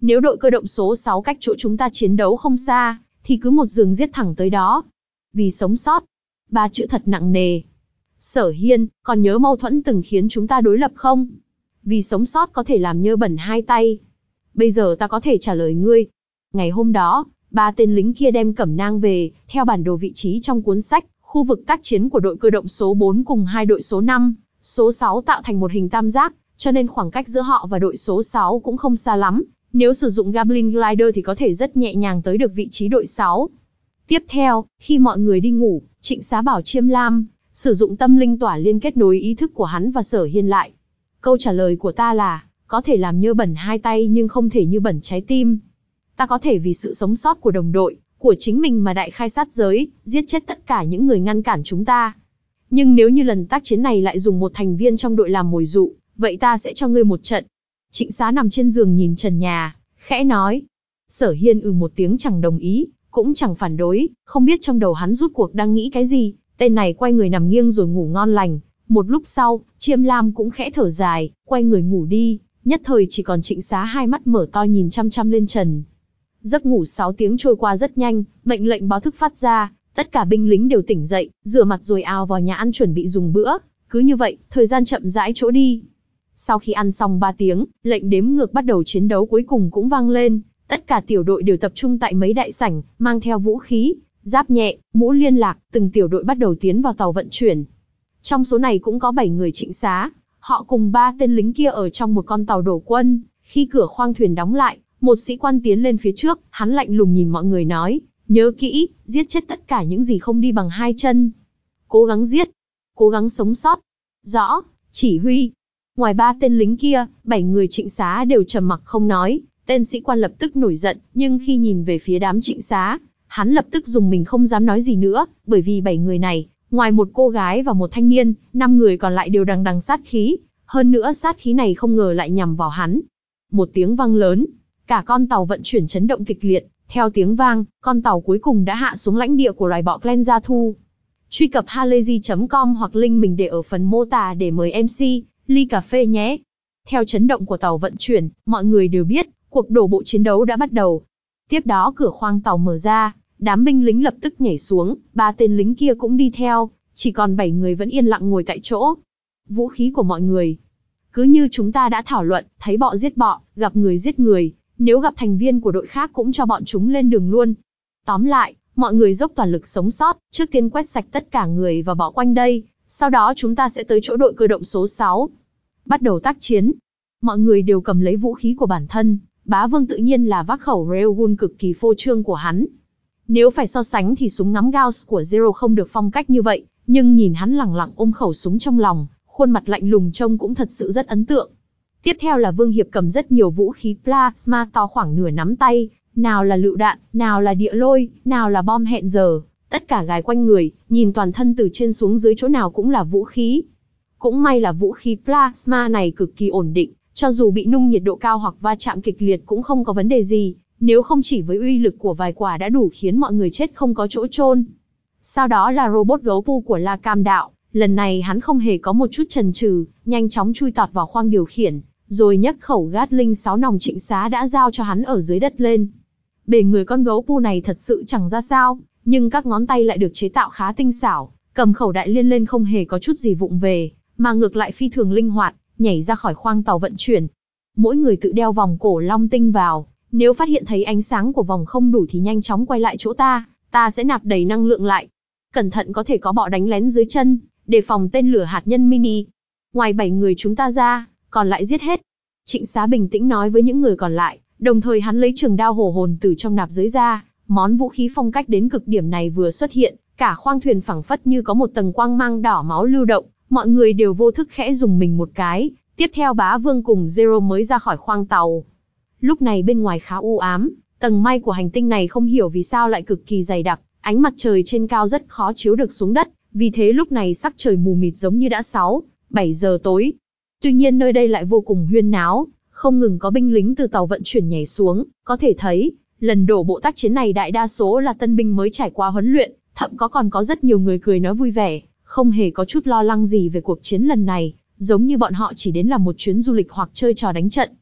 Nếu đội cơ động số sáu cách chỗ chúng ta chiến đấu không xa, thì cứ một đường giết thẳng tới đó. Vì sống sót. Ba chữ thật nặng nề. Sở Hiên, còn nhớ mâu thuẫn từng khiến chúng ta đối lập không? Vì sống sót có thể làm nhơ bẩn hai tay. Bây giờ ta có thể trả lời ngươi. Ngày hôm đó, ba tên lính kia đem cẩm nang về, theo bản đồ vị trí trong cuốn sách, khu vực tác chiến của đội cơ động số bốn cùng hai đội số năm, số sáu tạo thành một hình tam giác, cho nên khoảng cách giữa họ và đội số sáu cũng không xa lắm. Nếu sử dụng Goblin Glider thì có thể rất nhẹ nhàng tới được vị trí đội sáu. Tiếp theo, khi mọi người đi ngủ, Trịnh Xá bảo Chiêm Lam sử dụng tâm linh tỏa liên kết nối ý thức của hắn và Sở Hiên lại. Câu trả lời của ta là, có thể làm nhơ bẩn hai tay nhưng không thể như bẩn trái tim. Ta có thể vì sự sống sót của đồng đội, của chính mình mà đại khai sát giới, giết chết tất cả những người ngăn cản chúng ta. Nhưng nếu như lần tác chiến này lại dùng một thành viên trong đội làm mồi dụ, vậy ta sẽ cho ngươi một trận. Trịnh Xá nằm trên giường nhìn trần nhà, khẽ nói. Sở Hiên ừ một tiếng chẳng đồng ý, cũng chẳng phản đối, không biết trong đầu hắn rút cuộc đang nghĩ cái gì. Tên này quay người nằm nghiêng rồi ngủ ngon lành. Một lúc sau, Chiêm Lam cũng khẽ thở dài, quay người ngủ đi. Nhất thời chỉ còn Trịnh Xá hai mắt mở to nhìn chăm chăm lên trần. Giấc ngủ sáu tiếng trôi qua rất nhanh, mệnh lệnh báo thức phát ra, tất cả binh lính đều tỉnh dậy, rửa mặt rồi ào vào nhà ăn chuẩn bị dùng bữa. Cứ như vậy, thời gian chậm rãi trôi đi. Sau khi ăn xong ba tiếng, lệnh đếm ngược bắt đầu chiến đấu cuối cùng cũng vang lên. Tất cả tiểu đội đều tập trung tại mấy đại sảnh, mang theo vũ khí, giáp nhẹ, mũ liên lạc, từng tiểu đội bắt đầu tiến vào tàu vận chuyển. Trong số này cũng có bảy người Trịnh Xá, họ cùng ba tên lính kia ở trong một con tàu đổ quân. Khi cửa khoang thuyền đóng lại, một sĩ quan tiến lên phía trước, hắn lạnh lùng nhìn mọi người nói, nhớ kỹ, giết chết tất cả những gì không đi bằng hai chân. Cố gắng giết, cố gắng sống sót. Rõ, chỉ huy. Ngoài ba tên lính kia, bảy người Trịnh Xá đều trầm mặc không nói. Tên sĩ quan lập tức nổi giận, nhưng khi nhìn về phía đám Trịnh Xá, hắn lập tức dùng mình không dám nói gì nữa, bởi vì bảy người này, ngoài một cô gái và một thanh niên, năm người còn lại đều đằng đằng sát khí. Hơn nữa sát khí này không ngờ lại nhằm vào hắn. Một tiếng vang lớn, cả con tàu vận chuyển chấn động kịch liệt. Theo tiếng vang, con tàu cuối cùng đã hạ xuống lãnh địa của loài bọ Cleanza Thu. Truy cập halayzi chấm com hoặc link mình để ở phần mô tả để mời em xê, ly cà phê nhé. Theo chấn động của tàu vận chuyển, mọi người đều biết, cuộc đổ bộ chiến đấu đã bắt đầu. Tiếp đó cửa khoang tàu mở ra, đám binh lính lập tức nhảy xuống, ba tên lính kia cũng đi theo, chỉ còn bảy người vẫn yên lặng ngồi tại chỗ. Vũ khí của mọi người. Cứ như chúng ta đã thảo luận, thấy bọ giết bọ, gặp người giết người, nếu gặp thành viên của đội khác cũng cho bọn chúng lên đường luôn. Tóm lại, mọi người dốc toàn lực sống sót, trước tiên quét sạch tất cả người và bọ quanh đây, sau đó chúng ta sẽ tới chỗ đội cơ động số sáu. Bắt đầu tác chiến. Mọi người đều cầm lấy vũ khí của bản thân, Bá Vương tự nhiên là vác khẩu Railgun cực kỳ phô trương của hắn. Nếu phải so sánh thì súng ngắm Gauss của Zero không được phong cách như vậy, nhưng nhìn hắn lẳng lặng ôm khẩu súng trong lòng, khuôn mặt lạnh lùng trông cũng thật sự rất ấn tượng. Tiếp theo là Vương Hiệp cầm rất nhiều vũ khí plasma to khoảng nửa nắm tay, nào là lựu đạn, nào là địa lôi, nào là bom hẹn giờ, tất cả gài quanh người, nhìn toàn thân từ trên xuống dưới chỗ nào cũng là vũ khí. Cũng may là vũ khí plasma này cực kỳ ổn định, cho dù bị nung nhiệt độ cao hoặc va chạm kịch liệt cũng không có vấn đề gì, nếu không chỉ với uy lực của vài quả đã đủ khiến mọi người chết không có chỗ chôn. Sau đó là robot gấu pu của La Cam Đạo, lần này hắn không hề có một chút chần chừ, nhanh chóng chui tọt vào khoang điều khiển, rồi nhấc khẩu Gatling sáu nòng Trịnh Xá đã giao cho hắn ở dưới đất lên. Bề người con gấu pu này thật sự chẳng ra sao, nhưng các ngón tay lại được chế tạo khá tinh xảo, cầm khẩu đại liên lên không hề có chút gì vụng về, mà ngược lại phi thường linh hoạt, nhảy ra khỏi khoang tàu vận chuyển. Mỗi người tự đeo vòng cổ long tinh vào, nếu phát hiện thấy ánh sáng của vòng không đủ thì nhanh chóng quay lại chỗ ta, ta sẽ nạp đầy năng lượng lại. Cẩn thận có thể có bọ đánh lén dưới chân, đề phòng tên lửa hạt nhân mini. Ngoài bảy người chúng ta ra, còn lại giết hết. Trịnh Xá bình tĩnh nói với những người còn lại, đồng thời hắn lấy trường đao hổ hồn từ trong nạp giới ra. Món vũ khí phong cách đến cực điểm này vừa xuất hiện, cả khoang thuyền phẳng phất như có một tầng quang mang đỏ máu lưu động, mọi người đều vô thức khẽ dùng mình một cái. Tiếp theo Bá Vương cùng Zero mới ra khỏi khoang tàu. Lúc này bên ngoài khá u ám, tầng mây của hành tinh này không hiểu vì sao lại cực kỳ dày đặc, ánh mặt trời trên cao rất khó chiếu được xuống đất, vì thế lúc này sắc trời mù mịt giống như đã sáu, bảy giờ tối. Tuy nhiên nơi đây lại vô cùng huyên náo, không ngừng có binh lính từ tàu vận chuyển nhảy xuống, có thể thấy, lần đổ bộ tác chiến này đại đa số là tân binh mới trải qua huấn luyện, thậm có còn có rất nhiều người cười nói vui vẻ, không hề có chút lo lắng gì về cuộc chiến lần này, giống như bọn họ chỉ đến là một chuyến du lịch hoặc chơi trò đánh trận.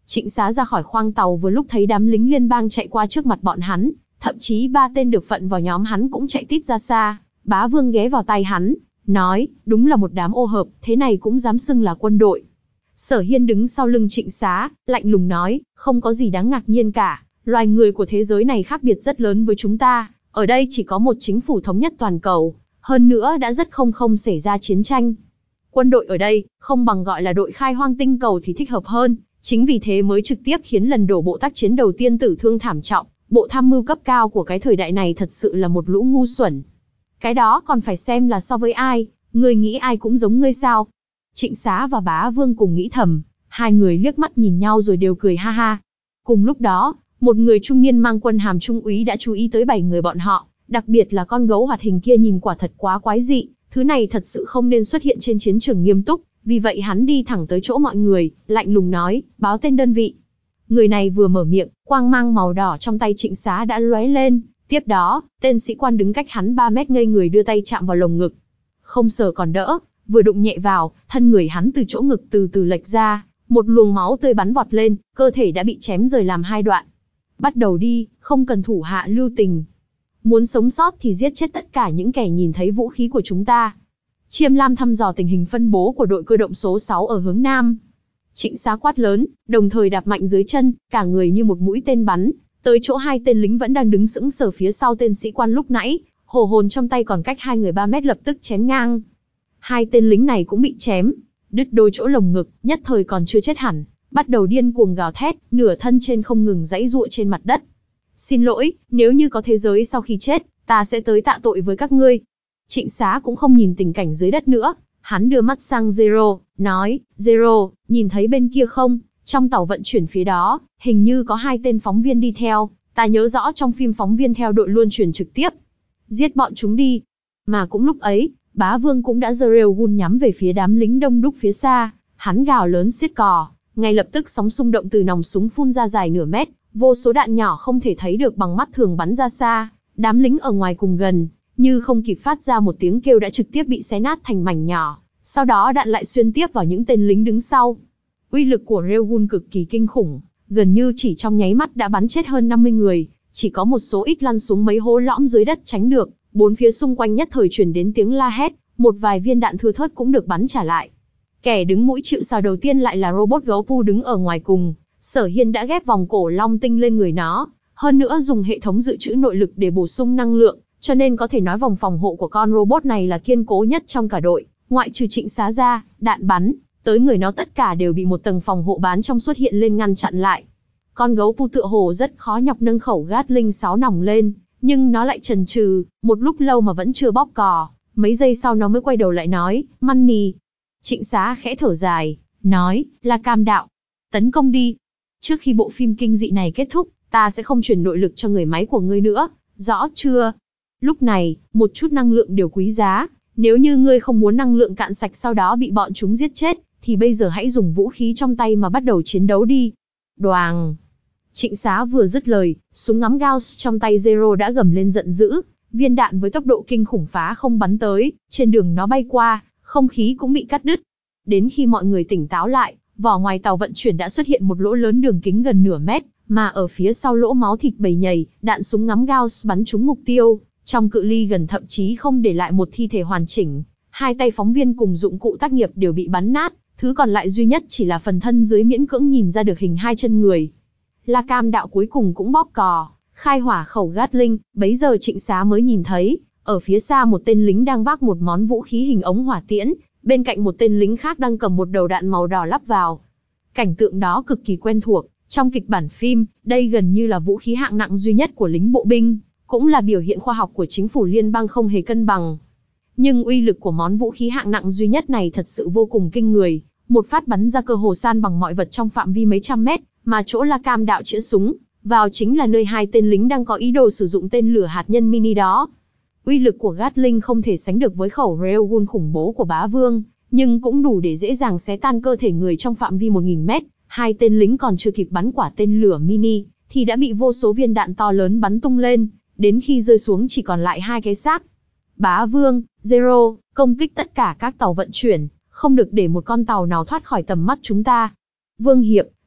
Trịnh Xá ra khỏi khoang tàu vừa lúc thấy đám lính liên bang chạy qua trước mặt bọn hắn, thậm chí ba tên được phận vào nhóm hắn cũng chạy tít ra xa. Bá Vương ghé vào tai hắn, nói, đúng là một đám ô hợp, thế này cũng dám xưng là quân đội. Sở Hiên đứng sau lưng Trịnh Xá, lạnh lùng nói, không có gì đáng ngạc nhiên cả, loài người của thế giới này khác biệt rất lớn với chúng ta, ở đây chỉ có một chính phủ thống nhất toàn cầu, hơn nữa đã rất không không xảy ra chiến tranh. Quân đội ở đây, không bằng gọi là đội khai hoang tinh cầu thì thích hợp hơn, chính vì thế mới trực tiếp khiến lần đổ bộ tác chiến đầu tiên tử thương thảm trọng, bộ tham mưu cấp cao của cái thời đại này thật sự là một lũ ngu xuẩn. Cái đó còn phải xem là so với ai, ngươi nghĩ ai cũng giống ngươi sao? Trịnh Xá và Bá Vương cùng nghĩ thầm, hai người liếc mắt nhìn nhau rồi đều cười ha ha. Cùng lúc đó, một người trung niên mang quân hàm trung úy đã chú ý tới bảy người bọn họ, đặc biệt là con gấu hoạt hình kia nhìn quả thật quá quái dị, thứ này thật sự không nên xuất hiện trên chiến trường nghiêm túc, vì vậy hắn đi thẳng tới chỗ mọi người, lạnh lùng nói, báo tên đơn vị. Người này vừa mở miệng, quang mang màu đỏ trong tay Trịnh Xá đã lóe lên, tiếp đó, tên sĩ quan đứng cách hắn ba mét ngây người đưa tay chạm vào lồng ngực. Không sờ còn đỡ, vừa đụng nhẹ vào, thân người hắn từ chỗ ngực từ từ lệch ra, một luồng máu tươi bắn vọt lên, cơ thể đã bị chém rời làm hai đoạn. Bắt đầu đi, không cần thủ hạ lưu tình. Muốn sống sót thì giết chết tất cả những kẻ nhìn thấy vũ khí của chúng ta. Chiêm Lam thăm dò tình hình phân bố của đội cơ động số sáu ở hướng Nam. Trịnh Xá quát lớn, đồng thời đạp mạnh dưới chân, cả người như một mũi tên bắn, tới chỗ hai tên lính vẫn đang đứng sững sờ phía sau tên sĩ quan lúc nãy, hồ hồn trong tay còn cách hai người ba mét lập tức chém ngang. Hai tên lính này cũng bị chém, đứt đôi chỗ lồng ngực, nhất thời còn chưa chết hẳn, bắt đầu điên cuồng gào thét, nửa thân trên không ngừng giãy giụa trên mặt đất. Xin lỗi, nếu như có thế giới sau khi chết, ta sẽ tới tạ tội với các ngươi. Trịnh Xá cũng không nhìn tình cảnh dưới đất nữa, hắn đưa mắt sang Zero, nói, Zero, nhìn thấy bên kia không, trong tàu vận chuyển phía đó, hình như có hai tên phóng viên đi theo, ta nhớ rõ trong phim phóng viên theo đội luôn truyền trực tiếp. Giết bọn chúng đi. Mà cũng lúc ấy, Bá Vương cũng đã giơ railgun nhắm về phía đám lính đông đúc phía xa, hắn gào lớn xiết cò, ngay lập tức sóng xung động từ nòng súng phun ra dài nửa mét, vô số đạn nhỏ không thể thấy được bằng mắt thường bắn ra xa, đám lính ở ngoài cùng gần, như không kịp phát ra một tiếng kêu đã trực tiếp bị xé nát thành mảnh nhỏ, sau đó đạn lại xuyên tiếp vào những tên lính đứng sau. Uy lực của railgun cực kỳ kinh khủng, gần như chỉ trong nháy mắt đã bắn chết hơn năm mươi người, chỉ có một số ít lăn xuống mấy hố lõm dưới đất tránh được, bốn phía xung quanh nhất thời truyền đến tiếng la hét, một vài viên đạn thưa thớt cũng được bắn trả lại. Kẻ đứng mũi chịu sào đầu tiên lại là robot gấu pu đứng ở ngoài cùng, Sở Hiên đã ghép vòng cổ long tinh lên người nó, hơn nữa dùng hệ thống dự trữ nội lực để bổ sung năng lượng, cho nên có thể nói vòng phòng hộ của con robot này là kiên cố nhất trong cả đội, ngoại trừ Trịnh Xá ra, đạn bắn tới người nó tất cả đều bị một tầng phòng hộ bán trong suốt hiện lên ngăn chặn lại. Con gấu pu tựa hồ rất khó nhọc nâng khẩu Gatling sáu nòng lên, nhưng nó lại chần chừ, một lúc lâu mà vẫn chưa bóp cò, mấy giây sau nó mới quay đầu lại nói, Money. Trịnh Xá khẽ thở dài, nói, là Cam đạo. Tấn công đi. Trước khi bộ phim kinh dị này kết thúc, ta sẽ không truyền nội lực cho người máy của ngươi nữa, rõ chưa? Lúc này, một chút năng lượng đều quý giá, nếu như ngươi không muốn năng lượng cạn sạch sau đó bị bọn chúng giết chết, thì bây giờ hãy dùng vũ khí trong tay mà bắt đầu chiến đấu đi. Đoàng. Trịnh Xá vừa dứt lời, súng ngắm Gauss trong tay Zero đã gầm lên giận dữ, viên đạn với tốc độ kinh khủng phá không bắn tới, trên đường nó bay qua, không khí cũng bị cắt đứt. Đến khi mọi người tỉnh táo lại, vỏ ngoài tàu vận chuyển đã xuất hiện một lỗ lớn đường kính gần nửa mét, mà ở phía sau lỗ máu thịt bầy nhầy, đạn súng ngắm Gauss bắn trúng mục tiêu, trong cự ly gần thậm chí không để lại một thi thể hoàn chỉnh. Hai tay phóng viên cùng dụng cụ tác nghiệp đều bị bắn nát, thứ còn lại duy nhất chỉ là phần thân dưới miễn cưỡng nhìn ra được hình hai chân người. La Cam đạo cuối cùng cũng bóp cò, khai hỏa khẩu Gatling, bấy giờ Trịnh Xá mới nhìn thấy, ở phía xa một tên lính đang vác một món vũ khí hình ống hỏa tiễn, bên cạnh một tên lính khác đang cầm một đầu đạn màu đỏ lắp vào. Cảnh tượng đó cực kỳ quen thuộc, trong kịch bản phim, đây gần như là vũ khí hạng nặng duy nhất của lính bộ binh, cũng là biểu hiện khoa học của chính phủ liên bang không hề cân bằng. Nhưng uy lực của món vũ khí hạng nặng duy nhất này thật sự vô cùng kinh người, một phát bắn ra cơ hồ san bằng mọi vật trong phạm vi mấy trăm mét, mà chỗ La Cam đạo chĩa súng vào chính là nơi hai tên lính đang có ý đồ sử dụng tên lửa hạt nhân mini đó. Uy lực của Gatling không thể sánh được với khẩu railgun khủng bố của Bá Vương, nhưng cũng đủ để dễ dàng xé tan cơ thể người trong phạm vi một nghìn mét. Hai tên lính còn chưa kịp bắn quả tên lửa mini, thì đã bị vô số viên đạn to lớn bắn tung lên, đến khi rơi xuống chỉ còn lại hai cái xác. Bá Vương, Zero, công kích tất cả các tàu vận chuyển, không được để một con tàu nào thoát khỏi tầm mắt chúng ta. Vương Hiệp,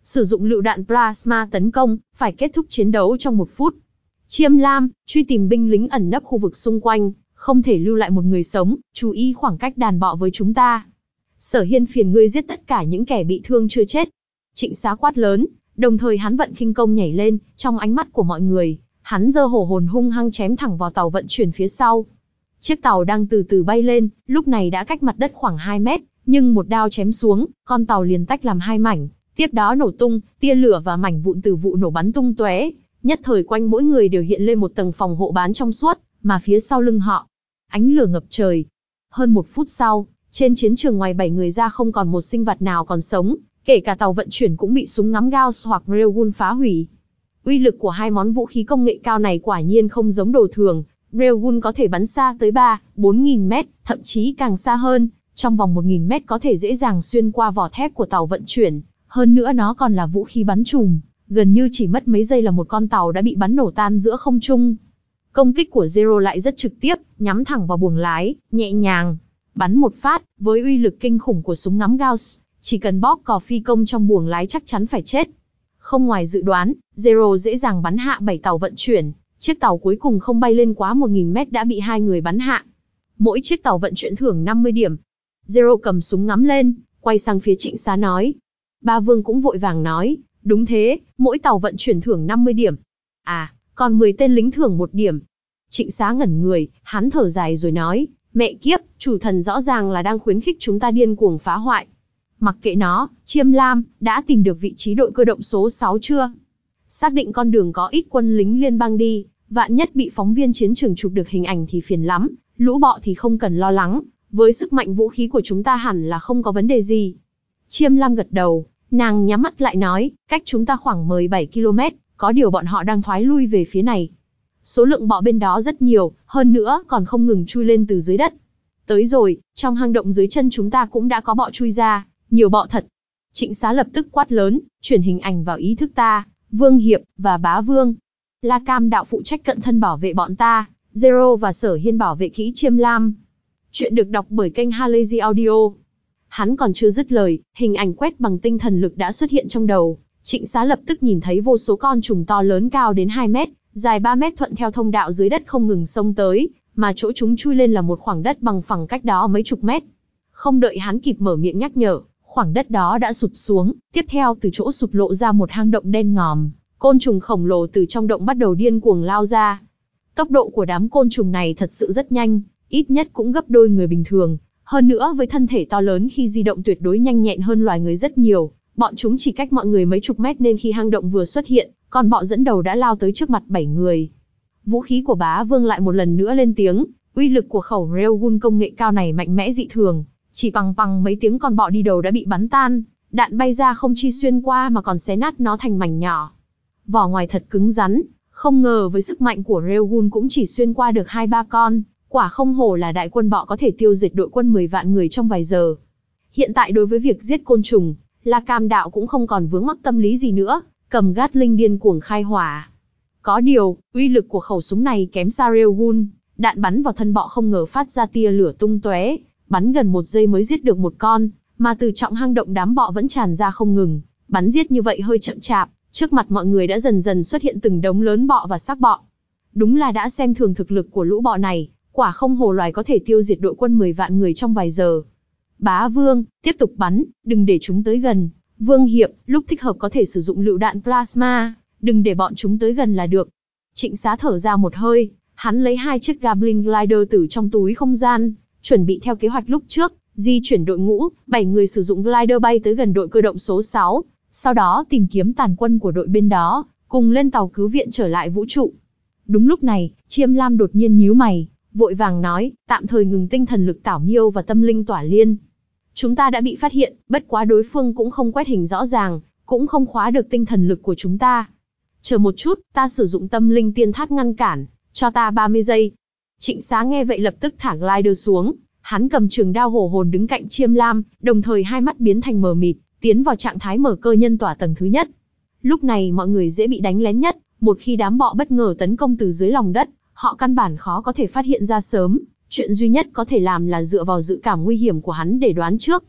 sử dụng lựu đạn plasma tấn công, phải kết thúc chiến đấu trong một phút. Chiêm Lam, truy tìm binh lính ẩn nấp khu vực xung quanh, không thể lưu lại một người sống, chú ý khoảng cách đàn bọ với chúng ta. Sở Hiên phiền ngươi giết tất cả những kẻ bị thương chưa chết. Trịnh Xá quát lớn, đồng thời hắn vận khinh công nhảy lên, trong ánh mắt của mọi người, hắn giơ hổ hồn hung hăng chém thẳng vào tàu vận chuyển phía sau. Chiếc tàu đang từ từ bay lên, lúc này đã cách mặt đất khoảng hai mét, nhưng một đao chém xuống, con tàu liền tách làm hai mảnh, tiếp đó nổ tung, tia lửa và mảnh vụn từ vụ nổ bắn tung tóe, nhất thời quanh mỗi người đều hiện lên một tầng phòng hộ bán trong suốt, mà phía sau lưng họ, ánh lửa ngập trời. Hơn một phút sau, trên chiến trường ngoài bảy người ra không còn một sinh vật nào còn sống, kể cả tàu vận chuyển cũng bị súng ngắm Gauss hoặc Railgun phá hủy. Uy lực của hai món vũ khí công nghệ cao này quả nhiên không giống đồ thường. Railgun có thể bắn xa tới ba, bốn nghìn mét, thậm chí càng xa hơn, trong vòng một nghìn mét có thể dễ dàng xuyên qua vỏ thép của tàu vận chuyển. Hơn nữa nó còn là vũ khí bắn chùm, gần như chỉ mất mấy giây là một con tàu đã bị bắn nổ tan giữa không trung. Công kích của Zero lại rất trực tiếp, nhắm thẳng vào buồng lái, nhẹ nhàng bắn một phát, với uy lực kinh khủng của súng ngắm Gauss, chỉ cần bóp cò phi công trong buồng lái chắc chắn phải chết. Không ngoài dự đoán, Zero dễ dàng bắn hạ bảy tàu vận chuyển, chiếc tàu cuối cùng không bay lên quá một nghìn mét đã bị hai người bắn hạ. Mỗi chiếc tàu vận chuyển thưởng năm mươi điểm. Zero cầm súng ngắm lên, quay sang phía Trịnh Xá nói. Ba Vương cũng vội vàng nói, đúng thế, mỗi tàu vận chuyển thưởng năm mươi điểm. À, còn mười tên lính thưởng một điểm. Trịnh Xá ngẩn người, hắn thở dài rồi nói, mẹ kiếp, chủ thần rõ ràng là đang khuyến khích chúng ta điên cuồng phá hoại. Mặc kệ nó, Chiêm Lam, đã tìm được vị trí đội cơ động số sáu chưa? Xác định con đường có ít quân lính liên bang đi, vạn nhất bị phóng viên chiến trường chụp được hình ảnh thì phiền lắm, lũ bọ thì không cần lo lắng, với sức mạnh vũ khí của chúng ta hẳn là không có vấn đề gì. Chiêm Lam gật đầu, nàng nhắm mắt lại nói, cách chúng ta khoảng mười bảy ki lô mét, có điều bọn họ đang thoái lui về phía này. Số lượng bọ bên đó rất nhiều, hơn nữa còn không ngừng chui lên từ dưới đất. Tới rồi, trong hang động dưới chân chúng ta cũng đã có bọ chui ra, nhiều bọ thật. Trịnh Xá lập tức quát lớn, chuyển hình ảnh vào ý thức ta, Vương Hiệp và Bá Vương. La Cam đạo phụ trách cận thân bảo vệ bọn ta, Zero và Sở Hiên bảo vệ kỹ Chiêm Lam. Chuyện được đọc bởi kênh Halazy Audio. Hắn còn chưa dứt lời, hình ảnh quét bằng tinh thần lực đã xuất hiện trong đầu. Trịnh Xá lập tức nhìn thấy vô số con trùng to lớn cao đến hai mét, dài ba mét thuận theo thông đạo dưới đất không ngừng xông tới, mà chỗ chúng chui lên là một khoảng đất bằng phẳng cách đó mấy chục mét. Không đợi hắn kịp mở miệng nhắc nhở, khoảng đất đó đã sụt xuống, tiếp theo từ chỗ sụt lộ ra một hang động đen ngòm, côn trùng khổng lồ từ trong động bắt đầu điên cuồng lao ra. Tốc độ của đám côn trùng này thật sự rất nhanh, ít nhất cũng gấp đôi người bình thường, hơn nữa với thân thể to lớn khi di động tuyệt đối nhanh nhẹn hơn loài người rất nhiều, bọn chúng chỉ cách mọi người mấy chục mét nên khi hang động vừa xuất hiện, con bọ dẫn đầu đã lao tới trước mặt bảy người. Vũ khí của Bá Vương lại một lần nữa lên tiếng, uy lực của khẩu Railgun công nghệ cao này mạnh mẽ dị thường, chỉ bằng bằng mấy tiếng con bọ đi đầu đã bị bắn tan, đạn bay ra không chi xuyên qua mà còn xé nát nó thành mảnh nhỏ. Vỏ ngoài thật cứng rắn, không ngờ với sức mạnh của Railgun cũng chỉ xuyên qua được hai ba con, quả không hổ là đại quân bọ có thể tiêu diệt đội quân mười vạn người trong vài giờ. Hiện tại đối với việc giết côn trùng, La Cam đạo cũng không còn vướng mắc tâm lý gì nữa, cầm Gatling điên cuồng khai hỏa. Có điều, uy lực của khẩu súng này kém xa Railgun, đạn bắn vào thân bọ không ngờ phát ra tia lửa tung tóe, bắn gần một giây mới giết được một con, mà từ trọng hang động đám bọ vẫn tràn ra không ngừng, bắn giết như vậy hơi chậm chạp, trước mặt mọi người đã dần dần xuất hiện từng đống lớn bọ và xác bọ. Đúng là đã xem thường thực lực của lũ bọ này, quả không hổ loài có thể tiêu diệt đội quân mười vạn người trong vài giờ. Bá Vương, tiếp tục bắn, đừng để chúng tới gần. Vương Hiệp, lúc thích hợp có thể sử dụng lựu đạn plasma, đừng để bọn chúng tới gần là được. Trịnh Xá thở ra một hơi, hắn lấy hai chiếc Gatling Glider từ trong túi không gian, chuẩn bị theo kế hoạch lúc trước, di chuyển đội ngũ, bảy người sử dụng glider bay tới gần đội cơ động số sáu, sau đó tìm kiếm tàn quân của đội bên đó, cùng lên tàu cứu viện trở lại vũ trụ. Đúng lúc này, Chiêm Lam đột nhiên nhíu mày, vội vàng nói, tạm thời ngừng tinh thần lực tảo miêu và tâm linh tỏa liên. Chúng ta đã bị phát hiện, bất quá đối phương cũng không quét hình rõ ràng, cũng không khóa được tinh thần lực của chúng ta. Chờ một chút, ta sử dụng tâm linh tiên tháp ngăn cản, cho ta ba mươi giây. Trịnh Xá nghe vậy lập tức thả glider xuống, hắn cầm trường đao hổ hồn đứng cạnh Chiêm Lam, đồng thời hai mắt biến thành mờ mịt, tiến vào trạng thái mở cơ nhân tỏa tầng thứ nhất. Lúc này mọi người dễ bị đánh lén nhất, một khi đám bọ bất ngờ tấn công từ dưới lòng đất, họ căn bản khó có thể phát hiện ra sớm, chuyện duy nhất có thể làm là dựa vào dự cảm nguy hiểm của hắn để đoán trước.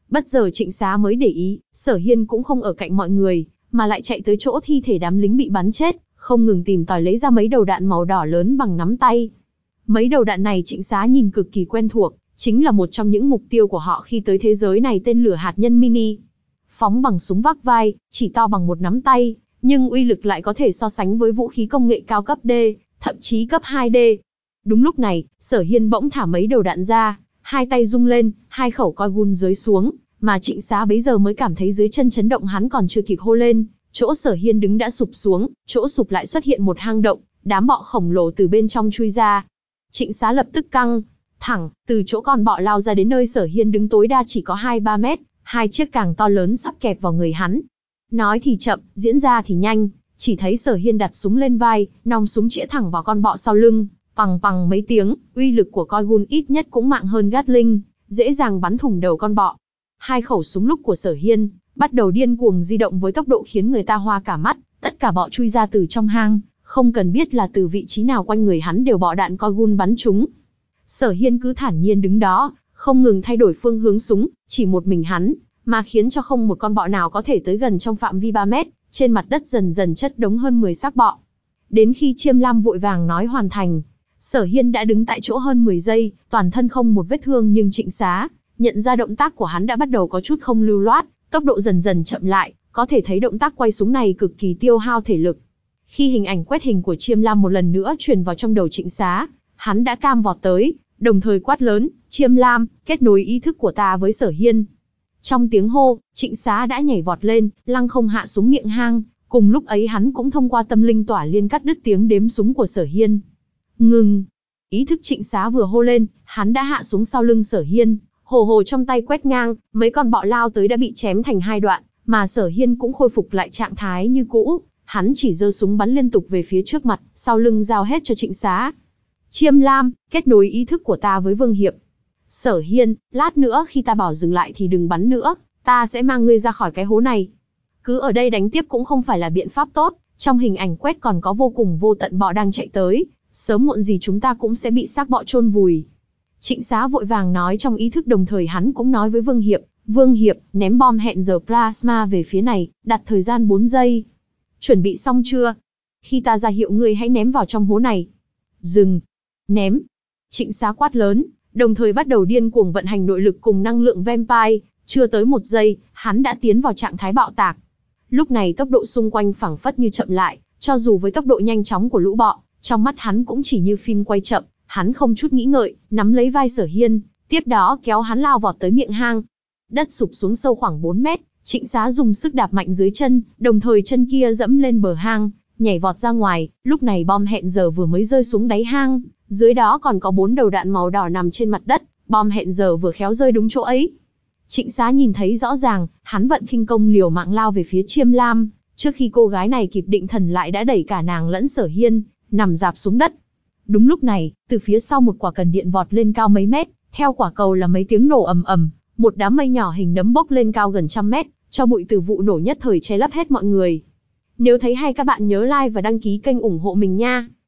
Bất giờ Trịnh Xá mới để ý, Sở Hiên cũng không ở cạnh mọi người, mà lại chạy tới chỗ thi thể đám lính bị bắn chết, không ngừng tìm tòi lấy ra mấy đầu đạn màu đỏ lớn bằng nắm tay. Mấy đầu đạn này Trịnh Xá nhìn cực kỳ quen thuộc, chính là một trong những mục tiêu của họ khi tới thế giới này, tên lửa hạt nhân mini. Phóng bằng súng vác vai, chỉ to bằng một nắm tay, nhưng uy lực lại có thể so sánh với vũ khí công nghệ cao cấp D, thậm chí cấp hai D. Đúng lúc này, Sở Hiên bỗng thả mấy đầu đạn ra, hai tay rung lên, hai khẩu coi gun rơi xuống, mà Trịnh Xá bấy giờ mới cảm thấy dưới chân chấn động, hắn còn chưa kịp hô lên, chỗ Sở Hiên đứng đã sụp xuống, chỗ sụp lại xuất hiện một hang động, đám bọ khổng lồ từ bên trong chui ra. Trịnh Xá lập tức căng thẳng, từ chỗ con bọ lao ra đến nơi Sở Hiên đứng tối đa chỉ có hai ba mét, hai chiếc càng to lớn sắp kẹp vào người hắn. Nói thì chậm, diễn ra thì nhanh, chỉ thấy Sở Hiên đặt súng lên vai, nòng súng chĩa thẳng vào con bọ sau lưng, pằng pằng mấy tiếng, uy lực của coi gun ít nhất cũng mạnh hơn Gatling, dễ dàng bắn thủng đầu con bọ. Hai khẩu súng lúc của Sở Hiên bắt đầu điên cuồng di động với tốc độ khiến người ta hoa cả mắt, tất cả bọ chui ra từ trong hang, không cần biết là từ vị trí nào quanh người hắn đều bọ đạn coi gun bắn trúng. Sở Hiên cứ thản nhiên đứng đó, không ngừng thay đổi phương hướng súng, chỉ một mình hắn, mà khiến cho không một con bọ nào có thể tới gần trong phạm vi ba mét, trên mặt đất dần dần chất đống hơn mười xác bọ. Đến khi Chiêm Lam vội vàng nói hoàn thành, Sở Hiên đã đứng tại chỗ hơn mười giây, toàn thân không một vết thương, nhưng Trịnh Xá nhận ra động tác của hắn đã bắt đầu có chút không lưu loát, tốc độ dần dần chậm lại, có thể thấy động tác quay súng này cực kỳ tiêu hao thể lực. Khi hình ảnh quét hình của Chiêm Lam một lần nữa truyền vào trong đầu Trịnh Xá, hắn đã cam vọt tới, đồng thời quát lớn, Chiêm Lam, kết nối ý thức của ta với Sở Hiên. Trong tiếng hô, Trịnh Xá đã nhảy vọt lên, lăng không hạ xuống miệng hang, cùng lúc ấy hắn cũng thông qua tâm linh tỏa liên cắt đứt tiếng đếm súng của Sở Hiên. Ngừng! Ý thức Trịnh Xá vừa hô lên, hắn đã hạ xuống sau lưng Sở Hiên, hồ hồ trong tay quét ngang, mấy con bọ lao tới đã bị chém thành hai đoạn, mà Sở Hiên cũng khôi phục lại trạng thái như cũ, hắn chỉ giơ súng bắn liên tục về phía trước mặt, sau lưng giao hết cho Trịnh Xá. Chiêm Lam, kết nối ý thức của ta với Vương Hiệp. Sở Hiên, lát nữa khi ta bảo dừng lại thì đừng bắn nữa, ta sẽ mang ngươi ra khỏi cái hố này. Cứ ở đây đánh tiếp cũng không phải là biện pháp tốt, trong hình ảnh quét còn có vô cùng vô tận bọ đang chạy tới, sớm muộn gì chúng ta cũng sẽ bị xác bọ chôn vùi. Trịnh Xá vội vàng nói trong ý thức, đồng thời hắn cũng nói với Vương Hiệp, Vương Hiệp, ném bom hẹn giờ plasma về phía này, đặt thời gian bốn giây. Chuẩn bị xong chưa? Khi ta ra hiệu ngươi hãy ném vào trong hố này. Dừng. Ném. Trịnh Xá quát lớn, đồng thời bắt đầu điên cuồng vận hành nội lực cùng năng lượng vampire, chưa tới một giây, hắn đã tiến vào trạng thái bạo tạc. Lúc này tốc độ xung quanh phảng phất như chậm lại, cho dù với tốc độ nhanh chóng của lũ bọ, trong mắt hắn cũng chỉ như phim quay chậm, hắn không chút nghĩ ngợi, nắm lấy vai Sở Hiên, tiếp đó kéo hắn lao vọt tới miệng hang. Đất sụp xuống sâu khoảng bốn mét, Trịnh Xá dùng sức đạp mạnh dưới chân, đồng thời chân kia dẫm lên bờ hang, nhảy vọt ra ngoài, lúc này bom hẹn giờ vừa mới rơi xuống đáy hang, dưới đó còn có bốn đầu đạn màu đỏ nằm trên mặt đất, bom hẹn giờ vừa khéo rơi đúng chỗ ấy. Trịnh Xá nhìn thấy rõ ràng, hắn vận khinh công liều mạng lao về phía Chiêm Lam, trước khi cô gái này kịp định thần lại đã đẩy cả nàng lẫn Sở Hiên nằm rạp xuống đất. Đúng lúc này, từ phía sau một quả cần điện vọt lên cao mấy mét, theo quả cầu là mấy tiếng nổ ầm ầm, một đám mây nhỏ hình nấm bốc lên cao gần trăm mét, cho bụi từ vụ nổ nhất thời che lấp hết mọi người. Nếu thấy hay các bạn nhớ like và đăng ký kênh ủng hộ mình nha.